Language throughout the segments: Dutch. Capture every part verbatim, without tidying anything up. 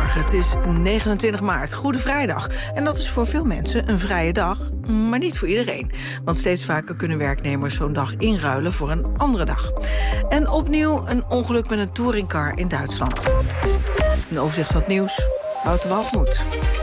Goedemorgen, het is negenentwintig maart, Goede Vrijdag. En dat is voor veel mensen een vrije dag, maar niet voor iedereen. Want steeds vaker kunnen werknemers zo'n dag inruilen voor een andere dag. En opnieuw een ongeluk met een touringcar in Duitsland. Een overzicht van het nieuws, Wouter Waltmoed.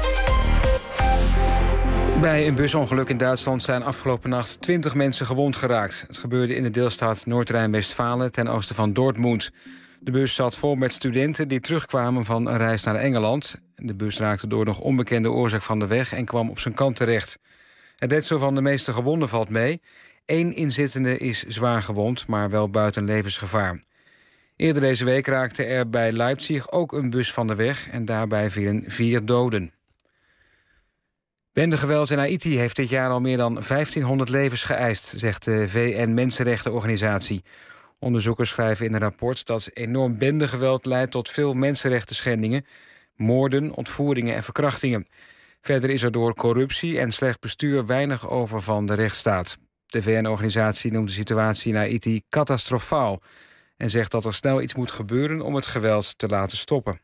Bij een busongeluk in Duitsland zijn afgelopen nacht twintig mensen gewond geraakt. Het gebeurde in de deelstaat Noord-Rijn-Westfalen ten oosten van Dortmund. De bus zat vol met studenten die terugkwamen van een reis naar Engeland. De bus raakte door nog onbekende oorzaak van de weg en kwam op zijn kant terecht. Het letsel van de meeste gewonden valt mee. Eén inzittende is zwaar gewond, maar wel buiten levensgevaar. Eerder deze week raakte er bij Leipzig ook een bus van de weg en daarbij vielen vier doden. Bendegeweld in Haïti heeft dit jaar al meer dan vijftienhonderd levens geëist, zegt de V N-Mensenrechtenorganisatie. Onderzoekers schrijven in een rapport dat enorm bendegeweld leidt tot veel mensenrechten schendingen, moorden, ontvoeringen en verkrachtingen. Verder is er door corruptie en slecht bestuur weinig over van de rechtsstaat. De V N-organisatie noemt de situatie in Haïti catastrofaal en zegt dat er snel iets moet gebeuren om het geweld te laten stoppen.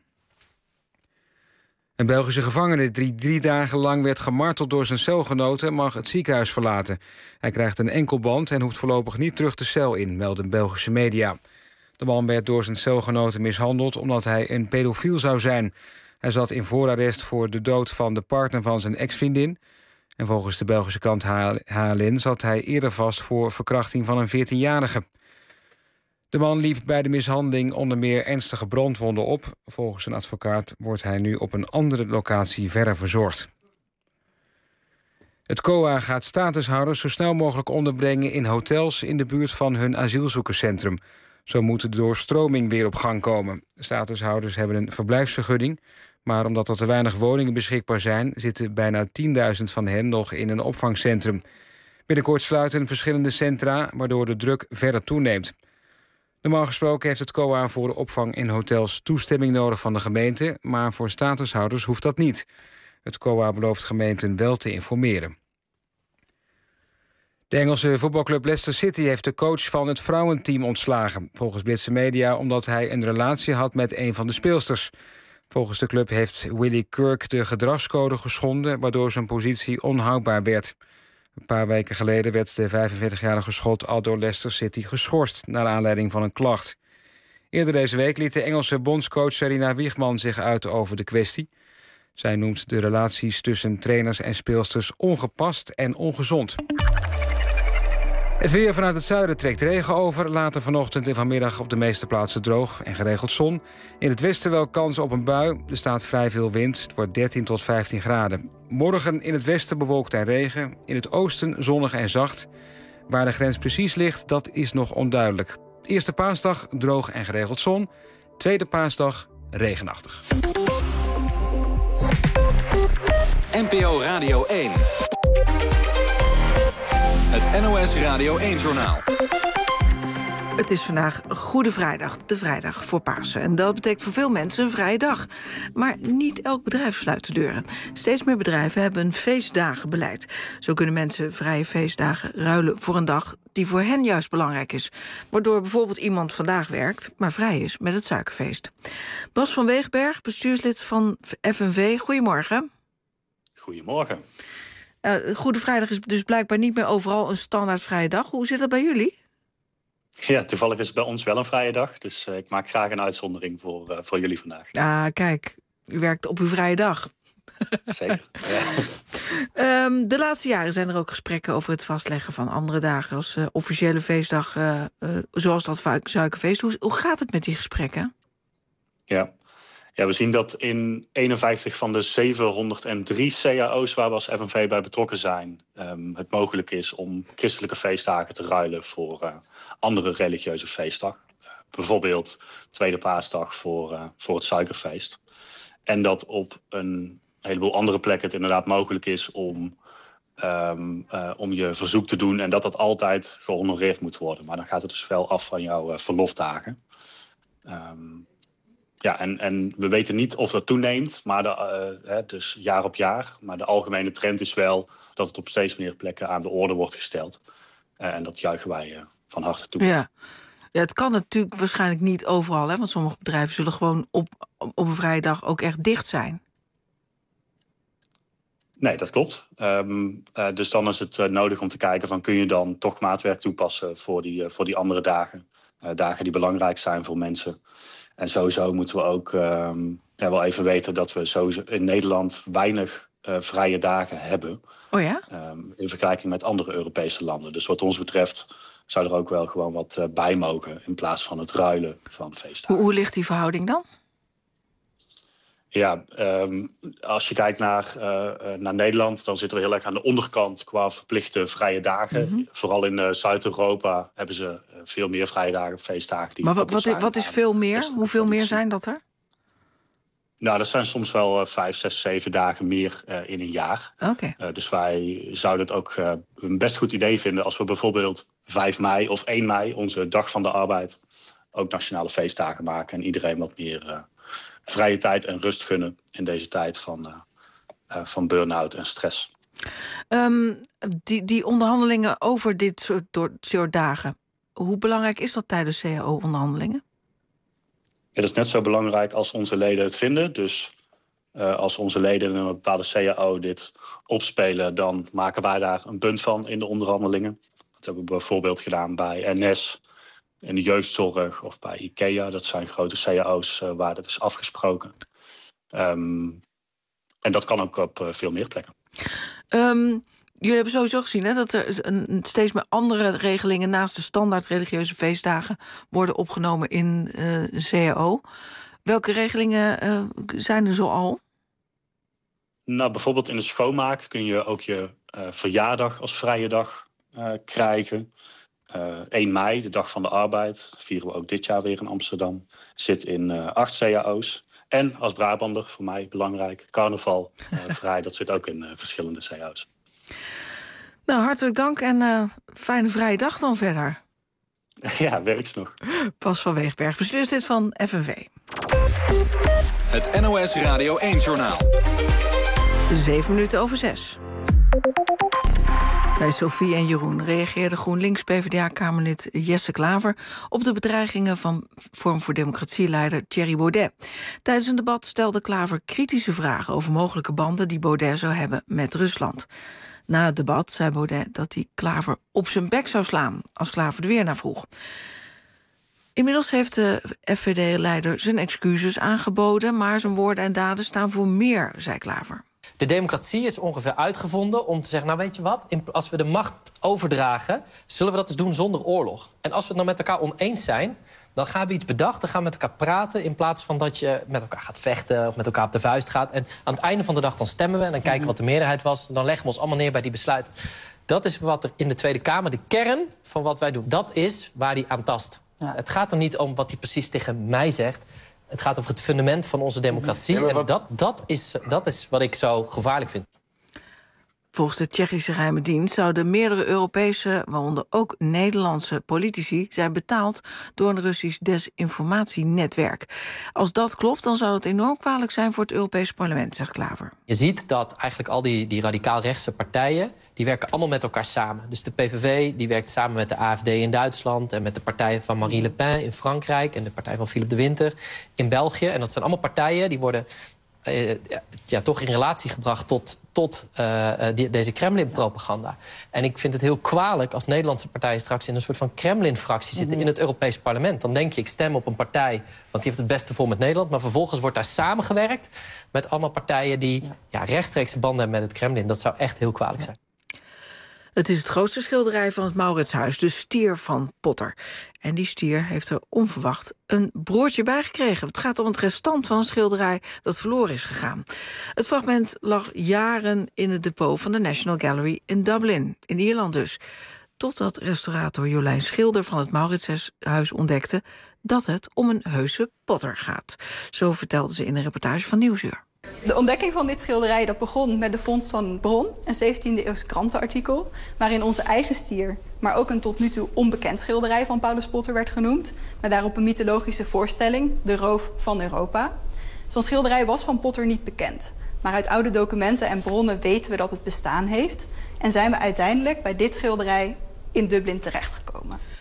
Een Belgische gevangene die drie dagen lang werd gemarteld door zijn celgenoten mag het ziekenhuis verlaten. Hij krijgt een enkelband en hoeft voorlopig niet terug de cel in, melden Belgische media. De man werd door zijn celgenoten mishandeld omdat hij een pedofiel zou zijn. Hij zat in voorarrest voor de dood van de partner van zijn ex-vriendin. En volgens de Belgische krant H L N zat hij eerder vast voor verkrachting van een veertienjarige. De man liep bij de mishandeling onder meer ernstige brandwonden op. Volgens een advocaat wordt hij nu op een andere locatie verder verzorgd. Het C O A gaat statushouders zo snel mogelijk onderbrengen in hotels in de buurt van hun asielzoekerscentrum. Zo moet de doorstroming weer op gang komen. Statushouders hebben een verblijfsvergunning, maar omdat er te weinig woningen beschikbaar zijn, zitten bijna tienduizend van hen nog in een opvangcentrum. Binnenkort sluiten verschillende centra, waardoor de druk verder toeneemt. Normaal gesproken heeft het C O A voor de opvang in hotels toestemming nodig van de gemeente, maar voor statushouders hoeft dat niet. Het C O A belooft gemeenten wel te informeren. De Engelse voetbalclub Leicester City heeft de coach van het vrouwenteam ontslagen. Volgens Britse media omdat hij een relatie had met een van de speelsters. Volgens de club heeft Willie Kirk de gedragscode geschonden, waardoor zijn positie onhoudbaar werd. Een paar weken geleden werd de vijfenveertigjarige Schot al door Leicester City geschorst naar aanleiding van een klacht. Eerder deze week liet de Engelse bondscoach Sarina Wiegman zich uit over de kwestie. Zij noemt de relaties tussen trainers en speelsters ongepast en ongezond. Het weer vanuit het zuiden trekt regen over. Later vanochtend en vanmiddag op de meeste plaatsen droog en geregeld zon. In het westen wel kans op een bui. Er staat vrij veel wind. Het wordt dertien tot vijftien graden. Morgen in het westen bewolkt en regen. In het oosten zonnig en zacht. Waar de grens precies ligt, dat is nog onduidelijk. Eerste paasdag droog en geregeld zon. Tweede paasdag regenachtig. N P O Radio één. Het N O S Radio één-journaal. Het is vandaag Goede Vrijdag, de vrijdag voor Pasen. En dat betekent voor veel mensen een vrije dag. Maar niet elk bedrijf sluit de deuren. Steeds meer bedrijven hebben een feestdagenbeleid. Zo kunnen mensen vrije feestdagen ruilen voor een dag die voor hen juist belangrijk is. Waardoor bijvoorbeeld iemand vandaag werkt, maar vrij is met het suikerfeest. Bas van Weegberg, bestuurslid van F N V. Goedemorgen. Goedemorgen. Uh, Goede Vrijdag is dus blijkbaar niet meer overal een standaard vrije dag. Hoe zit dat bij jullie? Ja, toevallig is het bij ons wel een vrije dag. Dus uh, ik maak graag een uitzondering voor, uh, voor jullie vandaag. Ah, kijk, u werkt op uw vrije dag. Zeker, ja. um, de laatste jaren zijn er ook gesprekken over het vastleggen van andere dagen als uh, officiële feestdag, uh, uh, zoals dat suikerfeest. Hoe, hoe gaat het met die gesprekken? Ja. Ja, we zien dat in eenenvijftig van de zevenhonderddrie C A O's waar we als F N V bij betrokken zijn, um, het mogelijk is om christelijke feestdagen te ruilen voor uh, andere religieuze feestdag. Uh, bijvoorbeeld Tweede Paasdag voor, uh, voor het suikerfeest. En dat op een heleboel andere plekken het inderdaad mogelijk is om, um, uh, om je verzoek te doen en dat dat altijd gehonoreerd moet worden. Maar dan gaat het dus wel af van jouw uh, verlofdagen. Um, Ja, en, en we weten niet of dat toeneemt, maar de, uh, hè, dus jaar op jaar. Maar de algemene trend is wel dat het op steeds meer plekken aan de orde wordt gesteld. Uh, en dat juichen wij uh, van harte toe. Ja. Ja, het kan natuurlijk waarschijnlijk niet overal, hè, want sommige bedrijven zullen gewoon op, op een vrije dag ook echt dicht zijn. Nee, dat klopt. Um, uh, dus dan is het uh, nodig om te kijken van kun je dan toch maatwerk toepassen voor die, uh, voor die andere dagen. Uh, dagen die belangrijk zijn voor mensen. En sowieso moeten we ook um, ja, wel even weten dat we sowieso in Nederland weinig uh, vrije dagen hebben. Oh ja? Um, in vergelijking met andere Europese landen. Dus wat ons betreft zou er ook wel gewoon wat uh, bij mogen in plaats van het ruilen van feestdagen. Hoe, hoe ligt die verhouding dan? Ja, um, als je kijkt naar, uh, naar Nederland, dan zitten we heel erg aan de onderkant qua verplichte vrije dagen. Mm-hmm. Vooral in uh, Zuid-Europa hebben ze uh, veel meer vrije dagen, feestdagen. Die maar wat, wat, wat is veel meer? Hoeveel meer zijn dat er? Nou, dat zijn soms wel uh, vijf, zes, zeven dagen meer uh, in een jaar. Okay. Uh, dus wij zouden het ook uh, een best goed idee vinden als we bijvoorbeeld vijf mei of één mei, onze dag van de arbeid, ook nationale feestdagen maken en iedereen wat meer uh, vrije tijd en rust gunnen in deze tijd van, uh, uh, van burn-out en stress. Um, die, die onderhandelingen over dit soort, door, soort dagen, hoe belangrijk is dat tijdens C A O-onderhandelingen? Ja, dat is net zo belangrijk als onze leden het vinden. Dus uh, als onze leden in een bepaalde C A O dit opspelen, dan maken wij daar een punt van in de onderhandelingen. Dat hebben we bijvoorbeeld gedaan bij N S, in de jeugdzorg of bij IKEA. Dat zijn grote C A O's uh, waar dat is afgesproken. Um, en dat kan ook op uh, veel meer plekken. Um, jullie hebben sowieso gezien hè, dat er een, steeds meer andere regelingen naast de standaard religieuze feestdagen worden opgenomen in uh, C A O. Welke regelingen uh, zijn er zo al? Nou, bijvoorbeeld in de schoonmaak kun je ook je uh, verjaardag als vrije dag uh, krijgen. Uh, één mei, de dag van de arbeid, dat vieren we ook dit jaar weer in Amsterdam, zit in uh, acht C A O's. En als Brabander, voor mij belangrijk, carnaval uh, vrij, dat zit ook in uh, verschillende C A O's. Nou, hartelijk dank en uh, fijne vrije dag dan verder. Ja, werkt nog. Pas van Weegberg, bestuurslid van F N V. Het N O S Radio één-journaal. Zeven minuten over zes. Bij Sophie en Jeroen reageerde GroenLinks-P v d A-kamerlid Jesse Klaver op de bedreigingen van Vorm voor Democratie-leider Thierry Baudet. Tijdens een debat stelde Klaver kritische vragen over mogelijke banden die Baudet zou hebben met Rusland. Na het debat zei Baudet dat hij Klaver op zijn bek zou slaan als Klaver er weer naar vroeg. Inmiddels heeft de F V D-leider zijn excuses aangeboden, maar zijn woorden en daden staan voor meer, zei Klaver. De democratie is ongeveer uitgevonden om te zeggen, nou weet je wat, als we de macht overdragen, zullen we dat eens doen zonder oorlog. En als we het nou met elkaar oneens zijn, dan gaan we iets bedacht, dan gaan we met elkaar praten, in plaats van dat je met elkaar gaat vechten of met elkaar op de vuist gaat. En aan het einde van de dag dan stemmen we en dan kijken we wat de meerderheid was. Dan leggen we ons allemaal neer bij die besluiten. Dat is wat er in de Tweede Kamer, de kern van wat wij doen. Dat is waar hij aan tast. Ja. Het gaat er niet om wat hij precies tegen mij zegt. Het gaat over het fundament van onze democratie. Ja, en dat, dat, is, dat is wat ik zo gevaarlijk vind. Volgens de Tsjechische geheime dienst zouden meerdere Europese, waaronder ook Nederlandse politici, zijn betaald door een Russisch desinformatienetwerk. Als dat klopt, dan zou het enorm kwalijk zijn voor het Europese parlement, zegt Klaver. Je ziet dat eigenlijk al die, die radicaal-rechtse partijen, die werken allemaal met elkaar samen. Dus de P V V die werkt samen met de A F D in Duitsland en met de partij van Marine Le Pen in Frankrijk en de partij van Philippe de Winter in België. En dat zijn allemaal partijen die worden Uh, ja, toch in relatie gebracht tot, tot uh, die, deze Kremlin-propaganda. En ik vind het heel kwalijk als Nederlandse partijen straks in een soort van Kremlin-fractie zitten in het Europees Parlement. Dan denk je, ik stem op een partij, want die heeft het beste voor met Nederland. Maar vervolgens wordt daar samengewerkt met allemaal partijen die ja, rechtstreeks banden hebben met het Kremlin. Dat zou echt heel kwalijk zijn. Het is het grootste schilderij van het Mauritshuis, de stier van Potter. En die stier heeft er onverwacht een broertje bij gekregen. Het gaat om het restant van een schilderij dat verloren is gegaan. Het fragment lag jaren in het depot van de National Gallery in Dublin, in Ierland dus. Totdat restaurator Jolijn Schilder van het Mauritshuis ontdekte dat het om een heuse Potter gaat. Zo vertelde ze in een reportage van Nieuwsuur. De ontdekking van dit schilderij dat begon met de vondst van een bron, een zeventiende eeuws krantenartikel, waarin onze eigen stier, maar ook een tot nu toe onbekend schilderij van Paulus Potter werd genoemd, met daarop een mythologische voorstelling, de roof van Europa. Zo'n schilderij was van Potter niet bekend, maar uit oude documenten en bronnen weten we dat het bestaan heeft en zijn we uiteindelijk bij dit schilderij in Dublin terechtgekomen.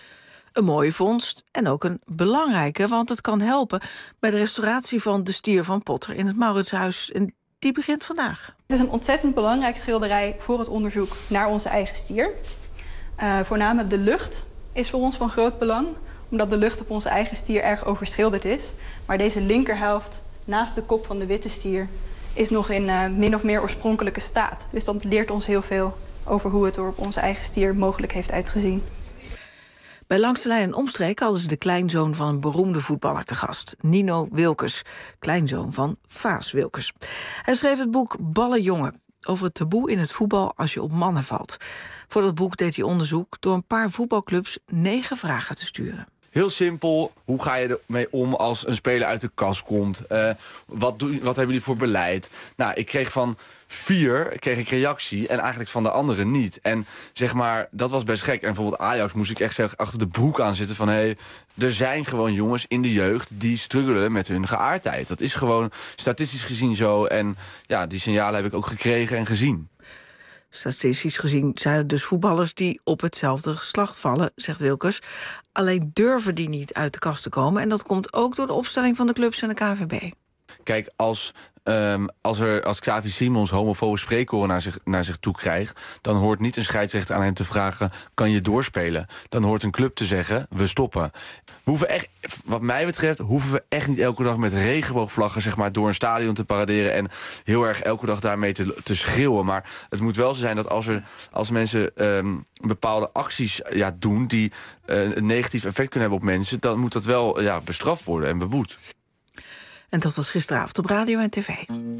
Een mooie vondst en ook een belangrijke, want het kan helpen bij de restauratie van de stier van Potter in het Mauritshuis. En die begint vandaag. Het is een ontzettend belangrijk schilderij voor het onderzoek naar onze eigen stier. Uh, voornamelijk de lucht is voor ons van groot belang, omdat de lucht op onze eigen stier erg overschilderd is. Maar deze linkerhelft, naast de kop van de witte stier, is nog in uh, min of meer oorspronkelijke staat. Dus dat leert ons heel veel over hoe het er op onze eigen stier mogelijk heeft uitgezien. Bij Langs de Lijn en Omstreken hadden ze de kleinzoon van een beroemde voetballer te gast. Nino Wilkes, kleinzoon van Vaas Wilkes. Hij schreef het boek Ballenjongen over het taboe in het voetbal als je op mannen valt. Voor dat boek deed hij onderzoek door een paar voetbalclubs negen vragen te sturen. Heel simpel, hoe ga je ermee om als een speler uit de kast komt? Uh, wat, doe, wat hebben jullie voor beleid? Nou, ik kreeg van vier kreeg ik reactie en eigenlijk van de anderen niet. En zeg maar, dat was best gek. En bijvoorbeeld Ajax moest ik echt zeg, achter de broek aan zitten van... hé, hey, er zijn gewoon jongens in de jeugd die struggelen met hun geaardheid. Dat is gewoon statistisch gezien zo. En ja, die signalen heb ik ook gekregen en gezien. Statistisch gezien zijn er dus voetballers die op hetzelfde geslacht vallen, zegt Wilkes. Alleen durven die niet uit de kast te komen. En dat komt ook door de opstelling van de clubs en de K N V B. Kijk, als, um, als, er, als Xavi Simons homofobe spreekkoren naar zich, naar zich toe krijgt... dan hoort niet een scheidsrechter aan hem te vragen, kan je doorspelen? Dan hoort een club te zeggen, we stoppen. We hoeven echt, wat mij betreft, hoeven we echt niet elke dag met regenboogvlaggen zeg maar, door een stadion te paraderen... en heel erg elke dag daarmee te, te schreeuwen. Maar het moet wel zo zijn dat als, er, als mensen um, bepaalde acties ja, doen... die uh, een negatief effect kunnen hebben op mensen... dan moet dat wel ja, bestraft worden en beboet. En dat was gisteravond op radio en tv.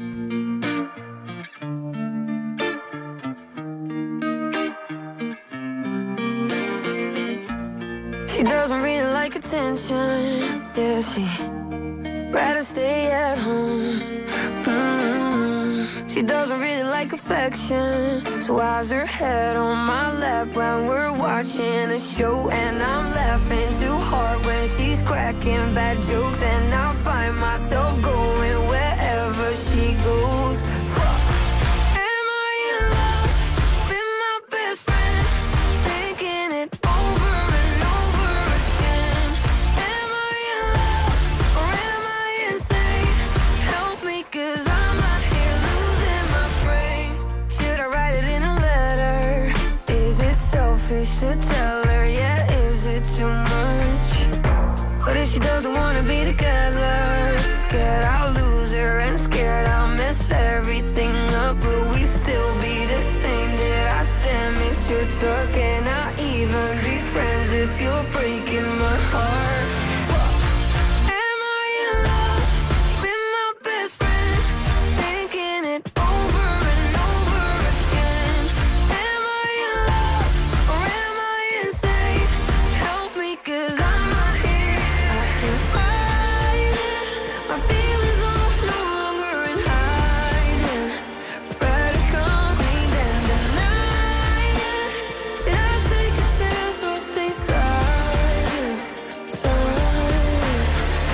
She doesn't really like attention, yeah, she rather stay at home. Mm-hmm. She doesn't really like affection, so has her head on my lap when we're watching a show. And I'm laughing too hard when she's cracking bad jokes, and I find myself going wherever she goes. Am I in love with my best friend? Thinking it over and over again. Am I in love or am I insane? Help me, 'cause I'm out here losing my brain. Should I write it in a letter? Is it selfish to tell her? Yeah, is it too much? What if she doesn't wanna be together? Scared I'll lose her and scared I'll mess everything up. Will we still be the same? Did I damage your trust? Can I even be friends if you're breaking my heart? Am I in love with my best friend? Thinking it over and over again. Am I in love or am I insane? Help me, 'cause I'm not here. I can fight it. My feelings are no longer in hiding. Rather come clean than deny it. Did I take a chance or stay silent? Silent.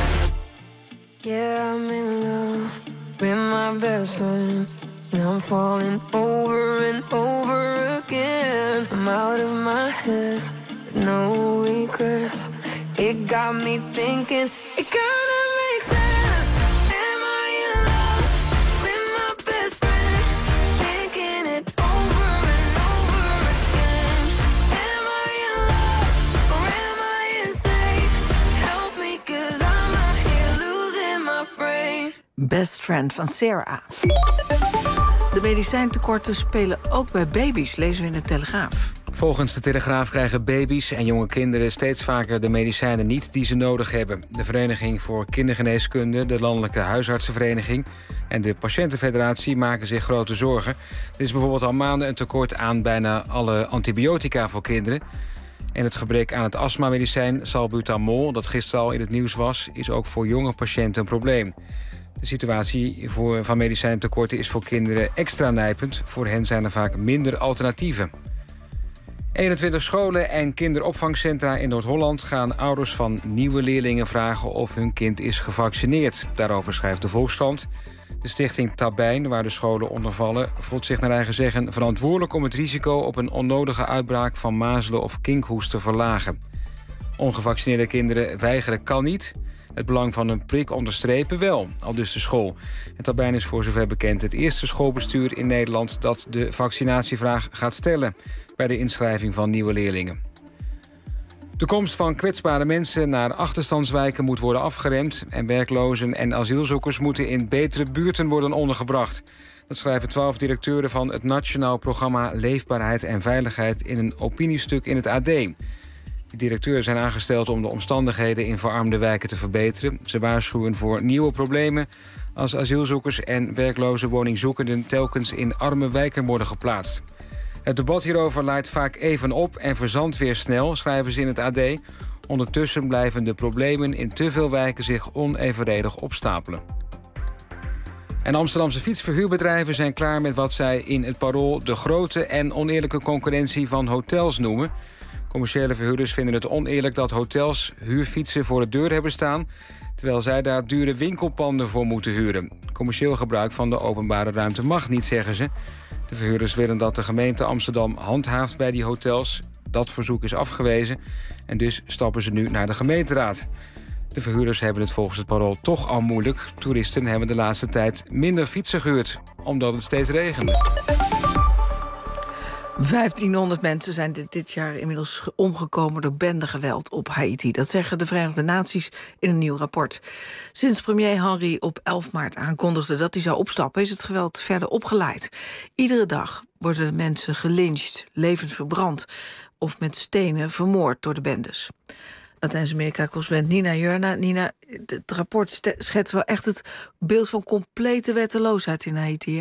Yeah, I'm in love with my best friend, and I'm falling over and over again. I'm out of my head with no regrets. It got me thinking, it kinda makes sense. Am I in love with my best friend? Thinking it over and over again. Am I in love or am I insane? Help me, 'cause I'm out here losing my brain. Best Friend van Sarah. De medicijntekorten spelen ook bij baby's, lezen we in de Telegraaf. Volgens de Telegraaf krijgen baby's en jonge kinderen steeds vaker de medicijnen niet die ze nodig hebben. De Vereniging voor Kindergeneeskunde, de Landelijke Huisartsenvereniging en de Patiëntenfederatie maken zich grote zorgen. Er is bijvoorbeeld al maanden een tekort aan bijna alle antibiotica voor kinderen. En het gebrek aan het astmamedicijn salbutamol, dat gisteren al in het nieuws was, is ook voor jonge patiënten een probleem. De situatie voor, van medicijntekorten is voor kinderen extra nijpend. Voor hen zijn er vaak minder alternatieven. eenentwintig scholen en kinderopvangcentra in Noord-Holland gaan ouders van nieuwe leerlingen vragen of hun kind is gevaccineerd. Daarover schrijft de Volkskrant. De stichting Tabijn, waar de scholen onder vallen, voelt zich naar eigen zeggen verantwoordelijk om het risico op een onnodige uitbraak van mazelen of kinkhoest te verlagen. Ongevaccineerde kinderen weigeren kan niet. Het belang van een prik onderstrepen wel, aldus de school. En Tabijn is voor zover bekend het eerste schoolbestuur in Nederland dat de vaccinatievraag gaat stellen bij de inschrijving van nieuwe leerlingen. De komst van kwetsbare mensen naar achterstandswijken moet worden afgeremd en werklozen en asielzoekers moeten in betere buurten worden ondergebracht. Dat schrijven twaalf directeuren van het Nationaal Programma Leefbaarheid en Veiligheid in een opiniestuk in het A D. De directeuren zijn aangesteld om de omstandigheden in verarmde wijken te verbeteren. Ze waarschuwen voor nieuwe problemen als asielzoekers en werkloze woningzoekenden telkens in arme wijken worden geplaatst. Het debat hierover leidt vaak even op en verzandt weer snel, schrijven ze in het A D. Ondertussen blijven de problemen in te veel wijken zich onevenredig opstapelen. En Amsterdamse fietsverhuurbedrijven zijn klaar met wat zij in het Parool de grote en oneerlijke concurrentie van hotels noemen. Commerciële verhuurders vinden het oneerlijk dat hotels huurfietsen voor de deur hebben staan, terwijl zij daar dure winkelpanden voor moeten huren. Commercieel gebruik van de openbare ruimte mag niet, zeggen ze. De verhuurders willen dat de gemeente Amsterdam handhaaft bij die hotels. Dat verzoek is afgewezen en dus stappen ze nu naar de gemeenteraad. De verhuurders hebben het volgens het Parool toch al moeilijk. Toeristen hebben de laatste tijd minder fietsen gehuurd, omdat het steeds regende. vijftienhonderd mensen zijn dit, dit jaar inmiddels omgekomen door bendegeweld op Haiti. Dat zeggen de Verenigde Naties in een nieuw rapport. Sinds premier Henry op elf maart aankondigde dat hij zou opstappen, is het geweld verder opgeleid. Iedere dag worden mensen gelyncht, levend verbrand of met stenen vermoord door de bendes. Latijns-Amerika-correspondent Nina Jurna. Nina, het rapport schetst wel echt het beeld van complete wetteloosheid in Haiti, hè?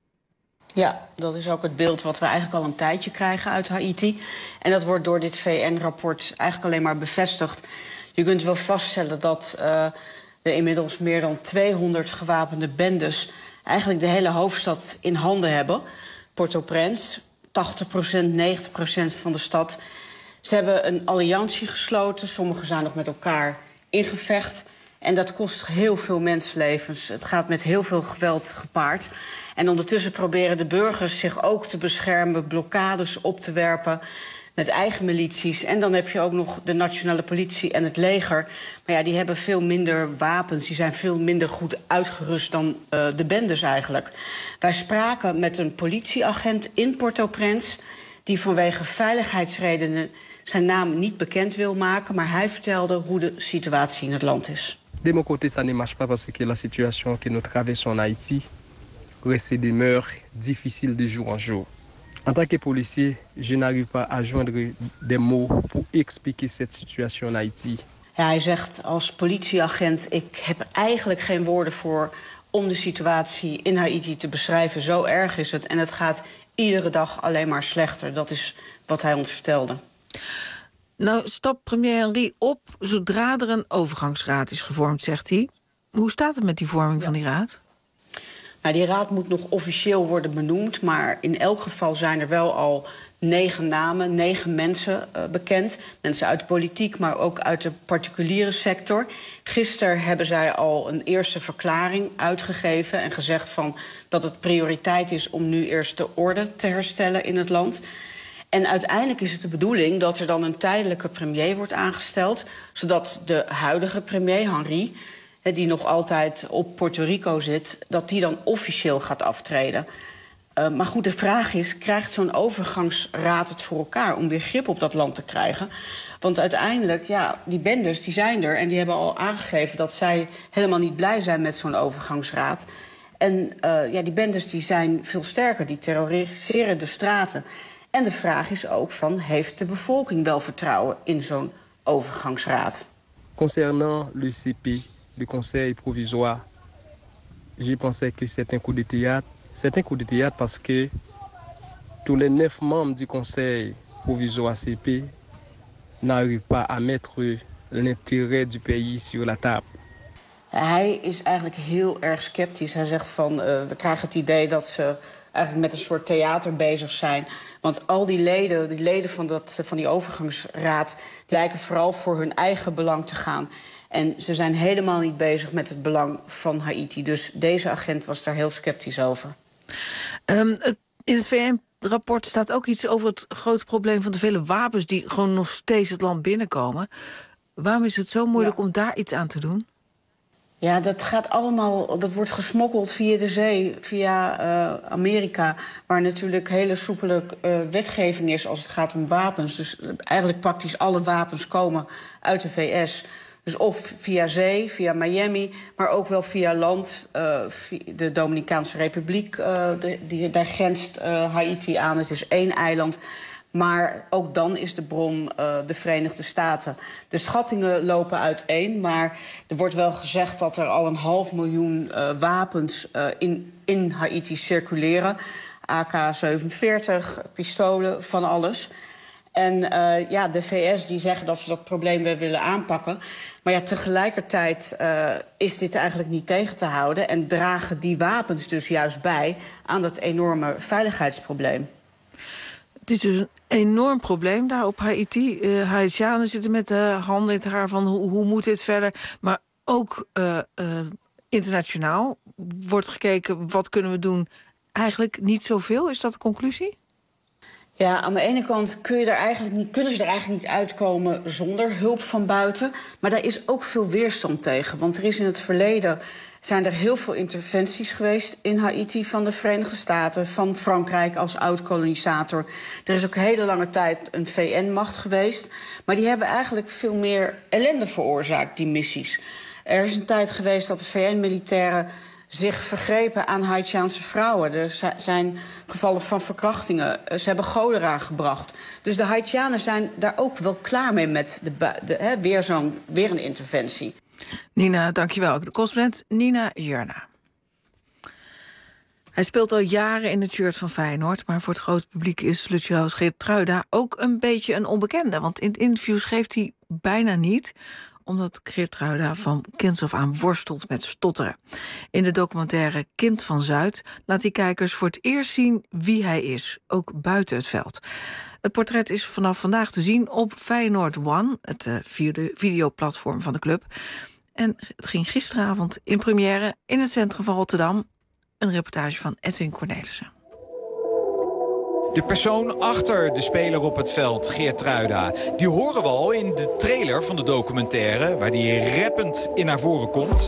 Ja, dat is ook het beeld wat we eigenlijk al een tijdje krijgen uit Haiti. En dat wordt door dit V N-rapport eigenlijk alleen maar bevestigd. Je kunt wel vaststellen dat uh, de inmiddels meer dan tweehonderd gewapende bendes eigenlijk de hele hoofdstad in handen hebben. Port-au-Prince, tachtig procent, negentig procent van de stad. Ze hebben een alliantie gesloten. Sommigen zijn nog met elkaar in gevecht. En dat kost heel veel mensenlevens. Het gaat met heel veel geweld gepaard. En ondertussen proberen de burgers zich ook te beschermen, blokkades op te werpen met eigen milities. En dan heb je ook nog de nationale politie en het leger. Maar ja, die hebben veel minder wapens. Die zijn veel minder goed uitgerust dan uh, de bendes eigenlijk. Wij spraken met een politieagent in Port-au-Prince die vanwege veiligheidsredenen zijn naam niet bekend wil maken. Maar hij vertelde hoe de situatie in het land is. De mon côté, ça ne marche pas parce que la situation que nous traversons en Haïti reste et demeure difficile de jour en jour. En tant que policier, je n'arrive pas à joindre des mots pour expliquer cette situation en Haïti. Ja, hij zegt als politieagent, ik heb eigenlijk geen woorden voor om de situatie in Haïti te beschrijven. Zo erg is het en het gaat iedere dag alleen maar slechter. Dat is wat hij ons vertelde. Nou, stapt premier Henry op zodra er een overgangsraad is gevormd, zegt hij. Hoe staat het met die vorming ja. van die raad? Nou, die raad moet nog officieel worden benoemd, maar in elk geval zijn er wel al negen namen, negen mensen uh, bekend. Mensen uit de politiek, maar ook uit de particuliere sector. Gisteren hebben zij al een eerste verklaring uitgegeven en gezegd van dat het prioriteit is om nu eerst de orde te herstellen in het land. En uiteindelijk is het de bedoeling dat er dan een tijdelijke premier wordt aangesteld, zodat de huidige premier, Henry, die nog altijd op Puerto Rico zit, dat die dan officieel gaat aftreden. Uh, maar goed, de vraag is, krijgt zo'n overgangsraad het voor elkaar om weer grip op dat land te krijgen? Want uiteindelijk, ja, die bendes die zijn er en die hebben al aangegeven dat zij helemaal niet blij zijn met zo'n overgangsraad. En uh, ja, die bendes die zijn veel sterker, die terroriseren de straten. En de vraag is ook van, heeft de bevolking wel vertrouwen in zo'n overgangsraad? Concernant le C P, le Conseil provisoire, je pensais que c'est un coup de théâtre. C'est un coup de théâtre parce que tous les neuf membres du Conseil provisoire C P n'arrivent pas à mettre l'intérêt du pays sur la table. Hij is eigenlijk heel erg sceptisch. Hij zegt van, uh, we krijgen het idee dat ze eigenlijk met een soort theater bezig zijn. Want al die leden, die leden van, dat, van die overgangsraad lijken vooral voor hun eigen belang te gaan. En ze zijn helemaal niet bezig met het belang van Haïti. Dus deze agent was daar heel sceptisch over. Um, het, in het V rapport staat ook iets over het grote probleem van de vele wapens die gewoon nog steeds het land binnenkomen. Waarom is het zo moeilijk ja. om daar iets aan te doen? Ja, dat gaat allemaal, dat wordt gesmokkeld via de zee, via uh, Amerika, waar natuurlijk hele soepele uh, wetgeving is als het gaat om wapens. Dus eigenlijk praktisch alle wapens komen uit de V S. Dus of via zee, via Miami, maar ook wel via land. Uh, via de Dominicaanse Republiek, uh, de, die, daar grenst uh, Haiti aan. Het is één eiland. Maar ook dan is de bron uh, de Verenigde Staten. De schattingen lopen uiteen, maar er wordt wel gezegd dat er al een half miljoen uh, wapens uh, in, in Haiti circuleren. A K zevenenveertig, pistolen, van alles. En uh, ja, de V S die zeggen dat ze dat probleem weer willen aanpakken. Maar ja, tegelijkertijd uh, is dit eigenlijk niet tegen te houden. En dragen die wapens dus juist bij aan dat enorme veiligheidsprobleem. Het is dus een enorm probleem daar op Haiti. Uh, Haitianen zitten met de handen in het haar van hoe, hoe moet dit verder. Maar ook uh, uh, internationaal wordt gekeken wat kunnen we doen. Eigenlijk niet zoveel, is dat de conclusie? Ja, aan de ene kant kun je er eigenlijk niet, kunnen ze er eigenlijk niet uitkomen zonder hulp van buiten. Maar daar is ook veel weerstand tegen. Want er is in het verleden zijn er heel veel interventies geweest in Haiti van de Verenigde Staten, van Frankrijk als oud-kolonisator. Er is ook hele lange tijd een V N-macht geweest. Maar die hebben eigenlijk veel meer ellende veroorzaakt, die missies. Er is een tijd geweest dat de V N-militairen zich vergrepen aan Haitiaanse vrouwen. Er zijn gevallen van verkrachtingen. Ze hebben cholera gebracht. Dus de Haitianen zijn daar ook wel klaar mee met de, de, he, weer, zo'n, weer een interventie. Nina, dankjewel. De correspondent Nina Jurna. Hij speelt al jaren in het shirt van Feyenoord, maar voor het grote publiek is Lucius Geertruida ook een beetje een onbekende. Want in interviews geeft hij bijna niet, omdat Geertruida van kinds af aan worstelt met stotteren. In de documentaire Kind van Zuid laat hij kijkers voor het eerst zien wie hij is, ook buiten het veld. Het portret is vanaf vandaag te zien op Feyenoord One, het uh, videoplatform van de club. En het ging gisteravond in première in het centrum van Rotterdam. Een reportage van Edwin Cornelissen. De persoon achter de speler op het veld, Geertruida, die horen we al in de trailer van de documentaire, waar die rappend in naar voren komt.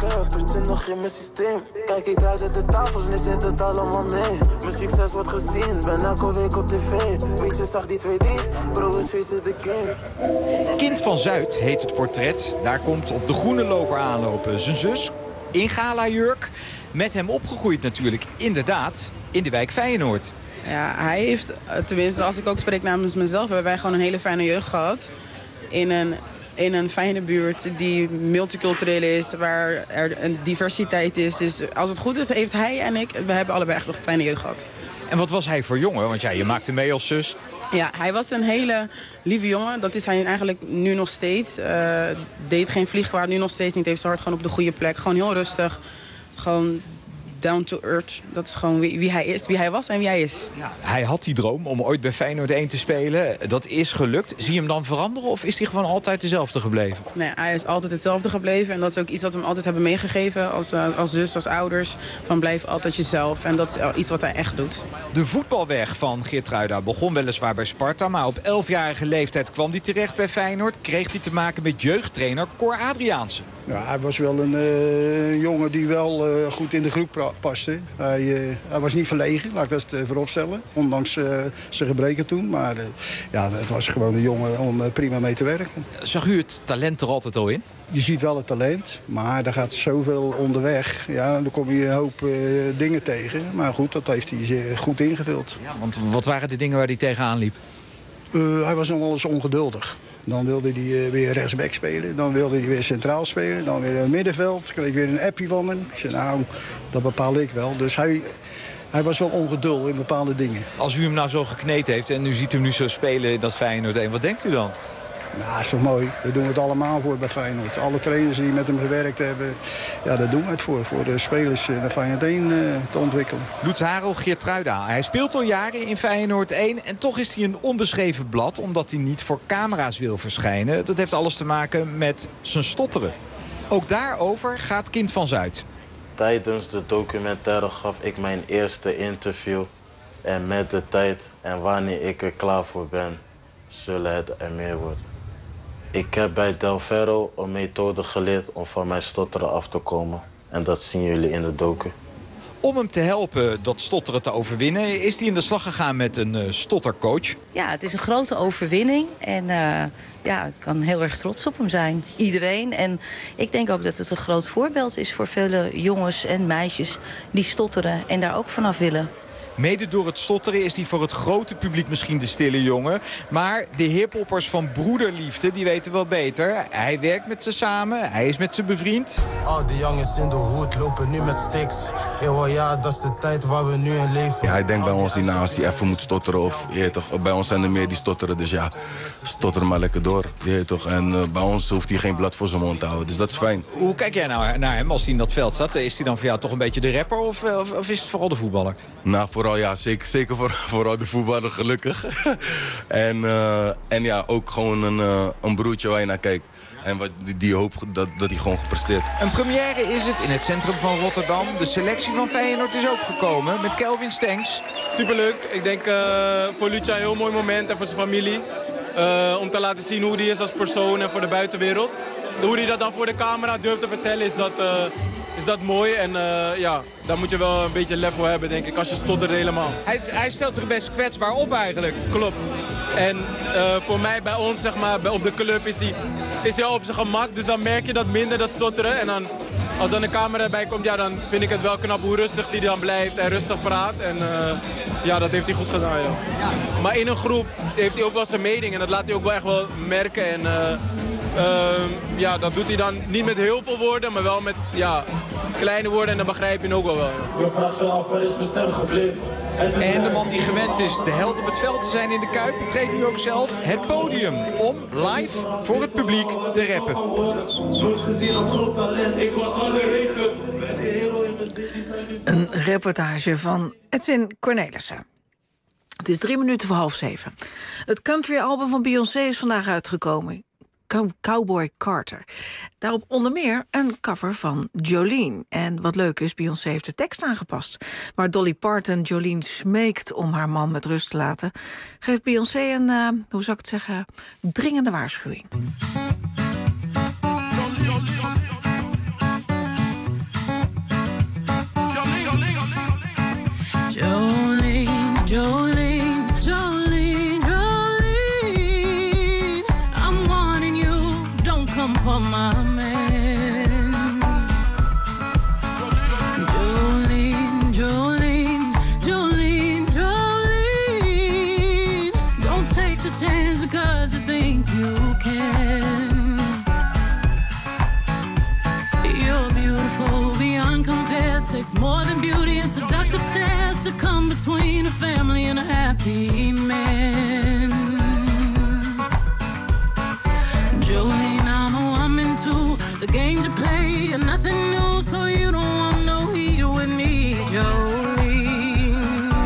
Kijk ik uit de tafels, nu zit het allemaal mee. Mijn succes wordt gezien, ben elke week op tv. Weet je, zag die twee drie, bro is face is the game. Kind van Zuid heet het portret. Daar komt op de groene loper aanlopen zijn zus, in gala-jurk. Met hem opgegroeid natuurlijk, inderdaad, in de wijk Feyenoord. Ja, hij heeft, tenminste als ik ook spreek namens mezelf, hebben wij gewoon een hele fijne jeugd gehad. In een, in een fijne buurt die multicultureel is, waar er een diversiteit is. Dus als het goed is, heeft hij en ik, we hebben allebei echt nog een fijne jeugd gehad. En wat was hij voor jongen? Want ja, je maakte mee als zus. Ja, hij was een hele lieve jongen. Dat is hij eigenlijk nu nog steeds. Uh, deed geen vliegwaard, nu nog steeds niet. Heeft zijn hart gewoon op de goede plek. Gewoon heel rustig. Gewoon down to earth. Dat is gewoon wie, wie hij is, wie hij was en wie hij is. Ja, hij had die droom om ooit bij Feyenoord één te spelen. Dat is gelukt. Zie je hem dan veranderen of is hij gewoon altijd dezelfde gebleven? Nee, hij is altijd hetzelfde gebleven. En dat is ook iets wat we hem altijd hebben meegegeven als, als zus, als ouders. Van blijf altijd jezelf. En dat is iets wat hij echt doet. De voetbalweg van Geertruida begon weliswaar bij Sparta. Maar op elfjarige leeftijd kwam hij terecht bij Feyenoord. Kreeg hij te maken met jeugdtrainer Cor Adriaanse. Ja, hij was wel een uh, jongen die wel uh, goed in de groep paste. Hij, uh, hij was niet verlegen, laat ik dat uh, vooropstellen. Ondanks uh, zijn gebreken toen. Maar uh, ja, het was gewoon een jongen om uh, prima mee te werken. Zag u het talent er altijd al in? Je ziet wel het talent, maar er gaat zoveel onderweg. Ja, dan kom je een hoop uh, dingen tegen. Maar goed, dat heeft hij goed ingevuld. Ja, want wat waren de dingen waar hij tegenaan liep? Uh, hij was nog wel eens ongeduldig. Dan wilde hij uh, weer rechtsback spelen. Dan wilde hij weer centraal spelen. Dan weer in het middenveld. Dan kreeg ik weer een appie van hem. Ik zei, nou, dat bepaal ik wel. Dus hij, hij was wel ongeduldig in bepaalde dingen. Als u hem nou zo gekneed heeft en u ziet hem nu zo spelen in dat Feyenoord één, wat denkt u dan? Nou, is toch mooi. We doen het allemaal voor bij Feyenoord. Alle trainers die met hem gewerkt hebben, ja, daar doen we het voor. Voor de spelers naar Feyenoord één uh, te ontwikkelen. Lutz Harel, Geertruida. Hij speelt al jaren in Feyenoord één. En toch is hij een onbeschreven blad, omdat hij niet voor camera's wil verschijnen. Dat heeft alles te maken met zijn stotteren. Ook daarover gaat Kind van Zuid. Tijdens de documentaire gaf ik mijn eerste interview. En met de tijd en wanneer ik er klaar voor ben, zullen het er meer worden. Ik heb bij Del Ferro een methode geleerd om van mijn stotteren af te komen. En dat zien jullie in de docu. Om hem te helpen dat stotteren te overwinnen, is hij in de slag gegaan met een uh, stottercoach. Ja, het is een grote overwinning en uh, ja, ik kan heel erg trots op hem zijn. Iedereen. En ik denk ook dat het een groot voorbeeld is voor vele jongens en meisjes die stotteren en daar ook vanaf willen. Mede door het stotteren is hij voor het grote publiek misschien de stille jongen. Maar de hiphoppers van Broederliefde, die weten wel beter. Hij werkt met ze samen, hij is met ze bevriend. Al die jongens in de hoed lopen nu met sticks. Eeuw, ja, dat is de tijd waar we nu in leven. Ja, hij denkt bij ons die na als hij even moet stotteren. Of, je weet toch, bij ons zijn er meer die stotteren. Dus ja, stotter maar lekker door. Je weet toch, en uh, bij ons hoeft hij geen blad voor zijn mond te houden. Dus dat is fijn. Hoe kijk jij nou naar hem als hij in dat veld staat? Is hij dan voor jou toch een beetje de rapper of, of, of is het vooral de voetballer? Nou, vooral ja, zeker, zeker voor, vooral de voetballer, gelukkig. en, uh, en ja, ook gewoon een, uh, een broertje waar je naar kijkt. En wat, die, die hoop dat, dat hij gewoon gepresteerd. Een première is het in het centrum van Rotterdam. De selectie van Feyenoord is ook gekomen met Kelvin Stenks. Superleuk. Ik denk uh, voor Lucha een heel mooi moment en voor zijn familie. Uh, om te laten zien hoe hij is als persoon en voor de buitenwereld. Hoe hij dat dan voor de camera durft te vertellen is dat... Uh, is dat mooi. En uh, ja, daar moet je wel een beetje lef voor hebben, denk ik, als je stottert helemaal. Hij, hij stelt zich best kwetsbaar op eigenlijk. Klopt. En uh, voor mij, bij ons, zeg maar, bij, op de club is hij, is hij al op zijn gemak. Dus dan merk je dat minder, dat stotteren. En dan, als dan de camera erbij komt, ja, dan vind ik het wel knap hoe rustig hij dan blijft en rustig praat. En uh, ja, dat heeft hij goed gedaan, ja. Ja. Maar in een groep heeft hij ook wel zijn mening. En dat laat hij ook wel echt wel merken. En uh, uh, ja, dat doet hij dan niet met heel veel woorden, maar wel met, ja... kleine woorden en dan begrijp je het ook wel wel. En de man die gewend is de held op het veld te zijn in de Kuip, betreedt nu ook zelf het podium om live voor het publiek te rappen. Een reportage van Edwin Cornelissen. Het is drie minuten voor half zeven. Het country-album van Beyoncé is vandaag uitgekomen. Cowboy Carter. Daarop onder meer een cover van Jolene. En wat leuk is, Beyoncé heeft de tekst aangepast. Waar Dolly Parton Jolene smeekt om haar man met rust te laten, geeft Beyoncé een, uh, hoe zou ik het zeggen, dringende waarschuwing. Jolene, Jolene, Jolene, Jolene, I'm warning you, don't come for my man. Jolene, Jolene, Jolene, Jolene, don't take the chance because you think you can. You're beautiful beyond compare, takes more than beauty and seductive stairs to come between a family and a happy man. Jolene, I'm a woman too. The games you play are nothing new, so you don't want no heat with me, Jolene.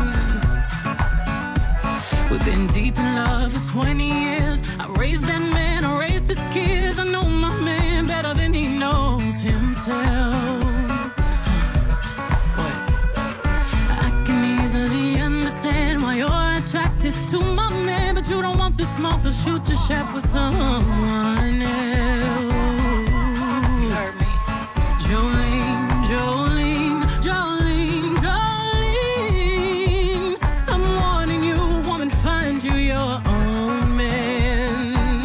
We've been deep in love for twenty years. I raised that man, I raised his kids. I know my man better than he knows himself. To my man, but you don't want the smoke, so shoot your shot with someone else. Jolene, Jolene, Jolene, Jolene, I'm warning you, woman, find you your own man.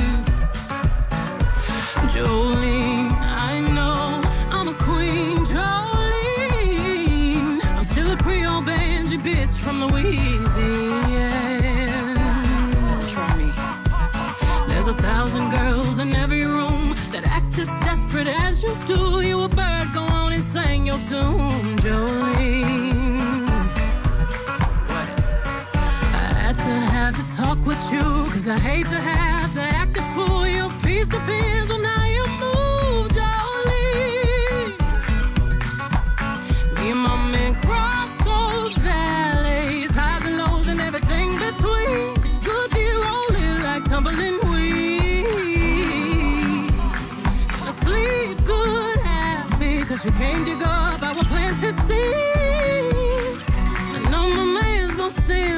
Jolene, I know I'm a queen. Jolene, I'm still a Creole banjo bitch from Louisiana. A thousand girls in every room that act as desperate as you do. You a bird, go on and sing your tune, Jolene. I had to have to talk with you, cause I hate to have to act a fool. Your peace depends on how you move, Jolene. Me and my man cross those valleys, highs and lows and everything between. Good be rolling like tumbling. Cause you came to go up our planted seeds. I know my man's gonna stay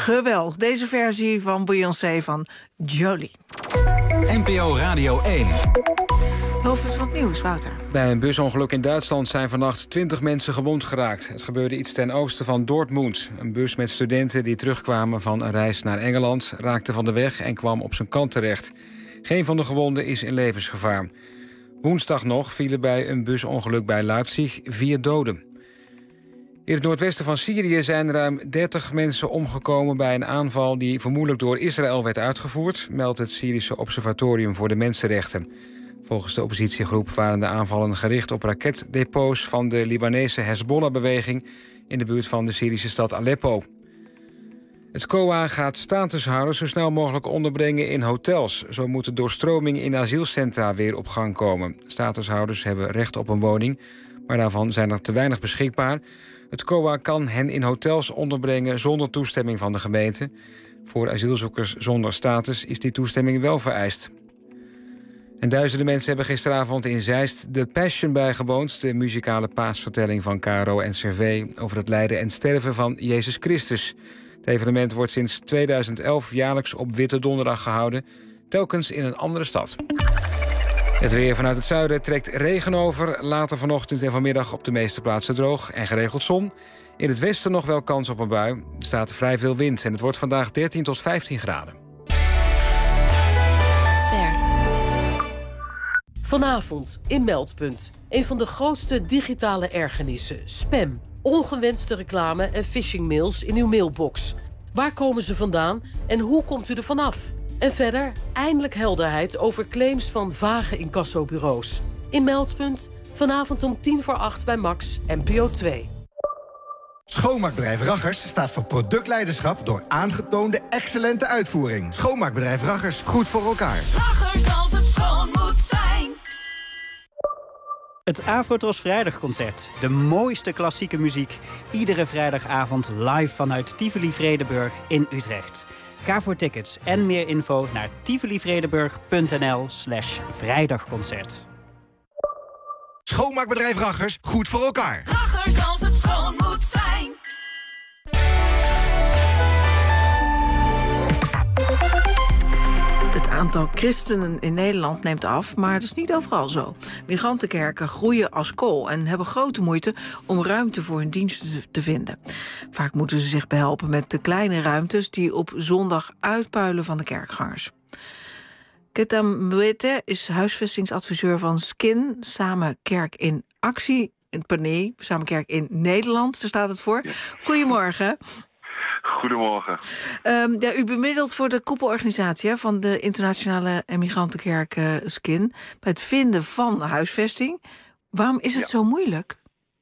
Geweldig, deze versie van Beyoncé van Jolie. N P O Radio één. Hoofdpunt van het nieuws, Wouter. Bij een busongeluk in Duitsland zijn vannacht twintig mensen gewond geraakt. Het gebeurde iets ten oosten van Dortmund. Een bus met studenten die terugkwamen van een reis naar Engeland raakte van de weg en kwam op zijn kant terecht. Geen van de gewonden is in levensgevaar. Woensdag nog vielen bij een busongeluk bij Leipzig vier doden. In het noordwesten van Syrië zijn ruim dertig mensen omgekomen bij een aanval die vermoedelijk door Israël werd uitgevoerd, meldt het Syrische Observatorium voor de Mensenrechten. Volgens de oppositiegroep waren de aanvallen gericht op raketdepots van de Libanese Hezbollah-beweging in de buurt van de Syrische stad Aleppo. Het C O A gaat statushouders zo snel mogelijk onderbrengen in hotels. Zo moet de doorstroming in asielcentra weer op gang komen. Statushouders hebben recht op een woning, maar daarvan zijn er te weinig beschikbaar. Het C O A kan hen in hotels onderbrengen zonder toestemming van de gemeente. Voor asielzoekers zonder status is die toestemming wel vereist. En duizenden mensen hebben gisteravond in Zeist de Passion bijgewoond, de muzikale paasvertelling van K R O en C R V over het lijden en sterven van Jezus Christus. Het evenement wordt sinds tweeduizend elf jaarlijks op Witte Donderdag gehouden, telkens in een andere stad. Het weer vanuit het zuiden trekt regen over. Later vanochtend en vanmiddag op de meeste plaatsen droog en geregeld zon. In het westen nog wel kans op een bui. Er staat vrij veel wind en het wordt vandaag dertien tot vijftien graden. Ster. Vanavond in Meldpunt. Een van de grootste digitale ergernissen. Spam. Ongewenste reclame en phishingmails in uw mailbox. Waar komen ze vandaan en hoe komt u er vanaf? En verder, eindelijk helderheid over claims van vage incassobureaus. In Meldpunt, vanavond om tien voor acht bij Max, N P O twee. Schoonmaakbedrijf Raggers staat voor productleiderschap door aangetoonde excellente uitvoering. Schoonmaakbedrijf Raggers, goed voor elkaar. Raggers als het schoon moet zijn. Het Afrotros Vrijdagconcert. De mooiste klassieke muziek. Iedere vrijdagavond live vanuit Tivoli-Vredenburg in Utrecht. Ga voor tickets en meer info naar tivolivredenburg.nl slash vrijdagconcert. Schoonmaakbedrijf Raggers, goed voor elkaar. Raggers als het schoon moet zijn. Het aantal christenen in Nederland neemt af, maar dat is niet overal zo. Migrantenkerken groeien als kool en hebben grote moeite om ruimte voor hun diensten te vinden. Vaak moeten ze zich behelpen met de kleine ruimtes die op zondag uitpuilen van de kerkgangers. Ketam Mwete is huisvestingsadviseur van Skin, Samen Kerk in Actie. Nee, Samen Kerk in Nederland, daar staat het voor. Ja. Goedemorgen. Goedemorgen. Um, ja, u bemiddelt voor de koepelorganisatie hè, van de internationale migrantenkerk uh, Skin bij het vinden van huisvesting. Waarom is het ja. zo moeilijk?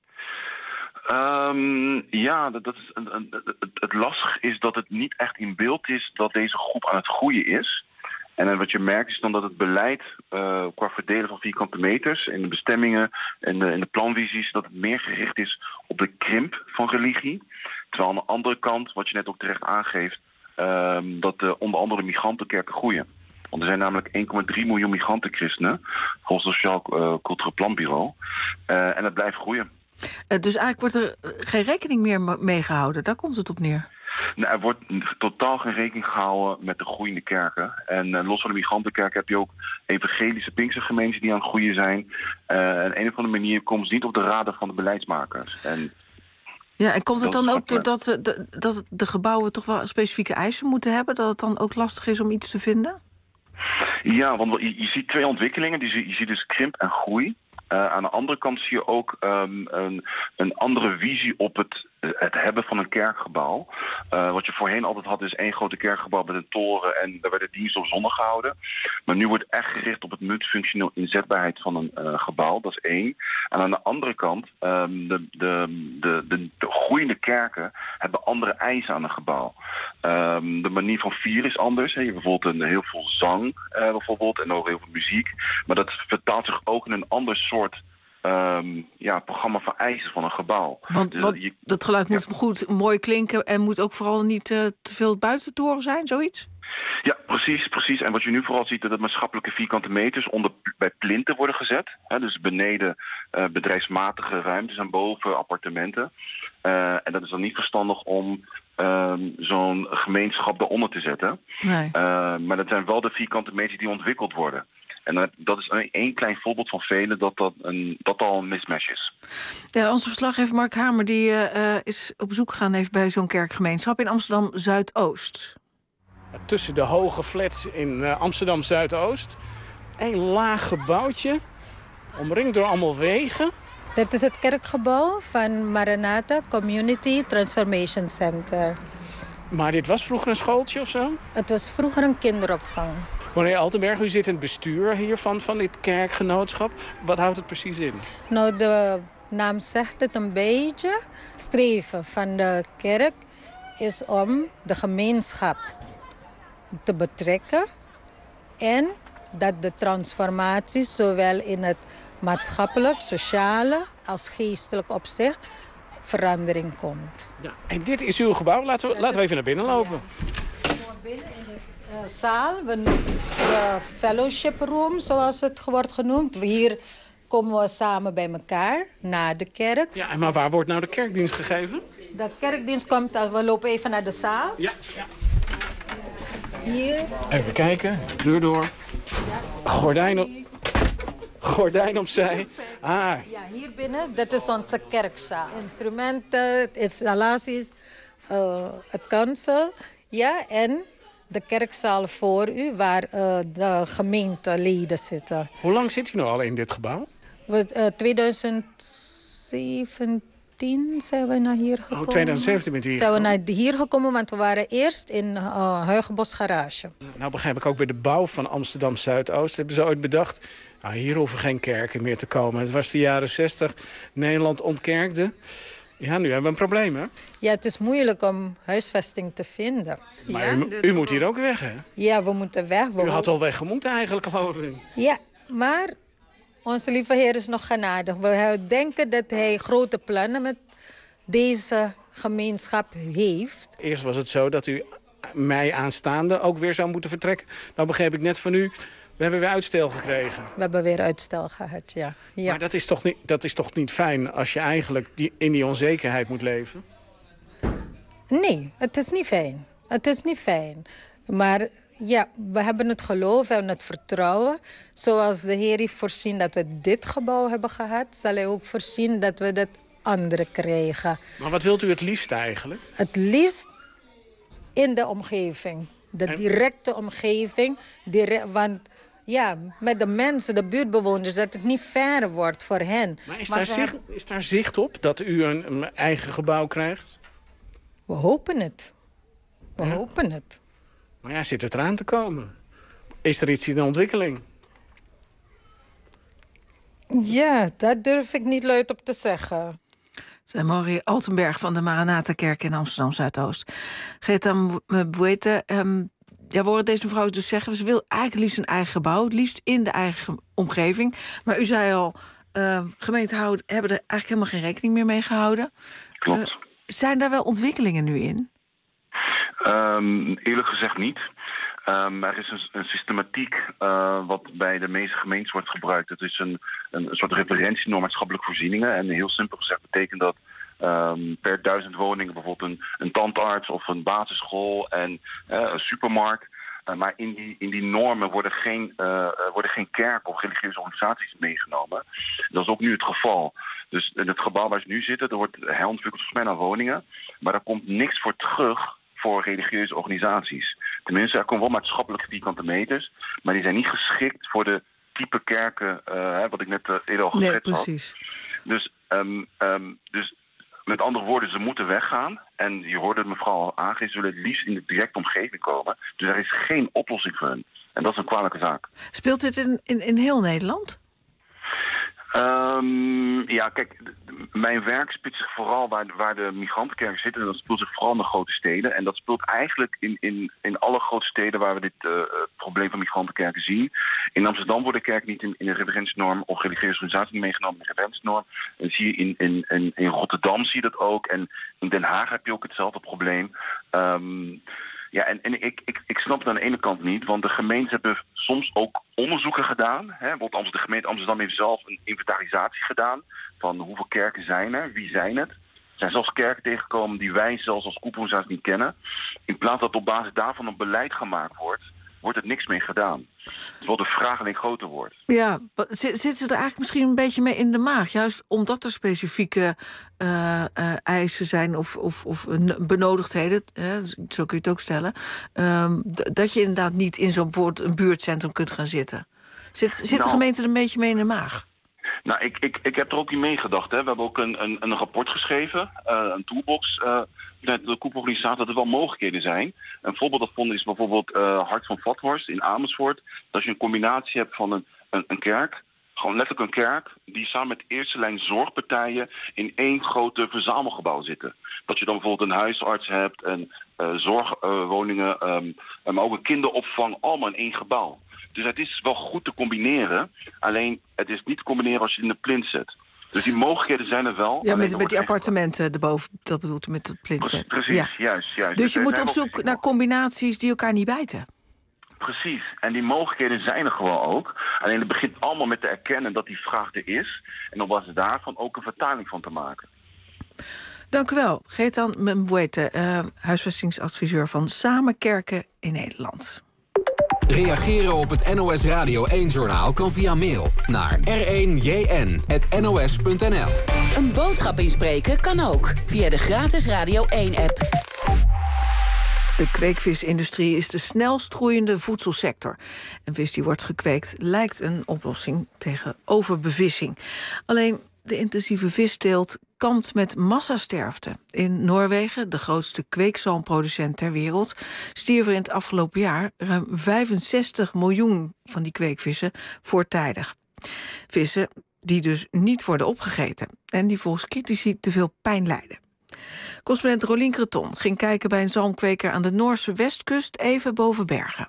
Um, ja, dat, dat is een, een, het, het lastige is dat het niet echt in beeld is dat deze groep aan het groeien is. En wat je merkt is dan dat het beleid uh, qua verdelen van vierkante meters en de bestemmingen en de, en de planvisies, dat het meer gericht is op de krimp van religie. Terwijl aan de andere kant, wat je net ook terecht aangeeft, uh, dat uh, onder andere migrantenkerken groeien. Want er zijn namelijk één komma drie miljoen migrantenchristenen, volgens het Sociaal uh, Cultureel Planbureau. Uh, en dat blijft groeien. Uh, dus eigenlijk wordt er geen rekening meer mee gehouden, daar komt het op neer. Nou, er wordt totaal geen rekening gehouden met de groeiende kerken. En uh, los van de migrantenkerken heb je ook evangelische Pinkstergemeenten die aan het groeien zijn. Uh, en een of andere manier komen ze niet op de radar van de beleidsmakers. En ja, en komt het dan ook doordat de, dat de gebouwen toch wel specifieke eisen moeten hebben? Dat het dan ook lastig is om iets te vinden? Ja, want je, je ziet twee ontwikkelingen. Je, je ziet dus krimp en groei. Uh, aan de andere kant zie je ook um, een, een andere visie op het, het hebben van een kerkgebouw. Uh, wat je voorheen altijd had is één grote kerkgebouw met een toren en daar werd de dienst op zondag gehouden. Maar nu wordt echt gericht op het multifunctioneel inzetbaarheid van een uh, gebouw, dat is één. En aan de andere kant, um, de, de, de, de, de groeiende kerken hebben andere eisen aan een gebouw. Um, de manier van vieren is anders. Hè. Je hebt bijvoorbeeld een, heel veel zang uh, bijvoorbeeld, en ook heel veel muziek. Maar dat vertaalt zich ook in een ander soort Um, ja, programma van eisen van een gebouw. Want, dus, want je, dat geluid moet ja. goed, mooi klinken en moet ook vooral niet uh, te veel buiten de toren zijn, zoiets? Ja, precies, precies. En wat je nu vooral ziet, dat maatschappelijke vierkante meters onder, bij plinten worden gezet. Hè, dus beneden uh, bedrijfsmatige ruimtes en boven appartementen. Uh, en dat is dan niet verstandig om um, zo'n gemeenschap daaronder te zetten. Nee. Uh, maar dat zijn wel de vierkante meters die ontwikkeld worden. En dat, dat is een, één klein voorbeeld van velen dat dat, een, dat al een mismatch is. Ja, onze verslaggever Mark Hamer die, uh, is op bezoek gegaan heeft bij zo'n kerkgemeenschap in Amsterdam Zuidoost. Tussen de hoge flats in uh, Amsterdam Zuidoost. Een laag gebouwtje, omringd door allemaal wegen. Dit is het kerkgebouw van Maranatha Community Transformation Center. Maar dit was vroeger een schooltje of zo? Het was vroeger een kinderopvang. Meneer Altenberg, u zit in het bestuur hiervan, van dit kerkgenootschap. Wat houdt het precies in? Nou, de naam zegt het een beetje. Het streven van de kerk is om de gemeenschap te betrekken. En dat de transformatie zowel in het maatschappelijk, sociale als geestelijk opzicht verandering komt. Ja. En dit is uw gebouw. Laten we, laten we even naar binnen lopen. Binnen in de uh, zaal, de fellowship room zoals het wordt genoemd. Hier komen we samen bij elkaar na de kerk. Ja, maar waar wordt nou de kerkdienst gegeven? De kerkdienst komt, we lopen even naar de zaal. Ja, ja. Hier. Even kijken, deur door. Gordijn op. Gordijn opzij. Ah. Ja, hier binnen, dat is onze kerkzaal. Instrumenten, installaties, uh, het kansel. Ja, en de kerkzaal voor u, waar uh, de gemeenteleden zitten. Hoe lang zit u nou al in dit gebouw? We, uh, twintig zeventien zijn we naar hier gekomen. Oh, twintig zeventien bent u hier Zijn we gekomen? naar hier gekomen, want we waren eerst in uh, Huigenbos Garage. Nou begrijp ik ook bij de bouw van Amsterdam Zuidoost hebben ze ooit bedacht, nou, hier hoeven geen kerken meer te komen. Het was de jaren zestig, Nederland ontkerkte. Ja, nu hebben we een probleem, hè? Ja, het is moeilijk om huisvesting te vinden. Maar ja, u, u moet hier ook weg, hè? Ja, we moeten weg. We u had al weggemoeten eigenlijk, geloof ik. Ja, maar onze lieve Heer is nog genadig. We denken dat hij grote plannen met deze gemeenschap heeft. Eerst was het zo dat u mei aanstaande ook weer zou moeten vertrekken. Nou begreep ik net van u, we hebben weer uitstel gekregen. We hebben weer uitstel gehad, ja. ja. Maar dat is, toch niet, dat is toch niet fijn als je eigenlijk die, in die onzekerheid moet leven? Nee, het is niet fijn. Het is niet fijn. Maar ja, we hebben het geloof en het vertrouwen. Zoals de Heer heeft voorzien dat we dit gebouw hebben gehad, zal hij ook voorzien dat we dat andere krijgen. Maar wat wilt u het liefst eigenlijk? Het liefst in de omgeving. De en? directe omgeving. Direct, want ja, met de mensen, de buurtbewoners, dat het niet ver wordt voor hen. Maar is, maar daar, zicht, hebben... is daar zicht op dat u een, een eigen gebouw krijgt? We hopen het. We ja. hopen het. Maar ja, zit het eraan te komen? Is er iets in de ontwikkeling? Ja, daar durf ik niet luid op te zeggen. Zijn Marie Altenberg van de Maranatha-kerk in Amsterdam Zuidoost. Greta Mbuete, um, ja, we horen deze mevrouw dus zeggen, ze wil eigenlijk liefst een eigen gebouw, het liefst in de eigen omgeving. Maar u zei al, uh, gemeenten houden, hebben er eigenlijk helemaal geen rekening meer mee gehouden. Klopt. Uh, zijn daar wel ontwikkelingen nu in? Um, eerlijk gezegd niet. Um, er is een, een systematiek uh, wat bij de meeste gemeentes wordt gebruikt. Het is een, een, een soort referentienorm maatschappelijke voorzieningen. En heel simpel gezegd betekent dat um, per duizend woningen bijvoorbeeld een, een tandarts of een basisschool en uh, een supermarkt. Uh, maar in die, in die normen worden geen, uh, worden geen kerken of religieuze organisaties meegenomen. Dat is ook nu het geval. Dus in het gebouw waar ze nu zitten, er wordt herontwikkeld volgens mij naar woningen. Maar daar komt niks voor terug voor religieuze organisaties. Tenminste, er komen wel maatschappelijke vierkante meters, maar die zijn niet geschikt voor de type kerken, uh, wat ik net uh, eerder al geschetst nee, precies. had. Dus, um, um, dus met andere woorden, ze moeten weggaan. En je hoorde het mevrouw al aangeven, ze willen het liefst in de directe omgeving komen. Dus er is geen oplossing voor hen. En dat is een kwalijke zaak. Speelt dit in, in, in heel Nederland? Um, ja, kijk, mijn werk speelt zich vooral waar, waar de migrantenkerken zitten. En dat speelt zich vooral in de grote steden. En dat speelt eigenlijk in, in, in alle grote steden waar we dit uh, probleem van migrantenkerken zien. In Amsterdam wordt de kerk niet in, in de referentienorm of religieuze organisatie niet meegenomen in de referentienorm. En zie je in, in, in, in Rotterdam zie je dat ook. En in Den Haag heb je ook hetzelfde probleem. Um, Ja, en, en ik, ik, ik snap het aan de ene kant niet, want de gemeenten hebben soms ook onderzoeken gedaan. Hè? Want de gemeente Amsterdam heeft zelf een inventarisatie gedaan van hoeveel kerken zijn er, wie zijn het. zijn zelfs kerken tegengekomen die wij zelfs als koepelza's niet kennen. In plaats dat op basis daarvan een beleid gemaakt wordt, wordt er niks mee gedaan. Terwijl de vraag alleen groter wordt. Ja, zitten ze er eigenlijk misschien een beetje mee in de maag? Juist omdat er specifieke uh, uh, eisen zijn of, of, of benodigdheden, uh, zo kun je het ook stellen, uh, d- dat je inderdaad niet in zo'n een buurtcentrum kunt gaan zitten. Zit, zit nou, de gemeente er een beetje mee in de maag? Nou, ik, ik, ik heb er ook in meegedacht. Hè. We hebben ook een, een, een rapport geschreven, uh, een toolbox uh, vanuit de koepelorganisatie, dat er wel mogelijkheden zijn. Een voorbeeld daarvan is bijvoorbeeld uh, Hart van Vathorst in Amersfoort. Dat als je een combinatie hebt van een, een, een kerk, gewoon letterlijk een kerk, die samen met eerste lijn zorgpartijen in één grote verzamelgebouw zitten. Dat je dan bijvoorbeeld een huisarts hebt en uh, zorgwoningen, uh, um, maar ook een kinderopvang, allemaal in één gebouw. Dus het is wel goed te combineren, alleen het is niet te combineren als je het in de plint zet. Dus die mogelijkheden zijn er wel. Ja, met, met die appartementen erboven, dat bedoelt u met het plint. Precies, ja. juist, juist. Dus je moet op zoek naar combinaties die elkaar niet bijten. Precies, en die mogelijkheden zijn er gewoon ook. Alleen het begint allemaal met te erkennen dat die vraag er is. En op basis daarvan ook een vertaling van te maken. Dank u wel, Geert-Jan Mbouete, uh, huisvestingsadviseur van Samen Kerken in Nederland. Reageren op het N O S Radio één-journaal kan via mail naar r één j n punt n o s punt n l. Een boodschap inspreken kan ook via de gratis Radio één-app. De kweekvisindustrie is de snelst groeiende voedselsector. En vis die wordt gekweekt lijkt een oplossing tegen overbevissing. Alleen de intensieve visteelt kampt met massasterfte. In Noorwegen, de grootste kweekzalmproducent ter wereld, stierven in het afgelopen jaar ruim vijfenzestig miljoen van die kweekvissen voortijdig. Vissen die dus niet worden opgegeten en die volgens critici te veel pijn lijden. Correspondent Rolien Creton ging kijken bij een zalmkweker aan de Noorse westkust, even boven Bergen.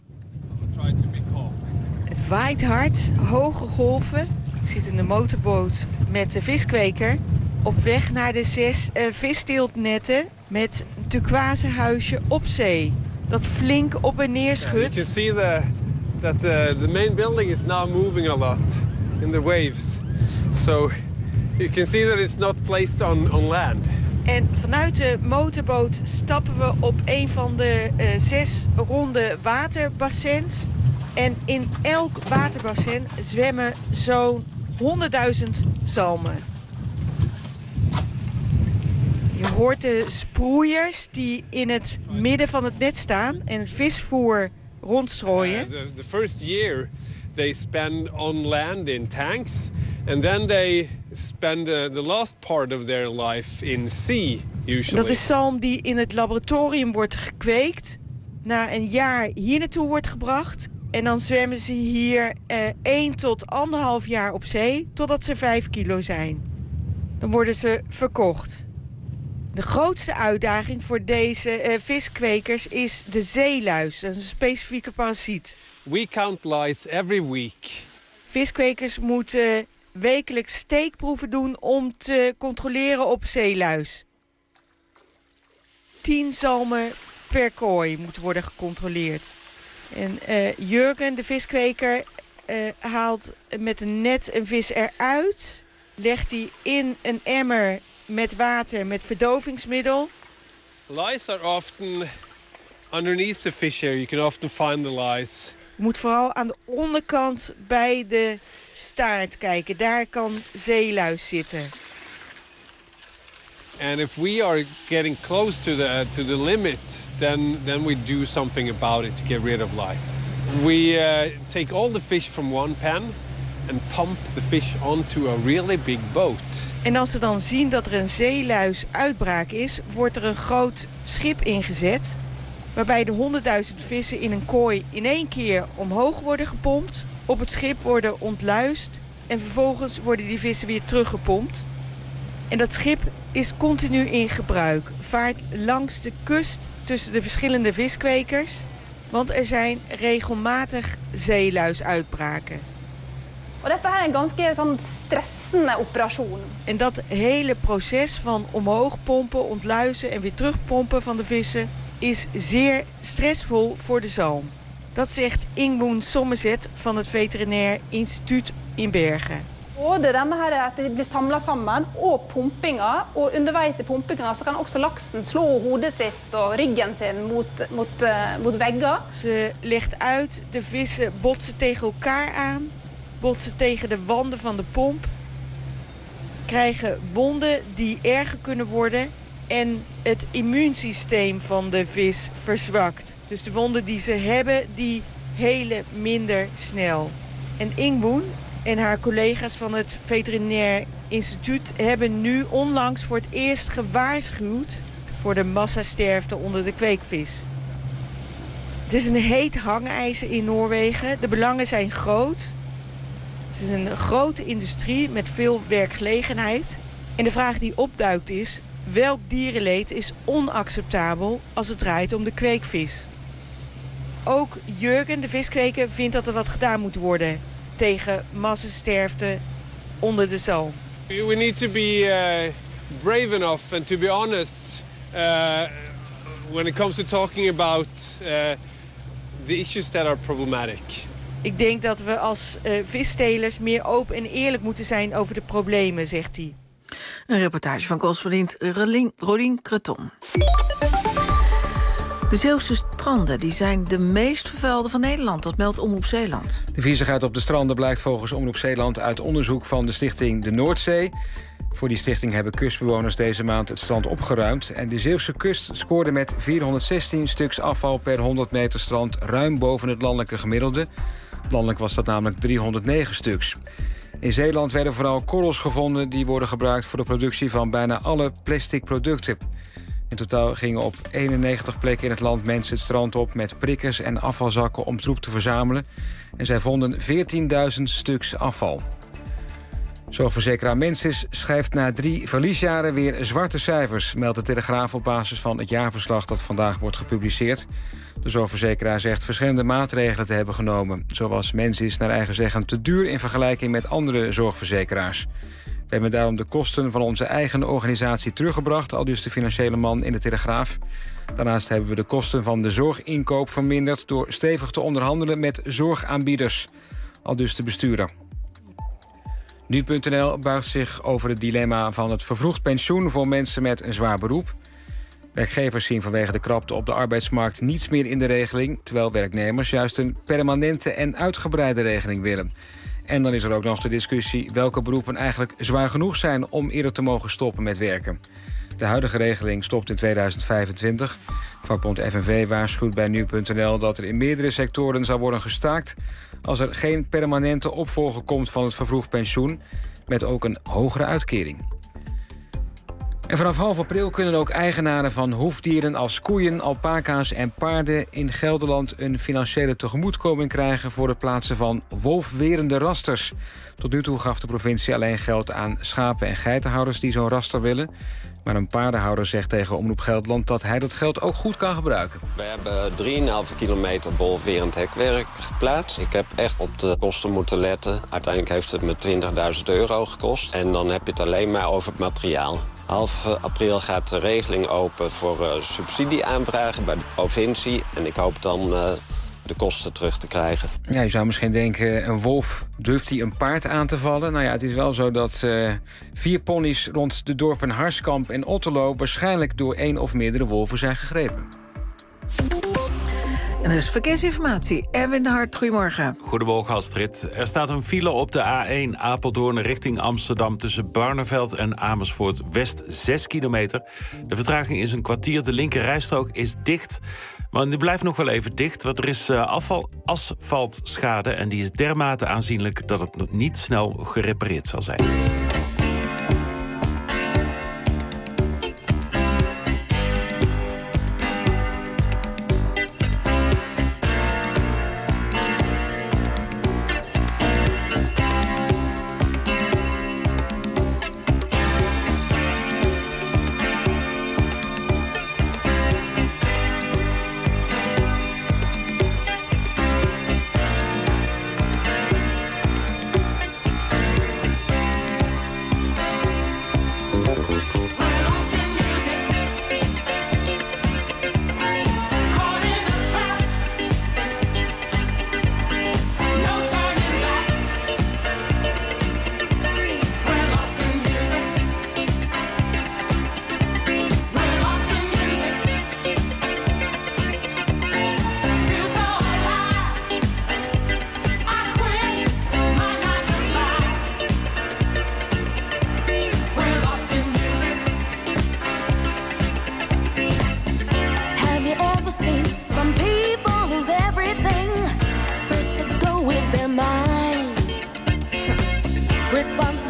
Het waait hard, hoge golven. Ik zit in de motorboot met de viskweker op weg naar de zes uh, vissteeltnetten met een turquoise huisje op zee dat flink op en neer schudt. You can see the, that the, the main building is now moving a lot in the waves. So you can see that it's not placed on, on land. En vanuit de motorboot stappen we op een van de uh, zes ronde waterbassins. En in elk waterbassin zwemmen zo'n honderdduizend zalmen. Je hoort de sproeiers die in het midden van het net staan en het visvoer rondstrooien. Uh, the, the first year they spend on land in tanks and then they spend uh, the last part of their life in sea usually. Dat is zalm die in het laboratorium wordt gekweekt, na een jaar hier naartoe wordt gebracht. En dan zwemmen ze hier eh, één tot anderhalf jaar op zee, totdat ze vijf kilo zijn. Dan worden ze verkocht. De grootste uitdaging voor deze eh, viskwekers is de zeeluis. Dat is een specifieke parasiet. We count lice every week. Viskwekers moeten wekelijks steekproeven doen om te controleren op zeeluis. Tien zalmen per kooi moeten worden gecontroleerd. En uh, Jurgen, de viskweker, uh, haalt met een net een vis eruit. Legt die in een emmer met water, met verdovingsmiddel. Lice are often underneath the fish here. You can often find the lice. Je moet vooral aan de onderkant bij de staart kijken. Daar kan zeeluis zitten. And if we are getting close to the to the limit, then then we do something about it to get rid of lice. We uh, take all the fish from one pen and pump the fish onto a really big boat. En als ze dan zien dat er een zeeluisuitbraak is, wordt er een groot schip ingezet, waarbij de honderdduizend vissen in een kooi in één keer omhoog worden gepompt, op het schip worden ontluist en vervolgens worden die vissen weer teruggepompt. En dat schip is continu in gebruik, vaart langs de kust tussen de verschillende viskwekers, want er zijn regelmatig zeeluisuitbraken. Og dette er een ganske sånn stressende operasjon. En dat hele proces van omhoog pompen, ontluizen en weer terugpompen van de vissen is zeer stressvol voor de zalm. Dat zegt Ingboen Sommezet van het Veterinair Instituut in Bergen. Både denne her, at de blir samlet sammen, og pumpinga. Og underveis i pumpinga så kan også laksen slå hodet sitt og ryggen sin mot, mot, uh, mot vegger. Ze legt uit, de vissen botsen tegen elkaar aan, botsen tegen de wanden van de pomp, krijgen wonden die erger kunnen worden en het immuunsysteem van de vis verzwakt. Dus de wonden die ze hebben, die helen minder snel. En Ingboen en haar collega's van het Veterinair Instituut hebben nu onlangs voor het eerst gewaarschuwd voor de massasterfte onder de kweekvis. Het is een heet hangijzer in Noorwegen. De belangen zijn groot. Het is een grote industrie met veel werkgelegenheid. En de vraag die opduikt is, welk dierenleed is onacceptabel als het draait om de kweekvis? Ook Jurgen, de viskweker, vindt dat er wat gedaan moet worden tegen massasterfte onder de zalm. We need to be uh, brave enough and to be honest uh, when it comes to talking about uh, the issues that are problematic. Ik denk dat we als uh, visstelers meer open en eerlijk moeten zijn over de problemen, zegt hij. Een reportage van correspondent Rodien Creton. De Zeeuwse stranden die zijn de meest vervuilde van Nederland. Dat meldt Omroep Zeeland. De viezigheid op de stranden blijkt volgens Omroep Zeeland uit onderzoek van de stichting De Noordzee. Voor die stichting hebben kustbewoners deze maand het strand opgeruimd. En de Zeeuwse kust scoorde met vierhonderdzestien stuks afval per honderd meter strand ruim boven het landelijke gemiddelde. Landelijk was dat namelijk driehonderdnegen stuks. In Zeeland werden vooral korrels gevonden die worden gebruikt voor de productie van bijna alle plastic producten. In totaal gingen op eenennegentig plekken in het land mensen het strand op met prikkers en afvalzakken om troep te verzamelen. En zij vonden veertienduizend stuks afval. Zorgverzekeraar Mensis schrijft na drie verliesjaren weer zwarte cijfers, meldt de Telegraaf op basis van het jaarverslag dat vandaag wordt gepubliceerd. De zorgverzekeraar zegt verschillende maatregelen te hebben genomen. Zo was Mensis naar eigen zeggen te duur in vergelijking met andere zorgverzekeraars. We hebben daarom de kosten van onze eigen organisatie teruggebracht, aldus de financiële man in de Telegraaf. Daarnaast hebben we de kosten van de zorginkoop verminderd door stevig te onderhandelen met zorgaanbieders, aldus de bestuurder. Nu punt n l buigt zich over het dilemma van het vervroegd pensioen voor mensen met een zwaar beroep. Werkgevers zien vanwege de krapte op de arbeidsmarkt niets meer in de regeling, terwijl werknemers juist een permanente en uitgebreide regeling willen. En dan is er ook nog de discussie welke beroepen eigenlijk zwaar genoeg zijn om eerder te mogen stoppen met werken. De huidige regeling stopt in tweeduizend vijfentwintig. Vakbond F N V waarschuwt bij nu punt n l dat er in meerdere sectoren zal worden gestaakt als er geen permanente opvolger komt van het vervroegd pensioen, met ook een hogere uitkering. En vanaf half april kunnen ook eigenaren van hoefdieren als koeien, alpaca's en paarden in Gelderland een financiële tegemoetkoming krijgen voor het plaatsen van wolfwerende rasters. Tot nu toe gaf de provincie alleen geld aan schapen- en geitenhouders die zo'n raster willen. Maar een paardenhouder zegt tegen Omroep Gelderland dat hij dat geld ook goed kan gebruiken. We hebben drieënhalve kilometer wolfwerend hekwerk geplaatst. Ik heb echt op de kosten moeten letten. Uiteindelijk heeft het me twintigduizend euro gekost. En dan heb je het alleen maar over het materiaal. Half april gaat de regeling open voor uh, subsidieaanvragen bij de provincie. En ik hoop dan uh, de kosten terug te krijgen. Ja, je zou misschien denken, een wolf, durft hij een paard aan te vallen? Nou ja, het is wel zo dat uh, vier ponies rond de dorpen Harskamp en Otterlo waarschijnlijk door één of meerdere wolven zijn gegrepen. En er is verkeersinformatie. Erwin de Hart, goedemorgen. Goedemorgen, Astrid. Er staat een file op de A één Apeldoorn richting Amsterdam tussen Barneveld en Amersfoort West, zes kilometer. De vertraging is een kwartier, de linker rijstrook is dicht. Maar die blijft nog wel even dicht, want er is uh, afval, asfaltschade en die is dermate aanzienlijk dat het nog niet snel gerepareerd zal zijn.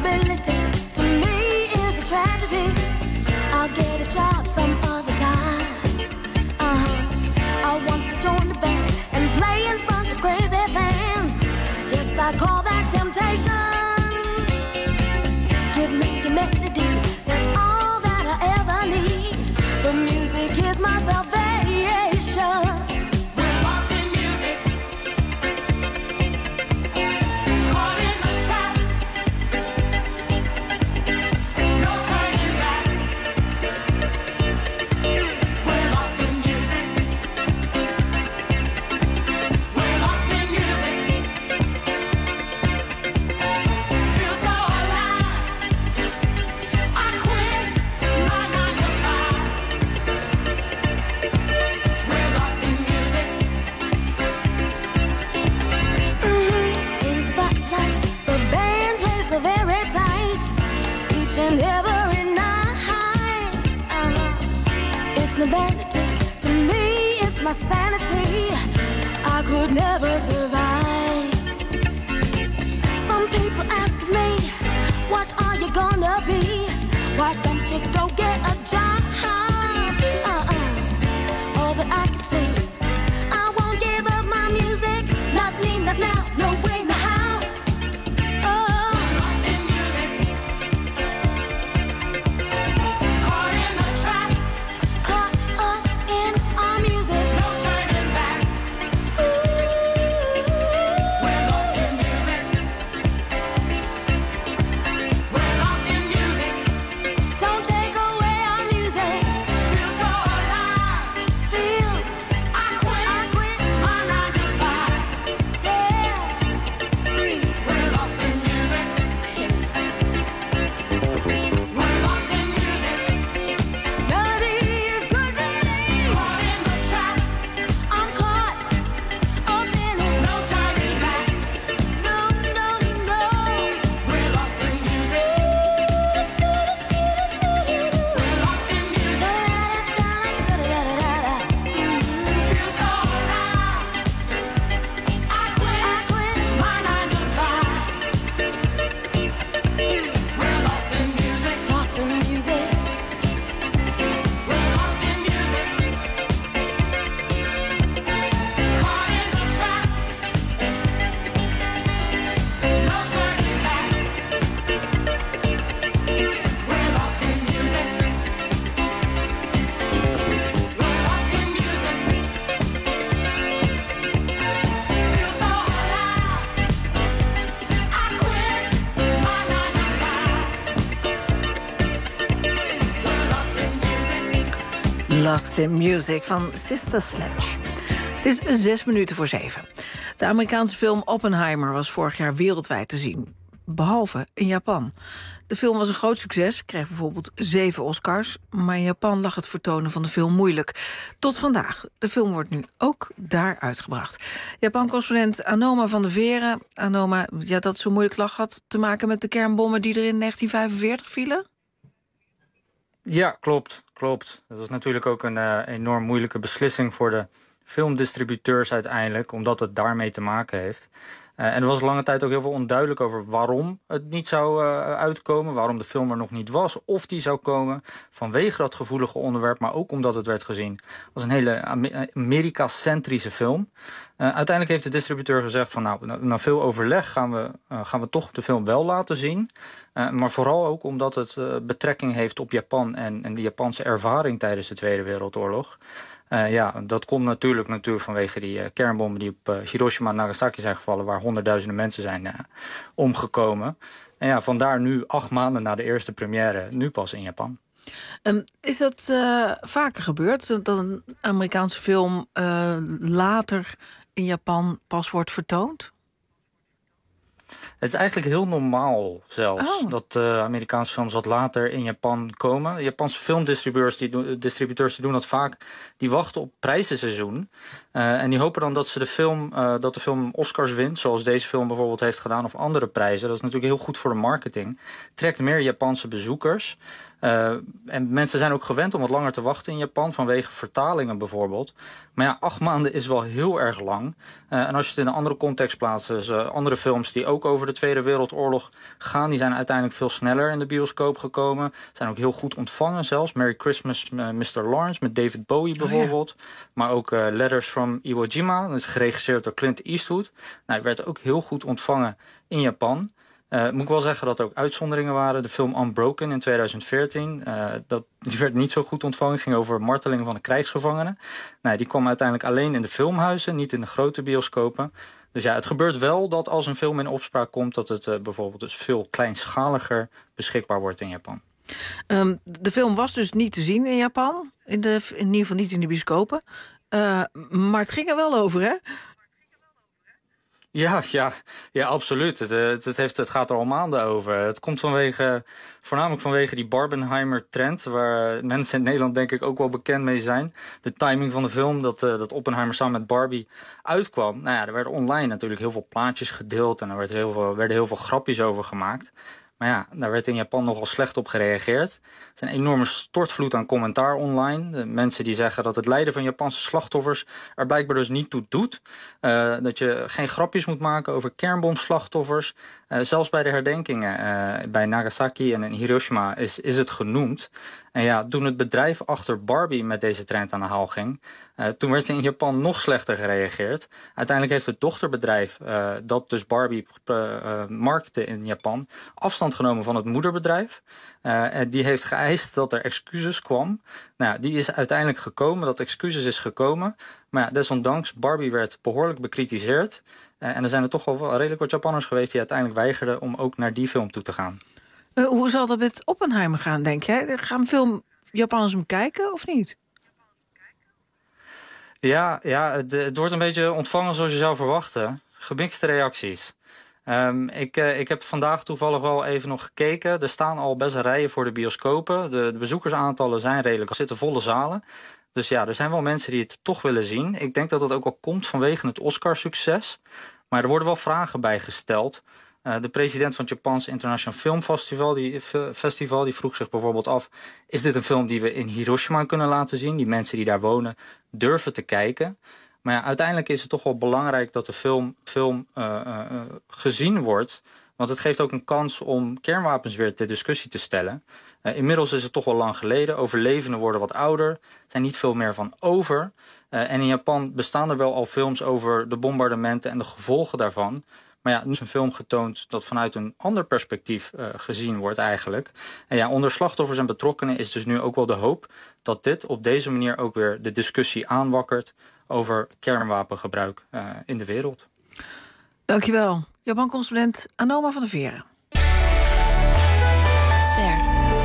responsibility to me is a tragedy. I'll get a job some other time. Uh-huh. I want to join the band and play in front of crazy fans. Yes, I call that temptation. Give me your melody, that's all that I ever need. The music is my salvation. We're lost in music, caught in the trap. No turning back. We're lost in music. We're lost in music. Feel so alive. I quit my nine to five. We're lost in music. Mm-hmm. In spotlight, the band plays so very tight. Each and every night. Uh-huh. It's no vanity to me, it's my sanity. I could never survive. Some people ask me, what are you gonna be? Why don't you go get a job? Uh-uh. All that I can say, I won't give up my music. Not me, not now, no way, no how. Oh, lost in music, caught in the trap, caught up in our music. No turning back. Ooh, we're lost in music. We're lost in music. Don't take away our music. Feel so alive. Feel I quit. I quit my nine to five. Yeah. We're lost in music. We're lost in music. Melody is good to me. Caught in the trap. I'm caught up in it. No turning back. No, no, no. We're lost in music. We're lost in music. Feel so alive. I quit. I quit my nine to five. We're lost in music. Lost in music. We're lost in music. Caught in the trap. No turning back. We're lost in music. We're lost in music. Feel so alive. I quit my nine to five. We're lost in music. Lost in Music van Sister Sledge. Het is zes minuten voor zeven. De Amerikaanse film Oppenheimer was vorig jaar wereldwijd te zien. Behalve in Japan. De film was een groot succes, kreeg bijvoorbeeld zeven Oscars. Maar in Japan lag het vertonen van de film moeilijk. Tot vandaag. De film wordt nu ook daar uitgebracht. Japan-correspondent Anoma van der Veren. Anoma, ja, dat het zo moeilijk lag had te maken met de kernbommen die er in negentien vijfenveertig vielen? Ja, klopt. klopt. Dat was natuurlijk ook een uh, enorm moeilijke beslissing voor de filmdistributeurs uiteindelijk, omdat het daarmee te maken heeft. Uh, en er was lange tijd ook heel veel onduidelijk over waarom het niet zou uh, uitkomen, waarom de film er nog niet was, of die zou komen vanwege dat gevoelige onderwerp, maar ook omdat het werd gezien als een hele Amerika-centrische film. Uh, uiteindelijk heeft de distributeur gezegd van nou, na, na veel overleg gaan we, uh, gaan we toch de film wel laten zien. Uh, maar vooral ook omdat het uh, betrekking heeft op Japan en, en de Japanse ervaring tijdens de Tweede Wereldoorlog. Uh, ja, dat komt natuurlijk, natuurlijk vanwege die uh, kernbommen die op uh, Hiroshima en Nagasaki zijn gevallen, waar honderdduizenden mensen zijn uh, omgekomen. En ja, vandaar nu acht maanden na de eerste première, nu pas in Japan. Um, is dat uh, vaker gebeurd, dat een Amerikaanse film uh, later in Japan pas wordt vertoond? Het is eigenlijk heel normaal zelfs oh. dat uh, Amerikaanse films wat later in Japan komen. De Japanse filmdistributeurs die, do- distributeurs die doen dat vaak. Die wachten op prijzenseizoen. Uh, en die hopen dan dat, ze de film, uh, dat de film Oscars wint, zoals deze film bijvoorbeeld heeft gedaan, of andere prijzen. Dat is natuurlijk heel goed voor de marketing. Trekt meer Japanse bezoekers. Uh, en mensen zijn ook gewend om wat langer te wachten in Japan, vanwege vertalingen bijvoorbeeld. Maar ja, acht maanden is wel heel erg lang. Uh, en als je het in een andere context plaatst, dus uh, andere films die ook over de Tweede Wereldoorlog gaan, die zijn uiteindelijk veel sneller in de bioscoop gekomen. Zijn ook heel goed ontvangen zelfs. Merry Christmas, uh, mister Lawrence, met David Bowie bijvoorbeeld. Oh, ja. Maar ook uh, Letters from Iwo Jima, dat is geregisseerd door Clint Eastwood. Nou, die werd ook heel goed ontvangen in Japan. Uh, moet ik wel zeggen dat er ook uitzonderingen waren. De film Unbroken in tweeduizend veertien, uh, dat, die werd niet zo goed ontvangen. Het ging over marteling van de krijgsgevangenen. Nou, die kwam uiteindelijk alleen in de filmhuizen, niet in de grote bioscopen. Dus ja, het gebeurt wel dat als een film in opspraak komt, dat het uh, bijvoorbeeld dus veel kleinschaliger beschikbaar wordt in Japan. Um, de film was dus niet te zien in Japan. In, de, in ieder geval niet in de bioscopen. Uh, maar het ging er wel over, hè? Ja, ja, ja, absoluut. Het, het, het, heeft, het gaat er al maanden over. Het komt vanwege, voornamelijk vanwege die Barbenheimer-trend, waar mensen in Nederland denk ik ook wel bekend mee zijn. De timing van de film, dat, uh, dat Oppenheimer samen met Barbie uitkwam. Nou ja, er werden online natuurlijk heel veel plaatjes gedeeld en er werd heel veel, werden heel veel grapjes over gemaakt. Maar ja, daar werd in Japan nogal slecht op gereageerd. Er is een enorme stortvloed aan commentaar online. De mensen die zeggen dat het lijden van Japanse slachtoffers er blijkbaar dus niet toe doet. Uh, dat je geen grapjes moet maken over kernbomslachtoffers. Uh, zelfs bij de herdenkingen uh, bij Nagasaki en in Hiroshima is, is het genoemd. En ja, toen het bedrijf achter Barbie met deze trend aan de haal ging, uh, toen werd in Japan nog slechter gereageerd. Uiteindelijk heeft het dochterbedrijf uh, dat dus Barbie uh, uh, markte in Japan afstand genomen van het moederbedrijf. Uh, en die heeft geëist dat er excuses kwam. Nou, die is uiteindelijk gekomen, dat excuses is gekomen. Maar ja, desondanks, Barbie werd behoorlijk bekritiseerd. Uh, en er zijn er toch wel redelijk wat Japanners geweest die uiteindelijk weigerden om ook naar die film toe te gaan. Uh, hoe zal dat met Oppenheimer gaan, denk jij? Gaan veel Japanners hem kijken of niet? Ja, ja het, het wordt een beetje ontvangen zoals je zou verwachten. Gemixte reacties. Um, ik, uh, ik heb vandaag toevallig wel even nog gekeken. Er staan al best rijen voor de bioscopen. De, de bezoekersaantallen zijn redelijk. Er zitten volle zalen. Dus ja, er zijn wel mensen die het toch willen zien. Ik denk dat dat ook wel komt vanwege het Oscar-succes. Maar er worden wel vragen bij gesteld. Uh, de president van het Japans International Film Festival die, Festival die vroeg zich bijvoorbeeld af, is dit een film die we in Hiroshima kunnen laten zien? Die mensen die daar wonen durven te kijken. Maar ja, uiteindelijk is het toch wel belangrijk dat de film, film uh, uh, gezien wordt. Want het geeft ook een kans om kernwapens weer ter discussie te stellen. Uh, inmiddels is het toch wel lang geleden. Overlevenden worden wat ouder. Er zijn niet veel meer van over. Uh, en in Japan bestaan er wel al films over de bombardementen en de gevolgen daarvan. Maar ja, nu is een film getoond dat vanuit een ander perspectief uh, gezien wordt eigenlijk. En ja, onder slachtoffers en betrokkenen is dus nu ook wel de hoop dat dit op deze manier ook weer de discussie aanwakkert over kernwapengebruik uh, in de wereld. Dankjewel. Japan-correspondent Anoma van der Veren. Ster.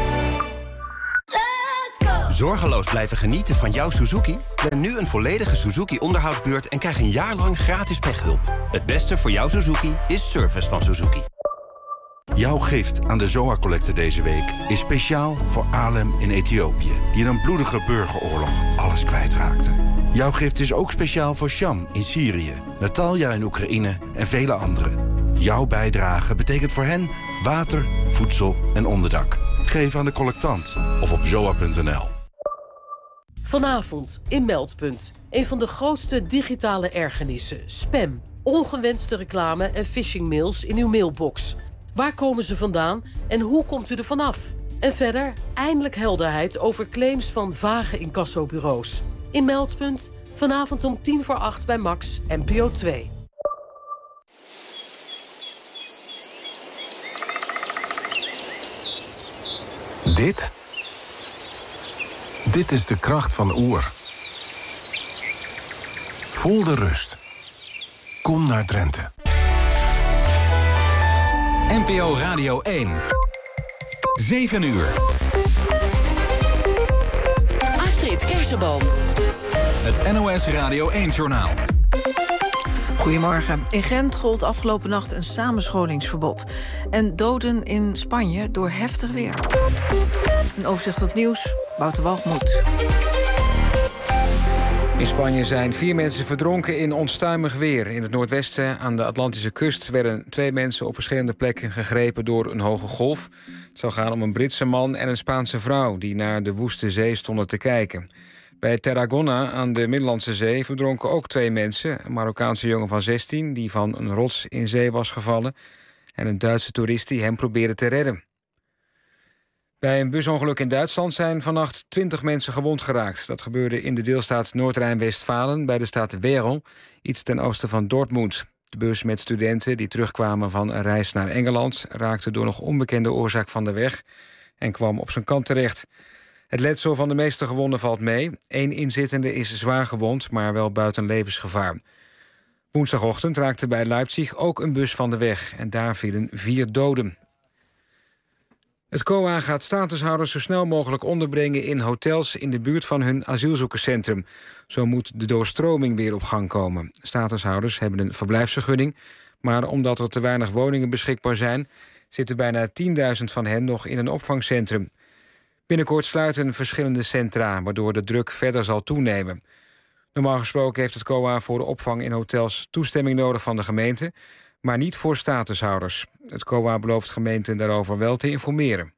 Zorgeloos blijven genieten van jouw Suzuki? Plan nu een volledige Suzuki-onderhoudsbeurt en krijg een jaar lang gratis pechhulp. Het beste voor jouw Suzuki is service van Suzuki. Jouw gift aan de Zoa-collecte deze week is speciaal voor Alem in Ethiopië, die in een bloedige burgeroorlog alles kwijtraakte. Jouw gift is ook speciaal voor Sham in Syrië, Natalia in Oekraïne en vele anderen. Jouw bijdrage betekent voor hen water, voedsel en onderdak. Geef aan de collectant of op zoa punt n l. Vanavond in Meldpunt. Een van de grootste digitale ergernissen. Spam. Ongewenste reclame en phishingmails in uw mailbox. Waar komen ze vandaan en hoe komt u er vanaf? En verder eindelijk helderheid over claims van vage incassobureaus. In Meldpunt. Vanavond om tien voor acht bij Max N P O twee. Dit? Dit is de kracht van Oer. Voel de rust. Kom naar Drenthe. N P O Radio één. zeven uur. Astrid Kersenboom. Het N O S Radio één-journaal. Goedemorgen. In Gent gold afgelopen nacht een samenscholingsverbod. En doden in Spanje door heftig weer. Een overzicht tot nieuws, Wouter Walgemoed. In Spanje zijn vier mensen verdronken in onstuimig weer. In het noordwesten aan de Atlantische kust werden twee mensen op verschillende plekken gegrepen door een hoge golf. Het zou gaan om een Britse man en een Spaanse vrouw die naar de woeste zee stonden te kijken. Bij Tarragona aan de Middellandse Zee verdronken ook twee mensen. Een Marokkaanse jongen van zestien die van een rots in zee was gevallen en een Duitse toerist die hem probeerde te redden. Bij een busongeluk in Duitsland zijn vannacht twintig mensen gewond geraakt. Dat gebeurde in de deelstaat Noord-Rijn-Westfalen bij de stad Werl, iets ten oosten van Dortmund. De bus met studenten die terugkwamen van een reis naar Engeland raakte door nog onbekende oorzaak van de weg en kwam op zijn kant terecht. Het letsel van de meeste gewonden valt mee. Eén inzittende is zwaar gewond, maar wel buiten levensgevaar. Woensdagochtend raakte bij Leipzig ook een bus van de weg en daar vielen vier doden. Het C O A gaat statushouders zo snel mogelijk onderbrengen in hotels in de buurt van hun asielzoekerscentrum. Zo moet de doorstroming weer op gang komen. Statushouders hebben een verblijfsvergunning, maar omdat er te weinig woningen beschikbaar zijn, zitten bijna tienduizend van hen nog in een opvangcentrum. Binnenkort sluiten verschillende centra, waardoor de druk verder zal toenemen. Normaal gesproken heeft het C O A voor de opvang in hotels toestemming nodig van de gemeente, maar niet voor statushouders. Het C O A belooft gemeenten daarover wel te informeren.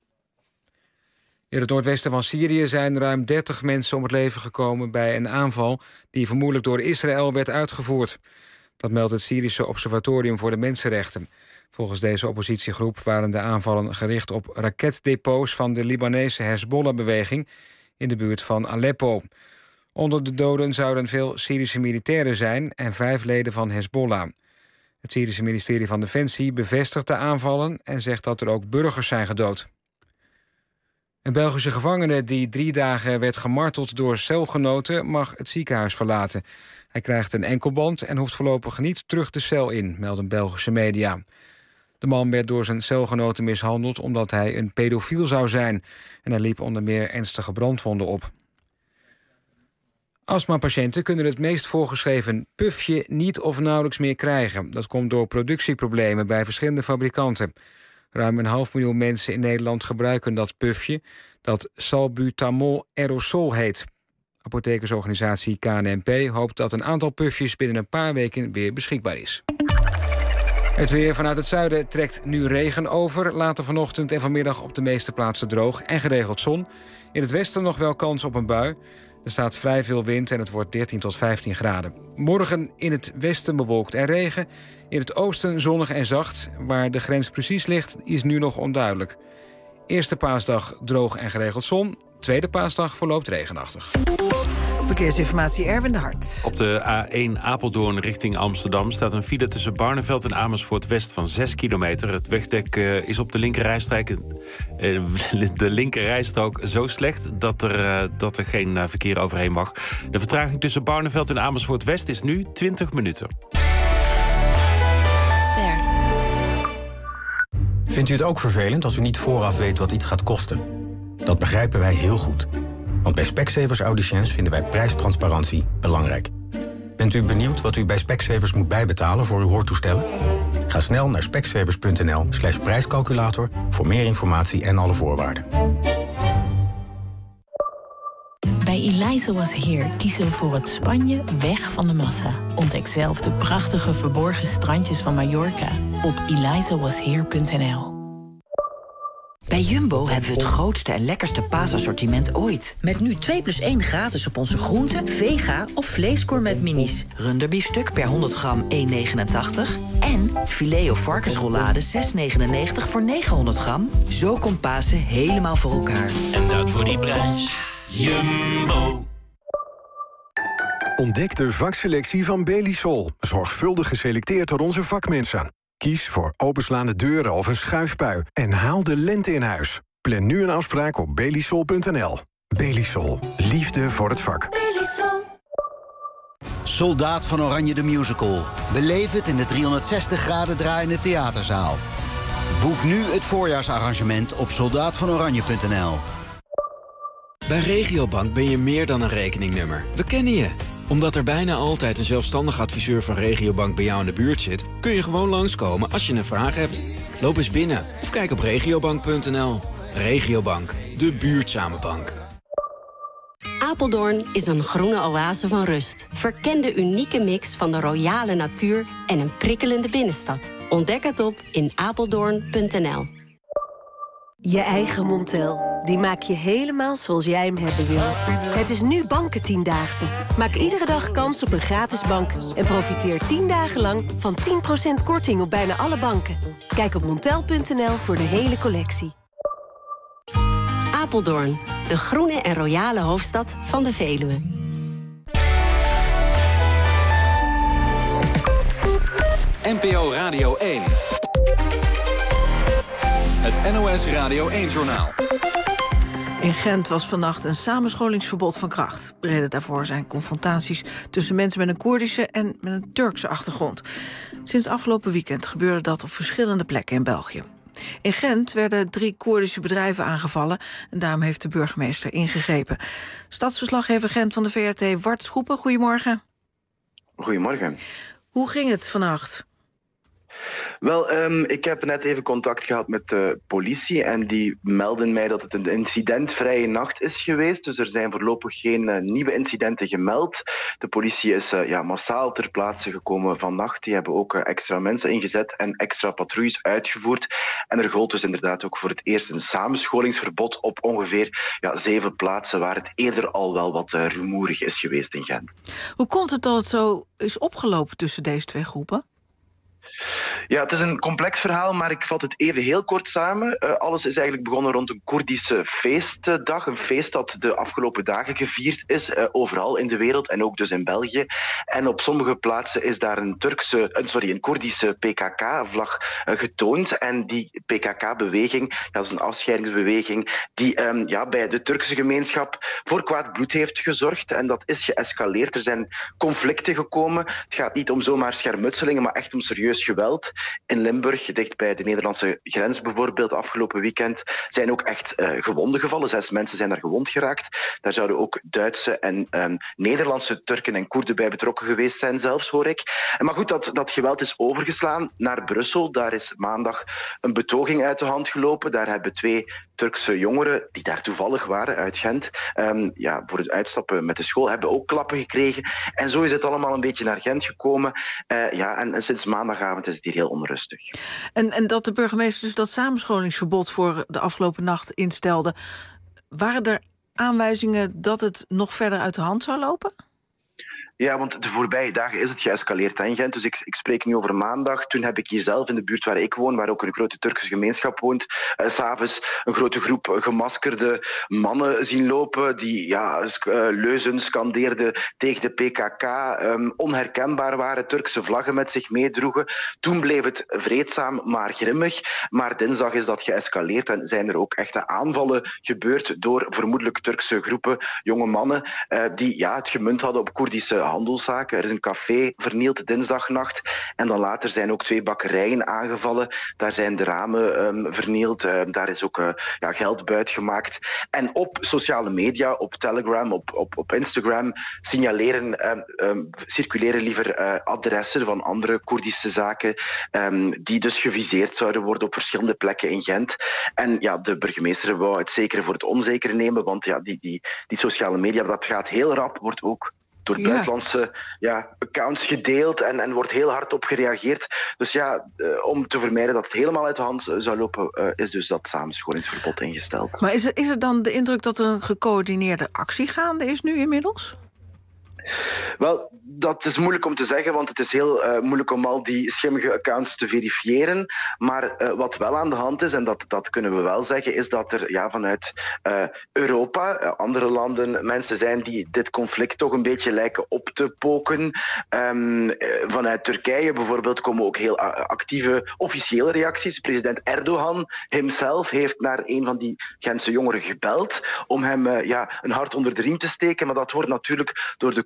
In het noordwesten van Syrië zijn ruim dertig mensen om het leven gekomen bij een aanval die vermoedelijk door Israël werd uitgevoerd. Dat meldt het Syrische Observatorium voor de Mensenrechten. Volgens deze oppositiegroep waren de aanvallen gericht op raketdepots van de Libanese Hezbollah-beweging in de buurt van Aleppo. Onder de doden zouden veel Syrische militairen zijn en vijf leden van Hezbollah. Het Syrische ministerie van Defensie bevestigt de aanvallen en zegt dat er ook burgers zijn gedood. Een Belgische gevangene die drie dagen werd gemarteld door celgenoten mag het ziekenhuis verlaten. Hij krijgt een enkelband en hoeft voorlopig niet terug de cel in, melden Belgische media. De man werd door zijn celgenoten mishandeld omdat hij een pedofiel zou zijn en hij liep onder meer ernstige brandwonden op. Astmapatiënten kunnen het meest voorgeschreven pufje niet of nauwelijks meer krijgen. Dat komt door productieproblemen bij verschillende fabrikanten. Ruim een half miljoen mensen in Nederland gebruiken dat pufje, dat salbutamol aerosol heet. Apothekersorganisatie K N N P hoopt dat een aantal pufjes binnen een paar weken weer beschikbaar is. Het weer vanuit het zuiden trekt nu regen over. Later vanochtend en vanmiddag op de meeste plaatsen droog en geregeld zon. In het westen nog wel kans op een bui. Er staat vrij veel wind en het wordt dertien tot vijftien graden. Morgen in het westen bewolkt en regen. In het oosten zonnig en zacht. Waar de grens precies ligt is nu nog onduidelijk. Eerste paasdag droog en geregeld zon. Tweede paasdag verloopt regenachtig. Verkeersinformatie Erwin de Hart. Op de A één Apeldoorn richting Amsterdam staat een file tussen Barneveld en Amersfoort West van zes kilometer. Het wegdek uh, is op de linkerrijstrook, uh, de linkerrijstrook zo slecht dat er, uh, dat er geen uh, verkeer overheen mag. De vertraging tussen Barneveld en Amersfoort West is nu twintig minuten. Ster. Vindt u het ook vervelend als u niet vooraf weet wat iets gaat kosten? Dat begrijpen wij heel goed. Want bij Specsavers Auditions vinden wij prijstransparantie belangrijk. Bent u benieuwd wat u bij Specsavers moet bijbetalen voor uw hoortoestellen? Ga snel naar specsavers.nl slash prijscalculator voor meer informatie en alle voorwaarden. Bij Eliza Was Here kiezen we voor het Spanje weg van de massa. Ontdek zelf de prachtige verborgen strandjes van Mallorca op eliza was here punt n l. Bij Jumbo hebben we het grootste en lekkerste paasassortiment ooit. Met nu twee plus één gratis op onze groenten, vega of vleesgourmet minis. Runderbiefstuk per honderd gram één negenentachtig. En filet of varkensrollade zes negenennegentig voor negenhonderd gram. Zo komt Pasen helemaal voor elkaar. En dat voor die prijs. Jumbo. Ontdek de vakselectie van Belisol. Zorgvuldig geselecteerd door onze vakmensen. Kies voor openslaande deuren of een schuifpui en haal de lente in huis. Plan nu een afspraak op belisol punt n l. Belisol. Liefde voor het vak. Belisol. Soldaat van Oranje de Musical. Beleef het in de driehonderdzestig graden draaiende theaterzaal. Boek nu het voorjaarsarrangement op soldaat van oranje punt n l. Bij Regiobank ben je meer dan een rekeningnummer. We kennen je. Omdat er bijna altijd een zelfstandig adviseur van Regiobank bij jou in de buurt zit, kun je gewoon langskomen als je een vraag hebt. Loop eens binnen of kijk op regiobank punt n l. Regiobank, de buurtzame bank. Apeldoorn is een groene oase van rust. Verken de unieke mix van de royale natuur en een prikkelende binnenstad. Ontdek het op in apeldoorn punt n l. Je eigen Montel. Die maak je helemaal zoals jij hem hebben wil. Het is nu Bankentiendaagse. Maak iedere dag kans op een gratis bank. En profiteer tien dagen lang van tien procent korting op bijna alle banken. Kijk op montel punt n l voor de hele collectie. Apeldoorn, de groene en royale hoofdstad van de Veluwe. N P O Radio één. Het N O S Radio één-journaal. In Gent was vannacht een samenscholingsverbod van kracht. Reden daarvoor zijn confrontaties tussen mensen met een Koerdische en met een Turkse achtergrond. Sinds afgelopen weekend gebeurde dat op verschillende plekken in België. In Gent werden drie Koerdische bedrijven aangevallen en daarom heeft de burgemeester ingegrepen. Stadsverslaggever Gent van de V R T, Wart Schoepen, goedemorgen. Goedemorgen. Hoe ging het vannacht? Wel, um, ik heb net even contact gehad met de politie en die melden mij dat het een incidentvrije nacht is geweest. Dus er zijn voorlopig geen uh, nieuwe incidenten gemeld. De politie is uh, ja, massaal ter plaatse gekomen vannacht. Die hebben ook uh, extra mensen ingezet en extra patrouilles uitgevoerd. En er gold dus inderdaad ook voor het eerst een samenscholingsverbod op ongeveer ja, zeven plaatsen waar het eerder al wel wat uh, rumoerig is geweest in Gent. Hoe komt het dat het zo is opgelopen tussen deze twee groepen? Ja, het is een complex verhaal, maar ik vat het even heel kort samen. Uh, alles is eigenlijk begonnen rond een Koerdische feestdag. Een feest dat de afgelopen dagen gevierd is, uh, overal in de wereld en ook dus in België. En op sommige plaatsen is daar een, Turkse, uh, sorry, een Koerdische P K K-vlag uh, getoond. En die P K K-beweging, ja, dat is een afscheidingsbeweging, die um, ja, bij de Turkse gemeenschap voor kwaad bloed heeft gezorgd. En dat is geëscaleerd. Er zijn conflicten gekomen. Het gaat niet om zomaar schermutselingen, maar echt om serieus geweld. In Limburg, dicht bij de Nederlandse grens bijvoorbeeld, afgelopen weekend, zijn ook echt uh, gewonden gevallen. Zes mensen zijn daar gewond geraakt. Daar zouden ook Duitse en um, Nederlandse Turken en Koerden bij betrokken geweest zijn zelfs, hoor ik. Maar goed, dat, dat geweld is overgeslaan naar Brussel. Daar is maandag een betoging uit de hand gelopen. Daar hebben twee Turkse jongeren, die daar toevallig waren, uit Gent, um, ja, voor het uitstappen met de school, hebben ook klappen gekregen. En zo is het allemaal een beetje naar Gent gekomen. Uh, ja, en, en sinds maandagavond is het hier heel onrustig. En, en dat de burgemeester dus dat samenscholingsverbod voor de afgelopen nacht instelde, waren er aanwijzingen dat het nog verder uit de hand zou lopen? Ja, want de voorbije dagen is het geëscaleerd in Gent. Dus ik, ik spreek nu over maandag. Toen heb ik hier zelf in de buurt waar ik woon, waar ook een grote Turkse gemeenschap woont, uh, 's avonds een grote groep gemaskerde mannen zien lopen die ja, sk- uh, leuzen scandeerden tegen de P K K, um, onherkenbaar waren, Turkse vlaggen met zich meedroegen. Toen bleef het vreedzaam, maar grimmig. Maar dinsdag is dat geëscaleerd en zijn er ook echte aanvallen gebeurd door vermoedelijk Turkse groepen jonge mannen uh, die ja, het gemunt hadden op Koerdische handelszaken. Er is een café vernield dinsdagnacht. En dan later zijn ook twee bakkerijen aangevallen. Daar zijn de ramen um, vernield. Uh, daar is ook uh, ja, geld buitgemaakt. En op sociale media, op Telegram, op, op, op Instagram, signaleren, um, um, circuleren liever uh, adressen van andere Koerdische zaken um, die dus geviseerd zouden worden op verschillende plekken in Gent. En ja, de burgemeester wou het zekere voor het onzekere nemen, want ja, die, die, die sociale media, dat gaat heel rap, wordt ook door Ja. buitenlandse ja, accounts gedeeld en, en wordt heel hard op gereageerd. Dus ja, uh, om te vermijden dat het helemaal uit de hand uh, zou lopen, uh, is dus dat samenscholingsverbod ingesteld. Maar is er, is er dan de indruk dat er een gecoördineerde actie gaande is nu inmiddels? Wel, dat is moeilijk om te zeggen, want het is heel uh, moeilijk om al die schimmige accounts te verifiëren. Maar uh, wat wel aan de hand is, en dat, dat kunnen we wel zeggen, is dat er ja, vanuit uh, Europa, uh, andere landen, mensen zijn die dit conflict toch een beetje lijken op te poken. Um, uh, vanuit Turkije bijvoorbeeld komen ook heel uh, actieve officiële reacties. President Erdogan himself heeft naar een van die Gentse jongeren gebeld om hem uh, ja, een hart onder de riem te steken. Maar dat wordt natuurlijk door de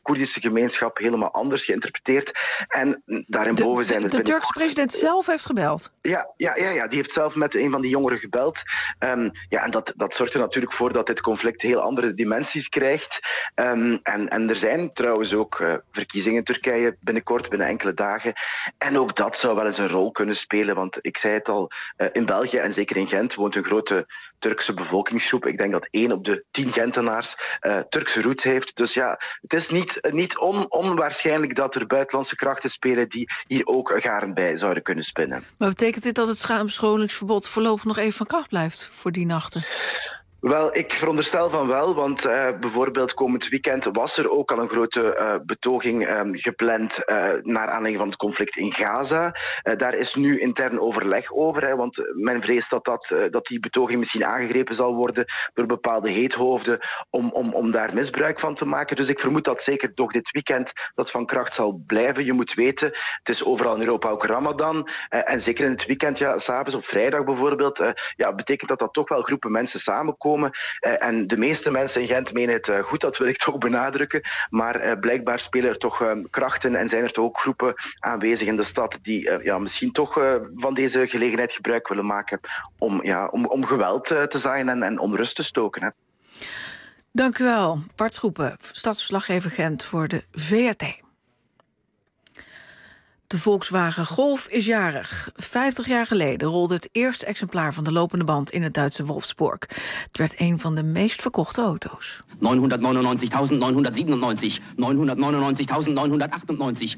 Koerdische gemeenschap helemaal anders geïnterpreteerd. En daarinboven zijn de, er... de, de Turkse president zelf heeft gebeld? Ja, ja, ja, ja, die heeft zelf met een van die jongeren gebeld. Um, ja, en dat, dat zorgt er natuurlijk voor dat dit conflict heel andere dimensies krijgt. Um, en, en er zijn trouwens ook uh, verkiezingen in Turkije binnenkort, binnen enkele dagen. En ook dat zou wel eens een rol kunnen spelen, want ik zei het al, uh, in België en zeker in Gent woont een grote Turkse bevolkingsgroep. Ik denk dat één op de tien Gentenaars uh, Turkse roots heeft. Dus ja, het is niet, niet on, onwaarschijnlijk dat er buitenlandse krachten spelen die hier ook garen bij zouden kunnen spinnen. Maar betekent dit dat het schaamscholingsverbod voorlopig nog even van kracht blijft voor die nachten? Wel, ik veronderstel van wel, want uh, bijvoorbeeld komend weekend was er ook al een grote uh, betoging um, gepland uh, naar aanleiding van het conflict in Gaza. Uh, daar is nu intern overleg over, hè, want men vreest dat, dat, uh, dat die betoging misschien aangegrepen zal worden door bepaalde heethoofden om, om, om daar misbruik van te maken. Dus ik vermoed dat zeker toch dit weekend dat van kracht zal blijven. Je moet weten, het is overal in Europa ook Ramadan. Uh, en zeker in het weekend, ja, 's avonds op vrijdag bijvoorbeeld, uh, ja, betekent dat dat toch wel groepen mensen samenkomen. Uh, en de meeste mensen in Gent menen het uh, goed, dat wil ik toch benadrukken. Maar uh, blijkbaar spelen er toch uh, krachten en zijn er toch ook groepen aanwezig in de stad die uh, ja, misschien toch uh, van deze gelegenheid gebruik willen maken om, ja, om, om geweld uh, te zaaien en, en onrust te stoken. Hè. Dank u wel, Bart Schoepen, stadsverslaggever Gent voor de V R T. De Volkswagen Golf is jarig. Vijftig jaar geleden rolde het eerste exemplaar van de lopende band in het Duitse Wolfsburg. Het werd een van de meest verkochte auto's. neunhundertneunundneunzigtausendneunhundertsiebenundneunzig, neunhundertneunundneunzigtausendneunhundertachtundneunzig,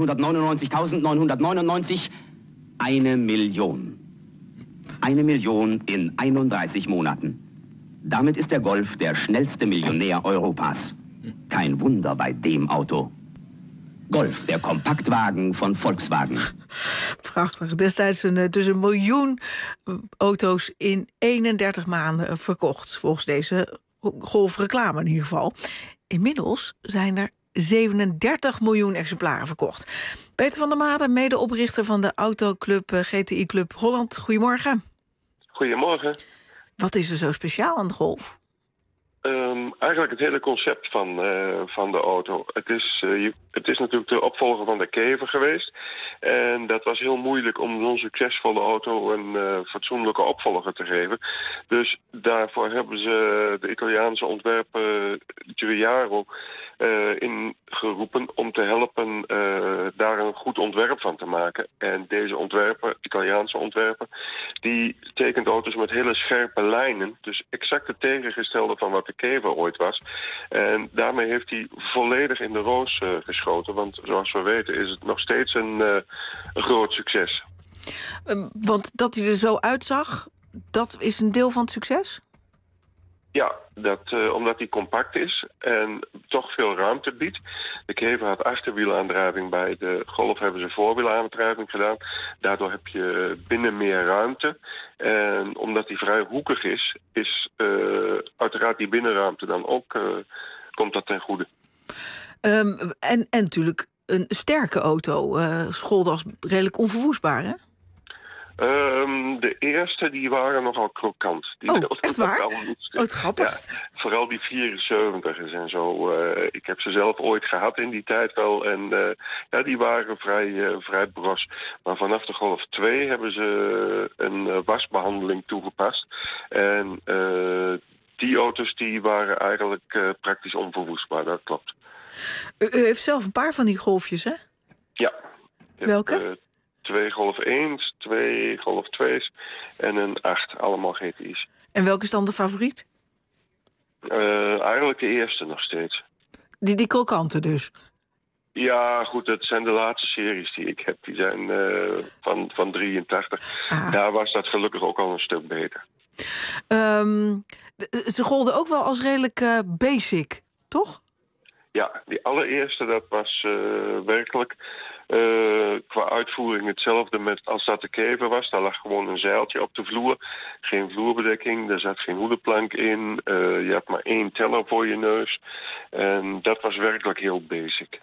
neunhundertneunundneunzigtausendneunhundertneunundneunzig. Eine Million. Eine Million in einunddreißig Monaten. Damit ist der Golf der schnellste Millionär Europas. Kein Wunder bei dem Auto. Golf, der Kompaktwagen van Volkswagen. Prachtig. Destijds een, dus een miljoen auto's in eenendertig maanden verkocht. Volgens deze golfreclame in ieder geval. Inmiddels zijn er zevenendertig miljoen exemplaren verkocht. Peter van der Maden, medeoprichter van de autoclub G T I Club Holland. Goedemorgen. Goedemorgen. Wat is er zo speciaal aan de Golf? Um, eigenlijk het hele concept van, uh, van de auto. Het is, uh, je, het is natuurlijk de opvolger van de Kever geweest. En dat was heel moeilijk om zo'n succesvolle auto een uh, fatsoenlijke opvolger te geven. Dus daarvoor hebben ze de Italiaanse ontwerper Giugiaro uh, ingeroepen om te helpen uh, daar een goed ontwerp van te maken. En deze ontwerper, Italiaanse ontwerper, die tekent auto's met hele scherpe lijnen. Dus exact het tegengestelde van wat de Kever ooit was. En daarmee heeft hij volledig in de roos uh, geschoten. Want zoals we weten is het nog steeds een, uh, een groot succes. Um, want dat hij er zo uitzag, dat is een deel van het succes? Ja, dat, uh, omdat hij compact is en toch veel ruimte biedt. De Kever had achterwielaandrijving, bij de Golf hebben ze voorwielaandrijving gedaan. Daardoor heb je binnen meer ruimte. En omdat hij vrij hoekig is, is uh, uiteraard die binnenruimte dan ook, uh, komt dat ten goede. Um, en, en natuurlijk een sterke auto, uh, scholde als redelijk onverwoestbaar, hè? Um, de eerste die waren nogal krokant. Die oh, echt waar? Oh, wat grappig. Ja, vooral die vierenzeventigers en zo. Uh, ik heb ze zelf ooit gehad in die tijd wel. En uh, ja, die waren vrij, uh, vrij bros. Maar vanaf de Golf twee hebben ze een uh, wasbehandeling toegepast. En uh, die auto's die waren eigenlijk uh, praktisch onverwoestbaar. Dat klopt. U, u heeft zelf een paar van die Golfjes, hè? Ja. Welke? Heb, uh, twee Golf ééns, twee Golf twee's en een acht, allemaal G T I's. En welke is dan de favoriet? Uh, eigenlijk de eerste nog steeds. Die, die krokante dus? Ja, goed, dat zijn de laatste series die ik heb. Die zijn uh, van, van drieëntachtig. Ah. Daar was dat gelukkig ook al een stuk beter. Um, ze golden ook wel als redelijk uh, basic, toch? Ja, die allereerste, dat was uh, werkelijk uh, qua uitvoering hetzelfde met als dat de Kever was. Daar lag gewoon een zeiltje op de vloer. Geen vloerbedekking, er zat geen hoedenplank in. Uh, je had maar één teller voor je neus. En dat was werkelijk heel basic.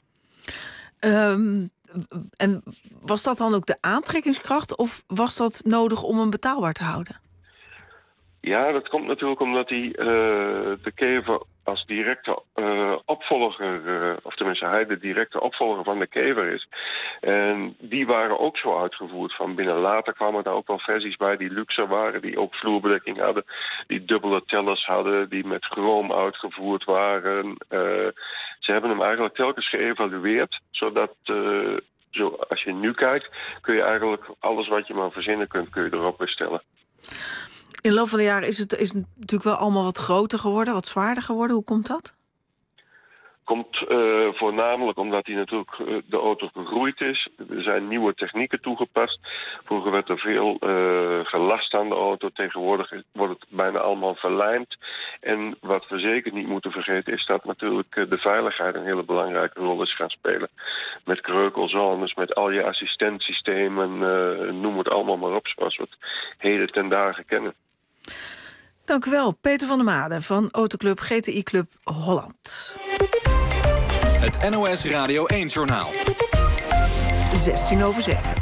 Um, en was dat dan ook de aantrekkingskracht of was dat nodig om hem betaalbaar te houden? Ja, dat komt natuurlijk omdat hij uh, de kever als directe uh, opvolger, uh, of tenminste hij de directe opvolger van de kever is. En die waren ook zo uitgevoerd van binnen. Later kwamen daar ook wel versies bij die luxer waren, die ook vloerbedekking hadden, die dubbele tellers hadden, die met chroom uitgevoerd waren. Uh, ze hebben hem eigenlijk telkens geëvalueerd, zodat uh, zo, als je nu kijkt, kun je eigenlijk alles wat je maar verzinnen kunt, kun je erop bestellen. In de loop van de jaren is het, is het natuurlijk wel allemaal wat groter geworden, wat zwaarder geworden. Hoe komt dat? Komt uh, voornamelijk omdat hij natuurlijk uh, de auto gegroeid is. Er zijn nieuwe technieken toegepast. Vroeger werd er veel uh, gelast aan de auto. Tegenwoordig wordt het bijna allemaal verlijmd. En wat we zeker niet moeten vergeten is dat natuurlijk uh, de veiligheid een hele belangrijke rol is gaan spelen. Met kreukelzones, met al je assistentsystemen, uh, noem het allemaal maar op, zoals we het heden ten dagen kennen. Dank u wel, Peter van der Made van Autoclub G T I Club Holland. Het N O S Radio één-journaal. zestien over zeven.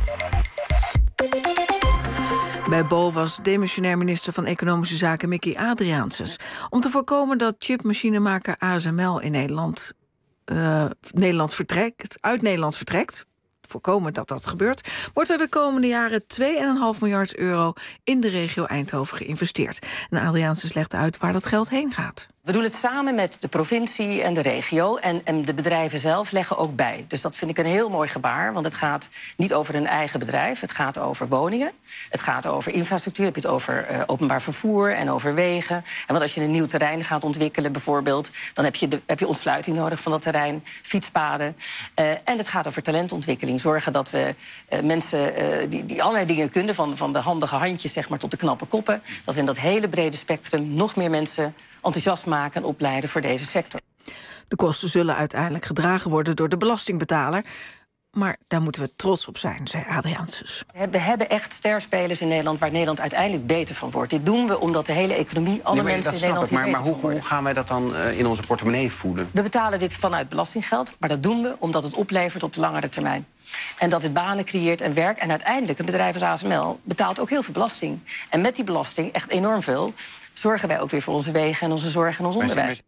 Bij Bo was demissionair minister van Economische Zaken Mickey Adriaansens. Om te voorkomen dat chipmachinemaker A S M L in Nederland, uh, Nederland vertrekt, uit Nederland vertrekt, voorkomen dat dat gebeurt, wordt er de komende jaren twee komma vijf miljard euro in de regio Eindhoven geïnvesteerd. En Adriaansens legt uit waar dat geld heen gaat. We doen het samen met de provincie en de regio. En, en de bedrijven zelf leggen ook bij. Dus dat vind ik een heel mooi gebaar. Want het gaat niet over een eigen bedrijf. Het gaat over woningen. Het gaat over infrastructuur. Dan heb je het over uh, openbaar vervoer en over wegen. En want als je een nieuw terrein gaat ontwikkelen bijvoorbeeld, dan heb je, de, heb je ontsluiting nodig van dat terrein. Fietspaden. Uh, en het gaat over talentontwikkeling. Zorgen dat we uh, mensen uh, die, die allerlei dingen kunnen, van, van de handige handjes zeg maar, tot de knappe koppen, dat we in dat hele brede spectrum nog meer mensen enthousiast maken en opleiden voor deze sector. De kosten zullen uiteindelijk gedragen worden door de belastingbetaler. Maar daar moeten we trots op zijn, zei Adriaansens. We hebben echt sterspelers in Nederland waar Nederland uiteindelijk beter van wordt. Dit doen we omdat de hele economie, alle nee, mensen in Nederland hier beter van worden. Maar hoe, hoe gaan wij dat dan uh, in onze portemonnee voelen? We betalen dit vanuit belastinggeld, maar dat doen we omdat het oplevert op de langere termijn. En dat het banen creëert en werk. En uiteindelijk, een bedrijf als A S M L betaalt ook heel veel belasting. En met die belasting, echt enorm veel, zorgen wij ook weer voor onze wegen en onze zorg en ons onderwijs.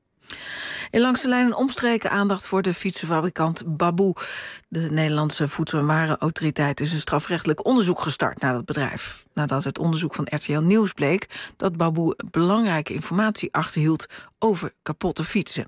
In Langs de Lijn een omstreken aandacht voor de fietsenfabrikant Baboe. De Nederlandse Voedsel- en Warenautoriteit is een strafrechtelijk onderzoek gestart naar dat bedrijf. Nadat het onderzoek van R T L Nieuws bleek dat Baboe belangrijke informatie achterhield over kapotte fietsen.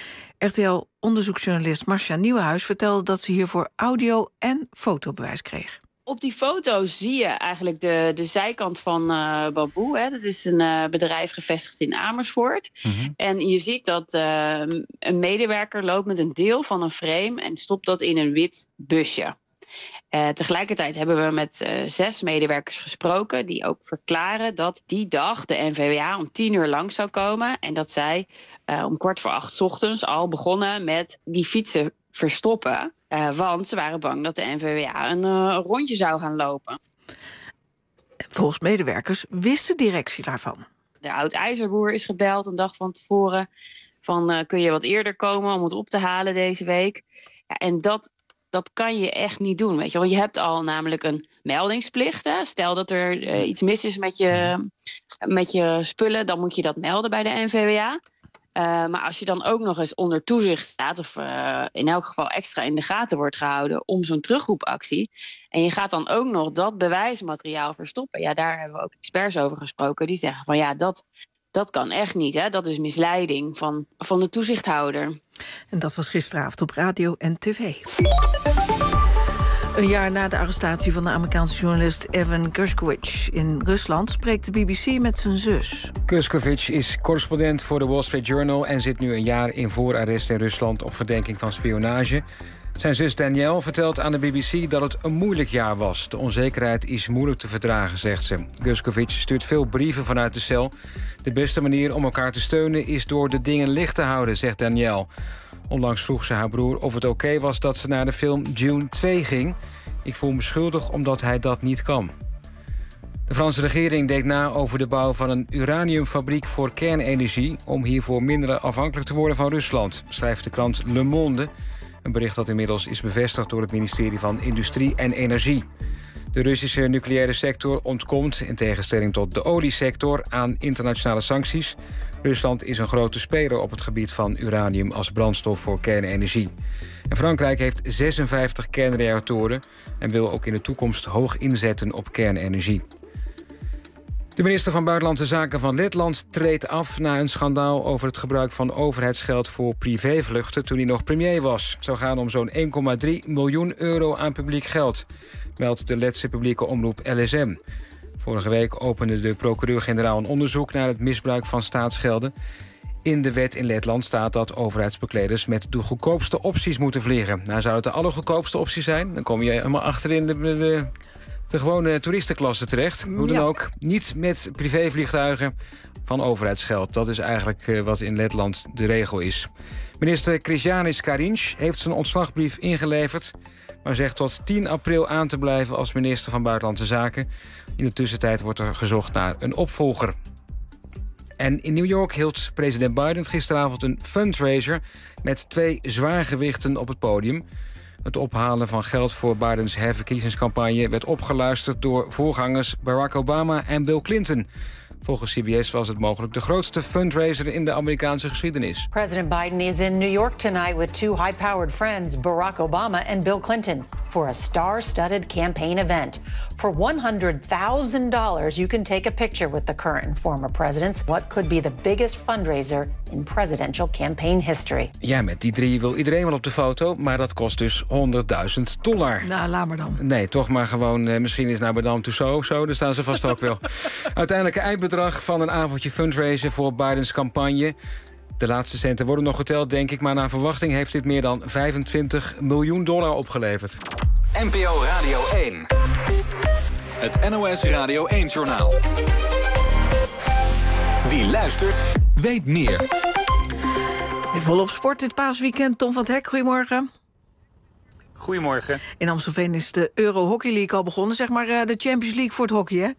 R T L-onderzoeksjournalist Marcia Nieuwenhuis vertelde dat ze hiervoor audio- en fotobewijs kreeg. Op die foto zie je eigenlijk de, de zijkant van uh, Baboe. Hè. Dat is een uh, bedrijf gevestigd in Amersfoort. Mm-hmm. En je ziet dat uh, een medewerker loopt met een deel van een frame en stopt dat in een wit busje. Uh, tegelijkertijd hebben we met uh, zes medewerkers gesproken die ook verklaren dat die dag de N V W A om tien uur langs zou komen. En dat zij uh, om kwart voor acht 's ochtends al begonnen met die fietsen verstoppen. Uh, want ze waren bang dat de N V W A een uh, rondje zou gaan lopen. Volgens medewerkers wist de directie daarvan. De oud-ijzerboer is gebeld een dag van tevoren van uh, kun je wat eerder komen om het op te halen deze week. Ja, en dat, dat kan je echt niet doen, weet je. Want je hebt al namelijk een meldingsplicht. Hè? Stel dat er uh, iets mis is met je, met je spullen, dan moet je dat melden bij de N V W A. Uh, maar als je dan ook nog eens onder toezicht staat, of uh, in elk geval extra in de gaten wordt gehouden om zo'n terugroepactie, en je gaat dan ook nog dat bewijsmateriaal verstoppen, ja, daar hebben we ook experts over gesproken die zeggen van ja, dat, dat kan echt niet. Hè? Dat is misleiding van, van de toezichthouder. En dat was gisteravond op radio en tv. Een jaar na de arrestatie van de Amerikaanse journalist Evan Gershkovich in Rusland spreekt de B B C met zijn zus. Gershkovich is correspondent voor de Wall Street Journal en zit nu een jaar in voorarrest in Rusland op verdenking van spionage. Zijn zus Danielle vertelt aan de B B C dat het een moeilijk jaar was. De onzekerheid is moeilijk te verdragen, zegt ze. Gershkovich stuurt veel brieven vanuit de cel. De beste manier om elkaar te steunen is door de dingen licht te houden, zegt Danielle. Onlangs vroeg ze haar broer of het oké okay was dat ze naar de film Dune twee ging. Ik voel me schuldig omdat hij dat niet kan. De Franse regering denkt na over de bouw van een uraniumfabriek voor kernenergie, om hiervoor minder afhankelijk te worden van Rusland, schrijft de krant Le Monde. Een bericht dat inmiddels is bevestigd door het ministerie van Industrie en Energie. De Russische nucleaire sector ontkomt, in tegenstelling tot de oliesector, aan internationale sancties. Rusland is een grote speler op het gebied van uranium als brandstof voor kernenergie. En Frankrijk heeft zesenvijftig kernreactoren en wil ook in de toekomst hoog inzetten op kernenergie. De minister van Buitenlandse Zaken van Letland treedt af na een schandaal over het gebruik van overheidsgeld voor privévluchten toen hij nog premier was. Het zou gaan om zo'n één komma drie miljoen euro aan publiek geld, meldt de Letse publieke omroep L S M. Vorige week opende de procureur-generaal een onderzoek naar het misbruik van staatsgelden. In de wet in Letland staat dat overheidsbekleders met de goedkoopste opties moeten vliegen. Nou, zou het de allergoedkoopste optie zijn? Dan kom je helemaal achterin de, de, de gewone toeristenklasse terecht. Hoe dan ook, niet met privévliegtuigen van overheidsgeld. Dat is eigenlijk uh, wat in Letland de regel is. Minister Krišjānis Kariņš heeft zijn ontslagbrief ingeleverd, maar zegt tot tien april aan te blijven als minister van Buitenlandse Zaken. In de tussentijd wordt er gezocht naar een opvolger. En in New York hield president Biden gisteravond een fundraiser met twee zwaargewichten op het podium. Het ophalen van geld voor Bidens herverkiezingscampagne werd opgeluisterd door voorgangers Barack Obama en Bill Clinton. Volgens C B S was het mogelijk de grootste fundraiser in de Amerikaanse geschiedenis. President Biden is in New York tonight with two high-powered friends, Barack Obama and Bill Clinton, for a star-studded campaign event. For one hundred thousand dollars, you can take a picture with the current and former presidents. What could be the biggest fundraiser in presidential campaign history? Ja, met die drie wil iedereen wel op de foto, maar dat kost dus honderdduizend dollar. Nou, laat maar dan. Nee, toch maar gewoon, eh, misschien is naar Madame Tussauds of zo, daar staan ze vast ook wel. Uiteindelijk eindbedrag van een avondje fundraiser voor Bidens campagne. De laatste centen worden nog geteld, denk ik, maar naar verwachting heeft dit meer dan vijfentwintig miljoen dollar opgeleverd. N P O Radio één. Het N O S Radio één-journaal. Wie luistert, weet meer. Weer volop sport dit paasweekend. Tom van het Hek, goedemorgen. Goedemorgen. In Amstelveen is de Euro Hockey League al begonnen. Zeg maar de Champions League voor het hockey, hè?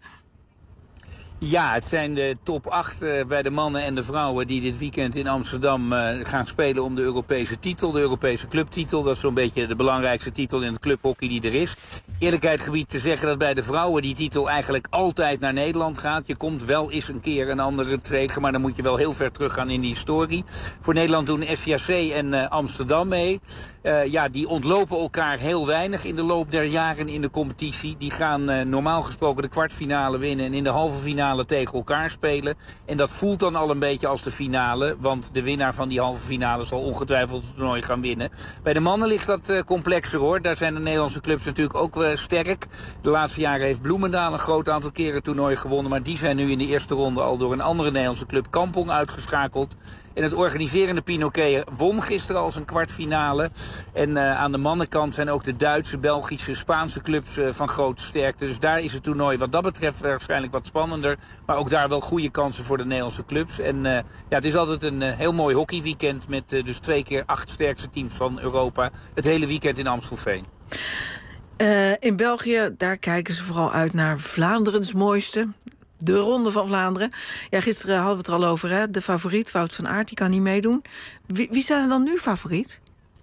Ja, het zijn de top acht uh, bij de mannen en de vrouwen die dit weekend in Amsterdam uh, gaan spelen om de Europese titel, de Europese clubtitel. Dat is zo'n beetje de belangrijkste titel in het clubhockey die er is. Eerlijkheid gebied te zeggen dat bij de vrouwen die titel eigenlijk altijd naar Nederland gaat. Je komt wel eens een keer een andere tegen, maar dan moet je wel heel ver teruggaan in die historie. Voor Nederland doen S C A C en uh, Amsterdam mee. Uh, ja, die ontlopen elkaar heel weinig in de loop der jaren in de competitie. Die gaan uh, normaal gesproken de kwartfinale winnen en in de halve finale tegen elkaar spelen. En dat voelt dan al een beetje als de finale, want de winnaar van die halve finale zal ongetwijfeld het toernooi gaan winnen. Bij de mannen ligt dat uh, complexer, hoor. Daar zijn de Nederlandse clubs natuurlijk ook uh, sterk. De laatste jaren heeft Bloemendaal een groot aantal keren het toernooi gewonnen, maar die zijn nu in de eerste ronde al door een andere Nederlandse club, Kampong, uitgeschakeld. En het organiserende Pinoquet won gisteren al zijn kwartfinale. En uh, aan de mannenkant zijn ook de Duitse, Belgische, Spaanse clubs uh, van grote sterkte. Dus daar is het toernooi wat dat betreft waarschijnlijk wat spannender. Maar ook daar wel goede kansen voor de Nederlandse clubs. En uh, ja, het is altijd een uh, heel mooi hockeyweekend met uh, dus twee keer acht sterkste teams van Europa. Het hele weekend in Amstelveen. Uh, in België, daar kijken ze vooral uit naar Vlaanderens mooiste. De Ronde van Vlaanderen. Ja, gisteren hadden we het er al over, hè? De favoriet, Wout van Aert, die kan niet meedoen. Wie, wie zijn er dan nu favoriet?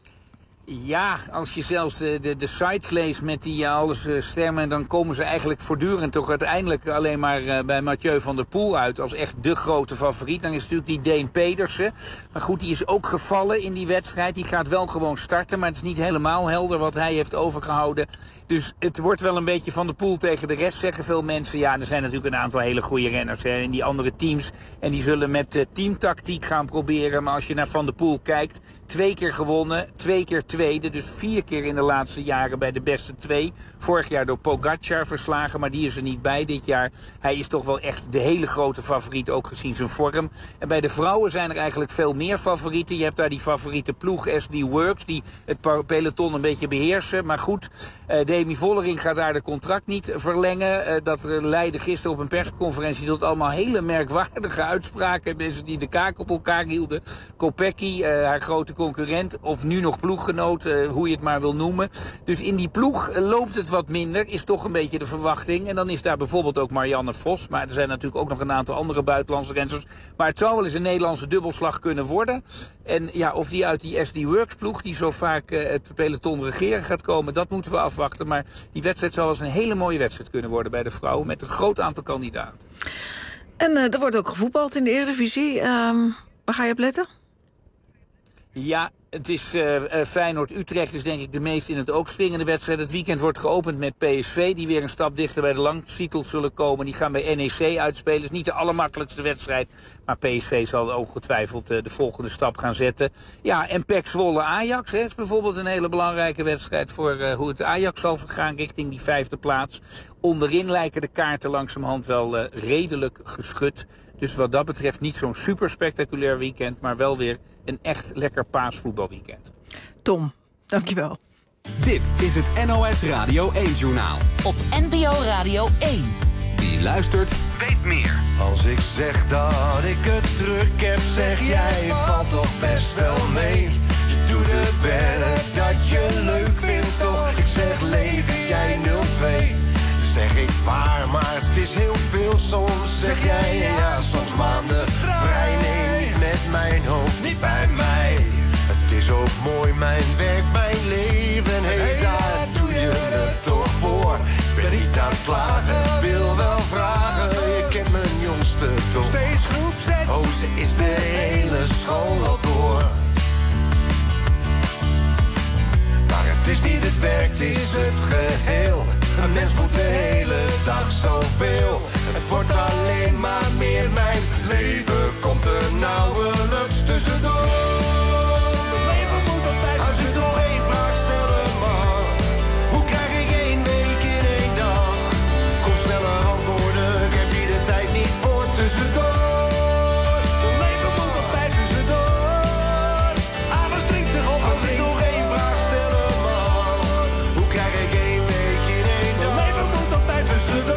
Ja, als je zelfs de, de, de sites leest met die uh, alles uh, stemmen, dan komen ze eigenlijk voortdurend toch uiteindelijk alleen maar uh, bij Mathieu van der Poel uit als echt de grote favoriet. Dan is natuurlijk die Deen Pedersen. Maar goed, die is ook gevallen in die wedstrijd. Die gaat wel gewoon starten, maar het is niet helemaal helder wat hij heeft overgehouden. Dus het wordt wel een beetje Van der Poel tegen de rest, zeggen veel mensen. Ja, er zijn natuurlijk een aantal hele goede renners hè, in die andere teams. En die zullen met uh, teamtactiek gaan proberen. Maar als je naar Van der Poel kijkt, twee keer gewonnen, twee keer tweede. Dus vier keer in de laatste jaren bij de beste twee. Vorig jaar door Pogacar verslagen, maar die is er niet bij dit jaar. Hij is toch wel echt de hele grote favoriet, ook gezien zijn vorm. En bij de vrouwen zijn er eigenlijk veel meer favorieten. Je hebt daar die favoriete ploeg S D Works, die het peloton een beetje beheersen. Maar goed, uh, Demi Vollering gaat daar de contract niet verlengen. Uh, dat leidde gisteren op een persconferentie tot allemaal hele merkwaardige uitspraken. Mensen die de kaak op elkaar hielden. Kopecky, uh, haar grote concurrent, of nu nog ploeggenoot, uh, hoe je het maar wil noemen. Dus in die ploeg uh, loopt het wat minder, is toch een beetje de verwachting. En dan is daar bijvoorbeeld ook Marianne Vos. Maar er zijn natuurlijk ook nog een aantal andere buitenlandse renners. Maar het zou wel eens een Nederlandse dubbelslag kunnen worden. En ja, of die uit die S D Works ploeg, die zo vaak uh, het peloton regeren gaat komen, dat moeten we afwachten. Maar die wedstrijd zal wel eens een hele mooie wedstrijd kunnen worden bij de vrouwen, met een groot aantal kandidaten. En uh, er wordt ook gevoetbald in de Eredivisie. Um, waar ga je op letten? Ja, het is uh, uh, Feyenoord-Utrecht is denk ik de meest in het oog springende wedstrijd. Het weekend wordt geopend met P S V, die weer een stap dichter bij de langtitel zullen komen. Die gaan bij N E C uitspelen. Het is niet de allermakkelijkste wedstrijd, maar P S V zal ook getwijfeld uh, de volgende stap gaan zetten. Ja, en P E C Zwolle-Ajax hè, is bijvoorbeeld een hele belangrijke wedstrijd voor uh, hoe het Ajax zal vergaan richting die vijfde plaats. Onderin lijken de kaarten langzamerhand wel uh, redelijk geschud. Dus wat dat betreft niet zo'n super spectaculair weekend, maar wel weer een echt lekker paasvoetbalweekend. Tom, dankjewel. Dit is het N O S Radio één-journaal. Op N P O Radio één. Wie luistert, weet meer. Als ik zeg dat ik het druk heb, zeg jij valt toch best wel mee. Je doet het werk dat je leuk vindt toch. Ik zeg leven, jij nul twee. Zeg ik waar, maar het is heel veel. Soms zeg jij ja, soms maanden vrij. Nee, niet met mijn hoofd, niet bij mij. Het is ook mooi, mijn werk, mijn leven. Hé, hey, daar doe je het toch voor. Ik ben niet aan het klagen, wil wel vragen. Je kent mijn jongste toch. Steeds groep zes. Oh, ze is de hele school al door. Maar het is niet het werk, het is het geheel. Een mens moet de hele dag zoveel. Het wordt alleen maar meer, mijn leven komt er nauwelijks tussendoor. Het leven moet altijd. Als je nog één vraag stellen mag, hoe krijg ik één week in één dag? Kom sneller antwoorden, ik heb hier de tijd niet voor tussendoor. Het leven moet altijd tussendoor. Alles dringt zich op. Als ik nog één vraag stellen mag, hoe krijg ik één week in één dag? Het leven moet altijd tussendoor.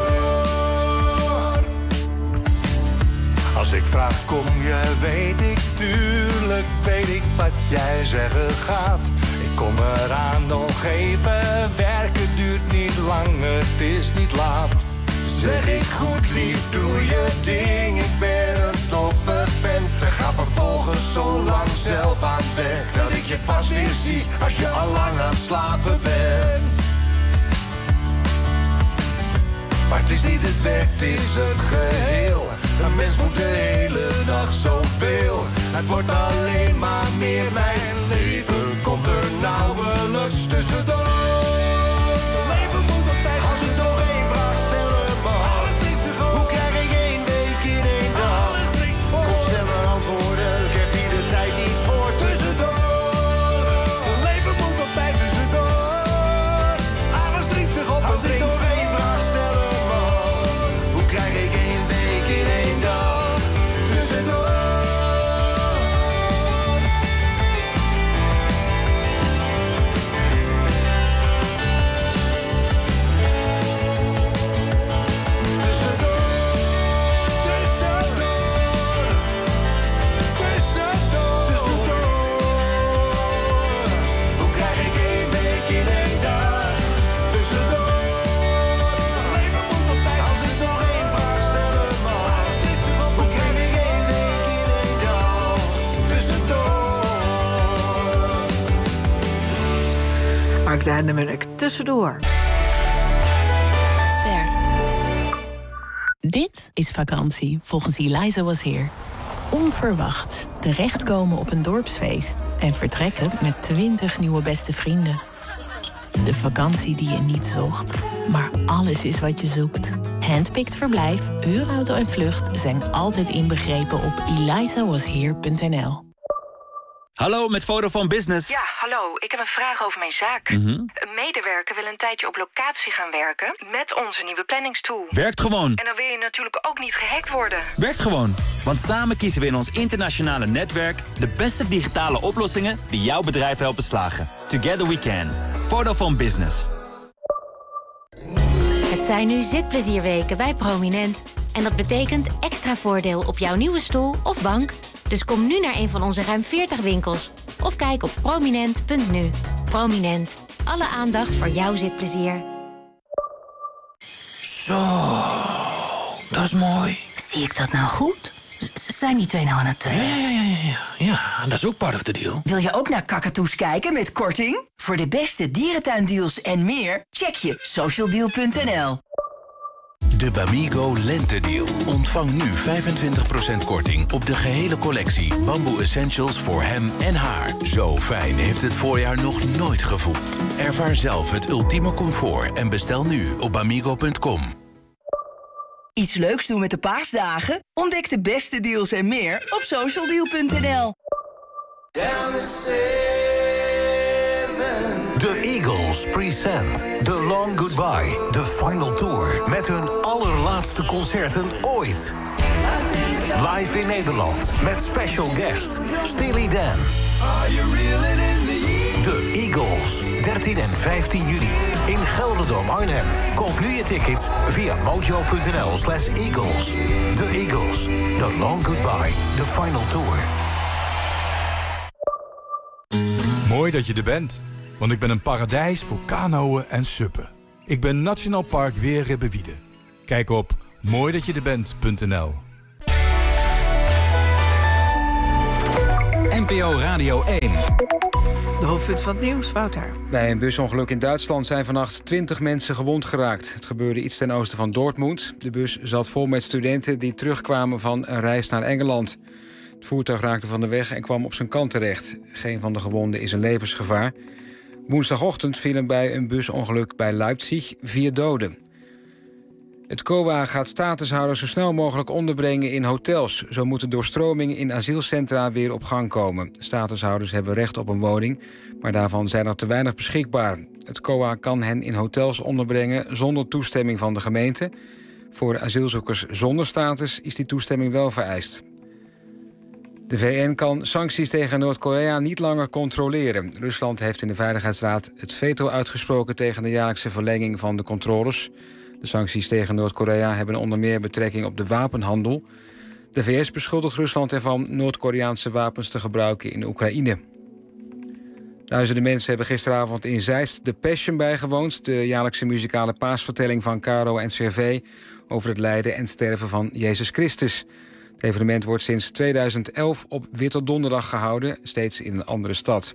Als ik vraag kom je, weet ik, tuurlijk weet ik wat jij zeggen gaat. Ik kom eraan, nog even werken duurt niet lang, het is niet laat. Zeg ik goed lief, doe je ding, ik ben een toffe vent. En ga vervolgens zo lang zelf aan het werk, dat ik je pas weer zie als je al lang aan het slapen bent. Maar het is niet het werk, het is het geheel. Een mens moet de hele dag zoveel. Het wordt alleen maar meer, mijn leven komt er nauwelijks tussendoor. Het leven moet altijd. Als ik nog één vraag stellen mag, hoe krijg ik één week in één dag? Kom sneller antwoorden, ik heb hier de tijd niet voor tussendoor. Het leven moet altijd tussendoor. Alles dringt zich op. Als ik nog één vraag stellen mag, hoe krijg ik één week in één dag tussendoor? Mark Duinemunnik, tussendoor. Ster. Dit is vakantie, volgens Eliza Was Here. Onverwacht terechtkomen op een dorpsfeest en vertrekken met twintig nieuwe beste vrienden. De vakantie die je niet zocht, maar alles is wat je zoekt. Handpicked verblijf, huurauto en vlucht zijn altijd inbegrepen op eliza was here punt n l. Hallo, met Vodafone Business. Ja, hallo. Ik heb een vraag over mijn zaak. Mm-hmm. Een medewerker wil een tijdje op locatie gaan werken met onze nieuwe planningstool. Werkt gewoon. En dan wil je natuurlijk ook niet gehackt worden. Werkt gewoon. Want samen kiezen we in ons internationale netwerk de beste digitale oplossingen die jouw bedrijf helpen slagen. Together we can. Vodafone Business. Het zijn nu zitplezierweken bij Prominent. En dat betekent extra voordeel op jouw nieuwe stoel of bank. Dus kom nu naar een van onze ruim veertig winkels. Of kijk op prominent punt n u. Prominent. Alle aandacht voor jouw zitplezier. Zo, dat is mooi. Zie ik dat nou goed? Zijn die twee nou aan het... Uh... Ja, ja, ja, ja, ja. Ja, dat is ook part of the deal. Wil je ook naar kakatoes kijken met korting? Voor de beste dierentuindeals en meer, check je socialdeal punt n l. De Bamigo Lentedeal. Ontvang nu vijfentwintig procent korting op de gehele collectie Bamboo Essentials voor hem en haar. Zo fijn heeft het voorjaar nog nooit gevoeld. Ervaar zelf het ultieme comfort en bestel nu op bamigo punt com. Iets leuks doen met de paasdagen? Ontdek de beste deals en meer op socialdeal punt n l. De Eagles present The Long Goodbye, The Final Tour, met hun allerlaatste concerten ooit. Live in Nederland, met special guest Steely Dan. De Eagles, dertien en vijftien juni, in Gelderdoom Arnhem. Koop nu je tickets via mojo punt n l slash eagles. The Eagles, The Long Goodbye, The Final Tour. Mooi dat je er bent. Want ik ben een paradijs voor kanoën en suppen. Ik ben Nationaal Park Weerribbewiede. Kijk op mooi dat je er bent punt n l. N P O Radio één. De hoofdpunt van het nieuws, Wouter. Bij een busongeluk in Duitsland zijn vannacht twintig mensen gewond geraakt. Het gebeurde iets ten oosten van Dortmund. De bus zat vol met studenten die terugkwamen van een reis naar Engeland. Het voertuig raakte van de weg en kwam op zijn kant terecht. Geen van de gewonden is in levensgevaar. Woensdagochtend vielen bij een busongeluk bij Leipzig vier doden. Het C O A gaat statushouders zo snel mogelijk onderbrengen in hotels. Zo moet de doorstroming in asielcentra weer op gang komen. Statushouders hebben recht op een woning, maar daarvan zijn er te weinig beschikbaar. Het C O A kan hen in hotels onderbrengen zonder toestemming van de gemeente. Voor asielzoekers zonder status is die toestemming wel vereist. De V N kan sancties tegen Noord-Korea niet langer controleren. Rusland heeft in de Veiligheidsraad het veto uitgesproken tegen de jaarlijkse verlenging van de controles. De sancties tegen Noord-Korea hebben onder meer betrekking op de wapenhandel. De V S beschuldigt Rusland ervan Noord-Koreaanse wapens te gebruiken in Oekraïne. Duizenden mensen hebben gisteravond in Zeist de Passion bijgewoond, de jaarlijkse muzikale paasvertelling van Caro en Cervé over het lijden en sterven van Jezus Christus. Het evenement wordt sinds tweeduizend elf op Witte Donderdag gehouden, steeds in een andere stad.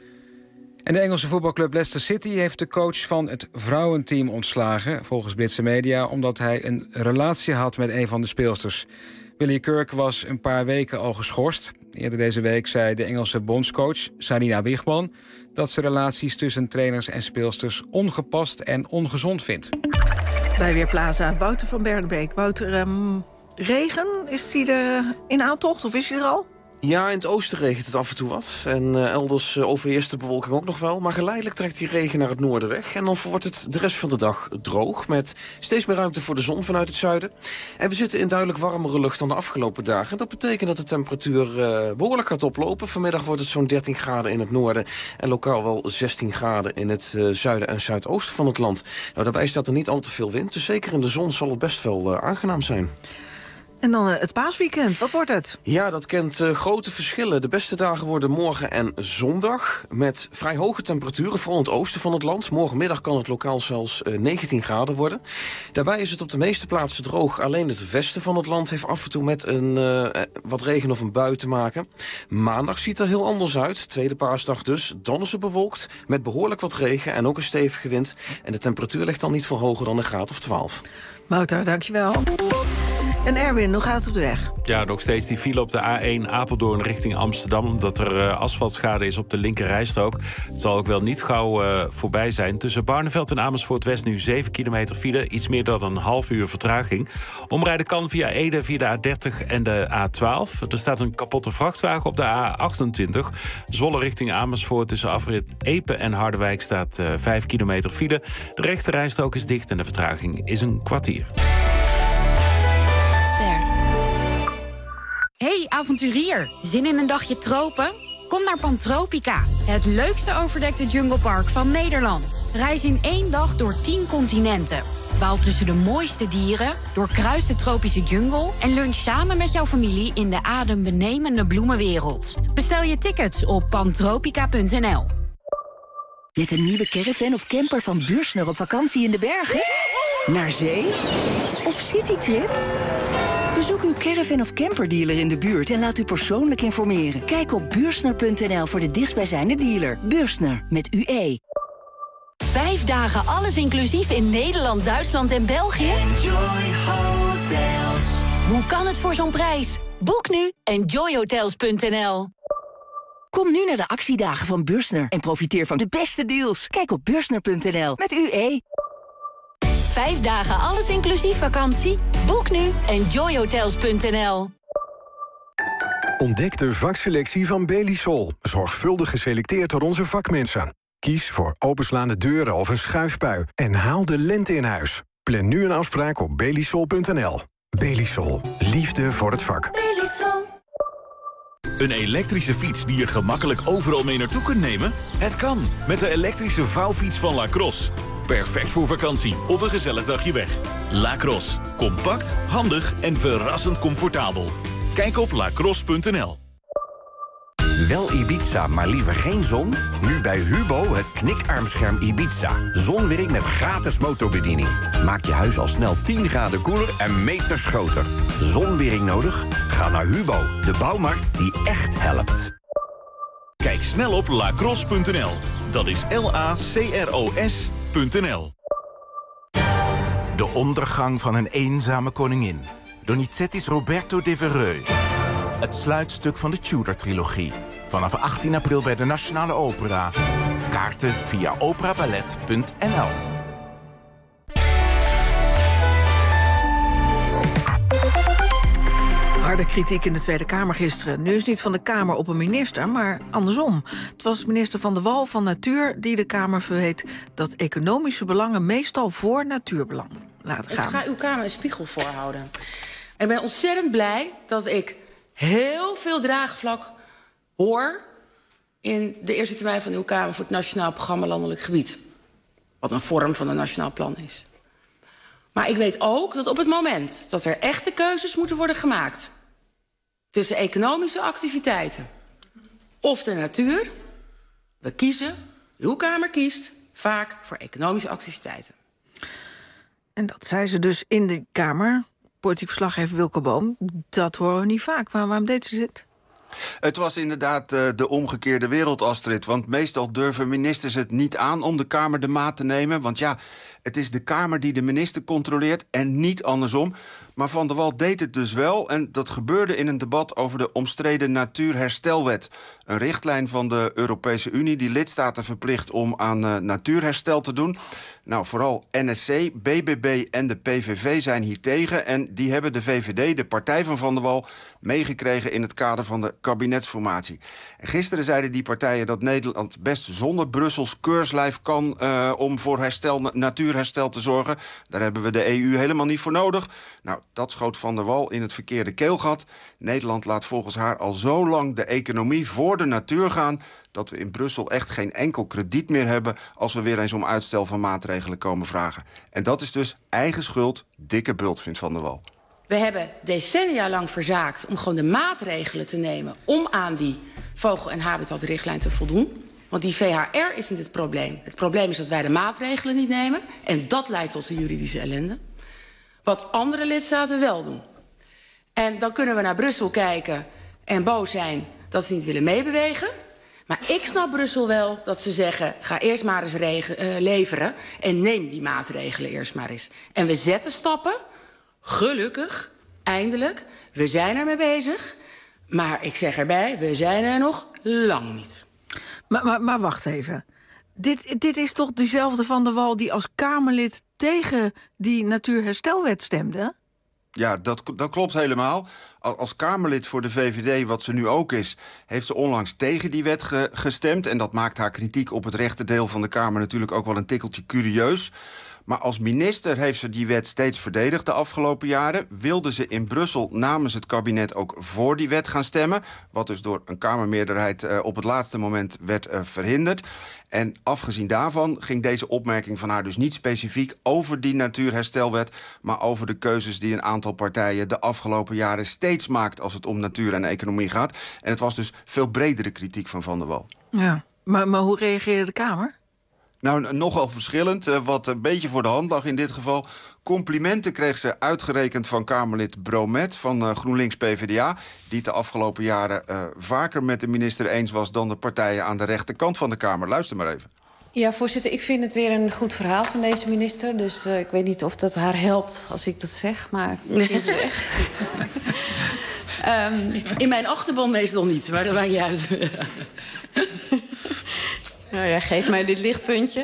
En de Engelse voetbalclub Leicester City heeft de coach van het vrouwenteam ontslagen, volgens Britse media, omdat hij een relatie had met een van de speelsters. Willie Kirk was een paar weken al geschorst. Eerder deze week zei de Engelse bondscoach Sarina Wiegman dat ze relaties tussen trainers en speelsters ongepast en ongezond vindt. Bij Weerplaza, Wouter van Bernebeek. Wouter, um, regen, is die er in aantocht of is die er al? Ja, in het oosten regent het af en toe wat. En uh, elders uh, overheerst de bewolking ook nog wel. Maar geleidelijk trekt die regen naar het noorden weg. En dan wordt het de rest van de dag droog. Met steeds meer ruimte voor de zon vanuit het zuiden. En we zitten in duidelijk warmere lucht dan de afgelopen dagen. Dat betekent dat de temperatuur uh, behoorlijk gaat oplopen. Vanmiddag wordt het zo'n dertien graden in het noorden. En lokaal wel zestien graden in het uh, zuiden en zuidoosten van het land. Nou, daarbij staat er niet al te veel wind. Dus zeker in de zon zal het best wel uh, aangenaam zijn. En dan het paasweekend, wat wordt het? Ja, dat kent uh, grote verschillen. De beste dagen worden morgen en zondag. Met vrij hoge temperaturen, vooral in het oosten van het land. Morgenmiddag kan het lokaal zelfs uh, negentien graden worden. Daarbij is het op de meeste plaatsen droog. Alleen het westen van het land heeft af en toe met een, uh, wat regen of een bui te maken. Maandag ziet er heel anders uit. Tweede paasdag dus. Dan is het bewolkt met behoorlijk wat regen en ook een stevige wind. En de temperatuur ligt dan niet veel hoger dan een graad of twaalf. Wouter, dankjewel. En Erwin, hoe gaat het op de weg? Ja, nog steeds die file op de A één Apeldoorn richting Amsterdam. Omdat er uh, asfaltschade is op de linkerrijstrook. Het zal ook wel niet gauw uh, voorbij zijn. Tussen Barneveld en Amersfoort-West nu zeven kilometer file. Iets meer dan een half uur vertraging. Omrijden kan via Ede, via de A dertig en de A twaalf. Er staat een kapotte vrachtwagen op de A achtentwintig. Zwolle richting Amersfoort tussen afrit Epe en Harderwijk staat uh, vijf kilometer file. De rechterrijstrook is dicht en de vertraging is een kwartier. Hey avonturier, zin in een dagje tropen? Kom naar Pantropica, het leukste overdekte junglepark van Nederland. Reis in één dag door tien continenten. Dwaal tussen de mooiste dieren, doorkruis de tropische jungle en lunch samen met jouw familie in de adembenemende bloemenwereld. Bestel je tickets op pantropica punt n l. Met een nieuwe caravan of camper van Buursner op vakantie in de bergen? Naar zee? Of citytrip? Bezoek uw caravan of camperdealer in de buurt en laat u persoonlijk informeren. Kijk op buursner punt n l voor de dichtstbijzijnde dealer. Buursner, met U E. Vijf dagen alles inclusief in Nederland, Duitsland en België? Enjoy Hotels. Hoe kan het voor zo'n prijs? Boek nu enjoy hotels punt n l. Kom nu naar de actiedagen van Buursner en profiteer van de beste deals. Kijk op buursner punt n l met U E. Vijf dagen alles inclusief vakantie? Boek nu enjoy hotels punt n l. Ontdek de vakselectie van Belisol. Zorgvuldig geselecteerd door onze vakmensen. Kies voor openslaande deuren of een schuifpui en haal de lente in huis. Plan nu een afspraak op belisol punt n l. Belisol. Liefde voor het vak. Belisol. Een elektrische fiets die je gemakkelijk overal mee naartoe kunt nemen? Het kan, met de elektrische vouwfiets van Lacrosse. Perfect voor vakantie of een gezellig dagje weg. Lacrosse. Compact, handig en verrassend comfortabel. Kijk op lacrosse punt n l. Wel Ibiza, maar liever geen zon? Nu bij Hubo het knikarmscherm Ibiza. Zonwerking met gratis motorbediening. Maak je huis al snel tien graden koeler en meters groter. Zonwering nodig? Ga naar Hubo, de bouwmarkt die echt helpt. Kijk snel op lacrosse punt n l. Dat is L A C R O S punt n l. De ondergang van een eenzame koningin. Donizetti's Roberto de Verreu. Het sluitstuk van de Tudor-trilogie. Vanaf achttien april bij de Nationale Opera. Kaarten via opera ballet punt n l. Harde kritiek in de Tweede Kamer gisteren. Nu is niet van de Kamer op een minister, maar andersom. Het was minister Van der Wal van Natuur die de Kamer verweet dat economische belangen meestal voor natuurbelang laten gaan. Ik ga uw Kamer een spiegel voorhouden. Ik ben ontzettend blij dat ik heel veel draagvlak hoor in de eerste termijn van uw Kamer voor het Nationaal Programma Landelijk Gebied. Wat een vorm van een nationaal plan is. Maar ik weet ook dat op het moment dat er echte keuzes moeten worden gemaakt tussen economische activiteiten of de natuur, we kiezen, uw Kamer kiest, vaak voor economische activiteiten. En dat zei ze dus in de Kamer. Politiek verslaggever Wilke Boom, dat horen we niet vaak. Maar waarom deed ze dit? Het was inderdaad uh, de omgekeerde wereld, Astrid. Want meestal durven ministers het niet aan om de Kamer de maat te nemen. Want ja, het is de Kamer die de minister controleert en niet andersom. Maar Van der Wal deed het dus wel. En dat gebeurde in een debat over de omstreden Natuurherstelwet. Een richtlijn van de Europese Unie die lidstaten verplicht om aan uh, natuurherstel te doen. Nou, vooral N S C, B B B en de P V V zijn hier tegen. En die hebben de V V D, de partij van Van der Wal, meegekregen in het kader van de kabinetsformatie. En gisteren zeiden die partijen dat Nederland best zonder Brussels keurslijf kan uh, om voor herstel, natuurherstel te zorgen. Daar hebben we de E U helemaal niet voor nodig. Nou, dat schoot Van der Wal in het verkeerde keelgat. Nederland laat volgens haar al zo lang de economie voor de natuur gaan dat we in Brussel echt geen enkel krediet meer hebben als we weer eens om uitstel van maatregelen komen vragen. En dat is dus eigen schuld, dikke bult, vindt Van der Wal. We hebben decennia lang verzaakt om gewoon de maatregelen te nemen om aan die vogel- en habitatrichtlijn te voldoen. Want die V H R is niet het probleem. Het probleem is dat wij de maatregelen niet nemen en dat leidt tot de juridische ellende. Wat andere lidstaten wel doen. En dan kunnen we naar Brussel kijken en boos zijn dat ze niet willen meebewegen. Maar ik snap Brussel wel dat ze zeggen, ga eerst maar eens regen, uh, leveren en neem die maatregelen eerst maar eens. En we zetten stappen, gelukkig, eindelijk. We zijn ermee bezig, maar ik zeg erbij, we zijn er nog lang niet. Maar, maar, maar wacht even. Dit, dit is toch diezelfde Van der Wal die als Kamerlid tegen die Natuurherstelwet stemde? Ja, dat, dat klopt helemaal. Als Kamerlid voor de V V D, wat ze nu ook is, heeft ze onlangs tegen die wet ge- gestemd. En dat maakt haar kritiek op het rechterdeel van de Kamer natuurlijk ook wel een tikkeltje curieus. Maar als minister heeft ze die wet steeds verdedigd de afgelopen jaren. Wilde ze in Brussel namens het kabinet ook voor die wet gaan stemmen. Wat dus door een Kamermeerderheid uh, op het laatste moment werd uh, verhinderd. En afgezien daarvan ging deze opmerking van haar dus niet specifiek over die natuurherstelwet, maar over de keuzes die een aantal partijen de afgelopen jaren steeds maakt als het om natuur en economie gaat. En het was dus veel bredere kritiek van Van der Wal. Ja, maar, maar hoe reageerde de Kamer? Nou, nogal verschillend. Uh, wat een beetje voor de hand lag in dit geval. Complimenten kreeg ze uitgerekend van Kamerlid Bromet van uh, GroenLinks P V D A... die het de afgelopen jaren uh, vaker met de minister eens was... dan de partijen aan de rechterkant van de Kamer. Luister maar even. Ja, voorzitter, ik vind het weer een goed verhaal van deze minister. Dus uh, ik weet niet of dat haar helpt als ik dat zeg, maar ik vind het echt... um, in mijn achterban meestal niet, maar dat maakt niet uit. Nou ja, geef mij dit lichtpuntje.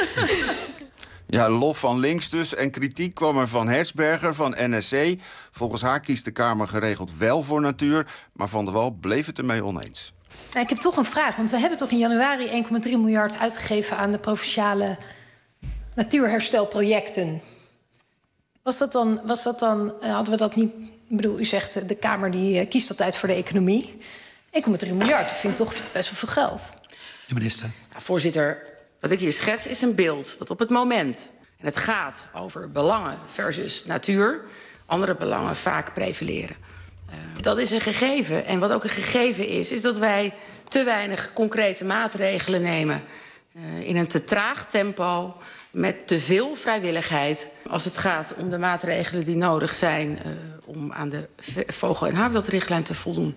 Ja, lof van links dus. En kritiek kwam er van Hertzberger van N S C. Volgens haar kiest de Kamer geregeld wel voor natuur. Maar Van der Wal bleef het ermee oneens. Nou, ik heb toch een vraag, want we hebben toch in januari één komma drie miljard uitgegeven aan de provinciale natuurherstelprojecten. Was dat dan, was dat dan hadden we dat niet... Ik bedoel, u zegt de Kamer die uh, kiest altijd voor de economie. één komma drie miljard, dat vind ik toch best wel veel geld. De minister. Ja, voorzitter, wat ik hier schets is een beeld dat op het moment... en het gaat over belangen versus natuur... andere belangen vaak prevaleren. Uh, dat is een gegeven. En wat ook een gegeven is, is dat wij te weinig concrete maatregelen nemen... Uh, in een te traag tempo, met te veel vrijwilligheid... als het gaat om de maatregelen die nodig zijn... Uh, om aan de vogel- en habitatrichtlijn te voldoen.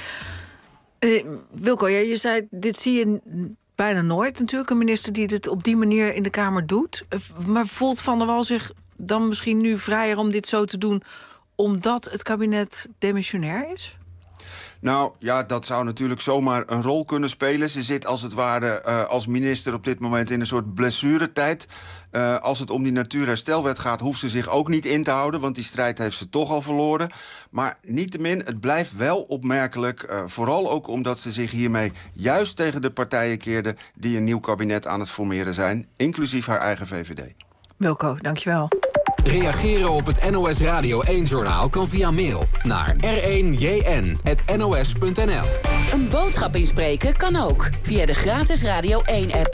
Uh, Wilco, ja, je zei, dit zie je bijna nooit natuurlijk... een minister die dit op die manier in de Kamer doet. Uh, maar voelt Van der Wal zich dan misschien nu vrijer om dit zo te doen... omdat het kabinet demissionair is? Nou, ja, dat zou natuurlijk zomaar een rol kunnen spelen. Ze zit als het ware uh, als minister op dit moment in een soort blessuretijd. Uh, als het om die natuurherstelwet gaat, hoeft ze zich ook niet in te houden... want die strijd heeft ze toch al verloren. Maar niettemin, het blijft wel opmerkelijk... Uh, vooral ook omdat ze zich hiermee juist tegen de partijen keerde... die een nieuw kabinet aan het formeren zijn, inclusief haar eigen V V D. Wilco, dankjewel. Reageren op het N O S Radio één-journaal kan via mail naar r één j n punt n o s punt n l. Een boodschap inspreken kan ook via de gratis Radio één-app.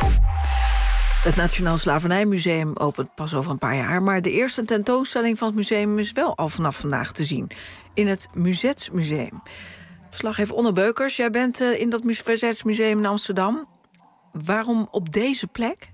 Het Nationaal Slavernijmuseum opent pas over een paar jaar... maar de eerste tentoonstelling van het museum is wel al vanaf vandaag te zien. In het Muzetsmuseum. Verslaggever Onno Beukers, jij bent uh, in dat Muzetsmuseum in Amsterdam. Waarom op deze plek?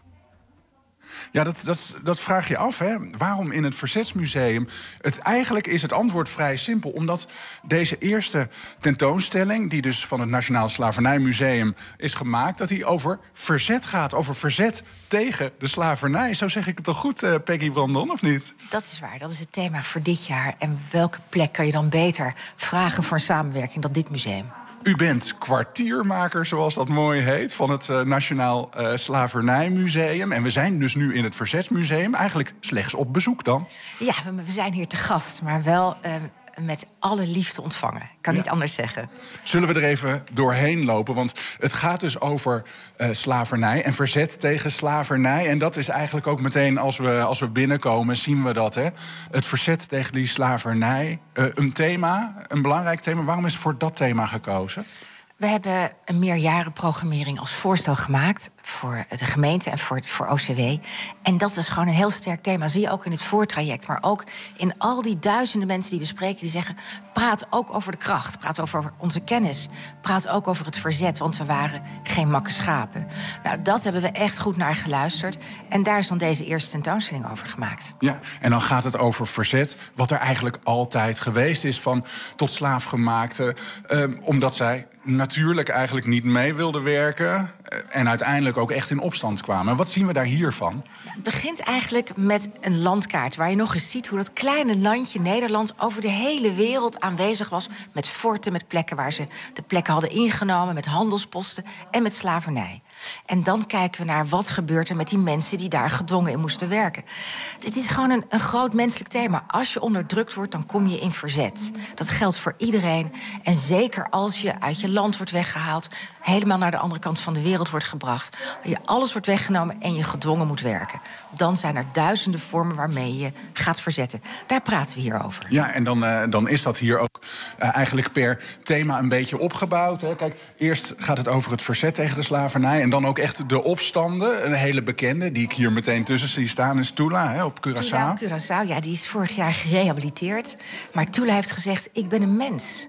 Ja, dat, dat, dat vraag je af, hè. Waarom in het Verzetsmuseum? Het, eigenlijk is het antwoord vrij simpel. Omdat deze eerste tentoonstelling... die dus van het Nationaal Slavernijmuseum is gemaakt... dat die over verzet gaat. Over verzet tegen de slavernij. Zo zeg ik het toch goed, uh, Peggy Brandon, of niet? Dat is waar. Dat is het thema voor dit jaar. En welke plek kan je dan beter vragen voor een samenwerking dan dit museum? U bent kwartiermaker, zoals dat mooi heet, van het uh, Nationaal uh, Slavernijmuseum. En we zijn dus nu in het Verzetsmuseum, eigenlijk slechts op bezoek dan. Ja, we, we zijn hier te gast, maar wel uh, met alle liefde ontvangen. Ik kan ja. niet anders zeggen. Zullen we er even doorheen lopen? Want het gaat dus over uh, slavernij en verzet tegen slavernij. En dat is eigenlijk ook meteen, als we, als we binnenkomen, zien we dat. Hè? Het verzet tegen die slavernij. Uh, een thema, een belangrijk thema. Waarom is voor dat thema gekozen? We hebben een meerjarenprogrammering als voorstel gemaakt... voor de gemeente en voor, voor O C W. En dat was gewoon een heel sterk thema. Zie je ook in het voortraject, maar ook in al die duizenden mensen die we spreken... die zeggen, praat ook over de kracht, praat over onze kennis... praat ook over het verzet, want we waren geen makke schapen. Nou, dat hebben we echt goed naar geluisterd. En daar is dan deze eerste tentoonstelling over gemaakt. Ja, en dan gaat het over verzet, wat er eigenlijk altijd geweest is... van tot slaafgemaakte, eh, omdat zij... natuurlijk eigenlijk niet mee wilden werken... en uiteindelijk ook echt in opstand kwamen. Wat zien we daar hiervan? Het begint eigenlijk met een landkaart... waar je nog eens ziet hoe dat kleine landje Nederland... over de hele wereld aanwezig was... met forten, met plekken waar ze de plekken hadden ingenomen... met handelsposten en met slavernij. En dan kijken we naar wat gebeurt er met die mensen... die daar gedwongen in moesten werken. Het is gewoon een, een groot menselijk thema. Als je onderdrukt wordt, dan kom je in verzet. Dat geldt voor iedereen. En zeker als je uit je land wordt weggehaald... helemaal naar de andere kant van de wereld wordt gebracht... je alles wordt weggenomen en je gedwongen moet werken. Dan zijn er duizenden vormen waarmee je gaat verzetten. Daar praten we hier over. Ja, en dan, uh, dan is dat hier ook uh, eigenlijk per thema een beetje opgebouwd. Hè. Kijk, eerst gaat het over het verzet tegen de slavernij... en dan ook echt de opstanden. Een hele bekende, die ik hier meteen tussen zie staan... is Tula, hè, op Curaçao. Tula op Curaçao, ja, die is vorig jaar gerehabiliteerd. Maar Tula heeft gezegd, ik ben een mens...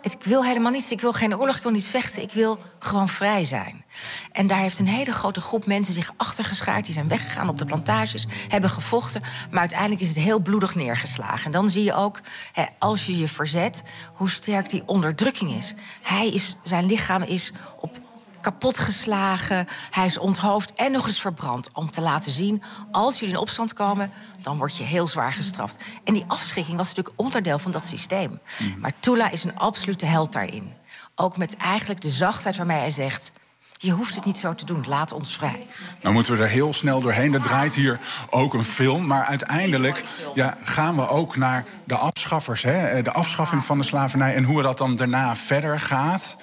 ik wil helemaal niets. Ik wil geen oorlog, ik wil niet vechten. Ik wil gewoon vrij zijn. En daar heeft een hele grote groep mensen zich achter geschaard. Die zijn weggegaan op de plantages, hebben gevochten. Maar uiteindelijk is het heel bloedig neergeslagen. En dan zie je ook, hè, als je je verzet, hoe sterk die onderdrukking is. Hij is zijn lichaam is op kapotgeslagen, hij is onthoofd en nog eens verbrand. Om te laten zien, als jullie in opstand komen, dan word je heel zwaar gestraft. En die afschrikking was natuurlijk onderdeel van dat systeem. Mm. Maar Tula is een absolute held daarin. Ook met eigenlijk de zachtheid waarmee hij zegt, je hoeft het niet zo te doen, laat ons vrij. Nou moeten we er heel snel doorheen. Er draait hier ook een film. Maar uiteindelijk ja, gaan we ook naar de afschaffers. Hè? De afschaffing van de slavernij en hoe dat dan daarna verder gaat.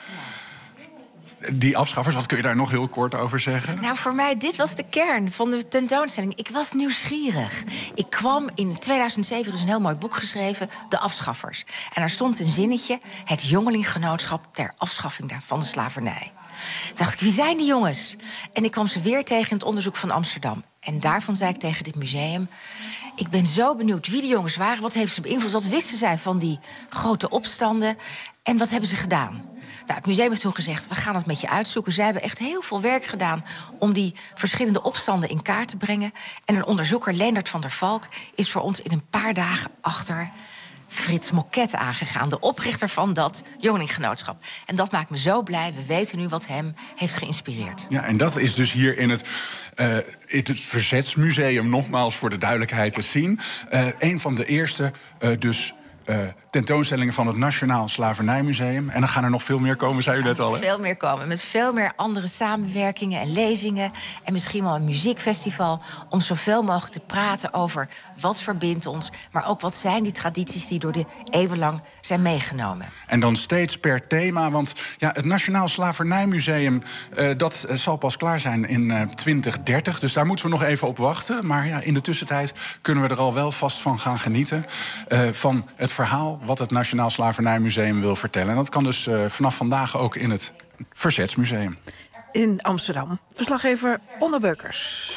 Die afschaffers, wat kun je daar nog heel kort over zeggen? Nou, voor mij, dit was de kern van de tentoonstelling. Ik was nieuwsgierig. Ik kwam in tweeduizend zeven, dus een heel mooi boek geschreven, De Afschaffers. En daar stond een zinnetje, het jongelinggenootschap ter afschaffing van de slavernij. Toen dacht ik, wie zijn die jongens? En ik kwam ze weer tegen in het onderzoek van Amsterdam. En daarvan zei ik tegen dit museum, ik ben zo benieuwd wie die jongens waren, wat heeft ze beïnvloed, wat wisten zij van die grote opstanden en wat hebben ze gedaan? Nou, het museum heeft toen gezegd, we gaan het met je uitzoeken. Zij hebben echt heel veel werk gedaan om die verschillende opstanden in kaart te brengen. En een onderzoeker, Leendert van der Valk, is voor ons in een paar dagen achter Frits Moket aangegaan, de oprichter van dat jongelinggenootschap. En dat maakt me zo blij. We weten nu wat hem heeft geïnspireerd. Ja, en dat is dus hier in het, uh, in het Verzetsmuseum, nogmaals voor de duidelijkheid te zien. Uh, een van de eerste, uh, dus... Uh, tentoonstellingen van het Nationaal Slavernijmuseum. En dan gaan er nog veel meer komen, zei u net al. Hè? Veel meer komen, met veel meer andere samenwerkingen en lezingen. En misschien wel een muziekfestival. Om zoveel mogelijk te praten over wat verbindt ons. Maar ook wat zijn die tradities die door de eeuwen lang zijn meegenomen. En dan steeds per thema. Want ja, het Nationaal Slavernijmuseum, uh, dat uh, zal pas klaar zijn in uh, twintig dertig. Dus daar moeten we nog even op wachten. Maar ja, in de tussentijd kunnen we er al wel vast van gaan genieten. Uh, van het verhaal wat het Nationaal Slavernijmuseum wil vertellen. En dat kan dus uh, vanaf vandaag ook in het Verzetsmuseum. In Amsterdam. Verslaggever Onno Beukers.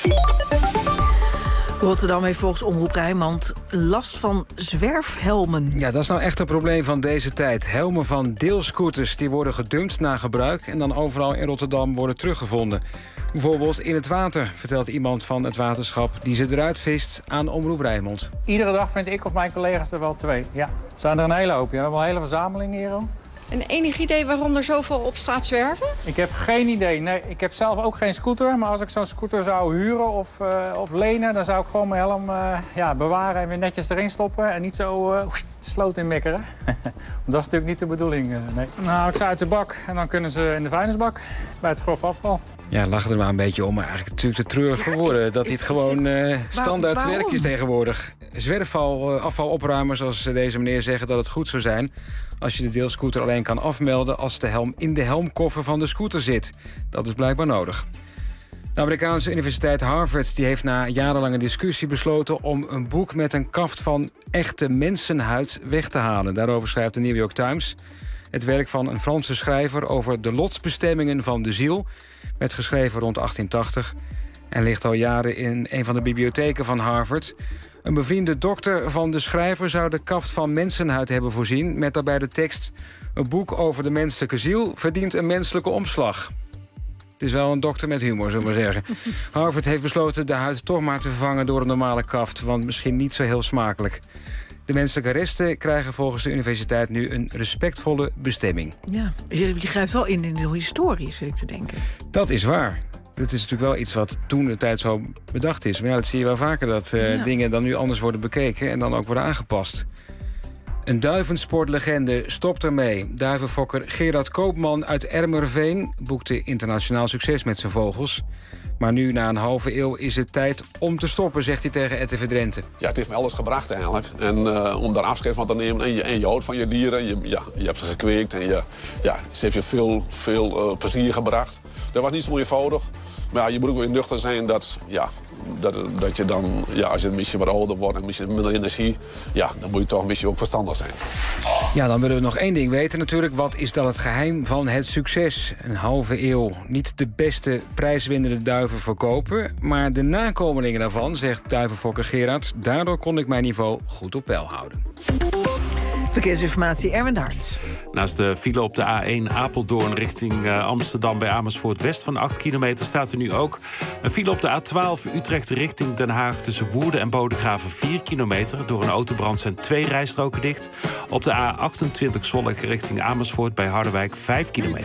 Rotterdam heeft volgens Omroep Rijnmond last van zwerfhelmen. Ja, dat is nou echt een probleem van deze tijd. Helmen van deelscooters die worden gedumpt na gebruik en dan overal in Rotterdam worden teruggevonden. Bijvoorbeeld in het water, vertelt iemand van het waterschap die ze eruit vist aan Omroep Rijnmond. Iedere dag vind ik of mijn collega's er wel twee. Ja, het zijn er een hele hoop. Ja. We hebben een hele verzameling hier. En enig idee waarom er zoveel op straat zwerven? Ik heb geen idee. Nee, ik heb zelf ook geen scooter. Maar als ik zo'n scooter zou huren of, uh, of lenen, dan zou ik gewoon mijn helm uh, ja, bewaren en weer netjes erin stoppen. En niet zo uh, de sloot in mikkeren. Dat is natuurlijk niet de bedoeling. Uh, nee. Dan haal ik ze uit de bak en dan kunnen ze in de vuilnisbak bij het grof afval. Ja, lachen er maar een beetje om. Maar eigenlijk natuurlijk te treurig voor woorden. Dat hij het gewoon uh, standaard Waar, werk is tegenwoordig. Zwerfval, uh, afvalopruimers zoals deze meneer zeggen dat het goed zou zijn als je de deelscooter alleen kan afmelden als de helm in de helmkoffer van de scooter zit. Dat is blijkbaar nodig. De Amerikaanse universiteit Harvard die heeft na jarenlange discussie besloten om een boek met een kaft van echte mensenhuid weg te halen. Daarover schrijft de New York Times. Het werk van een Franse schrijver over de lotsbestemmingen van de ziel werd geschreven rond achttien tachtig en ligt al jaren in een van de bibliotheken van Harvard. Een bevriende dokter van de schrijver zou de kaft van mensenhuid hebben voorzien met daarbij de tekst: een boek over de menselijke ziel verdient een menselijke omslag. Het is wel een dokter met humor, zullen we maar zeggen. Harvard heeft besloten de huid toch maar te vervangen door een normale kaft, want misschien niet zo heel smakelijk. De menselijke resten krijgen volgens de universiteit nu een respectvolle bestemming. Ja, je, je grijpt wel in in de historie, zit ik te denken. Dat is waar. Dat is natuurlijk wel iets wat toen de tijd zo bedacht is. Maar ja, dat zie je wel vaker, dat uh, ja. dingen dan nu anders worden bekeken en dan ook worden aangepast. Een duivensportlegende stopt ermee. Duivenfokker Gerard Koopman uit Ermerveen boekte internationaal succes met zijn vogels. Maar nu, na een halve eeuw, is het tijd om te stoppen, zegt hij tegen R T V Drenthe. Ja, het heeft me alles gebracht eigenlijk. En uh, om daar afscheid van te nemen. En je, en je houdt van je dieren. Je, ja, je hebt ze gekweekt. En je, ja, ze heeft je veel, veel uh, plezier gebracht. Dat was niet zo eenvoudig. Maar ja, je moet ook weer nuchter zijn dat, ja, dat, dat je dan, ja, als je een beetje wat ouder wordt en een beetje minder energie, ja, dan moet je toch een beetje ook verstandig zijn. Ja, dan willen we nog één ding weten natuurlijk. Wat is dan het geheim van het succes? Een halve eeuw niet de beste prijswinnende duiven verkopen, maar de nakomelingen daarvan, zegt duivenfokker Gerard. Daardoor kon ik mijn niveau goed op peil houden. Verkeersinformatie, Erwin Hart. Naast de file op de A één Apeldoorn richting uh, Amsterdam bij Amersfoort West van acht kilometer... staat er nu ook een file op de A twaalf Utrecht richting Den Haag... tussen Woerden en Bodegraven vier kilometer. Door een autobrand zijn twee rijstroken dicht. Op de A achtentwintig Zwolle richting Amersfoort bij Harderwijk vijf kilometer.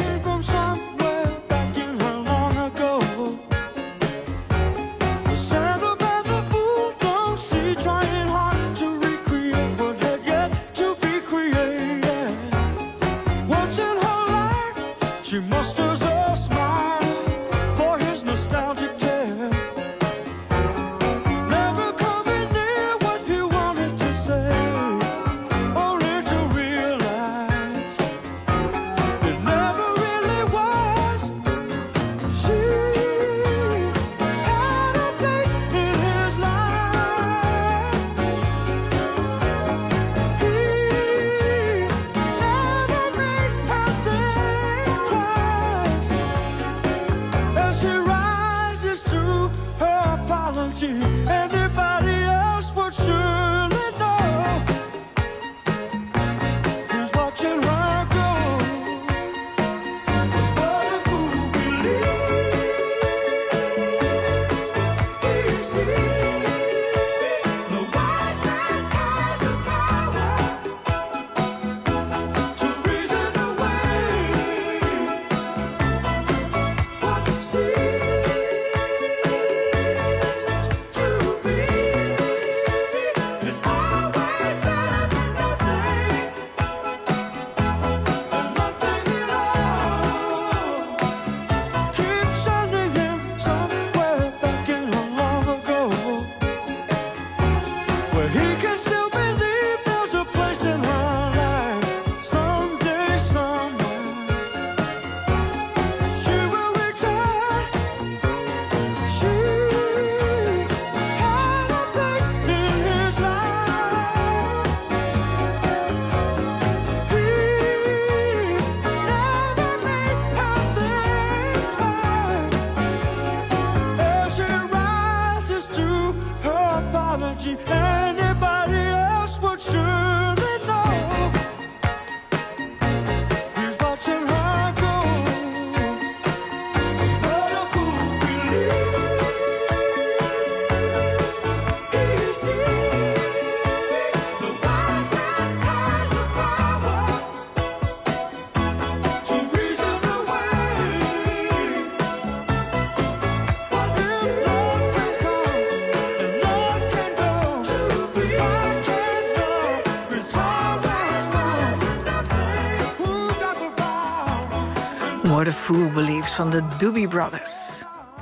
The Fool Believes van de Doobie Brothers.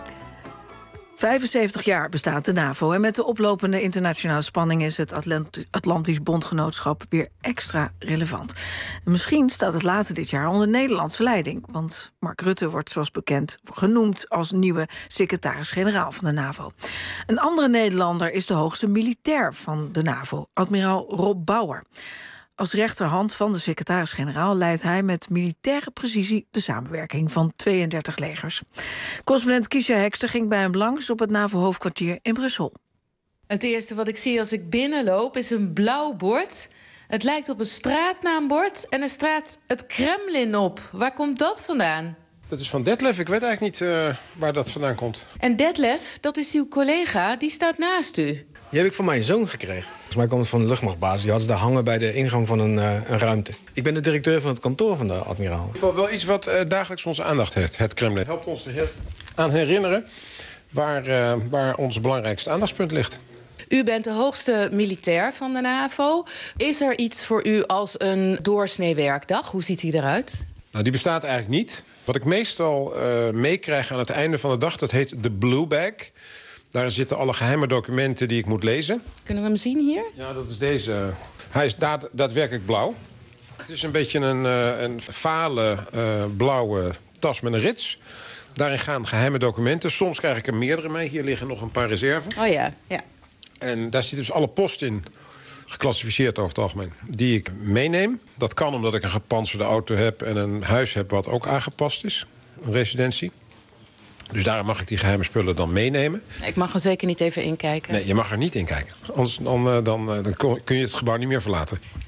vijfenzeventig jaar bestaat de NAVO en met de oplopende internationale spanning is het Atlant- Atlantisch Bondgenootschap weer extra relevant. En misschien staat het later dit jaar onder Nederlandse leiding, want Mark Rutte wordt zoals bekend genoemd als nieuwe secretaris-generaal van de NAVO. Een andere Nederlander is de hoogste militair van de NAVO, admiraal Rob Bauer. Als rechterhand van de secretaris-generaal leidt hij met militaire precisie de samenwerking van tweeëndertig legers. Correspondent Kiesja Hekster ging bij hem langs op het NAVO-hoofdkwartier in Brussel. Het eerste wat ik zie als ik binnenloop is een blauw bord. Het lijkt op een straatnaambord en er staat het Kremlin op. Waar komt dat vandaan? Dat is van Detlef. Ik weet eigenlijk niet uh, waar dat vandaan komt. En Detlef, dat is uw collega, die staat naast u. Die heb ik van mijn zoon gekregen. Volgens mij komt het van de luchtmachtbasis. Die had ze daar hangen bij de ingang van een, uh, een ruimte. Ik ben de directeur van het kantoor van de admiraal. In ieder geval wel iets wat uh, dagelijks onze aandacht heeft, het Kremlin. Het helpt ons er her- aan herinneren waar, uh, waar ons belangrijkste aandachtspunt ligt. U bent de hoogste militair van de NAVO. Is er iets voor u als een doorsnee werkdag? Hoe ziet die eruit? Nou, die bestaat eigenlijk niet. Wat ik meestal uh, meekrijg aan het einde van de dag, dat heet de Blue Bag. Daar zitten alle geheime documenten die ik moet lezen. Kunnen we hem zien hier? Ja, dat is deze. Hij is daad, daadwerkelijk blauw. Het is een beetje een, uh, een vale uh, blauwe tas met een rits. Daarin gaan geheime documenten. Soms krijg ik er meerdere mee. Hier liggen nog een paar reserve. Oh ja, ja. En daar zit dus alle post in, geclassificeerd over het algemeen, die ik meeneem. Dat kan omdat ik een gepantserde auto heb en een huis heb wat ook aangepast is. Een residentie. Dus daarom mag ik die geheime spullen dan meenemen. Ik mag er zeker niet even inkijken. Nee, je mag er niet in kijken. Anders dan, dan, dan kun je het gebouw niet meer verlaten.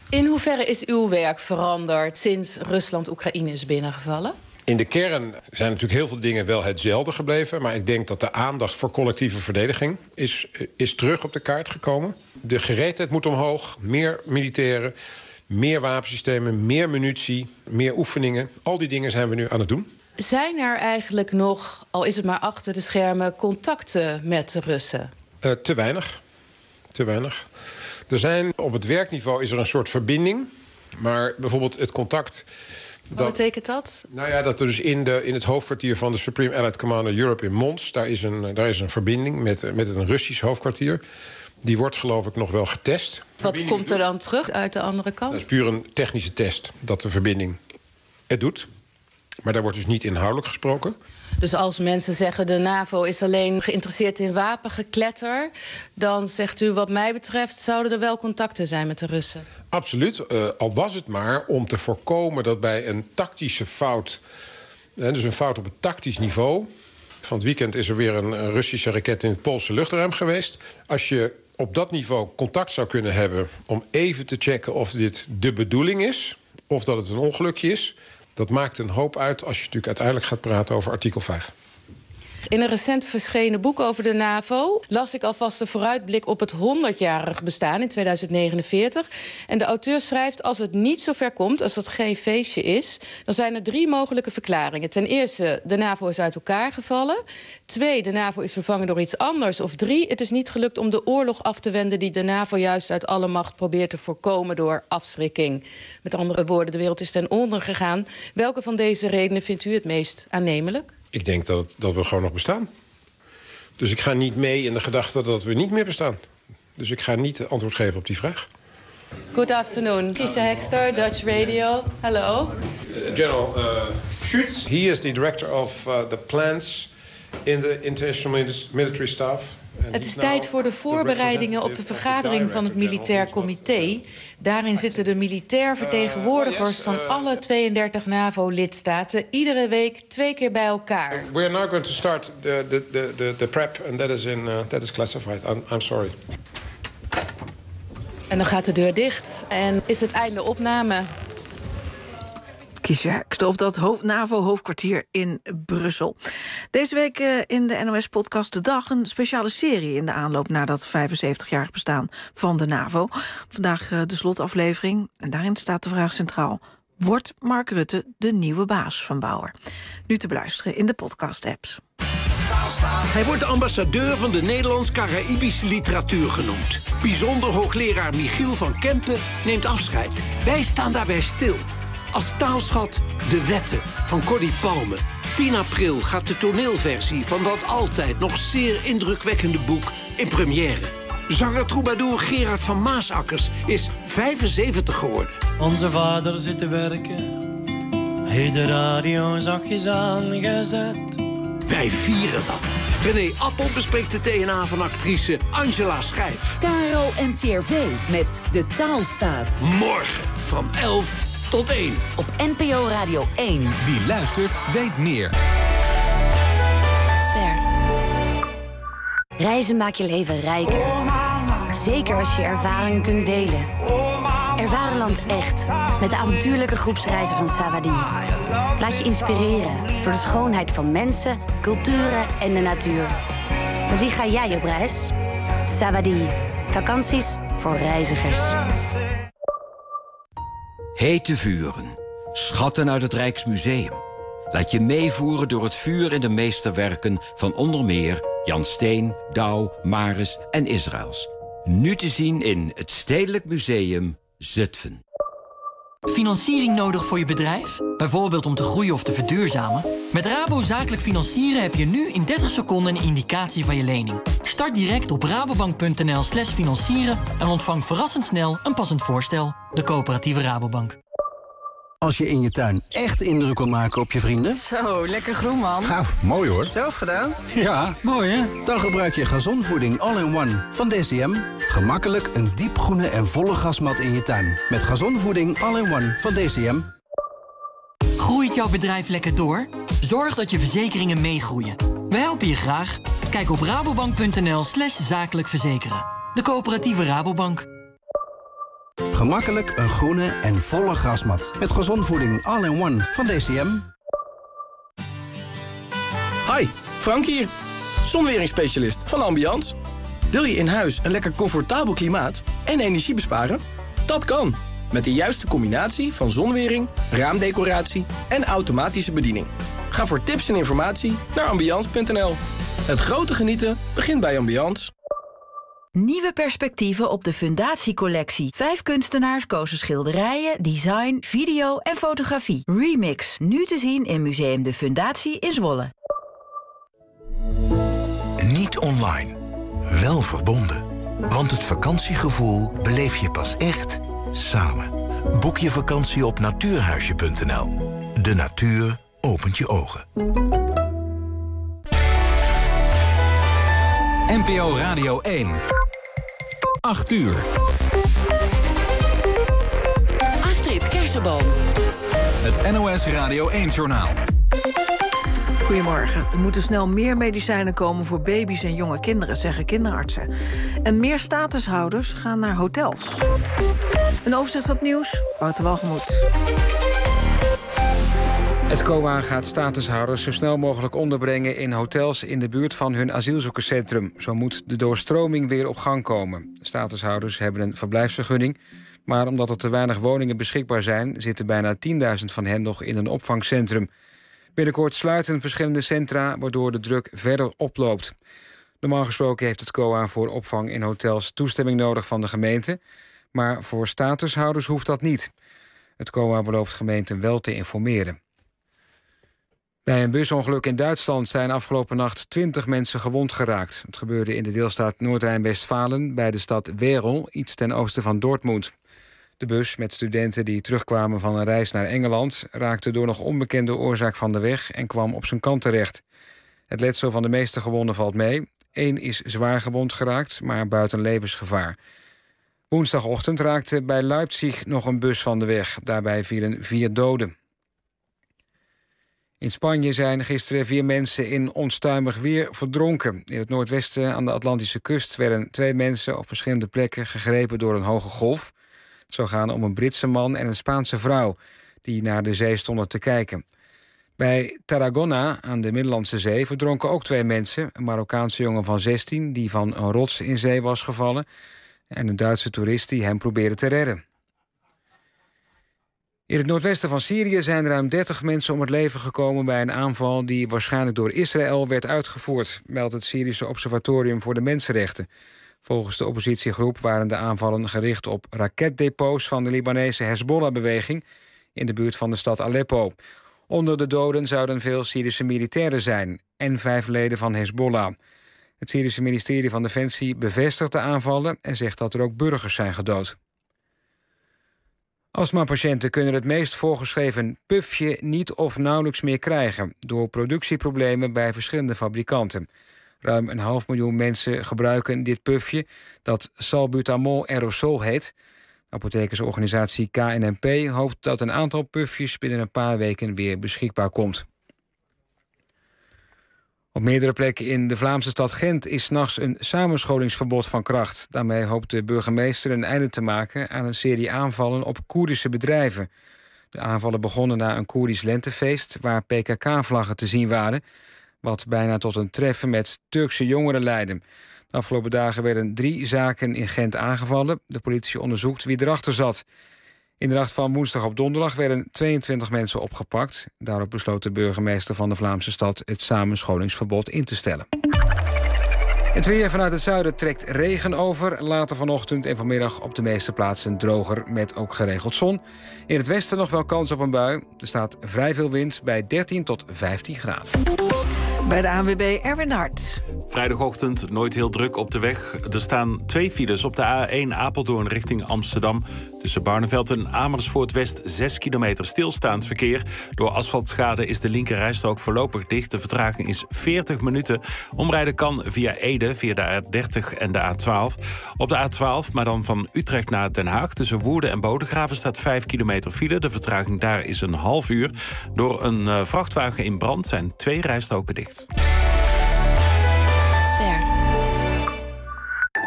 In hoeverre is uw werk veranderd sinds Rusland Oekraïne is binnengevallen? In de kern zijn natuurlijk heel veel dingen wel hetzelfde gebleven. Maar ik denk dat de aandacht voor collectieve verdediging is, is terug op de kaart gekomen. De gereedheid moet omhoog, meer militairen, meer wapensystemen, meer munitie, meer oefeningen. Al die dingen zijn we nu aan het doen. Zijn er eigenlijk nog, al is het maar achter de schermen, contacten met de Russen? Uh, te weinig. Te weinig. Er zijn, op het werkniveau is er een soort verbinding. Maar bijvoorbeeld het contact... Wat dat, betekent dat? Nou ja, dat er dus in, de, in het hoofdkwartier van de Supreme Allied Commander Europe in Mons... daar is een, daar is een verbinding met, met een Russisch hoofdkwartier. Die wordt geloof ik nog wel getest. Wat komt er dan terug uit de andere kant? Dat is puur een technische test, dat de verbinding het doet. Maar daar wordt dus niet inhoudelijk gesproken. Dus als mensen zeggen de NAVO is alleen geïnteresseerd in wapengekletter... dan zegt u wat mij betreft zouden er wel contacten zijn met de Russen? Absoluut. Uh, al was het maar om te voorkomen dat bij een tactische fout... Uh, dus een fout op het tactisch niveau... van het weekend is er weer een, een Russische raket in het Poolse luchtruim geweest. Als je op dat niveau contact zou kunnen hebben... om even te checken of dit de bedoeling is... of dat het een ongelukje is... dat maakt een hoop uit als je natuurlijk uiteindelijk gaat praten over artikel vijf. In een recent verschenen boek over de NAVO las ik alvast een vooruitblik op het honderdjarig bestaan in tweeduizend negenenveertig. En de auteur schrijft, als het niet zover komt, als dat geen feestje is, dan zijn er drie mogelijke verklaringen. Ten eerste, de NAVO is uit elkaar gevallen. Twee, de NAVO is vervangen door iets anders. Of drie, het is niet gelukt om de oorlog af te wenden die de NAVO juist uit alle macht probeert te voorkomen door afschrikking. Met andere woorden, de wereld is ten onder gegaan. Welke van deze redenen vindt u het meest aannemelijk? Ik denk dat, het, dat we gewoon nog bestaan. Dus ik ga niet mee in de gedachte dat we niet meer bestaan. Dus ik ga niet antwoord geven op die vraag. Good afternoon. Kisha Hekster, Dutch Radio. Hello. Uh, General uh, Schütz. He is the director of uh, the plans in the International Military Staff. Het is tijd voor de voorbereidingen op de vergadering van het Militair Comité. Daarin zitten de militair vertegenwoordigers van alle tweeëndertig NAVO-lidstaten iedere week twee keer bij elkaar. We are now going to start the the the the, the prep and that is in uh, that is classified. I'm, I'm sorry. En dan gaat de deur dicht en is het einde opname. Kisha Hekster op dat NAVO-hoofdkwartier in Brussel. Deze week uh, in de N O S-podcast De Dag een speciale serie in de aanloop naar dat vijfenzeventigjarig bestaan van de NAVO. Vandaag uh, de slotaflevering en daarin staat de vraag centraal: wordt Mark Rutte de nieuwe baas van Bauer? Nu te beluisteren in de podcast-apps. Hij wordt de ambassadeur van de Nederlands-Caraïbische literatuur genoemd. Bijzonder hoogleraar Michiel van Kempen neemt afscheid. Wij staan daarbij stil. Als taalschat De Wetten van Cordy Palme. tien april gaat de toneelversie van dat altijd nog zeer indrukwekkende boek in première. Zanger troubadour Gerard van Maasakkers is vijfenzeventig geworden. Onze vader zit te werken. Hij de radio zachtjes aangezet. Wij vieren dat. René Appel bespreekt de T N A van actrice Angela Schijf. Caro en C R V met De Taalstaat. Morgen van elf tot één. Op N P O Radio één. Wie luistert, weet meer. Ster. Reizen maakt je leven rijker. Zeker als je ervaring kunt delen. Ervaar een land echt. Met de avontuurlijke groepsreizen van Savadi. Laat je inspireren door de schoonheid van mensen, culturen en de natuur. Met wie ga jij op reis? Savadi. Vakanties voor reizigers. Hete vuren. Schatten uit het Rijksmuseum. Laat je meevoeren door het vuur in de meesterwerken van onder meer Jan Steen, Douw, Maris en Israëls. Nu te zien in het Stedelijk Museum Zutphen. Financiering nodig voor je bedrijf? Bijvoorbeeld om te groeien of te verduurzamen? Met Rabo Zakelijk Financieren heb je nu in dertig seconden een indicatie van je lening. Start direct op rabobank.nl slash financieren en ontvang verrassend snel een passend voorstel. De Coöperatieve Rabobank. Als je in je tuin echt indruk wil maken op je vrienden... Zo, lekker groen, man. Gauw, mooi hoor. Zelf gedaan? Ja, mooi hè? Dan gebruik je Gazonvoeding All-in-One van D C M. Gemakkelijk een diepgroene en volle gasmat in je tuin. Met Gazonvoeding All-in-One van D C M. Groeit jouw bedrijf lekker door? Zorg dat je verzekeringen meegroeien. We helpen je graag. Kijk op rabobank.nl slash zakelijk verzekeren. De Coöperatieve Rabobank. Gemakkelijk een groene en volle grasmat. Met Gezondvoeding All-in-One van D C M. Hi, Frank hier. Zonweringsspecialist van Ambiance. Wil je in huis een lekker comfortabel klimaat en energie besparen? Dat kan, met de juiste combinatie van zonwering, raamdecoratie en automatische bediening. Ga voor tips en informatie naar ambiance punt n l. Het grote genieten begint bij Ambiance. Nieuwe perspectieven op de Fundatiecollectie. Vijf kunstenaars kozen schilderijen, design, video en fotografie. Remix, nu te zien in Museum de Fundatie in Zwolle. Niet online, wel verbonden. Want het vakantiegevoel beleef je pas echt samen. Boek je vakantie op natuurhuisje punt n l. De natuur opent je ogen. N P O Radio één. acht uur. Astrid Kersenboom. Het N O S Radio één-journaal. Goedemorgen. Er moeten snel meer medicijnen komen voor baby's en jonge kinderen, zeggen kinderartsen. En meer statushouders gaan naar hotels. Een overzicht van het nieuws, Wouter Walgemoed. Het C O A gaat statushouders zo snel mogelijk onderbrengen in hotels in de buurt van hun asielzoekerscentrum. Zo moet de doorstroming weer op gang komen. Statushouders hebben een verblijfsvergunning, maar omdat er te weinig woningen beschikbaar zijn, zitten bijna tienduizend van hen nog in een opvangcentrum. Binnenkort sluiten verschillende centra, waardoor de druk verder oploopt. Normaal gesproken heeft het C O A voor opvang in hotels toestemming nodig van de gemeente, maar voor statushouders hoeft dat niet. Het C O A belooft gemeenten wel te informeren. Bij een busongeluk in Duitsland zijn afgelopen nacht twintig mensen gewond geraakt. Het gebeurde in de deelstaat Noord-Rijn-Westfalen bij de stad Werel, iets ten oosten van Dortmund. De bus met studenten die terugkwamen van een reis naar Engeland raakte door nog onbekende oorzaak van de weg en kwam op zijn kant terecht. Het letsel van de meeste gewonden valt mee. Eén is zwaar gewond geraakt, maar buiten levensgevaar. Woensdagochtend raakte bij Leipzig nog een bus van de weg. Daarbij vielen vier doden. In Spanje zijn gisteren vier mensen in onstuimig weer verdronken. In het noordwesten aan de Atlantische kust werden twee mensen op verschillende plekken gegrepen door een hoge golf. Het zou gaan om een Britse man en een Spaanse vrouw die naar de zee stonden te kijken. Bij Tarragona aan de Middellandse Zee verdronken ook twee mensen. Een Marokkaanse jongen van zestien die van een rots in zee was gevallen en een Duitse toerist die hem probeerde te redden. In het noordwesten van Syrië zijn ruim dertig mensen om het leven gekomen bij een aanval die waarschijnlijk door Israël werd uitgevoerd, meldt het Syrische Observatorium voor de Mensenrechten. Volgens de oppositiegroep waren de aanvallen gericht op raketdepots van de Libanese Hezbollah-beweging in de buurt van de stad Aleppo. Onder de doden zouden veel Syrische militairen zijn en vijf leden van Hezbollah. Het Syrische ministerie van Defensie bevestigt de aanvallen en zegt dat er ook burgers zijn gedood. Astmapatiënten kunnen het meest voorgeschreven pufje niet of nauwelijks meer krijgen door productieproblemen bij verschillende fabrikanten. Ruim een half miljoen mensen gebruiken dit pufje dat salbutamol aerosol heet. Apothekersorganisatie K N M P hoopt dat een aantal pufjes binnen een paar weken weer beschikbaar komt. Op meerdere plekken in de Vlaamse stad Gent is 's nachts een samenscholingsverbod van kracht. Daarmee hoopt de burgemeester een einde te maken aan een serie aanvallen op Koerdische bedrijven. De aanvallen begonnen na een Koerdisch lentefeest waar P K K-vlaggen te zien waren, wat bijna tot een treffen met Turkse jongeren leidde. De afgelopen dagen werden drie zaken in Gent aangevallen. De politie onderzoekt wie erachter zat. In de nacht van woensdag op donderdag werden tweeëntwintig mensen opgepakt. Daarop besloot de burgemeester van de Vlaamse stad het samenscholingsverbod in te stellen. Het weer vanuit het zuiden trekt regen over. Later vanochtend en vanmiddag op de meeste plaatsen droger met ook geregeld zon. In het westen nog wel kans op een bui. Er staat vrij veel wind bij dertien tot vijftien graden. Bij de A N W B Erwin Hart. Vrijdagochtend nooit heel druk op de weg. Er staan twee files op de A één Apeldoorn richting Amsterdam. Tussen Barneveld en Amersfoort West zes kilometer stilstaand verkeer. Door asfaltschade is de linkerrijstrook voorlopig dicht. De vertraging is veertig minuten. Omrijden kan via Ede, via de A dertig en de A twaalf. Op de A twaalf, maar dan van Utrecht naar Den Haag. Tussen Woerden en Bodegraven staat vijf kilometer file. De vertraging daar is een half uur. Door een uh, vrachtwagen in brand zijn twee rijstroken dicht. Ster.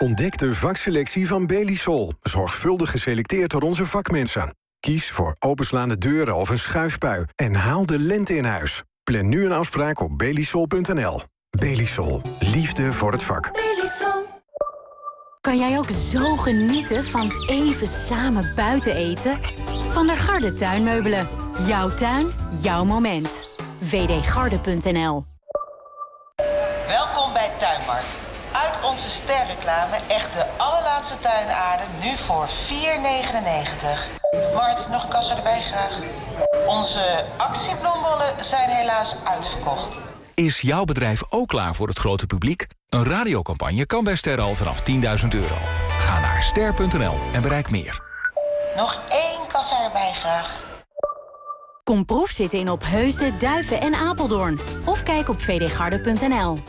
Ontdek de vakselectie van Belisol. Zorgvuldig geselecteerd door onze vakmensen. Kies voor openslaande deuren of een schuifpui en haal de lente in huis. Plan nu een afspraak op belisol punt n l. Belisol. Liefde voor het vak. Belisol. Kan jij ook zo genieten van even samen buiten eten? Van der Garde tuinmeubelen. Jouw tuin, jouw moment. w d garde punt n l. Welkom bij Tuinmarkt. Uit onze sterreclame echt de allerlaatste tuinaarden, nu voor vier negenennegentig. Mart, nog een kassa erbij graag. Onze actiebloembollen zijn helaas uitverkocht. Is jouw bedrijf ook klaar voor het grote publiek? Een radiocampagne kan bij Ster al vanaf tienduizend euro. Ga naar ster punt n l en bereik meer. Nog één kassa erbij graag. Kom proefzitten in Opheusden, Duiven en Apeldoorn. Of kijk op v d garde punt n l.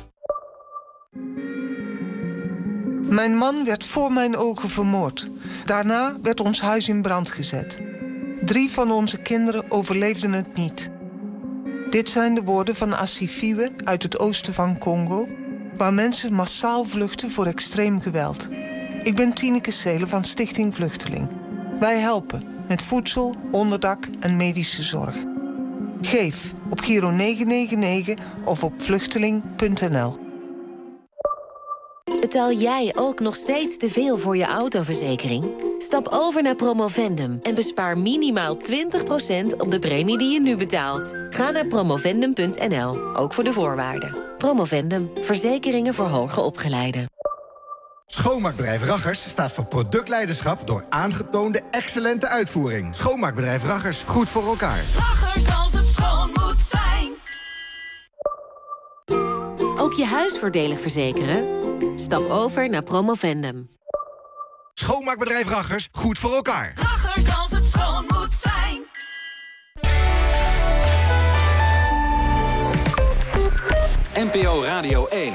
Mijn man werd voor mijn ogen vermoord. Daarna werd ons huis in brand gezet. Drie van onze kinderen overleefden het niet. Dit zijn de woorden van Asifiwe uit het oosten van Congo, waar mensen massaal vluchten voor extreem geweld. Ik ben Tineke Seelen van Stichting Vluchteling. Wij helpen met voedsel, onderdak en medische zorg. Geef op Giro negen negen negen of op vluchteling punt n l. Betaal jij ook nog steeds te veel voor je autoverzekering? Stap over naar Promovendum en bespaar minimaal twintig procent op de premie die je nu betaalt. Ga naar promovendum punt n l, ook voor de voorwaarden. Promovendum, verzekeringen voor hoger opgeleiden. Schoonmaakbedrijf Raggers staat voor productleiderschap door aangetoonde excellente uitvoering. Schoonmaakbedrijf Raggers, goed voor elkaar. Raggers als het schoon moet zijn. Ook je huis voordelig verzekeren? Stap over naar Promovendum. Schoonmaakbedrijf Raggers, goed voor elkaar. Raggers als het schoon moet zijn. N P O Radio één.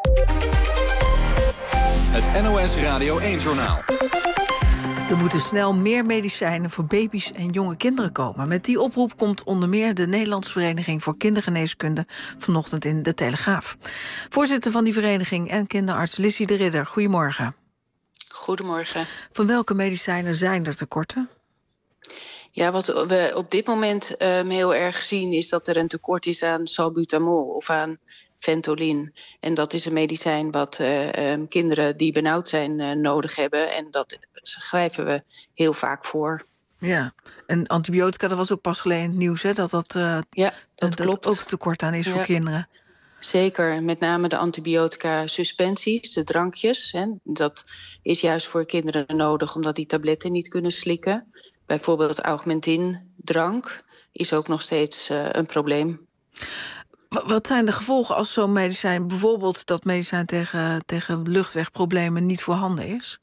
Het N O S Radio één-journaal. Er moeten snel meer medicijnen voor baby's en jonge kinderen komen. Met die oproep komt onder meer de Nederlandse Vereniging voor Kindergeneeskunde vanochtend in de Telegraaf. Voorzitter van die vereniging en kinderarts Lissy de Ridder, goedemorgen. Goedemorgen. Van welke medicijnen zijn er tekorten? Ja, wat we op dit moment um, heel erg zien is dat er een tekort is aan salbutamol of aan Ventolin. En dat is een medicijn wat uh, um, kinderen die benauwd zijn uh, nodig hebben. En dat schrijven we heel vaak voor. Ja, en antibiotica, dat was ook pas geleden in het nieuws, hè? Dat dat, uh, ja, dat, dat klopt. ook tekort aan is ja. voor kinderen. Zeker, met name de antibiotica-suspensies, de drankjes. Hè. Dat is juist voor kinderen nodig omdat die tabletten niet kunnen slikken. Bijvoorbeeld Augmentin-drank is ook nog steeds uh, een probleem. Wat zijn de gevolgen als zo'n medicijn, bijvoorbeeld dat medicijn tegen, tegen luchtwegproblemen niet voorhanden is?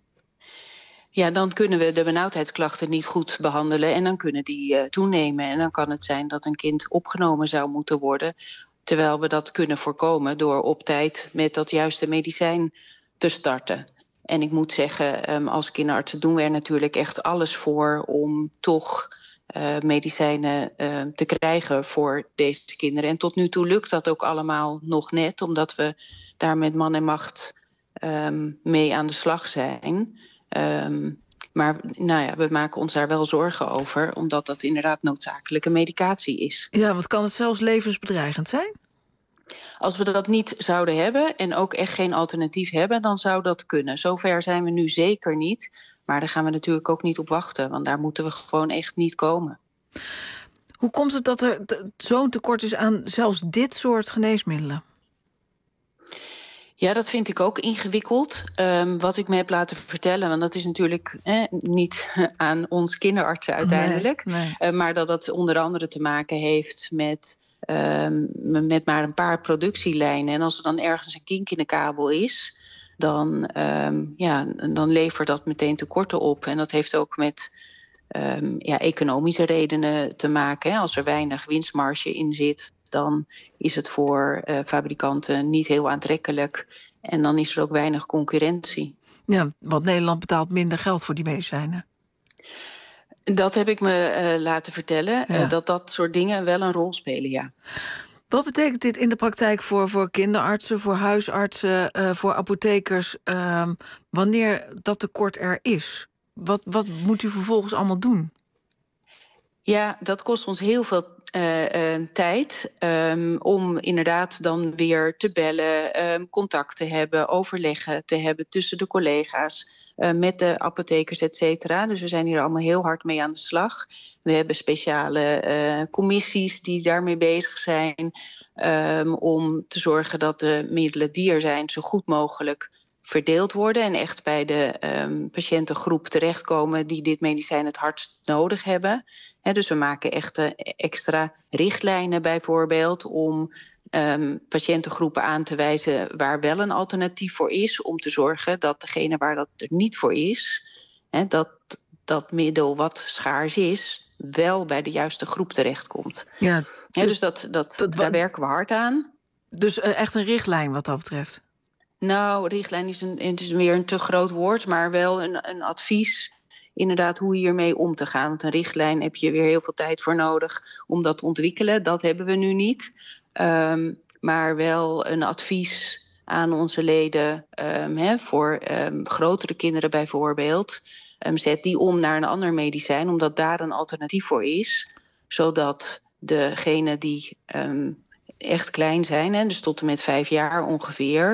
Ja, dan kunnen we de benauwdheidsklachten niet goed behandelen en dan kunnen die uh, toenemen. En dan kan het zijn dat een kind opgenomen zou moeten worden, terwijl we dat kunnen voorkomen door op tijd met dat juiste medicijn te starten. En ik moet zeggen, um, als kinderartsen doen we er natuurlijk echt alles voor om toch uh, medicijnen uh, te krijgen voor deze kinderen. En tot nu toe lukt dat ook allemaal nog net, omdat we daar met man en macht um, mee aan de slag zijn. Um, maar nou ja, we maken ons daar wel zorgen over, omdat dat inderdaad noodzakelijke medicatie is. Ja, want kan het zelfs levensbedreigend zijn? Als we dat niet zouden hebben en ook echt geen alternatief hebben, dan zou dat kunnen. Zover zijn we nu zeker niet. Maar daar gaan we natuurlijk ook niet op wachten, want daar moeten we gewoon echt niet komen. Hoe komt het dat er zo'n tekort is aan zelfs dit soort geneesmiddelen? Ja, dat vind ik ook ingewikkeld. Um, wat ik me heb laten vertellen, want dat is natuurlijk eh, niet aan ons kinderartsen uiteindelijk. Nee, nee. Uh, maar dat dat onder andere te maken heeft met, um, met maar een paar productielijnen. En als er dan ergens een kink in de kabel is, dan, um, ja, dan levert dat meteen tekorten op. En dat heeft ook met um, ja, economische redenen te maken. Hè. Als er weinig winstmarge in zit, dan is het voor uh, fabrikanten niet heel aantrekkelijk. En dan is er ook weinig concurrentie. Ja, want Nederland betaalt minder geld voor die medicijnen. Dat heb ik me uh, laten vertellen, ja. uh, dat dat soort dingen wel een rol spelen, ja. Wat betekent dit in de praktijk voor, voor kinderartsen, voor huisartsen, uh, voor apothekers, uh, wanneer dat tekort er is? Wat, wat moet u vervolgens allemaal doen? Ja, dat kost ons heel veel uh, uh, tijd um, om inderdaad dan weer te bellen, um, contact te hebben, overleggen te hebben tussen de collega's, uh, met de apothekers, et cetera. Dus we zijn hier allemaal heel hard mee aan de slag. We hebben speciale uh, commissies die daarmee bezig zijn um, om te zorgen dat de middelen die er zijn zo goed mogelijk verdeeld worden en echt bij de um, patiëntengroep terechtkomen die dit medicijn het hardst nodig hebben. He, dus we maken echt uh, extra richtlijnen bijvoorbeeld om um, patiëntengroepen aan te wijzen waar wel een alternatief voor is, om te zorgen dat degene waar dat er niet voor is, he, dat dat middel wat schaars is, wel bij de juiste groep terechtkomt. Ja, dus, he, dus dat, dat, dat, daar werken we hard aan. Dus uh, echt een richtlijn wat dat betreft? Nou, richtlijn is, een, het is meer een te groot woord, maar wel een, een advies, inderdaad, hoe hiermee om te gaan. Want een richtlijn heb je weer heel veel tijd voor nodig om dat te ontwikkelen. Dat hebben we nu niet. Um, maar wel een advies aan onze leden um, he, voor um, grotere kinderen bijvoorbeeld. Um, zet die om naar een ander medicijn, omdat daar een alternatief voor is. Zodat degenen die um, echt klein zijn, hè, dus tot en met vijf jaar ongeveer,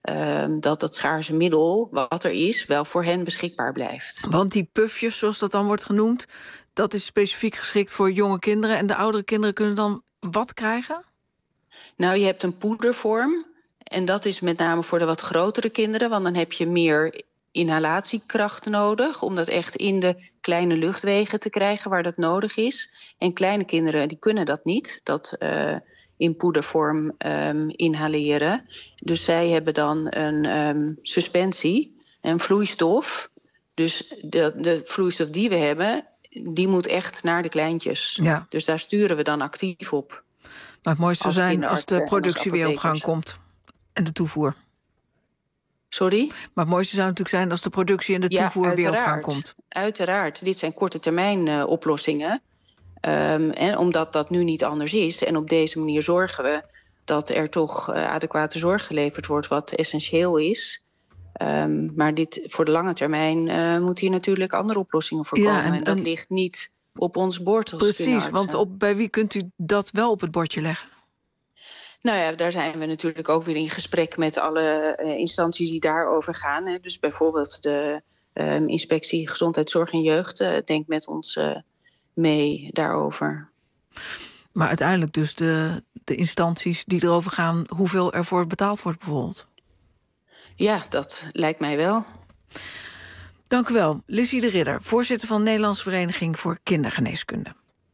Um, dat dat schaarse middel, wat er is, wel voor hen beschikbaar blijft. Want die pufjes, zoals dat dan wordt genoemd, dat is specifiek geschikt voor jonge kinderen. En de oudere kinderen kunnen dan wat krijgen? Nou, je hebt een poedervorm. En dat is met name voor de wat grotere kinderen. Want dan heb je meer inhalatiekracht nodig om dat echt in de kleine luchtwegen te krijgen waar dat nodig is. En kleine kinderen die kunnen dat niet, dat uh, in poedervorm um, inhaleren. Dus zij hebben dan een um, suspensie, een vloeistof. Dus de, de vloeistof die we hebben, die moet echt naar de kleintjes. Ja. Dus daar sturen we dan actief op. Maar het mooiste zou zijn als de productie weer op gang komt en de toevoer. Sorry? Maar het mooiste zou natuurlijk zijn als de productie en de ja, toevoer weer op gang komt. Uiteraard. Dit zijn korte termijn uh, oplossingen. Um, en omdat dat nu niet anders is. En op deze manier zorgen we dat er toch uh, adequate zorg geleverd wordt, wat essentieel is. Um, maar dit, voor de lange termijn uh, moeten hier natuurlijk andere oplossingen voor komen. Ja, en, en dat en... ligt niet op ons bord als Precies, want op, bij wie kunt u dat wel op het bordje leggen? Nou ja, daar zijn we natuurlijk ook weer in gesprek met alle uh, instanties die daarover gaan. Hè. Dus bijvoorbeeld de uh, Inspectie Gezondheidszorg en Jeugd uh, denkt met ons uh, mee daarover. Maar uiteindelijk dus de, de instanties die erover gaan, hoeveel ervoor betaald wordt bijvoorbeeld? Ja, dat lijkt mij wel. Dank u wel, Lizzie de Ridder, voorzitter van de Nederlandse Vereniging voor Kindergeneeskunde.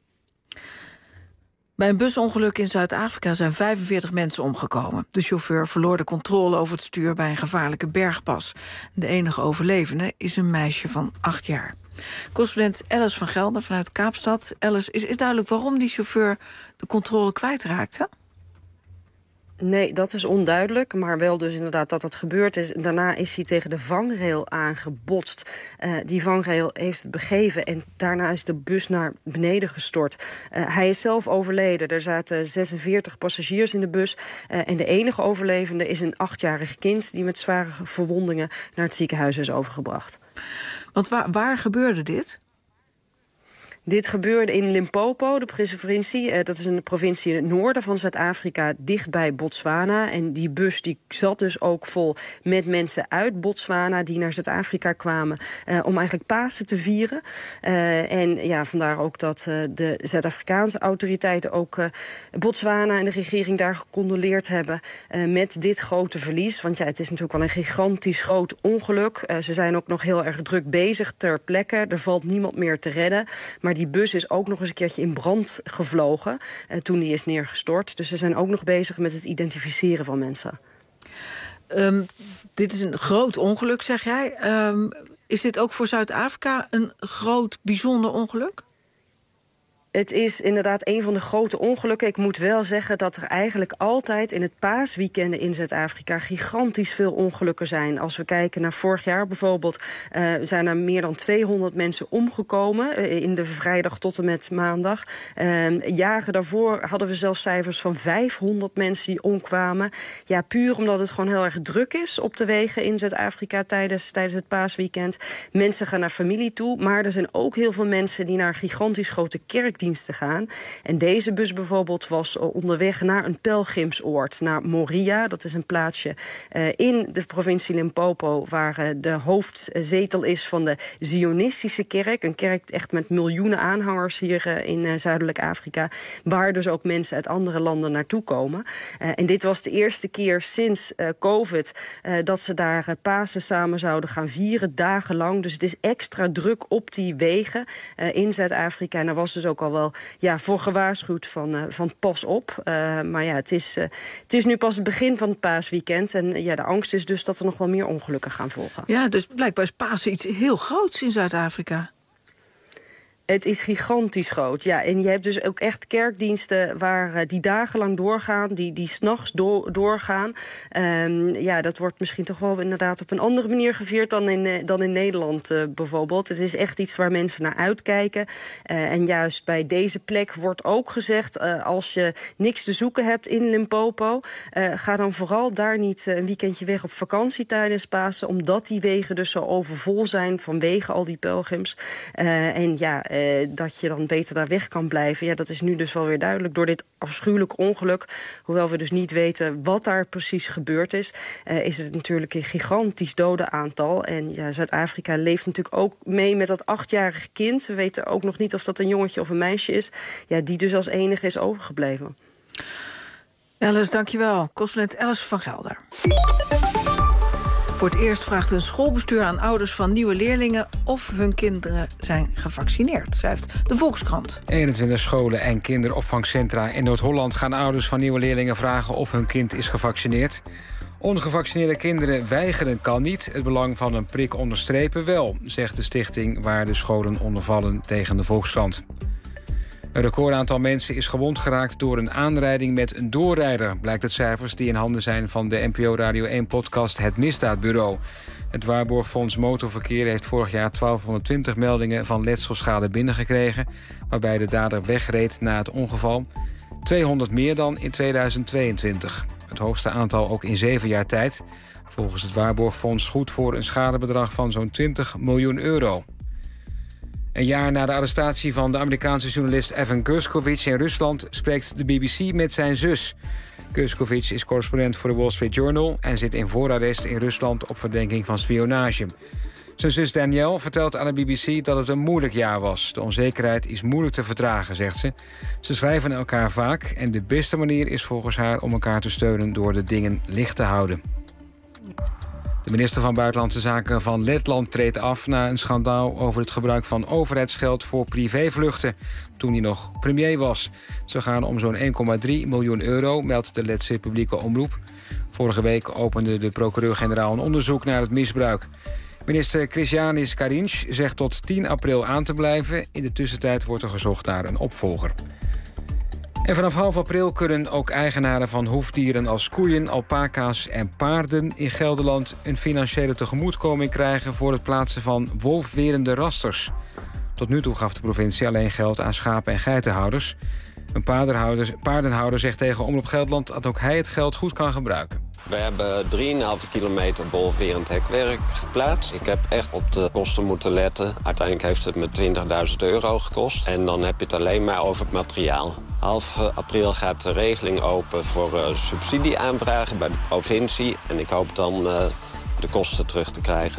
Bij een busongeluk in Zuid-Afrika zijn vijfenveertig mensen omgekomen. De chauffeur verloor de controle over het stuur bij een gevaarlijke bergpas. De enige overlevende is een meisje van acht jaar. Correspondent Alice van Gelder vanuit Kaapstad. Alice, is, is duidelijk waarom die chauffeur de controle kwijtraakte? Nee, dat is onduidelijk, maar wel dus inderdaad dat het gebeurd is. Daarna is hij tegen de vangrail aangebotst. Uh, die vangrail heeft het begeven en daarna is de bus naar beneden gestort. Uh, hij is zelf overleden. Er zaten zesenveertig passagiers in de bus. Uh, en de enige overlevende is een achtjarig kind die met zware verwondingen naar het ziekenhuis is overgebracht. Want waar, waar gebeurde dit? Dit gebeurde in Limpopo, de provincie. Uh, dat is een provincie in het noorden van Zuid-Afrika, dichtbij Botswana. En die bus die zat dus ook vol met mensen uit Botswana die naar Zuid-Afrika kwamen uh, om eigenlijk Pasen te vieren. Uh, en ja, vandaar ook dat uh, de Zuid-Afrikaanse autoriteiten ook uh, Botswana en de regering daar gecondoleerd hebben uh, met dit grote verlies. Want ja, het is natuurlijk wel een gigantisch groot ongeluk. Uh, ze zijn ook nog heel erg druk bezig ter plekke. Er valt niemand meer te redden. Maar die bus is ook nog eens een keertje in brand gevlogen uh, toen die is neergestort. Dus ze zijn ook nog bezig met het identificeren van mensen. Um, dit is een groot ongeluk, zeg jij. Um, is dit ook voor Zuid-Afrika een groot, bijzonder ongeluk? Het is inderdaad een van de grote ongelukken. Ik moet wel zeggen dat er eigenlijk altijd in het paasweekenden in Zuid-Afrika gigantisch veel ongelukken zijn. Als we kijken naar vorig jaar bijvoorbeeld, uh, zijn er meer dan tweehonderd mensen omgekomen uh, in de vrijdag tot en met maandag. Uh, jaren daarvoor hadden we zelfs cijfers van vijfhonderd mensen die omkwamen. Ja, puur omdat het gewoon heel erg druk is op de wegen in Zuid-Afrika tijdens, tijdens het paasweekend. Mensen gaan naar familie toe, maar er zijn ook heel veel mensen die naar gigantisch grote kerkdiensten gaan. En deze bus bijvoorbeeld was onderweg naar een pelgrimsoord, naar Moria. Dat is een plaatsje uh, in de provincie Limpopo, waar uh, de hoofdzetel is van de Zionistische kerk. Een kerk echt met miljoenen aanhangers hier uh, in uh, Zuidelijk Afrika, waar dus ook mensen uit andere landen naartoe komen. Uh, en dit was de eerste keer sinds uh, COVID uh, dat ze daar uh, Pasen samen zouden gaan vieren, dagenlang. Dus het is extra druk op die wegen uh, in Zuid-Afrika. En daar was dus ook al wel ja, voor gewaarschuwd van, uh, van pas op. Uh, maar ja, het is, uh, het is nu pas het begin van het paasweekend. En uh, ja, de angst is dus dat er nog wel meer ongelukken gaan volgen. Ja, dus blijkbaar is Pasen iets heel groots in Zuid-Afrika. Het is gigantisch groot, ja. En je hebt dus ook echt kerkdiensten waar uh, die dagenlang doorgaan, die, die 's nachts do- doorgaan. Um, ja, dat wordt misschien toch wel inderdaad op een andere manier gevierd dan in, uh, dan in Nederland uh, bijvoorbeeld. Het is echt iets waar mensen naar uitkijken. Uh, en juist bij deze plek wordt ook gezegd, uh, als je niks te zoeken hebt in Limpopo, uh, ga dan vooral daar niet uh, een weekendje weg op vakantie tijdens Pasen, omdat die wegen dus zo overvol zijn vanwege al die pelgrims. Uh, en ja, Uh, dat je dan beter daar weg kan blijven. Ja, dat is nu dus wel weer duidelijk door dit afschuwelijk ongeluk. Hoewel we dus niet weten wat daar precies gebeurd is, Uh, is het natuurlijk een gigantisch dodenaantal. En ja, Zuid-Afrika leeft natuurlijk ook mee met dat achtjarige kind. We weten ook nog niet of dat een jongetje of een meisje is. Ja, die dus als enige is overgebleven. Alice, dankjewel. Correspondent Alice van Gelder. Voor het eerst vraagt een schoolbestuur aan ouders van nieuwe leerlingen of hun kinderen zijn gevaccineerd, schrijft de Volkskrant. eenentwintig scholen en kinderopvangcentra in Noord-Holland gaan ouders van nieuwe leerlingen vragen of hun kind is gevaccineerd. Ongevaccineerde kinderen weigeren kan niet. Het belang van een prik onderstrepen wel, zegt de stichting waar de scholen onder vallen tegen de Volkskrant. Een recordaantal mensen is gewond geraakt door een aanrijding met een doorrijder, blijkt uit cijfers die in handen zijn van de N P O Radio één-podcast Het Misdaadbureau. Het Waarborgfonds Motorverkeer heeft vorig jaar twaalfhonderdtwintig meldingen van letselschade binnengekregen, waarbij de dader wegreed na het ongeval. tweehonderd meer dan in tweeduizend tweeëntwintig. Het hoogste aantal ook in zeven jaar tijd. Volgens het Waarborgfonds goed voor een schadebedrag van zo'n twintig miljoen euro. Een jaar na de arrestatie van de Amerikaanse journalist Evan Gershkovich in Rusland spreekt de B B C met zijn zus. Gershkovich is correspondent voor de Wall Street Journal en zit in voorarrest in Rusland op verdenking van spionage. Zijn zus Danielle vertelt aan de B B C dat het een moeilijk jaar was. De onzekerheid is moeilijk te verdragen, zegt ze. Ze schrijven elkaar vaak en de beste manier is volgens haar om elkaar te steunen door de dingen licht te houden. De minister van Buitenlandse Zaken van Letland treedt af na een schandaal over het gebruik van overheidsgeld voor privévluchten toen hij nog premier was. Ze gaan om zo'n één komma drie miljoen euro, meldt de Letse publieke omroep. Vorige week opende de procureur-generaal een onderzoek naar het misbruik. Minister Christianis Karinč zegt tot tien april aan te blijven. In de tussentijd wordt er gezocht naar een opvolger. En vanaf half april kunnen ook eigenaren van hoefdieren als koeien, alpaca's en paarden in Gelderland een financiële tegemoetkoming krijgen voor het plaatsen van wolfwerende rasters. Tot nu toe gaf de provincie alleen geld aan schapen- en geitenhouders. Een paardenhouder, paardenhouder zegt tegen Omroep Gelderland dat ook hij het geld goed kan gebruiken. We hebben drieënhalve kilometer wolfwerend hekwerk geplaatst. Ik heb echt op de kosten moeten letten. Uiteindelijk heeft het me twintigduizend euro gekost. En dan heb je het alleen maar over het materiaal. Half april gaat de regeling open voor uh, subsidieaanvragen bij de provincie. En ik hoop dan uh, de kosten terug te krijgen.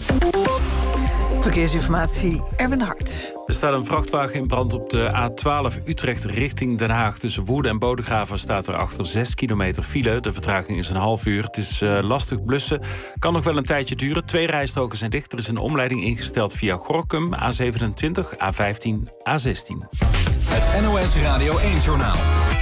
Verkeersinformatie, Erwin Hart. Er staat een vrachtwagen in brand op de A twaalf Utrecht richting Den Haag. Tussen Woerden en Bodegraven staat er achter zes kilometer file. De vertraging is een half uur. Het is uh, lastig blussen. Kan nog wel een tijdje duren. Twee rijstroken zijn dicht. Er is een omleiding ingesteld via Gorinchem, A zevenentwintig, A vijftien, A zestien. Het N O S Radio één-journaal.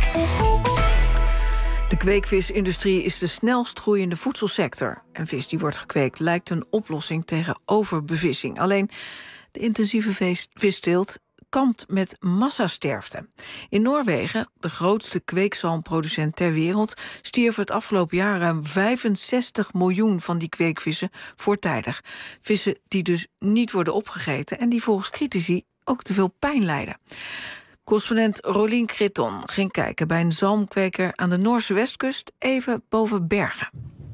De kweekvisindustrie is de snelst groeiende voedselsector. En vis die wordt gekweekt lijkt een oplossing tegen overbevissing. Alleen de intensieve visteelt kampt met massasterfte. In Noorwegen, de grootste kweekzalmproducent ter wereld, stierven het afgelopen jaar ruim vijfenzestig miljoen van die kweekvissen voortijdig. Vissen die dus niet worden opgegeten en die volgens critici ook te veel pijn lijden. Correspondent Rolien Kreton ging kijken bij een zalmkweker aan de Noorse westkust, even boven Bergen.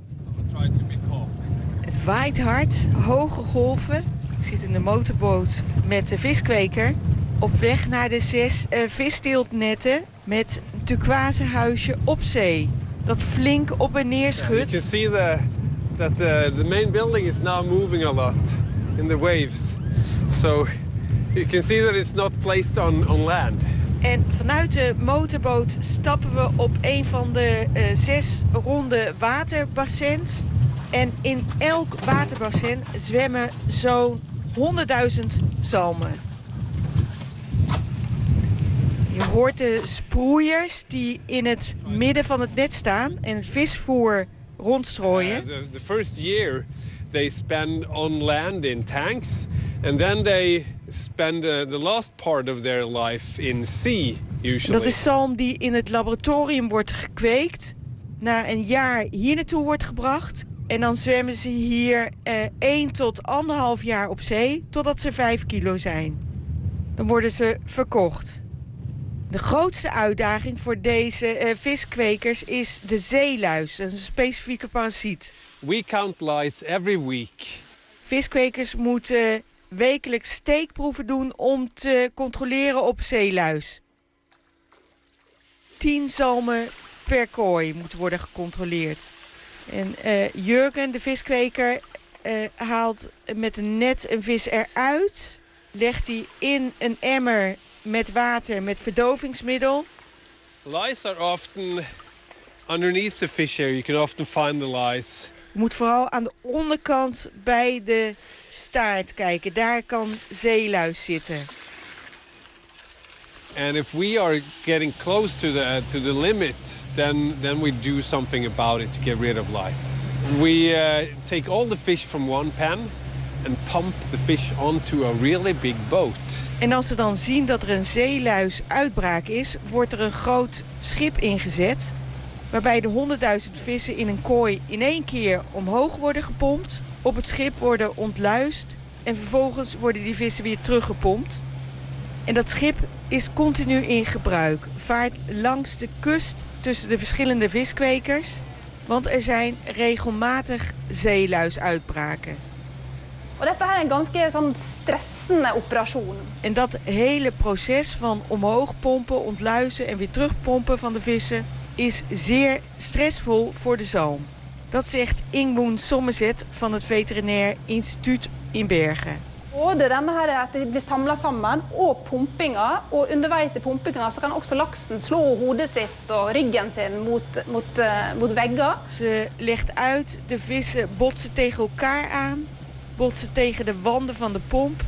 Het waait hard, hoge golven. Ik zit in de motorboot met de viskweker op weg naar de zes uh, vissteeltnetten met een turquoise huisje op zee dat flink op en neer schudt. You can see the, that the, the main building is now moving a lot in the waves. So you can see that it's not placed on, on land. En vanuit de motorboot stappen we op een van de uh, zes ronde waterbassins. En in elk waterbassin zwemmen zo'n honderdduizend zalmen. Je hoort de sproeiers die in het midden van het net staan en het visvoer rondstrooien. Uh, the, the first year they spend on land in tanks and then they spend uh, the last part of their life in sea usually. Dat is zalm die in het laboratorium wordt gekweekt, na een jaar hier naartoe wordt gebracht. En dan zwemmen ze hier eh, één tot anderhalf jaar op zee, totdat ze vijf kilo zijn. Dan worden ze verkocht. De grootste uitdaging voor deze eh, viskwekers is de zeeluis. Dat is een specifieke parasiet. We count lice every week. Viskwekers moeten wekelijks steekproeven doen om te controleren op zeeluis. Tien zalmen per kooi moeten worden gecontroleerd. En uh, Jurgen, de viskweker, uh, haalt met een net een vis eruit. Legt die in een emmer met water, met verdovingsmiddel. Lice are often underneath the fish here. You can often find the lice. Je moet vooral aan de onderkant bij de staart kijken. Daar kan zeeluis zitten. And if we are getting close to the to the limit, then then we do something about it to get rid of lice. We uh, take all the fish from one pen and pump the fish onto a really big boat. En als ze dan zien dat er een zeeluisuitbraak is, wordt er een groot schip ingezet, waarbij de honderdduizend vissen in een kooi in één keer omhoog worden gepompt, op het schip worden ontluist en vervolgens worden die vissen weer teruggepompt. En dat schip is continu in gebruik, vaart langs de kust tussen de verschillende viskwekers, want er zijn regelmatig zeeluisuitbraken. Dit is een ganske sånn stressende operasjon. En dat hele proces van omhoog pompen, ontluizen en weer terugpompen van de vissen is zeer stressvol voor de zalm. Dat zegt Ingboen Sommerzet van het Veterinair Instituut in Bergen. Både denne her at de blir samlet sammen og pumpinga, og underveis i pumpinga så kan også laksen slå hodet sitt og ryggen sin mot, mot, uh, mot vegger. Ze legt uit, de vissen botsen tegen elkaar aan, botsen tegen de wanden van de pomp,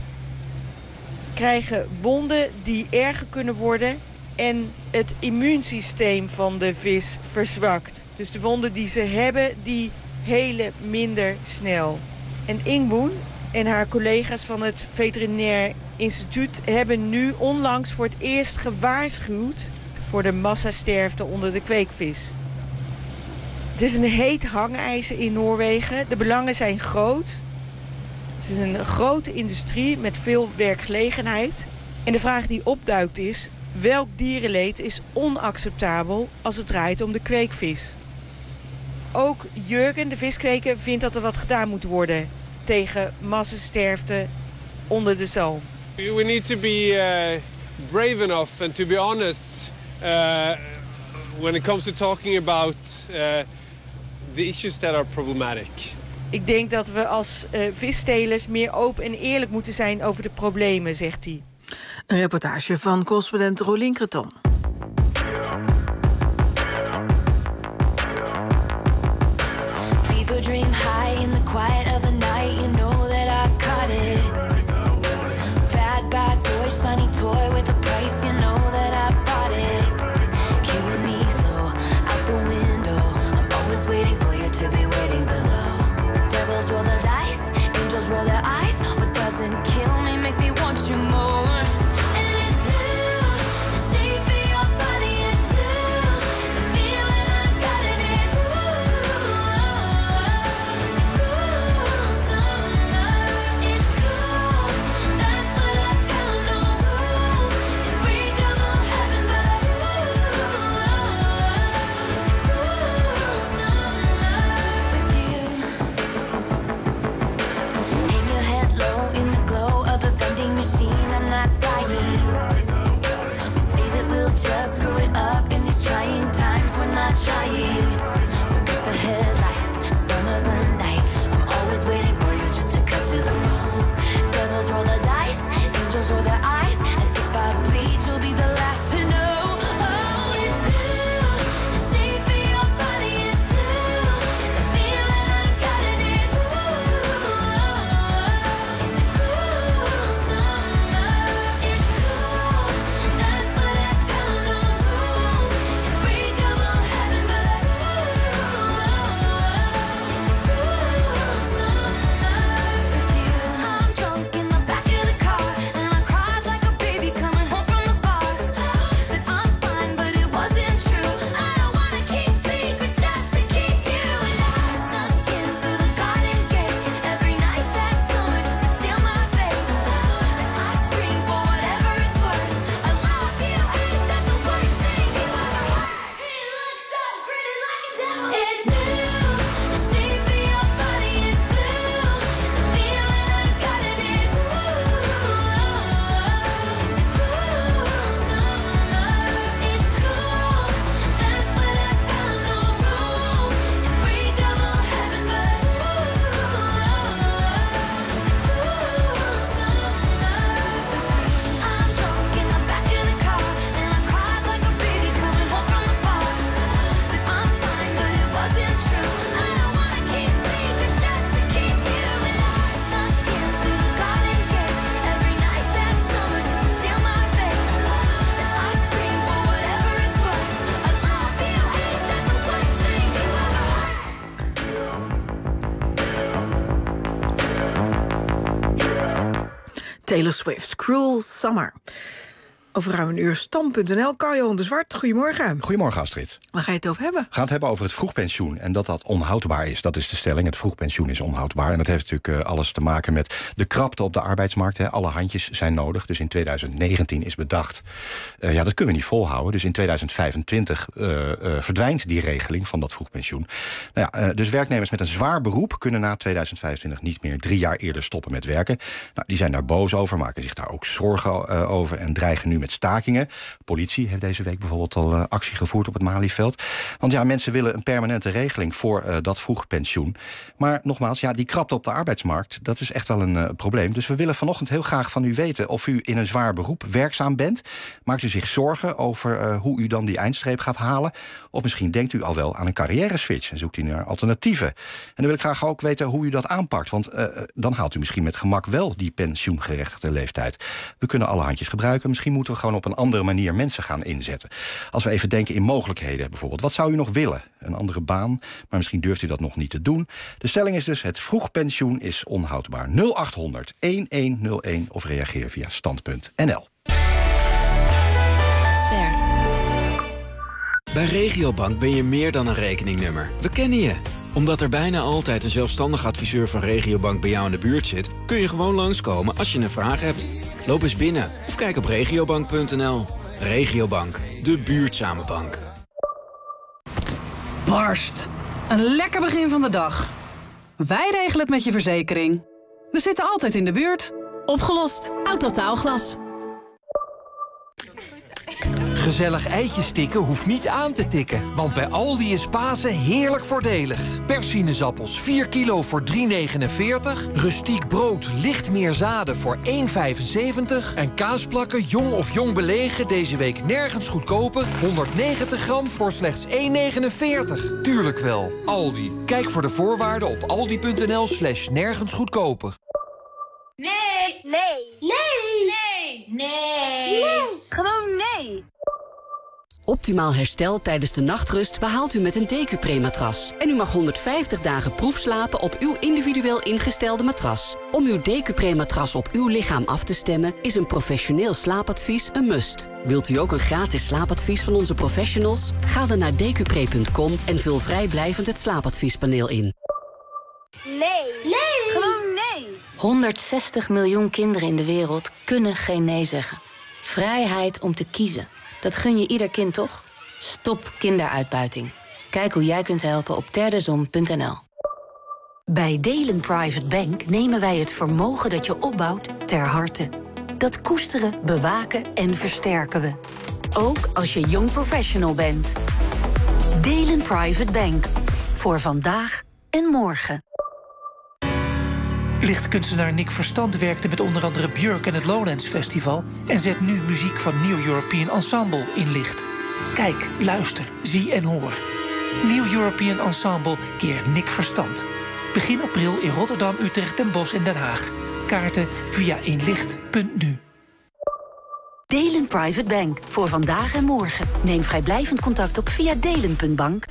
krijgen wonden die erger kunnen worden en het immuunsysteem van de vis verzwakt. Dus de wonden die ze hebben, die helen minder snel. En Ingboen en haar collega's van het Veterinair Instituut hebben nu onlangs voor het eerst gewaarschuwd voor de massasterfte onder de kweekvis. Het is een heet hangijzer in Noorwegen. De belangen zijn groot. Het is een grote industrie met veel werkgelegenheid. En de vraag die opduikt is, welk dierenleed is onacceptabel als het draait om de kweekvis? Ook Jurgen, de viskweker, vindt dat er wat gedaan moet worden tegen massasterfte onder de zalm. We need to be uh, brave enough and to be honest uh, when it comes to talking about uh, the issues that are problematic. Ik denk dat we als uh, visstelers meer open en eerlijk moeten zijn over de problemen, zegt hij. Een reportage van correspondent Rolien Kreton. People dream high in the quiet of the night. You know that I caught it. Bad, bad boy, shiny toy with a price. You know that I bought it. Killing me slow, out the window. I'm always waiting for you to be waiting below. Devils roll the dice, angels roll their eyes. What doesn't kill me makes me want you more. And trying. So get the headlights, summer's a knife. I'm always waiting for you just to cut to the bone. Devils roll the dice, angels roll their eyes. And if I bleed, you'll be the last to know. Oh, it's blue, the shape of your body is blue. The feeling I've got it is blue. It's cool summer, it's cool. That's what I tell 'em, no rules. Unbreakable heaven, but I'm drunk in the back of the car, and I cried like a baby coming home from the bar. Said I'm fine, but it wasn't true. I don't wanna keep secrets just to keep you. And I snuck in through the garden gate every night that summer just to steal my fate. And I scream for whatever it's worth. I love you, ain't that the worst thing you ever heard? He looks so pretty like a devil. It's blue, the shape of your body is blue. The feeling I've got it is blue. It's cool summer, it's cool. That's what I tell 'em, no rules. Unbreakable heaven, but it's cool summer. I'm drunk in the back of the car, and I cried like a baby coming home from the bar. Said I'm fine, but it wasn't true. I don't wanna keep secrets just to keep you. And I snuck in through the garden gate every night that summer just to steal my fate. And I scream for whatever it's worth. I love you, ain't that the worst thing you ever heard? Taylor Swift, Cruel Summer. Over ruim een uur stand punt n l. Carl-Johan de Zwart, goedemorgen. Goedemorgen, Astrid. Waar ga je het over hebben? We gaan het hebben over het vroegpensioen en dat dat onhoudbaar is. Dat is de stelling, het vroegpensioen is onhoudbaar. En dat heeft natuurlijk uh, alles te maken met de krapte op de arbeidsmarkt. Hè. Alle handjes zijn nodig. Dus in tweeduizend negentien is bedacht, uh, ja, dat kunnen we niet volhouden. Dus in tweeduizend vijfentwintig uh, uh, verdwijnt die regeling van dat vroegpensioen. Nou ja, uh, dus werknemers met een zwaar beroep kunnen na tweeduizend vijfentwintig niet meer drie jaar eerder stoppen met werken. Nou, die zijn daar boos over, maken zich daar ook zorgen uh, over en dreigen nu met stakingen. Politie heeft deze week bijvoorbeeld al uh, actie gevoerd op het Malieveld. Want ja, mensen willen een permanente regeling voor uh, dat vroegpensioen. Maar nogmaals, ja, die krapte op de arbeidsmarkt, dat is echt wel een uh, probleem. Dus we willen vanochtend heel graag van u weten of u in een zwaar beroep werkzaam bent. Maakt u zich zorgen over uh, hoe u dan die eindstreep gaat halen? Of misschien denkt u al wel aan een carrière-switch en zoekt u naar alternatieven. En dan wil ik graag ook weten hoe u dat aanpakt. Want uh, dan haalt u misschien met gemak wel die pensioengerechtigde leeftijd. We kunnen alle handjes gebruiken. Misschien moeten we gewoon op een andere manier mensen gaan inzetten. Als we even denken in mogelijkheden bijvoorbeeld. Wat zou u nog willen? Een andere baan? Maar misschien durft u dat nog niet te doen. De stelling is dus, het vroegpensioen is onhoudbaar. nul acht honderd elf of reageer via stand punt n l. Ster. Bij Regiobank ben je meer dan een rekeningnummer. We kennen je. Omdat er bijna altijd een zelfstandig adviseur van Regiobank bij jou in de buurt zit, kun je gewoon langskomen als je een vraag hebt. Loop eens binnen of kijk op regiobank punt n l. Regiobank, de buurtzame bank. Barst. Een lekker begin van de dag. Wij regelen het met je verzekering. We zitten altijd in de buurt. Opgelost. Autotaalglas. Gezellig eitjes stikken hoeft niet aan te tikken. Want bij Aldi is Pasen heerlijk voordelig. Persinezappels vier kilo voor drie negenenveertig. Rustiek brood licht meer zaden voor één vijfenzeventig. En kaasplakken jong of jong belegen deze week nergens goedkoper. honderdnegentig gram voor slechts één negenenveertig. Tuurlijk wel, Aldi. Kijk voor de voorwaarden op aldi punt n l slash nergens goedkoper. Nee. Nee. Nee. Nee. Nee. Nee. Gewoon nee. Optimaal herstel tijdens de nachtrust behaalt u met een Decupre-matras. En u mag honderdvijftig dagen proefslapen op uw individueel ingestelde matras. Om uw Decupre-matras op uw lichaam af te stemmen is een professioneel slaapadvies een must. Wilt u ook een gratis slaapadvies van onze professionals? Ga dan naar decupre punt com en vul vrijblijvend het slaapadviespaneel in. Nee. Nee. Gewoon nee. honderdzestig miljoen kinderen in de wereld kunnen geen nee zeggen. Vrijheid om te kiezen. Dat gun je ieder kind, toch? Stop kinderuitbuiting. Kijk hoe jij kunt helpen op terdezon punt n l. Bij Delen Private Bank nemen wij het vermogen dat je opbouwt ter harte. Dat koesteren, bewaken en versterken we. Ook als je jong professional bent. Delen Private Bank. Voor vandaag en morgen. Lichtkunstenaar Nick Verstand werkte met onder andere Björk en het Lowlands Festival en zet nu muziek van New European Ensemble in licht. Kijk, luister, zie en hoor. New European Ensemble keer Nick Verstand. Begin april in Rotterdam, Utrecht, Den Bosch en Den Haag. Kaarten via inlicht punt nu. Delen Private Bank. Voor vandaag en morgen. Neem vrijblijvend contact op via delen punt bank.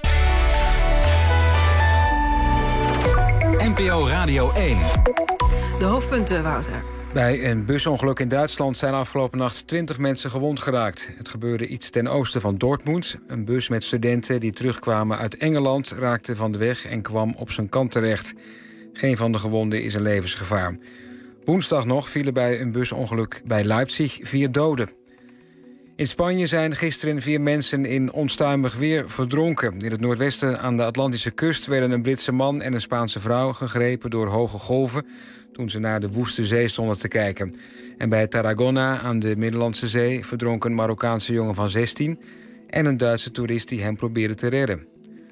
N P O Radio één. De hoofdpunten, Wouter. Bij een busongeluk in Duitsland zijn afgelopen nacht twintig mensen gewond geraakt. Het gebeurde iets ten oosten van Dortmund. Een bus met studenten die terugkwamen uit Engeland raakte van de weg en kwam op zijn kant terecht. Geen van de gewonden is in levensgevaar. Woensdag nog vielen bij een busongeluk bij Leipzig vier doden. In Spanje zijn gisteren vier mensen in onstuimig weer verdronken. In het noordwesten aan de Atlantische kust werden een Britse man en een Spaanse vrouw gegrepen door hoge golven toen ze naar de woeste zee stonden te kijken. En bij Tarragona aan de Middellandse Zee verdronk een Marokkaanse jongen van zestien en een Duitse toerist die hem probeerde te redden.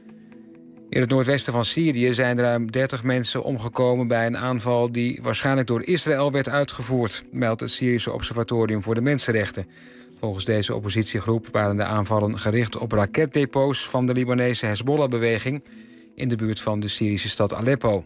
In het noordwesten van Syrië zijn ruim dertig mensen omgekomen bij een aanval die waarschijnlijk door Israël werd uitgevoerd, meldt het Syrische Observatorium voor de Mensenrechten. Volgens deze oppositiegroep waren de aanvallen gericht op raketdepots van de Libanese Hezbollah-beweging in de buurt van de Syrische stad Aleppo.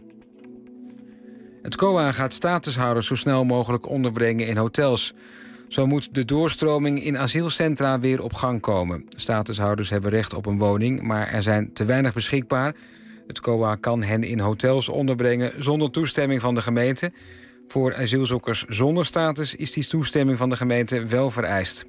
Het C O A gaat statushouders zo snel mogelijk onderbrengen in hotels. Zo moet de doorstroming in asielcentra weer op gang komen. Statushouders hebben recht op een woning, maar er zijn te weinig beschikbaar. Het C O A kan hen in hotels onderbrengen zonder toestemming van de gemeente. Voor asielzoekers zonder status is die toestemming van de gemeente wel vereist.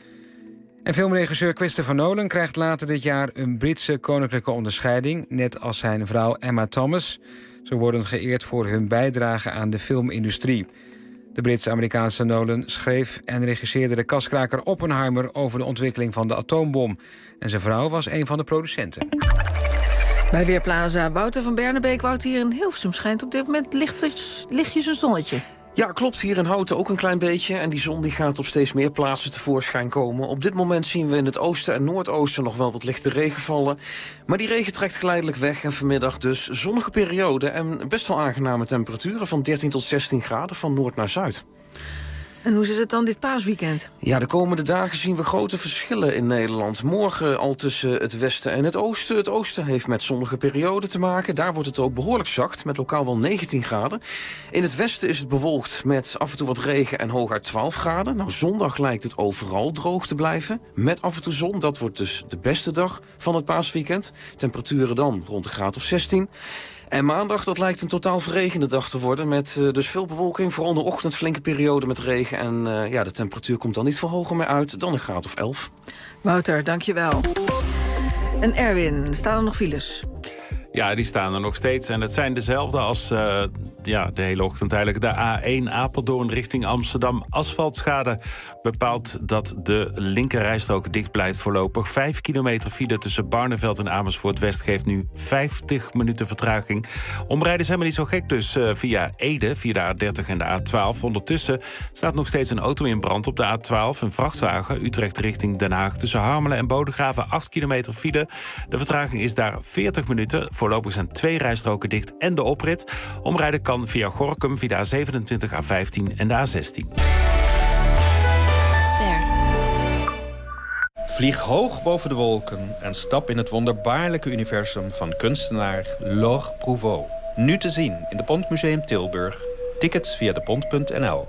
En filmregisseur Christopher Nolan krijgt later dit jaar een Britse koninklijke onderscheiding, net als zijn vrouw Emma Thomas. Ze worden geëerd voor hun bijdrage aan de filmindustrie. De Brits-Amerikaanse Nolan schreef en regisseerde de kaskraker Oppenheimer over de ontwikkeling van de atoombom. En zijn vrouw was een van de producenten. Bij Weerplaza Wouter van Bernebeek. Wouter, hier in Hilversum schijnt op dit moment lichtjes, lichtjes een zonnetje. Ja, klopt. Hier in Houten ook een klein beetje. En die zon die gaat op steeds meer plaatsen tevoorschijn komen. Op dit moment zien we in het oosten en noordoosten nog wel wat lichte regen vallen. Maar die regen trekt geleidelijk weg. En vanmiddag dus zonnige periode en best wel aangename temperaturen van dertien tot zestien graden van noord naar zuid. En hoe zit het dan dit paasweekend? Ja, de komende dagen zien we grote verschillen in Nederland. Morgen al tussen het westen en het oosten. Het oosten heeft met zonnige perioden te maken. Daar wordt het ook behoorlijk zacht, met lokaal wel negentien graden. In het westen is het bewolkt met af en toe wat regen en hooguit twaalf graden. Nou, zondag lijkt het overal droog te blijven, met af en toe zon. Dat wordt dus de beste dag van het paasweekend. Temperaturen dan rond een graad of zestien. En maandag, dat lijkt een totaal verregende dag te worden, met uh, dus veel bewolking. Vooral in de ochtend flinke periode met regen. En uh, ja, de temperatuur komt dan niet veel hoger meer uit dan een graad of elf. Wouter, dankjewel. En Erwin, staan er nog files? Ja, die staan er nog steeds. En het zijn dezelfde als uh, ja, de hele ochtend eigenlijk. De A één Apeldoorn richting Amsterdam. Asfaltschade bepaalt dat de linkerrijstrook dicht blijft voorlopig. Vijf kilometer file tussen Barneveld en Amersfoort West geeft nu vijftig minuten vertraging. Omrijden is helemaal niet zo gek dus uh, via Ede, via de A dertig en de A twaalf. Ondertussen staat nog steeds een auto in brand op de A twaalf. Een vrachtwagen, Utrecht richting Den Haag. Tussen Harmelen en Bodegraven acht kilometer file. De vertraging is daar veertig minuten. Voorlopig zijn twee rijstroken dicht en de oprit. Omrijden kan via Gorinchem, via de A zevenentwintig, A vijftien en de A zestien. Ster. Vlieg hoog boven de wolken en stap in het wonderbaarlijke universum van kunstenaar Laure Prouveau. Nu te zien in de Pontmuseum Tilburg. Tickets via de pont punt n l.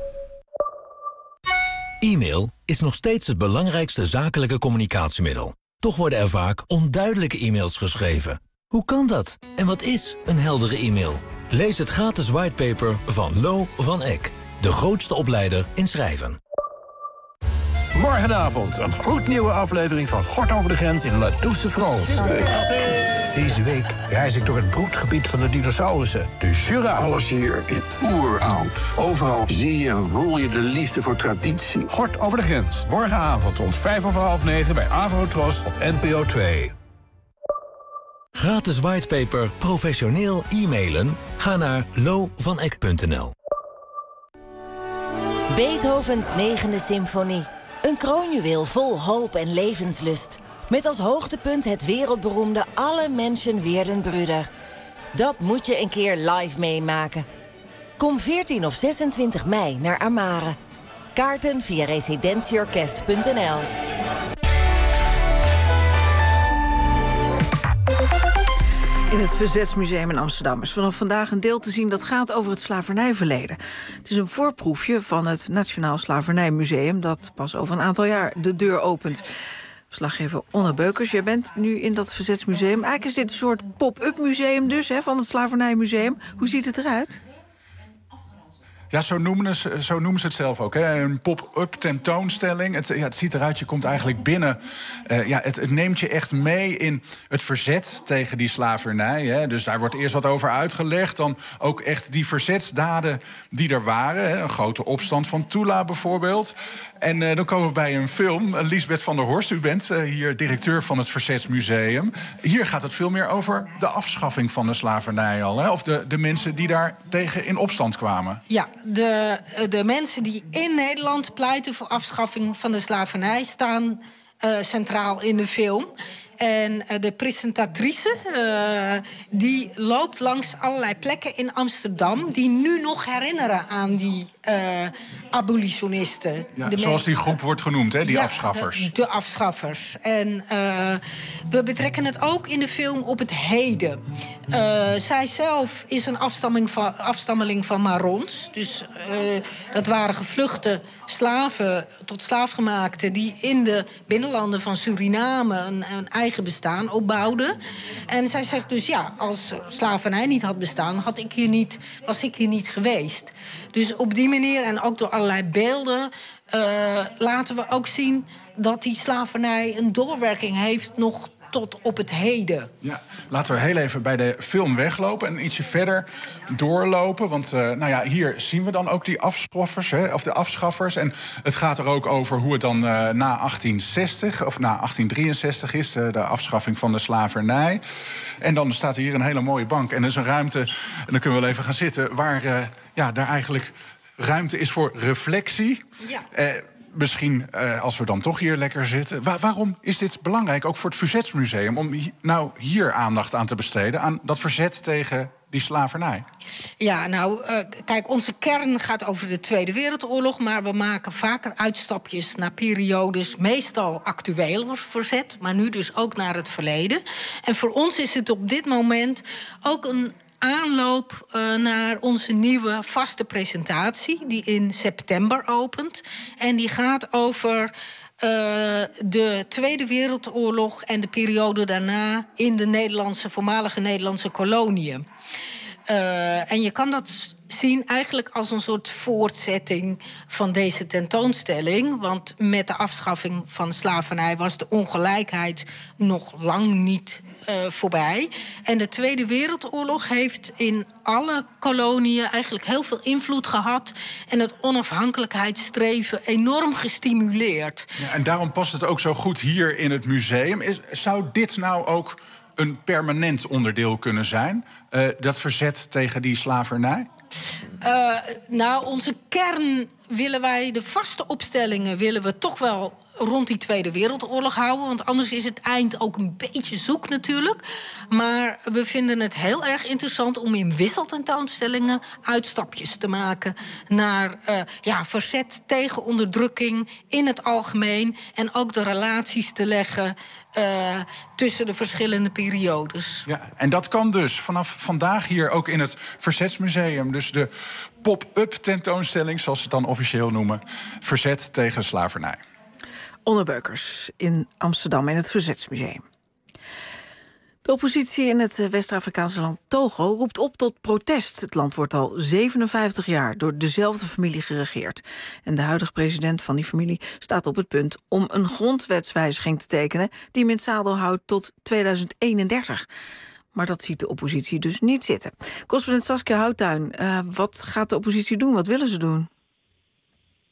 E-mail is nog steeds het belangrijkste zakelijke communicatiemiddel. Toch worden er vaak onduidelijke e-mails geschreven. Hoe kan dat? En wat is een heldere e-mail? Lees het gratis whitepaper van Lo van Eck, de grootste opleider in schrijven. Morgenavond een gloednieuwe aflevering van Gort over de grens in La Douce France. Deze week reis ik door het broedgebied van de dinosaurussen, de Jura. Alles hier is oeroud. Overal zie je en voel je de liefde voor traditie. Gort over de grens, morgenavond om vijf over half negen bij Avrotros op N P O twee. Gratis whitepaper, professioneel e-mailen? Ga naar lo van eck punt n l. Beethovens negende symfonie. Een kroonjuweel vol hoop en levenslust. Met als hoogtepunt het wereldberoemde Alle Menschen werden Brüder. Dat moet je een keer live meemaken. Kom veertien of zesentwintig mei naar Amare. Kaarten via residentieorkest punt n l. In het Verzetsmuseum in Amsterdam is vanaf vandaag een deel te zien dat gaat over het slavernijverleden. Het is een voorproefje van het Nationaal Slavernijmuseum dat pas over een aantal jaar de deur opent. Verslaggever Onne Beukers, jij bent nu in dat Verzetsmuseum. Eigenlijk is dit een soort pop-up museum dus, hè, van het Slavernijmuseum. Hoe ziet het eruit? Ja, zo noemen, ze, zo noemen ze het zelf ook. Hè. Een pop-up tentoonstelling. Het, ja, het ziet eruit, je komt eigenlijk binnen. Uh, ja, het, het neemt je echt mee in het verzet tegen die slavernij. Hè. Dus daar wordt eerst wat over uitgelegd. Dan ook echt die verzetsdaden die er waren. Hè. Een grote opstand van Tula bijvoorbeeld. En uh, dan komen we bij een film. Uh, Liesbeth van der Horst, u bent uh, hier directeur van het Verzetsmuseum. Hier gaat het veel meer over de afschaffing van de slavernij al. Hè. Of de, de mensen die daar tegen in opstand kwamen. Ja, de, de mensen die in Nederland pleiten voor afschaffing van de slavernij staan uh, centraal in de film. En uh, de presentatrice, uh, die loopt langs allerlei plekken in Amsterdam die nu nog herinneren aan die uh, abolitionisten. Ja, de zoals die groep wordt genoemd, hè, die ja, afschaffers. De, de afschaffers. En uh, we betrekken het ook in de film op het heden. Uh, zij zelf is een afstamming van, afstammeling van Marons. Dus uh, dat waren gevluchte slaven, tot slaafgemaakten, die in de binnenlanden van Suriname een, een eigen bestaan opbouwden. En zij zegt dus, ja, als slavernij niet had bestaan, had ik hier niet, was ik hier niet geweest. Dus op die manier, en ook door allerlei beelden, uh, laten we ook zien dat die slavernij een doorwerking heeft nog tot op het heden. Ja, laten we heel even bij de film weglopen en ietsje verder doorlopen. Want uh, nou ja, hier zien we dan ook die afschaffers, hè, of de afschaffers. En het gaat er ook over hoe het dan uh, na achttien zestig of na achttien drieënzestig is, uh, de afschaffing van de slavernij. En dan staat hier een hele mooie bank. En er is een ruimte, en dan kunnen we wel even gaan zitten, waar uh, ja, daar eigenlijk ruimte is voor reflectie. Ja. Uh, Misschien, uh, als we dan toch hier lekker zitten. Wa- waarom is dit belangrijk, ook voor het Verzetsmuseum, om hi- nou hier aandacht aan te besteden, aan dat verzet tegen die slavernij? Ja, nou, uh, kijk, onze kern gaat over de Tweede Wereldoorlog, maar we maken vaker uitstapjes naar periodes, meestal actueel verzet, maar nu dus ook naar het verleden. En voor ons is het op dit moment ook een aanloop uh, naar onze nieuwe vaste presentatie, die in september opent. En die gaat over uh, de Tweede Wereldoorlog en de periode daarna in de Nederlandse, voormalige Nederlandse koloniën. Uh, en je kan dat zien eigenlijk als een soort voortzetting van deze tentoonstelling. Want met de afschaffing van slavernij was de ongelijkheid nog lang niet uh, voorbij. En de Tweede Wereldoorlog heeft in alle koloniën eigenlijk heel veel invloed gehad en het onafhankelijkheidsstreven enorm gestimuleerd. Ja, en daarom past het ook zo goed hier in het museum. Is, zou dit nou ook een permanent onderdeel kunnen zijn, uh, dat verzet tegen die slavernij? Uh, nou, onze kern willen wij, de vaste opstellingen willen we toch wel rond die Tweede Wereldoorlog houden. Want anders is het eind ook een beetje zoek natuurlijk. Maar we vinden het heel erg interessant om in wisseltentoonstellingen uitstapjes te maken naar uh, ja, verzet tegen onderdrukking in het algemeen. En ook de relaties te leggen Uh, tussen de verschillende periodes. Ja, en dat kan dus vanaf vandaag hier ook in het Verzetsmuseum. Dus de pop-up tentoonstelling, zoals ze het dan officieel noemen, verzet tegen slavernij. Onne Beukers in Amsterdam in het Verzetsmuseum. De oppositie in het West-Afrikaanse land Togo roept op tot protest. Het land wordt al zevenenvijftig jaar door dezelfde familie geregeerd. En de huidige president van die familie staat op het punt om een grondwetswijziging te tekenen die hem in het zadel houdt tot tweeduizend eenendertig. Maar dat ziet de oppositie dus niet zitten. Correspondent Saskia Houttuin, uh, wat gaat de oppositie doen? Wat willen ze doen?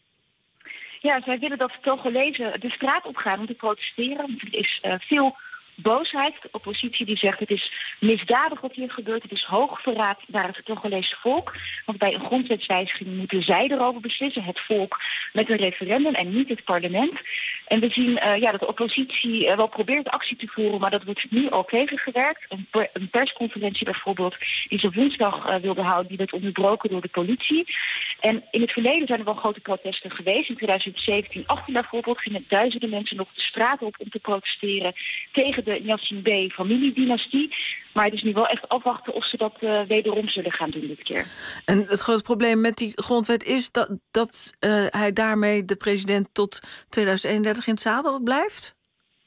Ja, zij willen dat de Togolezen de straat op gaan om te protesteren. Er is uh, veel boosheid. De oppositie die zegt het is misdadig wat hier gebeurt. Het is hoogverraad naar het Togolese volk. Want bij een grondwetswijziging moeten zij erover beslissen. Het volk met een referendum en niet het parlement. En we zien uh, ja, dat de oppositie uh, wel probeert actie te voeren, maar dat wordt nu al tegengewerkt. Een, per, een persconferentie bijvoorbeeld die ze woensdag uh, wilde houden, die werd onderbroken door de politie. En in het verleden zijn er wel grote protesten geweest. In twintig zeventien, achttien bijvoorbeeld gingen duizenden mensen nog de straat op om te protesteren tegen de Gnassingbé familiedynastie. Maar het is nu wel echt afwachten of ze dat uh, wederom zullen gaan doen dit keer. En het grote probleem met die grondwet is dat, dat uh, hij daarmee de president tot tweeduizend eenendertig in het zadel blijft?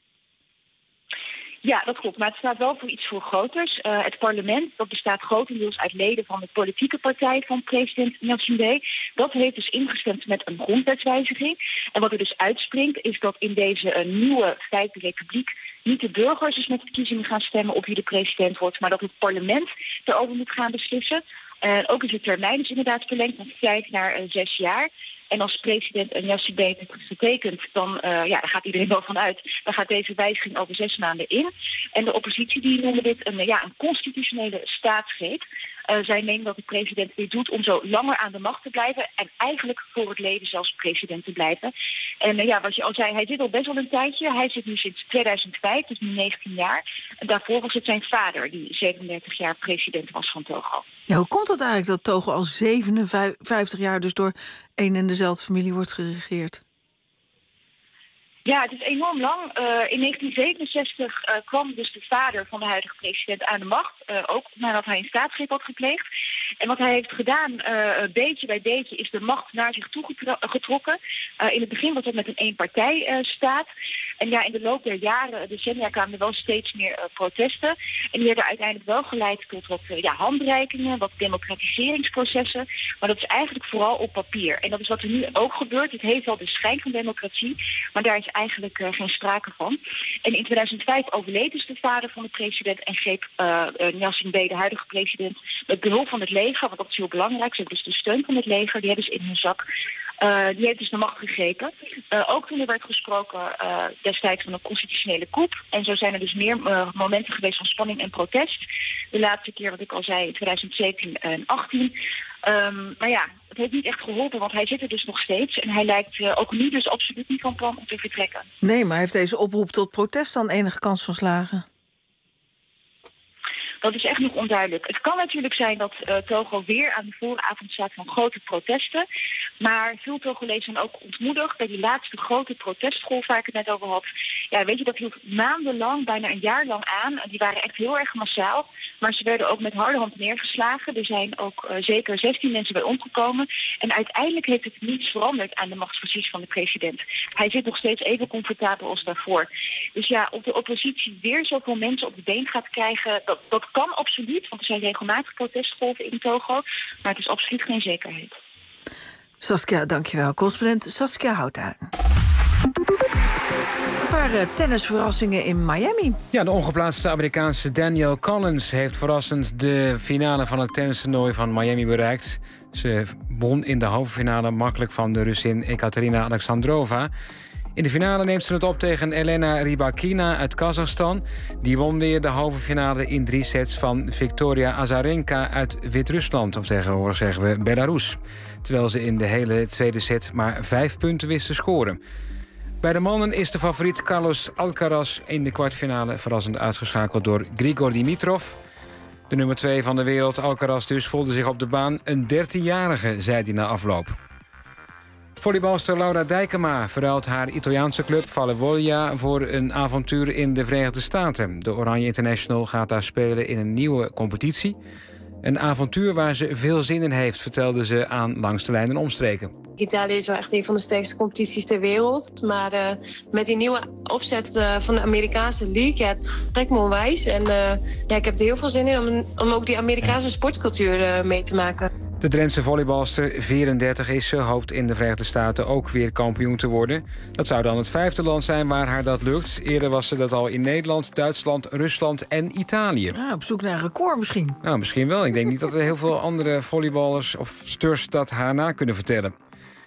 Ja, dat klopt. Maar het staat wel voor iets veel groters. Uh, het parlement, dat bestaat grotendeels uit leden van de politieke partij van president Gnassingbé. Dat heeft dus ingestemd met een grondwetswijziging. En wat er dus uitspringt is dat in deze uh, nieuwe Vijfde Republiek niet de burgers dus met verkiezingen gaan stemmen op wie de president wordt, maar dat het parlement erover moet gaan beslissen. En uh, ook is de termijn dus inderdaad verlengd van vijf naar uh, zes jaar. En als president Gnassingbé het heeft getekend, dan, uh, ja, daar gaat iedereen wel van uit. Dan gaat deze wijziging over zes maanden in. En de oppositie die noemen dit een, ja, een constitutionele staatsgreep. Uh, zij meenen dat de president dit doet om zo langer aan de macht te blijven en eigenlijk voor het leven zelfs president te blijven. En uh, ja, wat je al zei, hij zit al best wel een tijdje. Hij zit nu sinds tweeduizend vijf, dus nu negentien jaar. En daarvoor was het zijn vader die zevenendertig jaar president was van Togo. Ja, hoe komt het eigenlijk dat Togo al zevenenvijftig jaar dus door één en dezelfde familie wordt geregeerd? Ja, het is enorm lang. Uh, in negentien zevenenzestig uh, kwam dus de vader van de huidige president aan de macht. Uh, ook nadat hij een staatsgreep had gepleegd. En wat hij heeft gedaan, uh, beetje bij beetje, is de macht naar zich toe getrokken. Uh, in het begin was dat met een eenpartijstaat. Uh, en ja, in de loop der jaren, decennia, kwamen er wel steeds meer uh, protesten. En die hebben uiteindelijk wel geleid tot wat uh, ja, handreikingen, wat democratiseringsprocessen. Maar dat is eigenlijk vooral op papier. En dat is wat er nu ook gebeurt. Het heeft wel de schijn van democratie, maar daar is eigenlijk uh, geen sprake van. En in tweeduizend vijf overleed dus de vader van de president en greep uh, uh, Gnassingbé, de huidige president, met behulp van het leger, want dat is heel belangrijk. Ze hebben dus de steun van het leger, die hebben ze in hun zak. Uh, die heeft dus de macht gegrepen. Uh, ook toen er werd gesproken uh, destijds van een constitutionele coup. En zo zijn er dus meer uh, momenten geweest van spanning en protest. De laatste keer, wat ik al zei, in tweeduizend zeventien en achttien. Um, maar ja, het heeft niet echt geholpen, want hij zit er dus nog steeds. En hij lijkt uh, ook nu dus absoluut niet van plan om te vertrekken. Nee, maar heeft deze oproep tot protest dan enige kans van slagen? Dat is echt nog onduidelijk. Het kan natuurlijk zijn dat uh, Togo weer aan de vooravond staat van grote protesten. Maar veel Togolezen zijn ook ontmoedigd bij die laatste grote protestgolf waar ik het net over had. Ja, weet je, dat hield maandenlang, bijna een jaar lang aan. Die waren echt heel erg massaal. Maar ze werden ook met harde hand neergeslagen. Er zijn ook uh, zeker zestien mensen bij omgekomen. En uiteindelijk heeft het niets veranderd aan de machtspositie van de president. Hij zit nog steeds even comfortabel als daarvoor. Dus ja, of de oppositie weer zoveel mensen op de been gaat krijgen, dat, dat kan absoluut, want er zijn regelmatig protestgolven in Togo, maar het is absoluut geen zekerheid. Saskia, dankjewel. Correspondent Saskia Houthuin. Een paar uh, tennisverrassingen in Miami. Ja, de ongeplaatste Amerikaanse Danielle Collins heeft verrassend de finale van het tennistoernooi van Miami bereikt. Ze won in de halve finale makkelijk van de Russin Ekaterina Alexandrova. In de finale neemt ze het op tegen Elena Rybakina uit Kazachstan. Die won weer de halve finale in drie sets van Victoria Azarenka uit Wit-Rusland. Of tegenwoordig zeggen we Belarus. Terwijl ze in de hele tweede set maar vijf punten wist te scoren. Bij de mannen is de favoriet Carlos Alcaraz in de kwartfinale verrassend uitgeschakeld door Grigor Dimitrov. De nummer twee van de wereld, Alcaraz dus, voelde zich op de baan een dertienjarige, zei hij na afloop. Volleybalster Laura Dijkema verruilt haar Italiaanse club Vallevolia voor een avontuur in de Verenigde Staten. De Oranje International gaat daar spelen in een nieuwe competitie. Een avontuur waar ze veel zin in heeft, vertelde ze aan Langs de Lijn en Omstreken. Italië is wel echt een van de sterkste competities ter wereld. Maar uh, met die nieuwe opzet uh, van de Amerikaanse league, ja, het trekt me onwijs. En uh, ja, ik heb er heel veel zin in om, om ook die Amerikaanse sportcultuur uh, mee te maken. De Drentse volleybalster, vierendertig is ze, hoopt in de Verenigde Staten ook weer kampioen te worden. Dat zou dan het vijfde land zijn waar haar dat lukt. Eerder was ze dat al in Nederland, Duitsland, Rusland en Italië. Ah, op zoek naar een record misschien. Nou, misschien wel. Ik denk niet dat er heel veel andere volleyballers of sters dat haar na kunnen vertellen.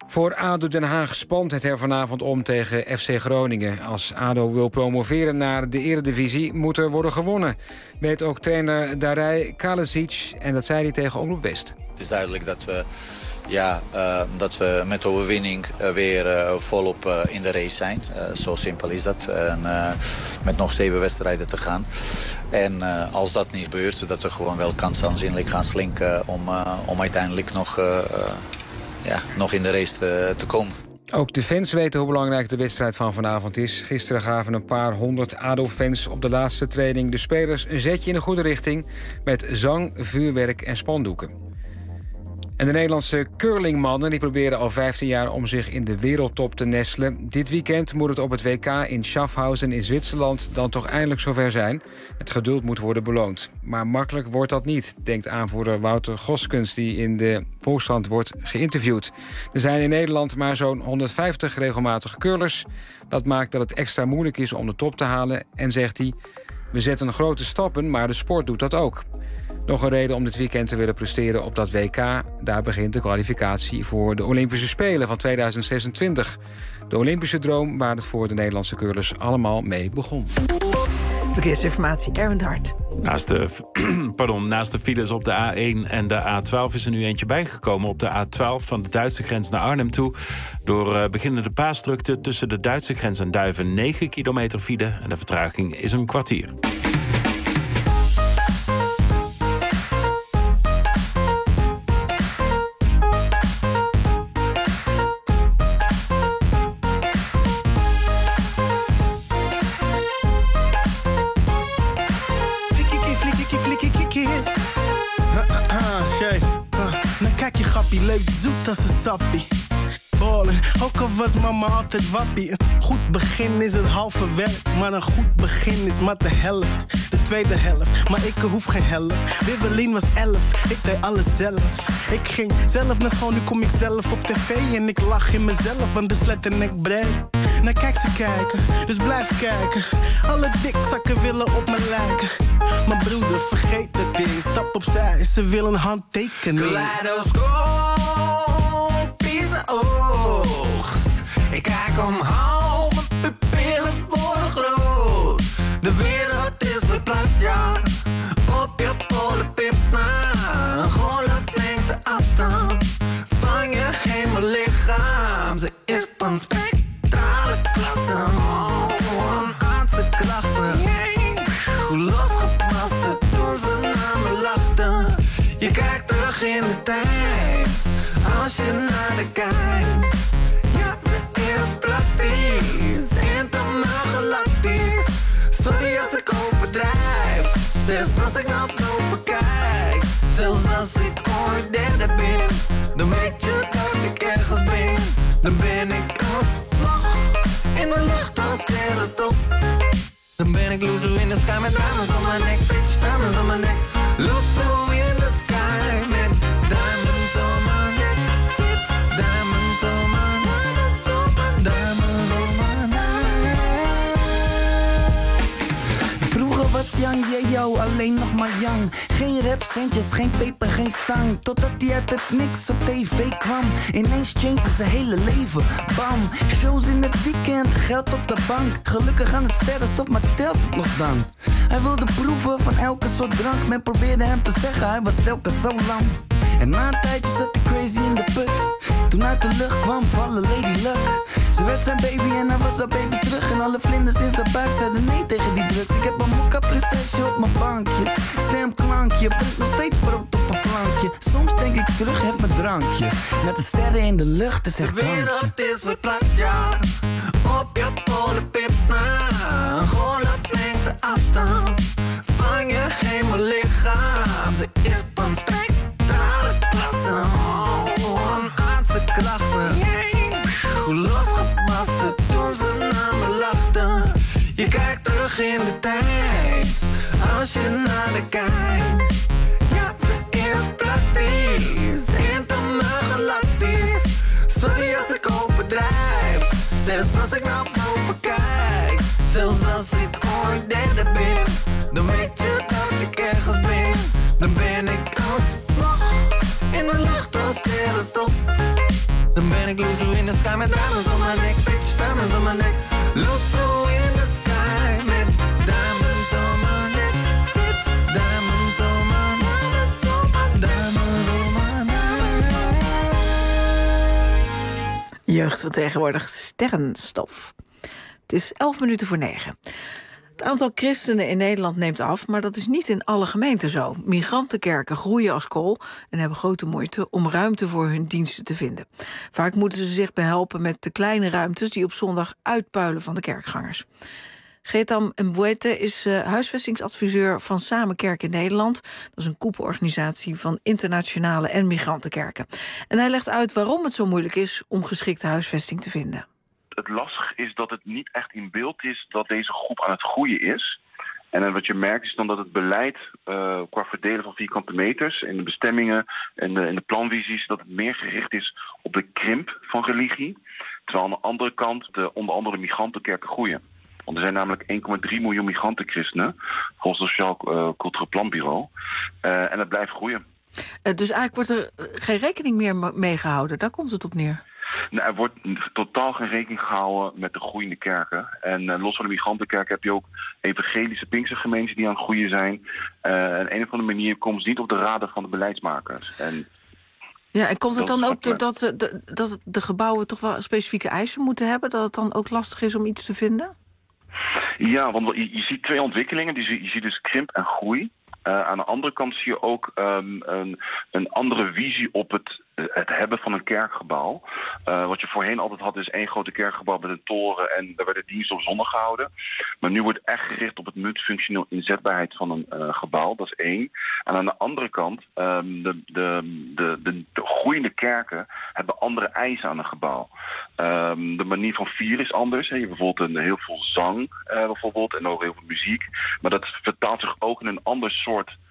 Voor ADO Den Haag spant het er vanavond om tegen F C Groningen. Als ADO wil promoveren naar de Eredivisie moet er worden gewonnen. Weet ook trainer Darij Kalesic en dat zei hij tegen Omroep West. Het is duidelijk dat we, ja, uh, dat we met de overwinning uh, weer uh, volop uh, in de race zijn. Uh, zo simpel is dat. En, uh, met nog zeven wedstrijden te gaan. En uh, als dat niet gebeurt, dat we gewoon wel kans aanzienlijk gaan slinken om, uh, om uiteindelijk nog... Uh, uh, Ja, nog in de race te, te komen. Ook de fans weten hoe belangrijk de wedstrijd van vanavond is. Gisteren gaven een paar honderd ADO-fans op de laatste training de spelers een zetje in de goede richting met zang, vuurwerk en spandoeken. En de Nederlandse curlingmannen die proberen al vijftien jaar om zich in de wereldtop te nestelen. Dit weekend moet het op het W K in Schaffhausen in Zwitserland dan toch eindelijk zover zijn. Het geduld moet worden beloond. Maar makkelijk wordt dat niet, denkt aanvoerder Wouter Goskens, die in de Volkskrant wordt geïnterviewd. Er zijn in Nederland maar zo'n honderdvijftig regelmatige curlers. Dat maakt dat het extra moeilijk is om de top te halen. En zegt hij, we zetten grote stappen, maar de sport doet dat ook. Nog een reden om dit weekend te willen presteren op dat W K. Daar begint de kwalificatie voor de Olympische Spelen van tweeduizend zesentwintig. De Olympische droom waar het voor de Nederlandse curlers allemaal mee begon. Verkeersinformatie, Erwin de Hart. Naast de, pardon, naast de files op de A één en de A twaalf is er nu eentje bijgekomen op de A twaalf van de Duitse grens naar Arnhem toe. Door uh, beginnende paasdrukte tussen de Duitse grens en Duiven negen kilometer file en de vertraging is een kwartier. Leeft zoet als een sappie. Ballen, ook al was mama altijd wappie. Een goed begin is het halve werk, maar een goed begin is maar de helft. De tweede helft, maar ik hoef geen helft. Wibbelin was elf, ik deed alles zelf. Ik ging zelf naar school, nu kom ik zelf op tv. En ik lach in mezelf, want de slet en ik breed. Nou kijk ze kijken, dus blijf kijken. Alle dikzakken willen op me lijken. Maar broeder, vergeet het ding. Stap opzij, ze willen een handtekening. Kaleidoscoop is een oogst. Ik kijk omhoog, mijn pupillen worden groot. De wereld is verplaatst, ja. Op je polenpips na. Een golflengte afstand van je hemellichaam. Ze is van spectrale klasse. Oh, een aardse klachten. Hoe losgepast toen ze naar me lachten. Je kijkt terug in de tijd, als je naar de kijkt. Ja, ze is praktisch, helemaal galactisch. Sorry als ik overdrijf, zelfs als ik naar boven kijk. Zelfs als ik ooit derde ben, dan weet je dat ik ergens ben. Dan ben ik alsnog in de lucht als sterrenstof. Dan ben ik loser in the sky met diamonds on my neck, bitch, diamonds on my neck. Loser in the sky met diamonds on my neck, bitch, diamonds on my neck, diamonds on my neck. Vroeger was Young, yeah yo, alleen nog maar young. Geen rapcentjes, geen peper, geen stang. Totdat hij uit het niks op tv kwam. Ineens changed zijn hele leven, bam. Shows in het weekend, geld op de bank. Gelukkig aan het sterrenstof, maar telt het nog dan? Hij wilde proeven van elke soort drank. Men probeerde hem te zeggen, hij was telkens zo lang. En na een tijdje zat hij crazy in de put. Toen uit de lucht kwam vallen Lady Luck. Ze werd zijn baby en hij was haar baby terug. En alle vlinders in zijn buik zeiden nee tegen die drugs. Ik heb een mokka prinsesje op mijn bankje. Stemklankje, brengt nog steeds brood op een plankje. Soms denk ik terug, heb mijn drankje. Met de sterren in de lucht, is echt drankje. De wereld is verplaatst, ja. Op je polenpips na. Een golflengte afstand van je hemellichaam. Ze is van spectrale klasse. Oh, een aardse klachten. Hoe losgepast toen ze naar me lachten. Je kijkt terug in de tijd, als je naar de kijkt. Ja, ze is praktisch, helemaal galactisch. Sorry als ik overdrijf, zelfs als ik naar boven kijk. Zelfs als ik ooit derde ben, dan weet je dat ik ergens ben. Dan ben ik alsnog in de lucht als sterrenstof. Dan ben ik loser met diamonds on my neck, bitch, diamonds on my neck. Lusso in the sky met diamonds on my neck, bitch, diamonds on my neck, diamonds on my neck. Jeugd van tegenwoordig, sterrenstof. Het is elf minuten voor negen. Het aantal christenen in Nederland neemt af, maar dat is niet in alle gemeenten zo. Migrantenkerken groeien als kool en hebben grote moeite om ruimte voor hun diensten te vinden. Vaak moeten ze zich behelpen met de kleine ruimtes die op zondag uitpuilen van de kerkgangers. Getam Mbouete is uh, huisvestingsadviseur van Samen Kerk in Nederland. Dat is een koepelorganisatie van internationale en migrantenkerken. En hij legt uit waarom het zo moeilijk is om geschikte huisvesting te vinden. Het lastige is dat het niet echt in beeld is dat deze groep aan het groeien is. En wat je merkt is dan dat het beleid uh, qua verdelen van vierkante meters en de bestemmingen en de, en de planvisies, dat het meer gericht is op de krimp van religie. Terwijl aan de andere kant de onder andere migrantenkerken groeien. Want er zijn namelijk één komma drie miljoen migrantenchristenen volgens het Sociaal uh, Cultureel Planbureau. Uh, en dat blijft groeien. Uh, dus eigenlijk wordt er geen rekening meer mee gehouden. Daar komt het op neer. Nou, er wordt totaal geen rekening gehouden met de groeiende kerken. En uh, los van de migrantenkerken heb je ook evangelische Pinkstergemeenten die aan het groeien zijn. Uh, en een of andere manier komt het niet op de radar van de beleidsmakers. En ja, en komt het dan ook doordat de, de, dat de gebouwen toch wel specifieke eisen moeten hebben? Dat het dan ook lastig is om iets te vinden? Ja, want je, je ziet twee ontwikkelingen. Dus je, je ziet dus krimp en groei. Uh, aan de andere kant zie je ook um, een, een andere visie op het, het hebben van een kerkgebouw. Uh, wat je voorheen altijd had is één grote kerkgebouw met een toren en daar werden diensten op zondag gehouden. Maar nu wordt echt gericht op het multifunctioneel inzetbaarheid van een uh, gebouw, dat is één. En aan de andere kant, um, de, de, de, de, de groeiende kerken hebben andere eisen aan een gebouw. Um, de manier van vieren is anders. Hè. Je hebt bijvoorbeeld een, heel veel zang uh, bijvoorbeeld, en ook heel veel muziek. Maar dat vertaalt zich ook in een ander soort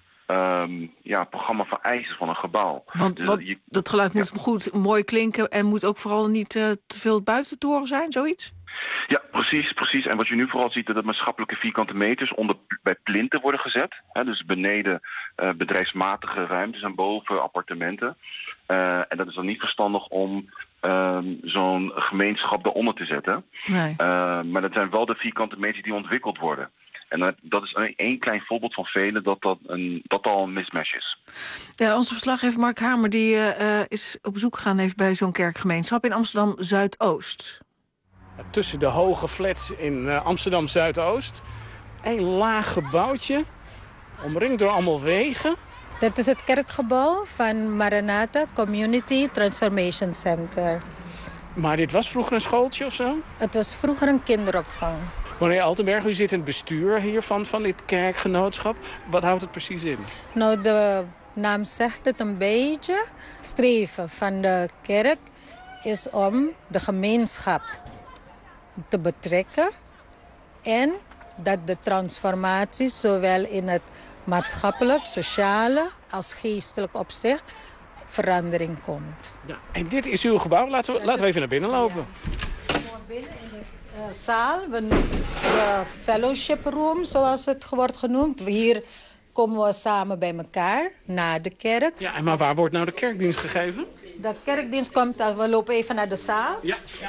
Um, ja, programma van eisen van een gebouw. Want, dus want je, dat geluid moet ja. goed, mooi klinken en moet ook vooral niet uh, te veel buiten de toren zijn, zoiets? Ja, precies, precies. En wat je nu vooral ziet, dat de maatschappelijke vierkante meters onder, bij plinten worden gezet. Hè, dus beneden uh, bedrijfsmatige ruimtes en boven appartementen. Uh, en dat is dan niet verstandig om um, zo'n gemeenschap daaronder te zetten. Nee. Uh, maar dat zijn wel de vierkante meters die ontwikkeld worden. En dat is één klein voorbeeld van velen dat dat, een, dat al een mismatch is. Ja, onze verslaggever Mark Hamer die, uh, is op bezoek gegaan heeft bij zo'n kerkgemeenschap in Amsterdam Zuidoost. Tussen de hoge flats in uh, Amsterdam Zuidoost. Een laag gebouwtje, omringd door allemaal wegen. Dat is het kerkgebouw van Maranatha Community Transformation Center. Maar dit was vroeger een schooltje of zo? Het was vroeger een kinderopvang. Meneer Altenberg, u zit in het bestuur hiervan, van dit kerkgenootschap. Wat houdt het precies in? Nou, de naam zegt het een beetje. Het streven van de kerk is om de gemeenschap te betrekken. En dat de transformatie zowel in het maatschappelijk, sociale als geestelijk opzicht verandering komt. Ja, en dit is uw gebouw. Laten we, laten we even naar binnen lopen. Ja. Binnen in de uh, zaal, de fellowship room zoals het wordt genoemd. Hier komen we samen bij elkaar na de kerk. Ja, maar waar wordt nou de kerkdienst gegeven? De kerkdienst komt, we lopen even naar de zaal. Ja, ja.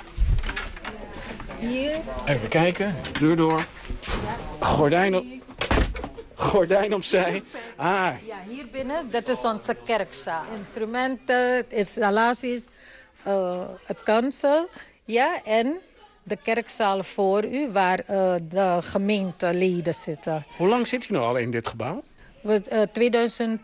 Hier. Even kijken, deur door. Gordijn op. Gordijn opzij. Ah. Ja, hier binnen, dat is onze kerkzaal. Instrumenten, installaties, uh, het kansel. Ja, en de kerkzaal voor u, waar uh, de gemeenteleden zitten. Hoe lang zit u nou al in dit gebouw? We, uh, twintig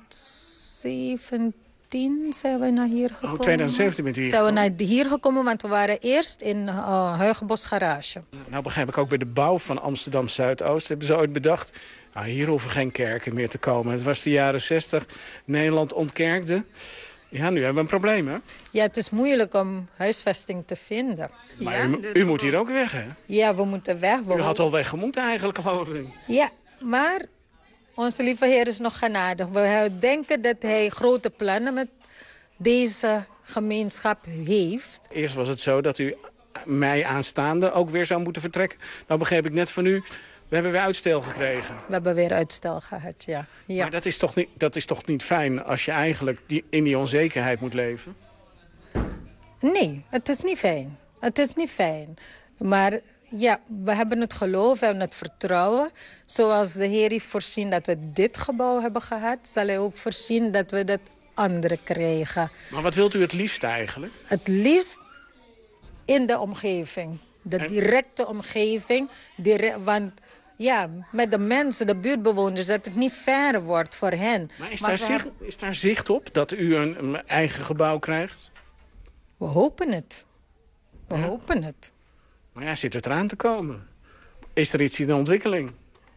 zeventien zijn we naar hier gekomen. Oh, twintig zeventien bent u hier Zijn we naar hier gekomen, want we waren eerst in uh, Huigenbos Garage. Nou begrijp ik ook bij de bouw van Amsterdam Zuidoost hebben ze ooit bedacht, nou, hier hoeven geen kerken meer te komen. Het was de jaren zestig, Nederland ontkerkte. Ja, nu hebben we een probleem, hè? Ja, het is moeilijk om huisvesting te vinden. Maar ja, u, u moet hier ook weg, hè? Ja, we moeten weg. We u had al weggemoeten eigenlijk, geloof ik. Ja, maar onze lieve Heer is nog genadig. We denken dat hij grote plannen met deze gemeenschap heeft. Eerst was het zo dat u mei aanstaande ook weer zou moeten vertrekken. Nou begreep ik net van u, we hebben weer uitstel gekregen. We hebben weer uitstel gehad, ja. ja. Maar dat is, toch niet, dat is toch niet fijn als je eigenlijk die, in die onzekerheid moet leven? Nee, het is niet fijn. Het is niet fijn. Maar ja, we hebben het geloof, we hebben het vertrouwen. Zoals de Heer heeft voorzien dat we dit gebouw hebben gehad, zal hij ook voorzien dat we dat andere krijgen. Maar wat wilt u het liefst eigenlijk? Het liefst in de omgeving. De directe omgeving. Dire- want ja, met de mensen, de buurtbewoners, dat het niet ver wordt voor hen. Maar is, Maar daar, we zicht, hebben- is daar zicht op dat u een, een eigen gebouw krijgt? We hopen het. We Ja. hopen het. Maar ja, zit het eraan te komen? Is er iets in de ontwikkeling?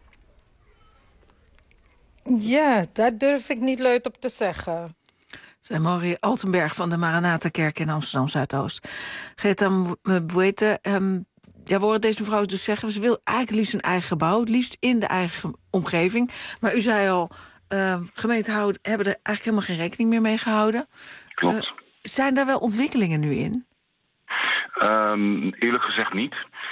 Ja, daar durf ik niet luid op te zeggen. Zijn Marie Altenberg van de Maranatha-kerk in Amsterdam-Zuidoost. Greta Bouete, um, ja, we horen deze mevrouw dus zeggen, ze wil eigenlijk liefst een eigen gebouw, het liefst in de eigen omgeving. Maar u zei al, uh, gemeenten houden, hebben er eigenlijk helemaal geen rekening meer mee gehouden. Klopt. Uh, zijn daar wel ontwikkelingen nu in? Um, eerlijk gezegd niet.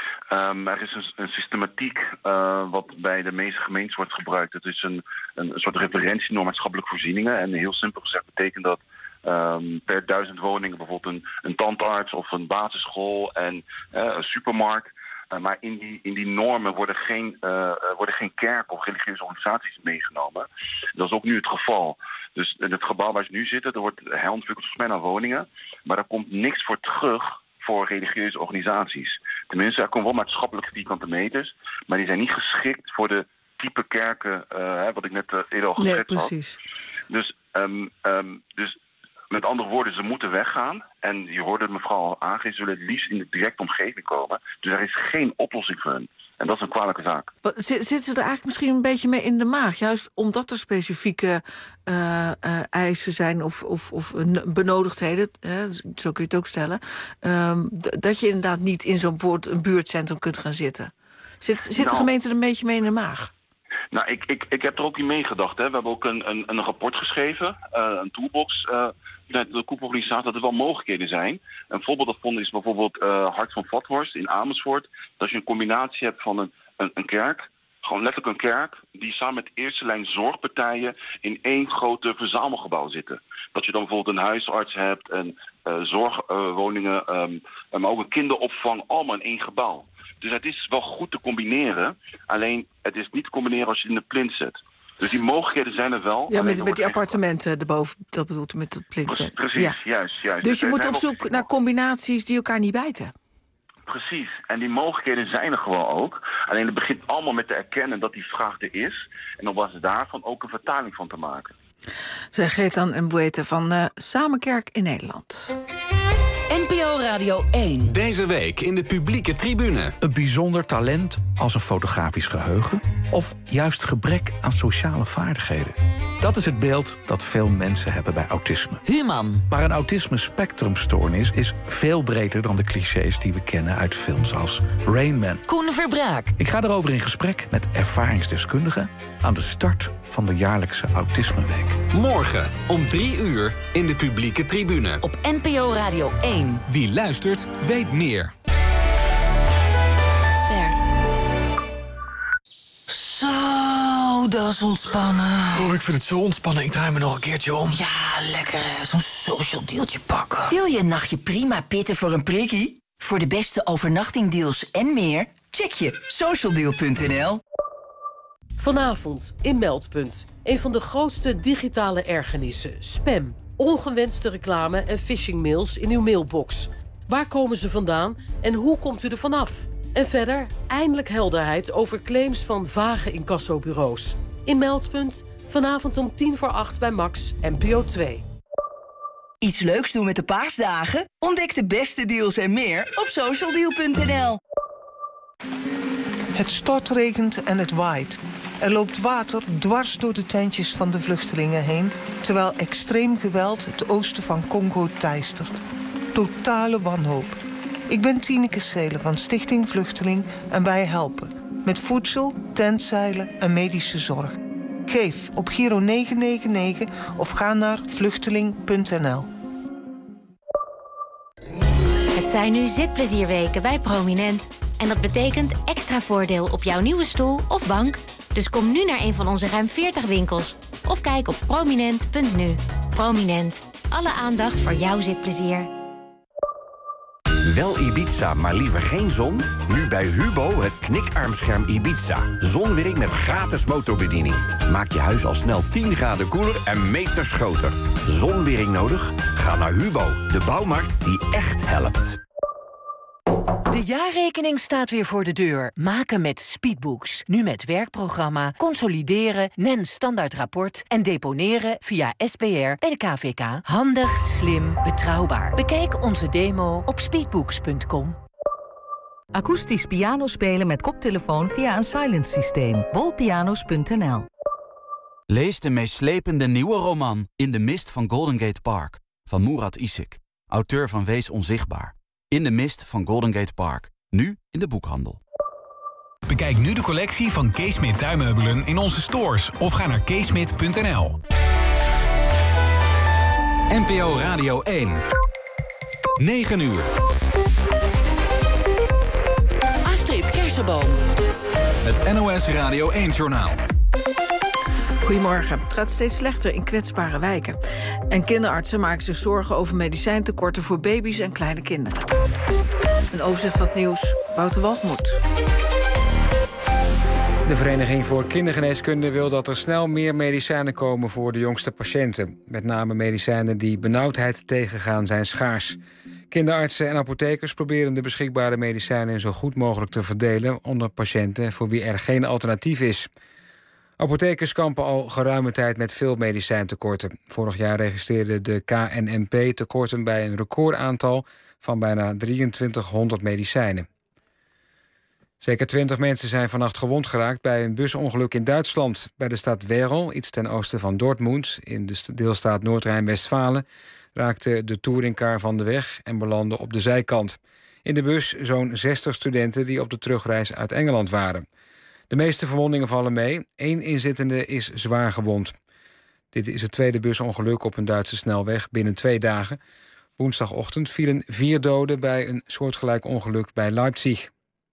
Um, er is een, een systematiek uh, wat bij de meeste gemeentes wordt gebruikt. Het is een, een, een soort referentienorm maatschappelijke voorzieningen. En heel simpel gezegd betekent dat um, per duizend woningen bijvoorbeeld een, een tandarts of een basisschool en uh, een supermarkt. Uh, maar in die, in die normen worden geen, uh, worden geen kerken of religieuze organisaties meegenomen. Dat is ook nu het geval. Dus in het gebouw waar ze nu zitten, er wordt herontwikkeld volgens mij naar woningen. Maar er komt niks voor terug voor religieuze organisaties. Tenminste, er komen wel maatschappelijke vierkante meters, maar die zijn niet geschikt voor de type kerken, uh, wat ik net uh, eerder al geschetst Nee, had. precies. Dus, um, um, dus met andere woorden, ze moeten weggaan. En je hoorde mevrouw al aangeven, ze willen het liefst in de directe omgeving komen. Dus er is geen oplossing voor hen. En dat is een kwalijke zaak. Wat, zitten ze er eigenlijk misschien een beetje mee in de maag? Juist omdat er specifieke uh, uh, eisen zijn of, of, of benodigdheden, uh, zo kun je het ook stellen, um, d- dat je inderdaad niet in zo'n boord, een buurtcentrum kunt gaan zitten. Zit, zit de Nou, gemeente er een beetje mee in de maag? Nou, ik, ik, ik heb er ook in meegedacht. Hè. We hebben ook een, een, een rapport geschreven, uh, een toolbox, uh, vanuit de koepelorganisatie, dat er wel mogelijkheden zijn. Een voorbeeld daarvan is bijvoorbeeld uh, Hart van Vathorst in Amersfoort. Dat je een combinatie hebt van een, een, een kerk, gewoon letterlijk een kerk, die samen met eerste lijn zorgpartijen in één grote verzamelgebouw zitten. Dat je dan bijvoorbeeld een huisarts hebt en uh, zorgwoningen, uh, um, maar ook een kinderopvang, allemaal in één gebouw. Dus het is wel goed te combineren, alleen het is niet te combineren als je het in de plint zet. Dus die mogelijkheden zijn er wel. Ja, alleen met, er met die wordt appartementen erboven, dat bedoelt u met het plinten. Precies, Ja. juist, juist. Dus je er moet zijn op wel- zoek naar combinaties die elkaar niet bijten. Precies, en die mogelijkheden zijn er gewoon ook. Alleen het begint allemaal met te erkennen dat die vraag er is. En op basis daarvan ook een vertaling van te maken. Zeg Gretan en Bouete van uh, Samenkerk in Nederland. N P O Radio één. Deze week in de publieke tribune. Een bijzonder talent als een fotografisch geheugen of juist gebrek aan sociale vaardigheden. Dat is het beeld dat veel mensen hebben bij autisme. Human. Maar een autisme-spectrumstoornis is veel breder dan de clichés die we kennen uit films als Rain Man. Koen Verbraak. Ik ga erover in gesprek met ervaringsdeskundigen aan de start van de jaarlijkse Autismeweek. Morgen om drie uur in de publieke tribune. Op N P O Radio één. Wie luistert, weet meer. Ster. Zo, dat is ontspannen. Oh, ik vind het zo ontspannen. Ik draai me nog een keertje om. Ja, lekker hè. Zo'n social dealtje pakken. Wil je een nachtje prima pitten voor een prikkie? Voor de beste overnachtingdeals en meer, check je socialdeal punt n l. Vanavond in Meldpunt. Een van de grootste digitale ergernissen. Spam. Ongewenste reclame en phishingmails in uw mailbox. Waar komen ze vandaan en hoe komt u er vanaf? En verder eindelijk helderheid over claims van vage incassobureaus. In Meldpunt, vanavond om tien voor acht bij Max, N P O twee. Iets leuks doen met de paasdagen? Ontdek de beste deals en meer op socialdeal punt n l. Het stortregent en het waait. Er loopt water dwars door de tentjes van de vluchtelingen heen, terwijl extreem geweld het oosten van Congo teistert. Totale wanhoop. Ik ben Tineke Seelen van Stichting Vluchteling en wij helpen. Met voedsel, tentzeilen en medische zorg. Geef op Giro negen negen negen of ga naar vluchteling punt n l. Het zijn nu zitplezierweken bij Prominent. En dat betekent extra voordeel op jouw nieuwe stoel of bank. Dus kom nu naar een van onze ruim veertig winkels. Of kijk op prominent punt n u. Prominent. Alle aandacht voor jouw zitplezier. Wel Ibiza, maar liever geen zon? Nu bij Hubo het knikarmscherm Ibiza. Zonwerk met gratis motorbediening. Maak je huis al snel tien graden koeler en meters groter. Zonwering nodig? Ga naar Hubo, de bouwmarkt die echt helpt. De jaarrekening staat weer voor de deur. Maken met Speedbooks. Nu met werkprogramma, consolideren, N E N standaardrapport en deponeren via S P R bij de K V K. Handig, slim, betrouwbaar. Bekijk onze demo op speedbooks punt com. Akoestisch piano spelen met koptelefoon via een silent systeem. bolpianos punt n l. Lees de meeslepende nieuwe roman In de mist van Golden Gate Park van Murat Isik, auteur van Wees onzichtbaar. In de mist van Golden Gate Park. Nu in de boekhandel. Bekijk nu de collectie van Keesmit tuinmeubelen in onze stores of ga naar keesmit punt n l. N P O Radio één. negen uur. Astrid Kersenboom. Het N O S Radio één-journaal. Goedemorgen. Het gaat steeds slechter in kwetsbare wijken. En kinderartsen maken zich zorgen over medicijntekorten voor baby's en kleine kinderen. Een overzicht van het nieuws, Wouter Walgemoed. De Vereniging voor Kindergeneeskunde wil dat er snel meer medicijnen komen voor de jongste patiënten. Met name medicijnen die benauwdheid tegengaan zijn schaars. Kinderartsen en apothekers proberen de beschikbare medicijnen zo goed mogelijk te verdelen onder patiënten voor wie er geen alternatief is. Apothekers kampen al geruime tijd met veel medicijntekorten. Vorig jaar registreerde de K N M P tekorten bij een recordaantal van bijna drieëntwintighonderd medicijnen. Zeker twintig mensen zijn vannacht gewond geraakt bij een busongeluk in Duitsland. Bij de stad Werl, iets ten oosten van Dortmund, in de deelstaat Noord-Rijn-Westfalen, raakte de touringcar van de weg en belandde op de zijkant. In de bus zo'n zestig studenten die op de terugreis uit Engeland waren. De meeste verwondingen vallen mee. Eén inzittende is zwaar gewond. Dit is het tweede busongeluk op een Duitse snelweg binnen twee dagen. Woensdagochtend vielen vier doden bij een soortgelijk ongeluk bij Leipzig.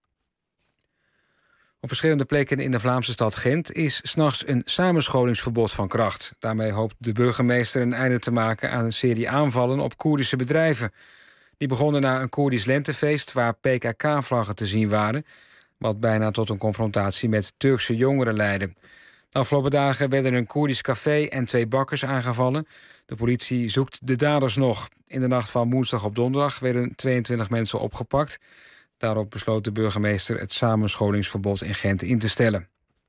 Op verschillende plekken in de Vlaamse stad Gent is 's nachts een samenscholingsverbod van kracht. Daarmee hoopt de burgemeester een einde te maken aan een serie aanvallen op Koerdische bedrijven. Die begonnen na een Koerdisch lentefeest waar P K K-vlaggen te zien waren, wat bijna tot een confrontatie met Turkse jongeren leidde. De afgelopen dagen werden een Koerdisch café en twee bakkers aangevallen. De politie zoekt de daders nog. In de nacht van woensdag op donderdag werden tweeëntwintig mensen opgepakt. Daarop besloot de burgemeester het samenscholingsverbod in Gent in te stellen.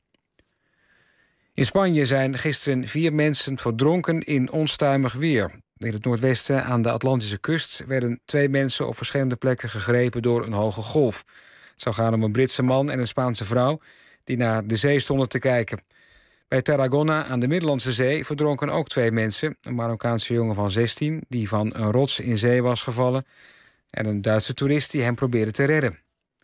In Spanje zijn gisteren vier mensen verdronken in onstuimig weer. In het noordwesten aan de Atlantische kust werden twee mensen op verschillende plekken gegrepen door een hoge golf. Het zou gaan om een Britse man en een Spaanse vrouw die naar de zee stonden te kijken. Bij Tarragona aan de Middellandse Zee verdronken ook twee mensen. Een Marokkaanse jongen van zestien die van een rots in zee was gevallen en een Duitse toerist die hem probeerde te redden.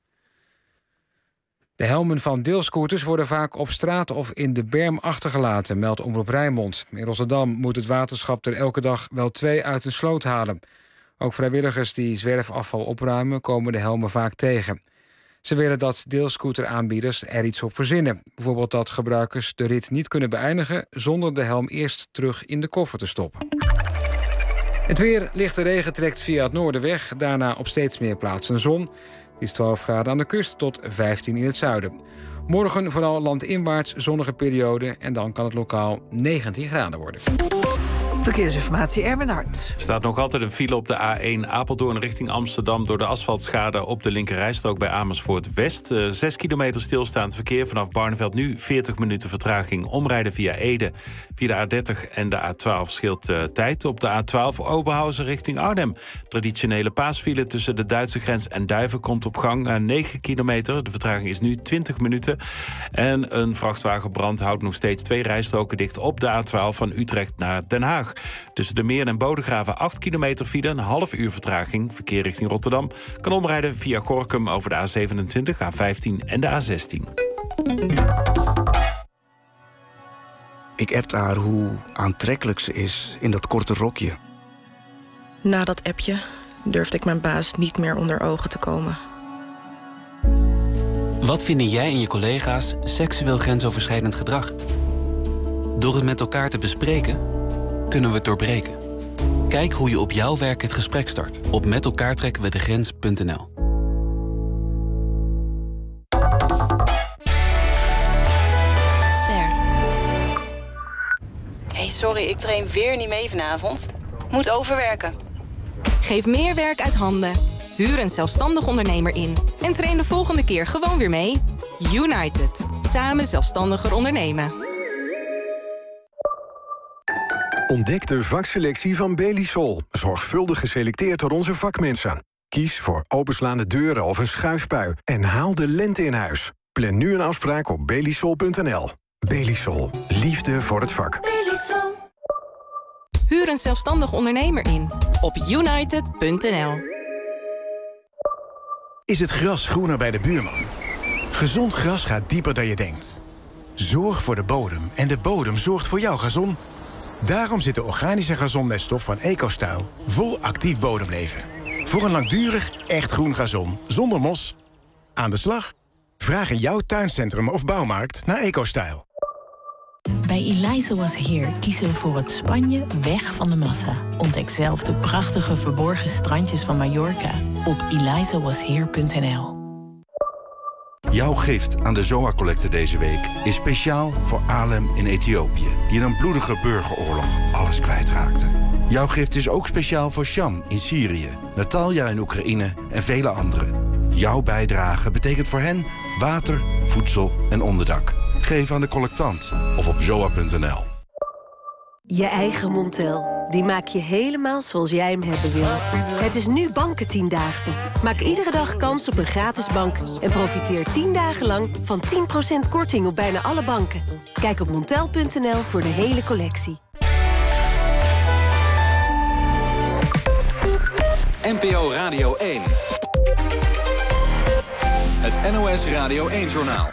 De helmen van deelscooters worden vaak op straat of in de berm achtergelaten, meldt Omroep Rijnmond. In Rotterdam moet het waterschap er elke dag wel twee uit een sloot halen. Ook vrijwilligers die zwerfafval opruimen komen de helmen vaak tegen. Ze willen dat deelscooteraanbieders er iets op verzinnen. Bijvoorbeeld dat gebruikers de rit niet kunnen beëindigen zonder de helm eerst terug in de koffer te stoppen. Het weer, lichte regen trekt via het noorden weg. Daarna op steeds meer plaatsen zon. Het is twaalf graden aan de kust tot vijftien in het zuiden. Morgen vooral landinwaarts zonnige periode en dan kan het lokaal negentien graden worden. Verkeersinformatie, Erwin Hart. Er staat nog altijd een file op de A één Apeldoorn richting Amsterdam door de asfaltschade op de linkerrijstrook bij Amersfoort West. Uh, Zes kilometer stilstaand verkeer vanaf Barneveld nu veertig minuten vertraging. Omrijden via Ede, via de A dertig en de A twaalf scheelt uh, tijd. Op de A twaalf Oberhausen richting Arnhem. Traditionele paasfile tussen de Duitse grens en Duiven komt op gang. Uh, negen kilometer, de vertraging is nu twintig minuten. En een vrachtwagenbrand houdt nog steeds twee rijstroken dicht op de A twaalf van Utrecht naar Den Haag. Tussen de Meer en Bodegraven acht kilometer file, een half uur vertraging. Verkeer richting Rotterdam kan omrijden via Gorinchem over de A zevenentwintig, A vijftien en de A zestien. Ik appte haar hoe aantrekkelijk ze is in dat korte rokje. Na dat appje durfde ik mijn baas niet meer onder ogen te komen. Wat vinden jij en je collega's seksueel grensoverschrijdend gedrag? Door het met elkaar te bespreken kunnen we het doorbreken. Kijk hoe je op jouw werk het gesprek start op met elkaar trekken we de grens punt n l. Hey, sorry, ik train weer niet mee vanavond. Moet overwerken. Geef meer werk uit handen. Huur een zelfstandig ondernemer in. En train de volgende keer gewoon weer mee. United. Samen zelfstandiger ondernemen. Ontdek de vakselectie van Belisol. Zorgvuldig geselecteerd door onze vakmensen. Kies voor openslaande deuren of een schuifpui. En haal de lente in huis. Plan nu een afspraak op belisol punt n l. Belisol. Liefde voor het vak. Belisol. Huur een zelfstandig ondernemer in. Op united punt n l. Is het gras groener bij de buurman? Gezond gras gaat dieper dan je denkt. Zorg voor de bodem en de bodem zorgt voor jouw gazon. Daarom zit de organische gazonmeststof van EcoStyle vol actief bodemleven. Voor een langdurig, echt groen gazon, zonder mos. Aan de slag? Vraag in jouw tuincentrum of bouwmarkt naar EcoStyle. Bij Eliza Was Here kiezen we voor het Spanje weg van de massa. Ontdek zelf de prachtige verborgen strandjes van Mallorca op eliza was here punt n l. Jouw gift aan de Z O A-collecte deze week is speciaal voor Alem in Ethiopië, die in een bloedige burgeroorlog alles kwijtraakte. Jouw gift is ook speciaal voor Sham in Syrië, Natalia in Oekraïne en vele anderen. Jouw bijdrage betekent voor hen water, voedsel en onderdak. Geef aan de collectant of op zoa punt n l. Je eigen Montel. Die maak je helemaal zoals jij hem hebben wil. Het is nu Bankentiendaagse. Maak iedere dag kans op een gratis bank. En profiteer tien dagen lang van tien procent korting op bijna alle banken. Kijk op montel punt n l voor de hele collectie. N P O Radio één. Het N O S Radio één-journaal.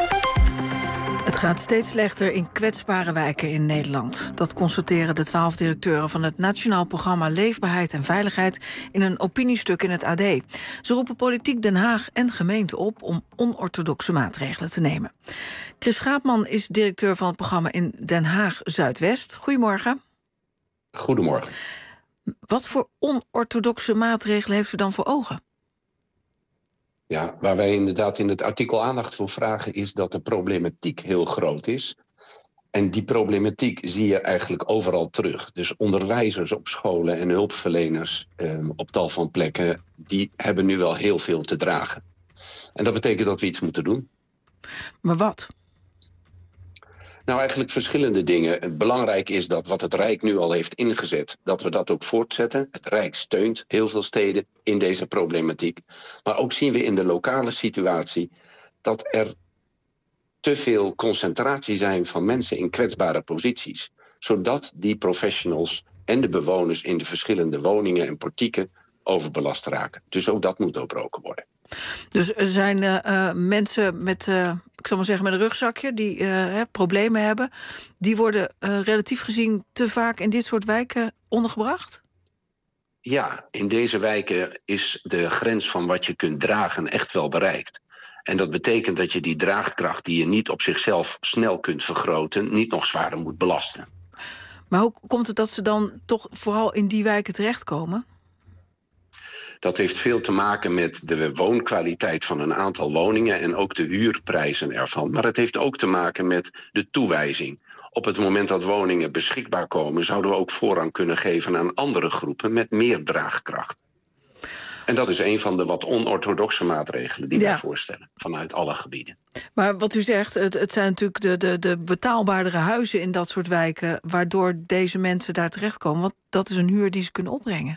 Het gaat steeds slechter in kwetsbare wijken in Nederland. Dat constateren de twaalf directeuren van het Nationaal Programma Leefbaarheid en Veiligheid in een opiniestuk in het A D. Ze roepen politiek Den Haag en gemeenten op om onorthodoxe maatregelen te nemen. Chris Schaapman is directeur van het programma in Den Haag Zuidwest. Goedemorgen. Goedemorgen. Wat voor onorthodoxe maatregelen heeft u dan voor ogen? Ja, waar wij inderdaad in het artikel aandacht voor vragen is dat de problematiek heel groot is. En die problematiek zie je eigenlijk overal terug. Dus onderwijzers op scholen en hulpverleners eh, op tal van plekken, die hebben nu wel heel veel te dragen. En dat betekent dat we iets moeten doen. Maar wat? Nou, eigenlijk verschillende dingen. Belangrijk is dat wat het Rijk nu al heeft ingezet, dat we dat ook voortzetten. Het Rijk steunt heel veel steden in deze problematiek. Maar ook zien we in de lokale situatie dat er te veel concentratie zijn van mensen in kwetsbare posities. Zodat die professionals en de bewoners in de verschillende woningen en portieken overbelast raken. Dus ook dat moet doorbroken worden. Dus er zijn uh, mensen met, uh, ik zal maar zeggen, met een rugzakje die uh, problemen hebben. Die worden uh, relatief gezien te vaak in dit soort wijken ondergebracht? Ja, in deze wijken is de grens van wat je kunt dragen echt wel bereikt. En dat betekent dat je die draagkracht die je niet op zichzelf snel kunt vergroten, niet nog zwaarder moet belasten. Maar hoe komt het dat ze dan toch vooral in die wijken terechtkomen? Dat heeft veel te maken met de woonkwaliteit van een aantal woningen en ook de huurprijzen ervan. Maar het heeft ook te maken met de toewijzing. Op het moment dat woningen beschikbaar komen, zouden we ook voorrang kunnen geven aan andere groepen met meer draagkracht. En dat is een van de wat onorthodoxe maatregelen die ja. wij voorstellen vanuit alle gebieden. Maar wat u zegt, het, het zijn natuurlijk de, de, de betaalbaardere huizen in dat soort wijken, waardoor deze mensen daar terechtkomen. Want dat is een huur die ze kunnen opbrengen.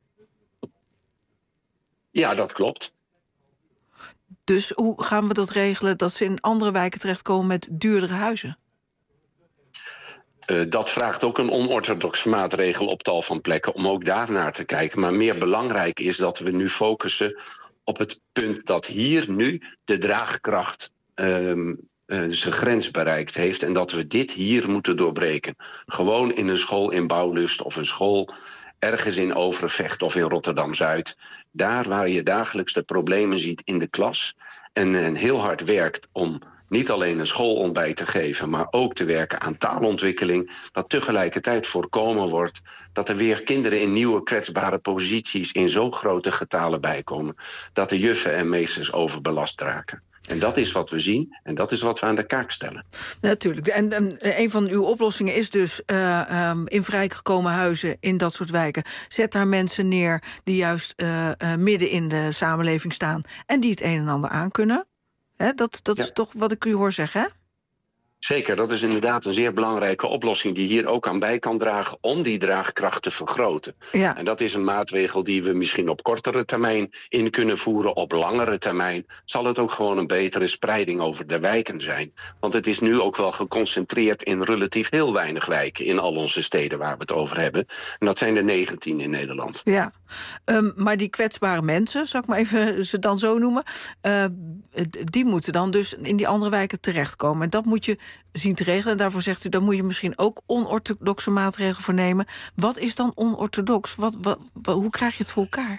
Ja, dat klopt. Dus hoe gaan we dat regelen dat ze in andere wijken terechtkomen met duurdere huizen? Uh, dat vraagt ook een onorthodoxe maatregel op tal van plekken om ook daarnaar te kijken. Maar meer belangrijk is dat we nu focussen op het punt dat hier nu de draagkracht uh, uh, zijn grens bereikt heeft. En dat we dit hier moeten doorbreken. Gewoon in een school in Bouwlust of een school ergens in Overvecht of in Rotterdam-Zuid. Daar waar je dagelijks de problemen ziet in de klas en, en heel hard werkt om niet alleen een schoolontbijt te geven, maar ook te werken aan taalontwikkeling, dat tegelijkertijd voorkomen wordt dat er weer kinderen in nieuwe kwetsbare posities in zo grote getalen bijkomen, dat de juffen en meesters overbelast raken. En dat is wat we zien en dat is wat we aan de kaak stellen. Natuurlijk. En, en een van uw oplossingen is dus uh, um, in vrijgekomen huizen in dat soort wijken, zet daar mensen neer die juist uh, uh, midden in de samenleving staan en die het een en ander aankunnen. Hè, dat dat ja. is toch wat ik u hoor zeggen, hè? Zeker, dat is inderdaad een zeer belangrijke oplossing die hier ook aan bij kan dragen om die draagkracht te vergroten. Ja. En dat is een maatregel die we misschien op kortere termijn in kunnen voeren. Op langere termijn zal het ook gewoon een betere spreiding over de wijken zijn. Want het is nu ook wel geconcentreerd in relatief heel weinig wijken in al onze steden waar we het over hebben. En dat zijn er negentien in Nederland. Ja, um, maar die kwetsbare mensen, zal ik maar even ze dan zo noemen, uh, die moeten dan dus in die andere wijken terechtkomen. En dat moet je zien te regelen. Daarvoor zegt u, daar moet je misschien ook onorthodoxe maatregelen voor nemen. Wat is dan onorthodox? Wat, wat, wat, hoe krijg je het voor elkaar?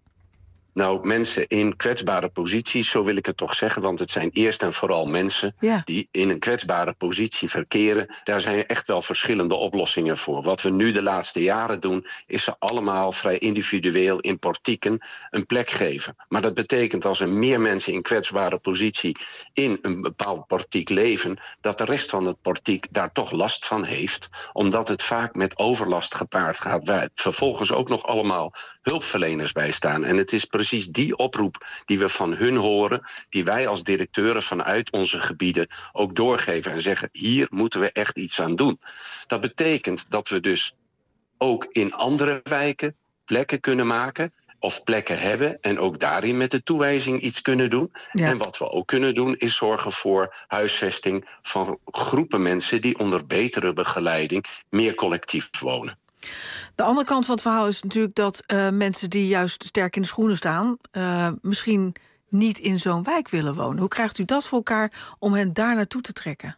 Nou, mensen in kwetsbare posities, zo wil ik het toch zeggen, want het zijn eerst en vooral mensen ja. die in een kwetsbare positie verkeren. Daar zijn echt wel verschillende oplossingen voor. Wat we nu de laatste jaren doen, is ze allemaal vrij individueel in portieken een plek geven. Maar dat betekent als er meer mensen in kwetsbare positie in een bepaald portiek leven, dat de rest van het portiek daar toch last van heeft, omdat het vaak met overlast gepaard gaat, waar vervolgens ook nog allemaal hulpverleners bij staan. En het is precies die oproep die we van hun horen, die wij als directeuren vanuit onze gebieden ook doorgeven en zeggen, hier moeten we echt iets aan doen. Dat betekent dat we dus ook in andere wijken plekken kunnen maken of plekken hebben en ook daarin met de toewijzing iets kunnen doen. Ja. En wat we ook kunnen doen is zorgen voor huisvesting van groepen mensen die onder betere begeleiding meer collectief wonen. De andere kant van het verhaal is natuurlijk dat uh, mensen die juist sterk in de schoenen staan, uh, misschien niet in zo'n wijk willen wonen. Hoe krijgt u dat voor elkaar om hen daar naartoe te trekken?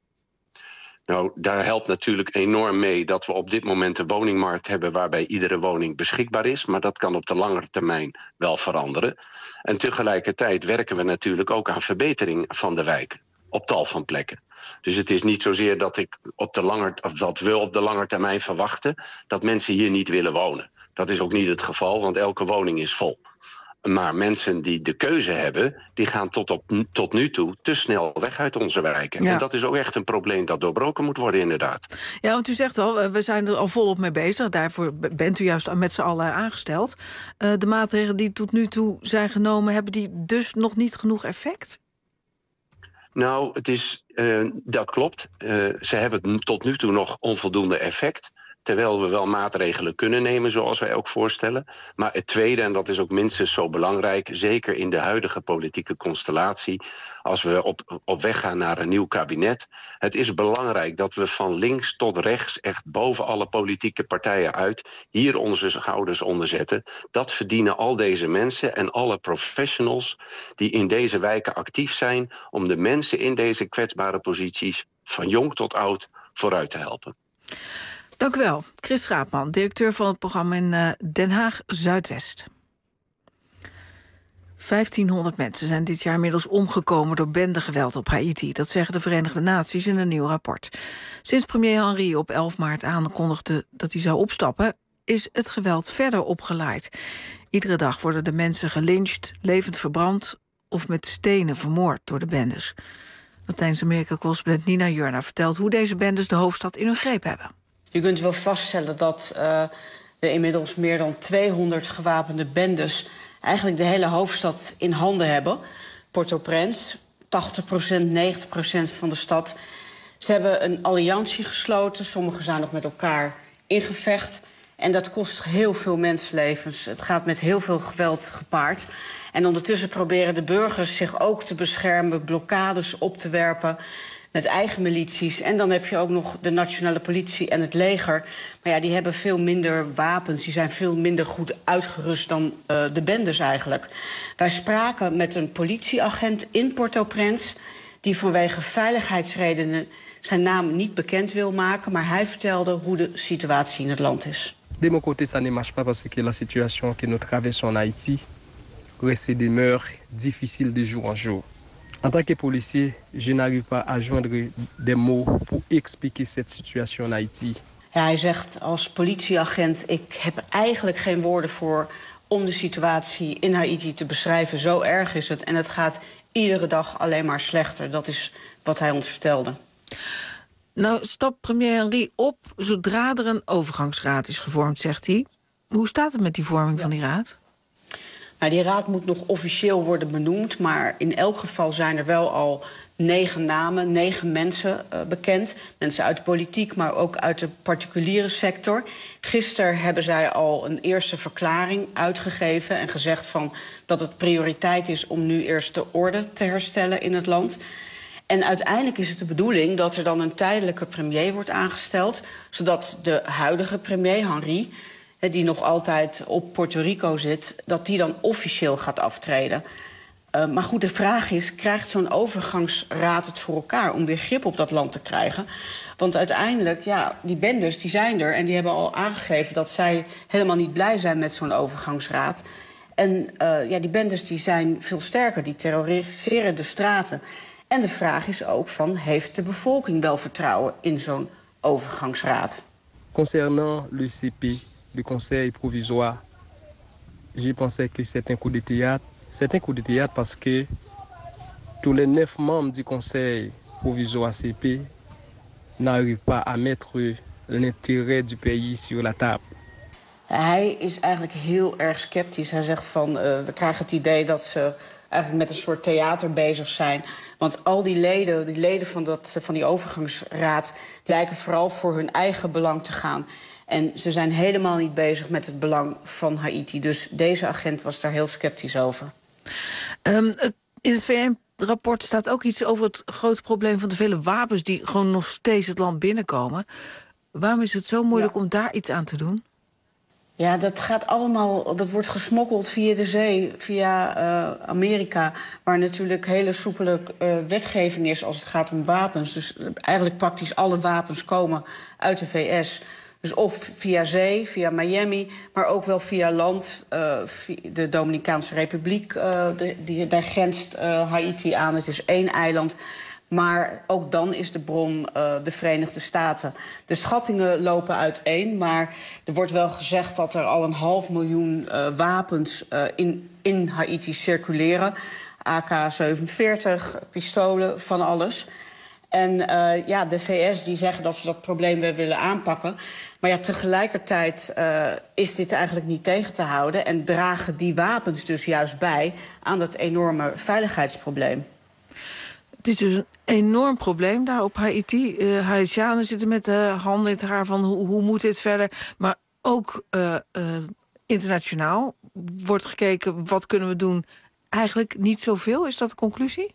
Nou, daar helpt natuurlijk enorm mee dat we op dit moment een woningmarkt hebben waarbij iedere woning beschikbaar is. Maar dat kan op de langere termijn wel veranderen. En tegelijkertijd werken we natuurlijk ook aan verbetering van de wijk op tal van plekken. Dus het is niet zozeer dat, ik op de lange, of dat we op de lange termijn verwachten dat mensen hier niet willen wonen. Dat is ook niet het geval, want elke woning is vol. Maar mensen die de keuze hebben, die gaan tot, op, tot nu toe te snel weg uit onze wijken. Ja. En dat is ook echt een probleem dat doorbroken moet worden, inderdaad. Ja, want u zegt al, we zijn er al volop mee bezig. Daarvoor bent u juist met z'n allen aangesteld. Uh, de maatregelen die tot nu toe zijn genomen, hebben die dus nog niet genoeg effect? Nou, het is, uh, dat klopt. Uh, ze hebben tot nu toe nog onvoldoende effect, terwijl we wel maatregelen kunnen nemen, zoals wij ook voorstellen. Maar het tweede, en dat is ook minstens zo belangrijk, zeker in de huidige politieke constellatie, als we op, op weg gaan naar een nieuw kabinet, het is belangrijk dat we van links tot rechts, echt boven alle politieke partijen uit, hier onze schouders onder zetten. Dat verdienen al deze mensen en alle professionals die in deze wijken actief zijn, om de mensen in deze kwetsbare posities, van jong tot oud, vooruit te helpen. Dank u wel. Chris Schaapman, directeur van het programma in uh, Den Haag Zuidwest. vijftienhonderd mensen zijn dit jaar inmiddels omgekomen door bendegeweld op Haiti. Dat zeggen de Verenigde Naties in een nieuw rapport. Sinds premier Henry op elf maart aankondigde dat hij zou opstappen, is het geweld verder opgeleid. Iedere dag worden de mensen gelyncht, levend verbrand of met stenen vermoord door de bendes. Latijns-Amerika-correspondent Nina Jurna vertelt hoe deze bendes de hoofdstad in hun greep hebben. Je kunt wel vaststellen dat uh, er inmiddels meer dan tweehonderd gewapende bendes eigenlijk de hele hoofdstad in handen hebben. Port-au-Prince, tachtig procent, negentig procent van de stad. Ze hebben een alliantie gesloten. Sommigen zijn nog met elkaar in gevecht. En dat kost heel veel mensenlevens. Het gaat met heel veel geweld gepaard. En ondertussen proberen de burgers zich ook te beschermen, blokkades op te werpen met eigen milities. En dan heb je ook nog de nationale politie en het leger. Maar ja, die hebben veel minder wapens. Die zijn veel minder goed uitgerust dan uh, de bendes eigenlijk. Wij spraken met een politieagent in Port-au-Prince die vanwege veiligheidsredenen zijn naam niet bekend wil maken. Maar hij vertelde hoe de situatie in het land is. De mon côté, ça ne marche pas parce que la situation que nous traversons en Haïti reste et demeure difficile de jour en jour. En tant que policier, je n'arrive pas à joindre des mots pour expliquer cette situation en Haïti. Ja, hij zegt als politieagent, ik heb eigenlijk geen woorden voor om de situatie in Haïti te beschrijven. Zo erg is het en het gaat iedere dag alleen maar slechter. Dat is wat hij ons vertelde. Nou, stapt premier Henry op zodra er een overgangsraad is gevormd, zegt hij. Hoe staat het met die vorming ja. van die raad? Nou, die raad moet nog officieel worden benoemd, maar in elk geval zijn er wel al negen namen, negen mensen uh, bekend. Mensen uit de politiek, maar ook uit de particuliere sector. Gisteren hebben zij al een eerste verklaring uitgegeven en gezegd van dat het prioriteit is om nu eerst de orde te herstellen in het land. En uiteindelijk is het de bedoeling dat er dan een tijdelijke premier wordt aangesteld, zodat de huidige premier, Henry, die nog altijd op Puerto Rico zit, dat die dan officieel gaat aftreden. Uh, maar goed, de vraag is, krijgt zo'n overgangsraad het voor elkaar om weer grip op dat land te krijgen? Want uiteindelijk, ja, die bendes die zijn er en die hebben al aangegeven dat zij helemaal niet blij zijn met zo'n overgangsraad. En uh, ja, die bendes die zijn veel sterker, die terroriseren de straten. En de vraag is ook van, heeft de bevolking wel vertrouwen in zo'n overgangsraad? Concernant le C P, le Conseil provisoire, je pensais que c'est un coup de théâtre. C'est un coup de théâtre parce que tous les neuf membres du Conseil provisoire C P n'arrivent pas à mettre l'intérêt du pays sur la table. Hij is eigenlijk heel erg sceptisch. Hij zegt van, uh, we krijgen het idee dat ze eigenlijk met een soort theater bezig zijn. Want al die leden, die leden van, dat, van die overgangsraad, die lijken vooral voor hun eigen belang te gaan. En ze zijn helemaal niet bezig met het belang van Haïti. Dus deze agent was daar heel sceptisch over. Um, het, in het V N-rapport staat ook iets over het grote probleem van de vele wapens die gewoon nog steeds het land binnenkomen. Waarom is het zo moeilijk ja. om daar iets aan te doen? Ja, dat gaat allemaal, dat wordt gesmokkeld via de zee, via uh, Amerika, waar natuurlijk hele soepele uh, wetgeving is als het gaat om wapens. Dus eigenlijk praktisch alle wapens komen uit de V S. Dus of via zee, via Miami, maar ook wel via land. Uh, via de Dominicaanse Republiek, uh, de, die, daar grenst uh, Haïti aan. Het is één eiland. Maar ook dan is de bron uh, de Verenigde Staten. De schattingen lopen uiteen, maar er wordt wel gezegd dat er al een half miljoen uh, wapens uh, in, in Haïti circuleren. A K zevenenveertig, pistolen, van alles. En uh, ja, de V S die zeggen dat ze dat probleem weer willen aanpakken. Maar ja, tegelijkertijd uh, is dit eigenlijk niet tegen te houden. En dragen die wapens dus juist bij aan dat enorme veiligheidsprobleem. Het is dus een enorm probleem daar op Haïti. Uh, Haitianen zitten met de handen in het haar van hoe, hoe moet dit verder. Maar ook uh, uh, internationaal wordt gekeken, wat kunnen we doen? Eigenlijk niet zoveel, is dat de conclusie?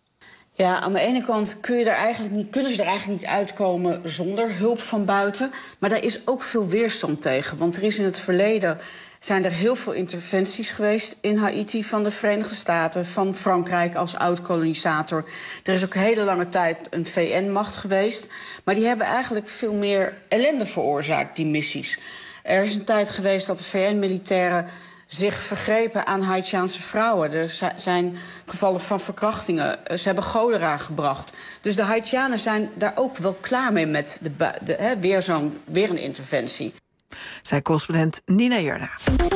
Ja, aan de ene kant kun je er eigenlijk niet, kunnen ze er eigenlijk niet uitkomen zonder hulp van buiten. Maar daar is ook veel weerstand tegen. Want er is in het verleden zijn er heel veel interventies geweest in Haïti van de Verenigde Staten, van Frankrijk als oud-kolonisator. Er is ook hele lange tijd een V N-macht geweest. Maar die hebben eigenlijk veel meer ellende veroorzaakt, die missies. Er is een tijd geweest dat de V N-militairen zich vergrepen aan Haitiaanse vrouwen. Er zijn gevallen van verkrachtingen. Ze hebben cholera gebracht. Dus de Haitianen zijn daar ook wel klaar mee met de, de, he, weer, zo'n, weer een interventie. Zij correspondent Nina Jurda.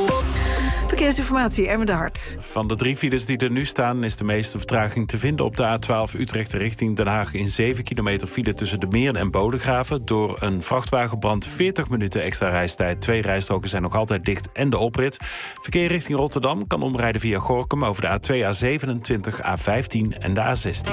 Verkeersinformatie, Ermen de Hart. Van de drie files die er nu staan is de meeste vertraging te vinden op de A twaalf Utrecht richting Den Haag in zeven kilometer file tussen de Meern en Bodegraven. Door een vrachtwagenbrand veertig minuten extra reistijd. Twee rijstroken zijn nog altijd dicht en de oprit. Verkeer richting Rotterdam kan omrijden via Gorinchem over de A twee, A zevenentwintig, A vijftien en de A zestien.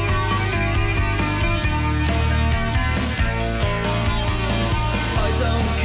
I don't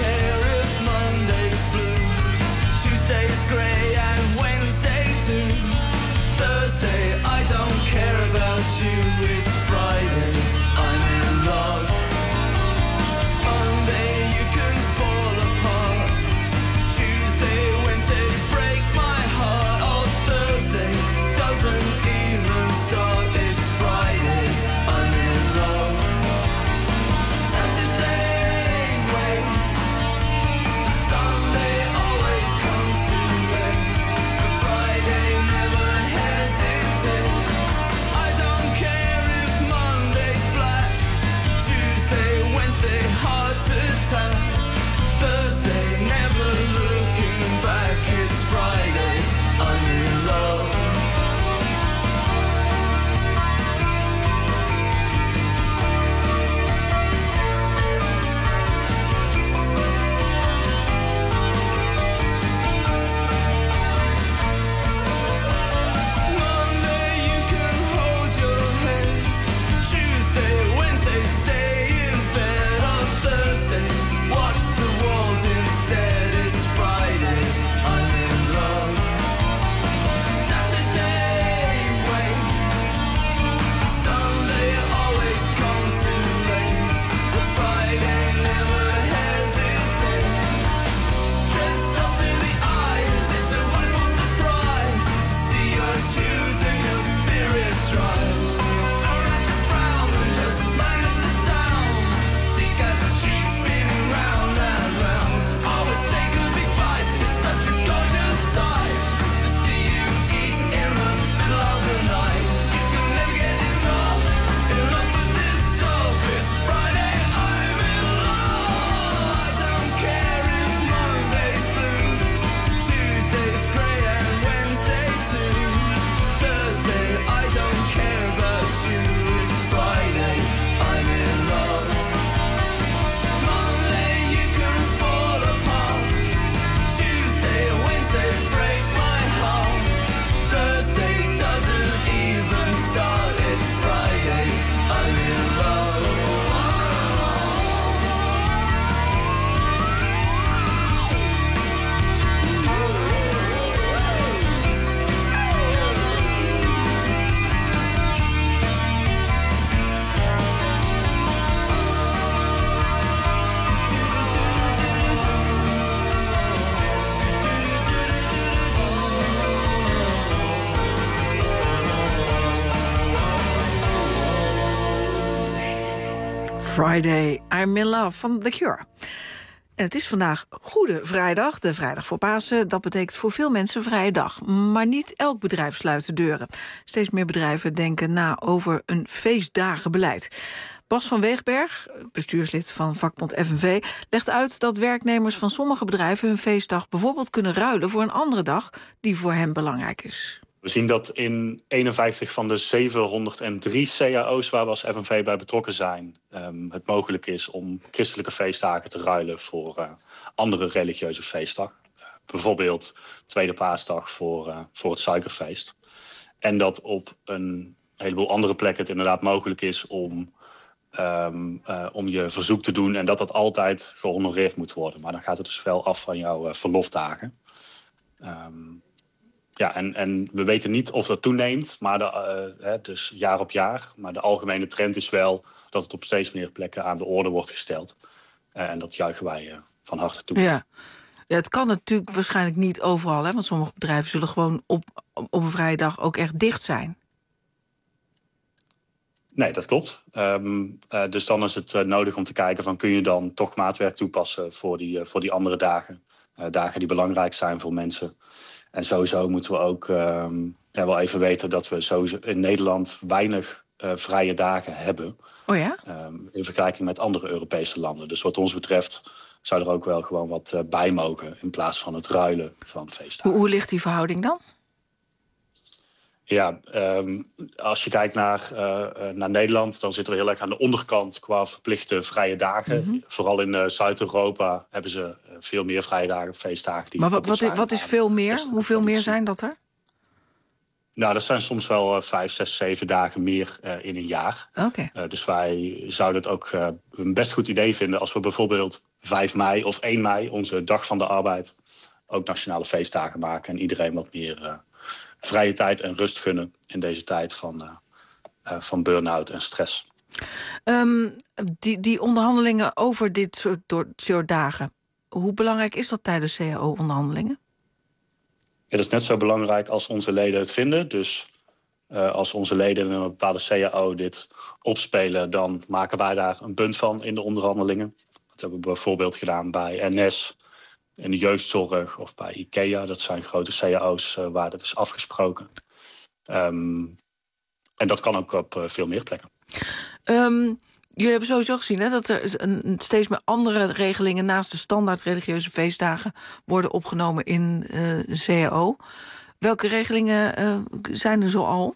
Friday, I'm in Love van The Cure. En het is vandaag Goede Vrijdag, de vrijdag voor Pasen. Dat betekent voor veel mensen een vrije dag. Maar niet elk bedrijf sluit de deuren. Steeds meer bedrijven denken na over een feestdagenbeleid. Bas van Weegberg, bestuurslid van vakbond F N V... legt uit dat werknemers van sommige bedrijven hun feestdag bijvoorbeeld kunnen ruilen voor een andere dag die voor hen belangrijk is. We zien dat in eenenvijftig van de zevenhonderddrie C A O's waar we als F N V bij betrokken zijn, Um, het mogelijk is om christelijke feestdagen te ruilen voor uh, andere religieuze feestdag. Uh, bijvoorbeeld Tweede Paasdag voor, uh, voor het suikerfeest. En dat op een heleboel andere plekken het inderdaad mogelijk is om, um, uh, om je verzoek te doen en dat dat altijd gehonoreerd moet worden. Maar dan gaat het dus wel af van jouw uh, verlofdagen. Um, Ja, en, en we weten niet of dat toeneemt, maar de, uh, hè, dus jaar op jaar. Maar de algemene trend is wel dat het op steeds meer plekken aan de orde wordt gesteld. Uh, en dat juichen wij uh, van harte toe. Ja. Ja, het kan natuurlijk waarschijnlijk niet overal, hè, want sommige bedrijven zullen gewoon op, op een vrije dag ook echt dicht zijn. Nee, dat klopt. Um, uh, dus dan is het uh, nodig om te kijken van kun je dan toch maatwerk toepassen voor die, uh, voor die andere dagen. Uh, dagen die belangrijk zijn voor mensen. En sowieso moeten we ook um, ja, wel even weten dat we sowieso in Nederland weinig uh, vrije dagen hebben. Oh ja? Um, in vergelijking met andere Europese landen. Dus wat ons betreft zou er ook wel gewoon wat uh, bij mogen in plaats van het ruilen van feestdagen. Hoe, hoe ligt die verhouding dan? Ja, um, als je kijkt naar, uh, naar Nederland, dan zitten we heel erg aan de onderkant qua verplichte vrije dagen. Mm-hmm. Vooral in uh, Zuid-Europa hebben ze uh, veel meer vrije dagen, feestdagen. Die maar wat, wat, is, wat is veel meer? Hoeveel meer zijn dat er? Nou, dat zijn soms wel uh, vijf, zes, zeven dagen meer uh, in een jaar. Okay. Uh, dus wij zouden het ook uh, een best goed idee vinden als we bijvoorbeeld vijf mei of één mei, onze dag van de arbeid, ook nationale feestdagen maken en iedereen wat meer Uh, vrije tijd en rust gunnen in deze tijd van, uh, uh, van burn-out en stress. Um, die, die onderhandelingen over dit soort, door, soort dagen, hoe belangrijk is dat tijdens C A O-onderhandelingen? Ja, dat is net zo belangrijk als onze leden het vinden. Dus uh, als onze leden in een bepaalde C A O dit opspelen, dan maken wij daar een punt van in de onderhandelingen. Dat hebben we bijvoorbeeld gedaan bij N S, in de jeugdzorg of bij IKEA. Dat zijn grote C A O's uh, waar dat is afgesproken. Um, en dat kan ook op uh, veel meer plekken. Um, jullie hebben sowieso gezien hè, dat er een, steeds meer andere regelingen naast de standaard religieuze feestdagen worden opgenomen in uh, C A O. Welke regelingen uh, zijn er zo al?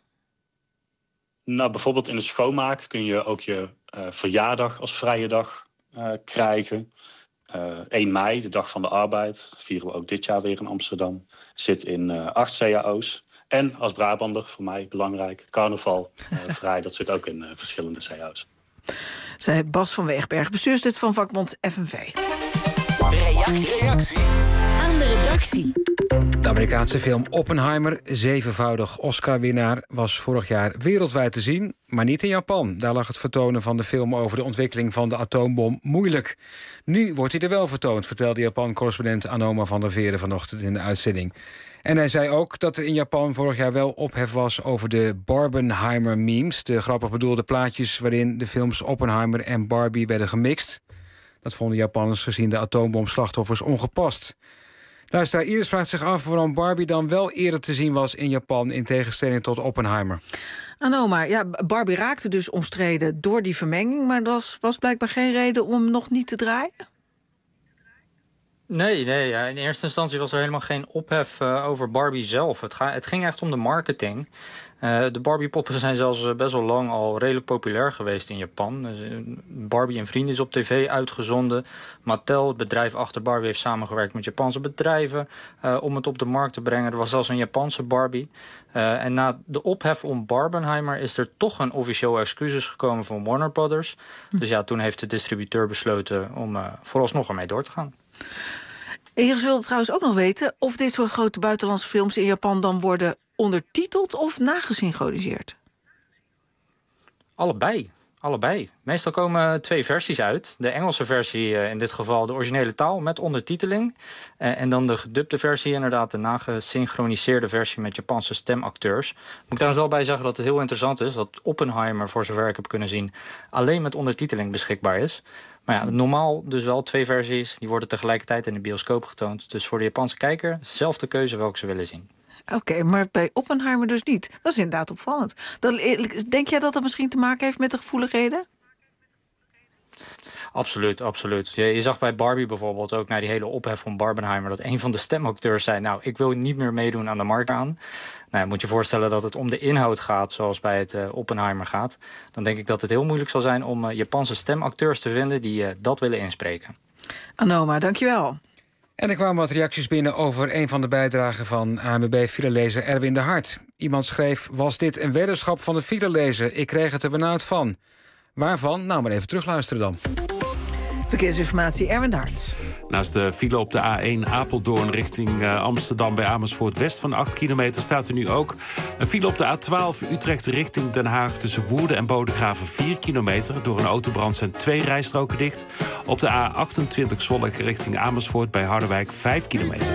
Nou, bijvoorbeeld in de schoonmaak kun je ook je uh, verjaardag als vrije dag uh, krijgen. Uh, één mei, de dag van de arbeid, vieren we ook dit jaar weer in Amsterdam. Zit in uh, acht C A O's. En als Brabander, voor mij belangrijk, carnaval uh, vrij. Dat zit ook in uh, verschillende C A O's. Zei Bas van Weegberg, bestuurslid van vakbond F N V. Reactie. Reactie aan de redactie. De Amerikaanse film Oppenheimer, zevenvoudig Oscar-winnaar, was vorig jaar wereldwijd te zien, maar niet in Japan. Daar lag het vertonen van de film over de ontwikkeling van de atoombom moeilijk. Nu wordt hij er wel vertoond, vertelde Japan-correspondent Anoma van der Veerde vanochtend in de uitzending. En hij zei ook dat er in Japan vorig jaar wel ophef was over de Barbenheimer-memes, de grappig bedoelde plaatjes waarin de films Oppenheimer en Barbie werden gemixt. Dat vonden Japanners gezien de atoombomslachtoffers ongepast. Luisteraar Iris vraagt zich af waarom Barbie dan wel eerder te zien was in Japan in tegenstelling tot Oppenheimer. Anoma, ja, Barbie raakte dus omstreden door die vermenging, maar dat was blijkbaar geen reden om hem nog niet te draaien? Nee, nee. In eerste instantie was er helemaal geen ophef uh, over Barbie zelf. Het, ga, het ging echt om de marketing. Uh, de Barbie-poppen zijn zelfs best wel lang al redelijk populair geweest in Japan. Dus, uh, Barbie en Vrienden is op tv uitgezonden. Mattel, het bedrijf achter Barbie, heeft samengewerkt met Japanse bedrijven uh, om het op de markt te brengen. Er was zelfs een Japanse Barbie. Uh, en na de ophef om Barbenheimer is er toch een officieel excuses gekomen van Warner Brothers. Hm. Dus ja, toen heeft de distributeur besloten om uh, vooralsnog ermee door te gaan. Iris wilde trouwens ook nog weten of dit soort grote buitenlandse films in Japan dan worden ondertiteld of nagesynchroniseerd? Allebei. Allebei. Meestal komen twee versies uit. De Engelse versie, uh, in dit geval de originele taal met ondertiteling. Uh, en dan de gedubte versie, inderdaad de nagesynchroniseerde versie met Japanse stemacteurs. Moet ik trouwens wel bij zeggen dat het heel interessant is dat Oppenheimer, voor zover ik heb kunnen zien, alleen met ondertiteling beschikbaar is. Maar ja, normaal dus wel twee versies. Die worden tegelijkertijd in de bioscoop getoond. Dus voor de Japanse kijker, zelfde keuze welke ze willen zien. Oké, okay, maar bij Oppenheimer dus niet. Dat is inderdaad opvallend. Dat, denk jij dat dat misschien te maken heeft met de gevoeligheden? Absoluut, absoluut. Je, je zag bij Barbie bijvoorbeeld ook naar die hele ophef van Barbenheimer dat een van de stemacteurs zei, nou, ik wil niet meer meedoen aan de markt aan. Nou, je moet je voorstellen dat het om de inhoud gaat, zoals bij het uh, Oppenheimer gaat. Dan denk ik dat het heel moeilijk zal zijn om uh, Japanse stemacteurs te vinden die uh, dat willen inspreken. Anoma, dankjewel. En er kwamen wat reacties binnen over een van de bijdragen van A N W B-filelezer Erwin de Hart. Iemand schreef, was dit een weddenschap van de filelezer? Ik kreeg het er benauwd van. Waarvan? Nou, maar even terugluisteren dan. Verkeersinformatie, Erwin de Hart. Naast de file op de A één Apeldoorn richting uh, Amsterdam bij Amersfoort West van acht kilometer staat er nu ook een file op de A twaalf Utrecht richting Den Haag tussen Woerden en Bodegraven vier kilometer. Door een autobrand zijn twee rijstroken dicht. Op de A achtentwintig Zwolle richting Amersfoort bij Harderwijk vijf kilometer.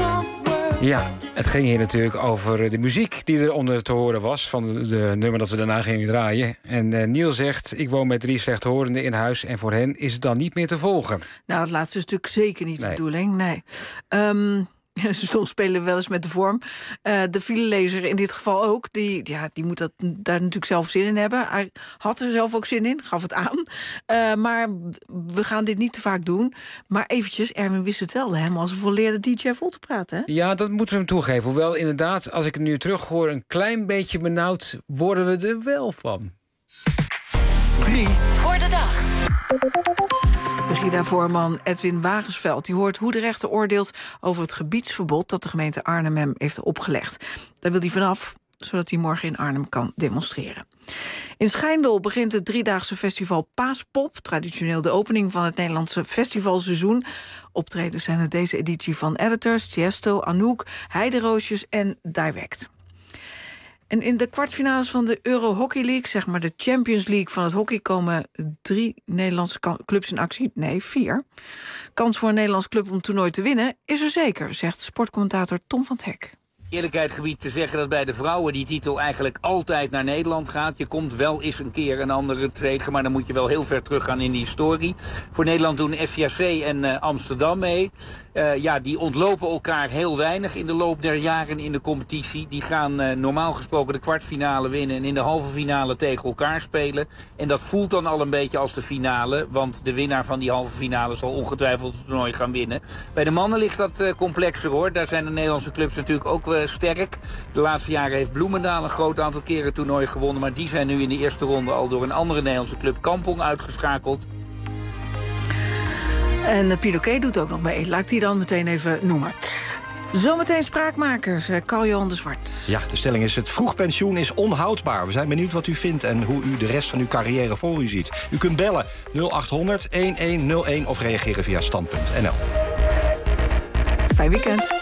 Ja, het ging hier natuurlijk over de muziek die eronder te horen was van de, de nummer dat we daarna gingen draaien. En uh, Niel zegt, ik woon met drie slechthorenden in huis en voor hen is het dan niet meer te volgen. Nou, dat laatste is natuurlijk zeker niet de nee. bedoeling, nee. Um, soms spelen we wel eens met de vorm. Uh, de filelezer in dit geval ook, die, ja, die moet dat, daar natuurlijk zelf zin in hebben. Hij had er zelf ook zin in, gaf het aan. Uh, maar we gaan dit niet te vaak doen. Maar eventjes, Erwin wist het wel, helemaal als een volleerde D J vol te praten. Hè? Ja, dat moeten we hem toegeven. Hoewel inderdaad, als ik het nu terug hoor, een klein beetje benauwd worden we er wel van. Drie voor de dag. Brigida-voorman Edwin Wagensveld die hoort hoe de rechter oordeelt over het gebiedsverbod dat de gemeente Arnhem hem heeft opgelegd. Daar wil hij vanaf, zodat hij morgen in Arnhem kan demonstreren. In Schijndel begint het driedaagse festival Paaspop, traditioneel de opening van het Nederlandse festivalseizoen. Optredens zijn het deze editie van Editors, Tiesto, Anouk, Heideroosjes en Direct. En in de kwartfinales van de Euro Hockey League, zeg maar de Champions League van het hockey, komen drie Nederlandse clubs in actie. Nee, vier. Kans voor een Nederlands club om het toernooi te winnen is er zeker, zegt sportcommentator Tom van 't Hek. Eerlijkheid gebied te zeggen dat bij de vrouwen die titel eigenlijk altijd naar Nederland gaat. Je komt wel eens een keer een andere tegen, maar dan moet je wel heel ver teruggaan in die historie. Voor Nederland doen S C A C en uh, Amsterdam mee. Uh, ja, die ontlopen elkaar heel weinig in de loop der jaren in de competitie. Die gaan uh, normaal gesproken de kwartfinale winnen en in de halve finale tegen elkaar spelen. En dat voelt dan al een beetje als de finale, want de winnaar van die halve finale zal ongetwijfeld het toernooi gaan winnen. Bij de mannen ligt dat uh, complexer hoor. Daar zijn de Nederlandse clubs natuurlijk ook uh, sterk. De laatste jaren heeft Bloemendaal een groot aantal keren het toernooi gewonnen, maar die zijn nu in de eerste ronde al door een andere Nederlandse club, Kampong, uitgeschakeld. En Piloquet doet ook nog mee. Laat ik die dan meteen even noemen. Zometeen Spraakmakers, Carl-Johan de Zwart. Ja, de stelling is: het vroegpensioen is onhoudbaar. We zijn benieuwd wat u vindt en hoe u de rest van uw carrière voor u ziet. U kunt bellen nul acht honderd, een een nul een of reageren via stand punt n l. Fijn weekend.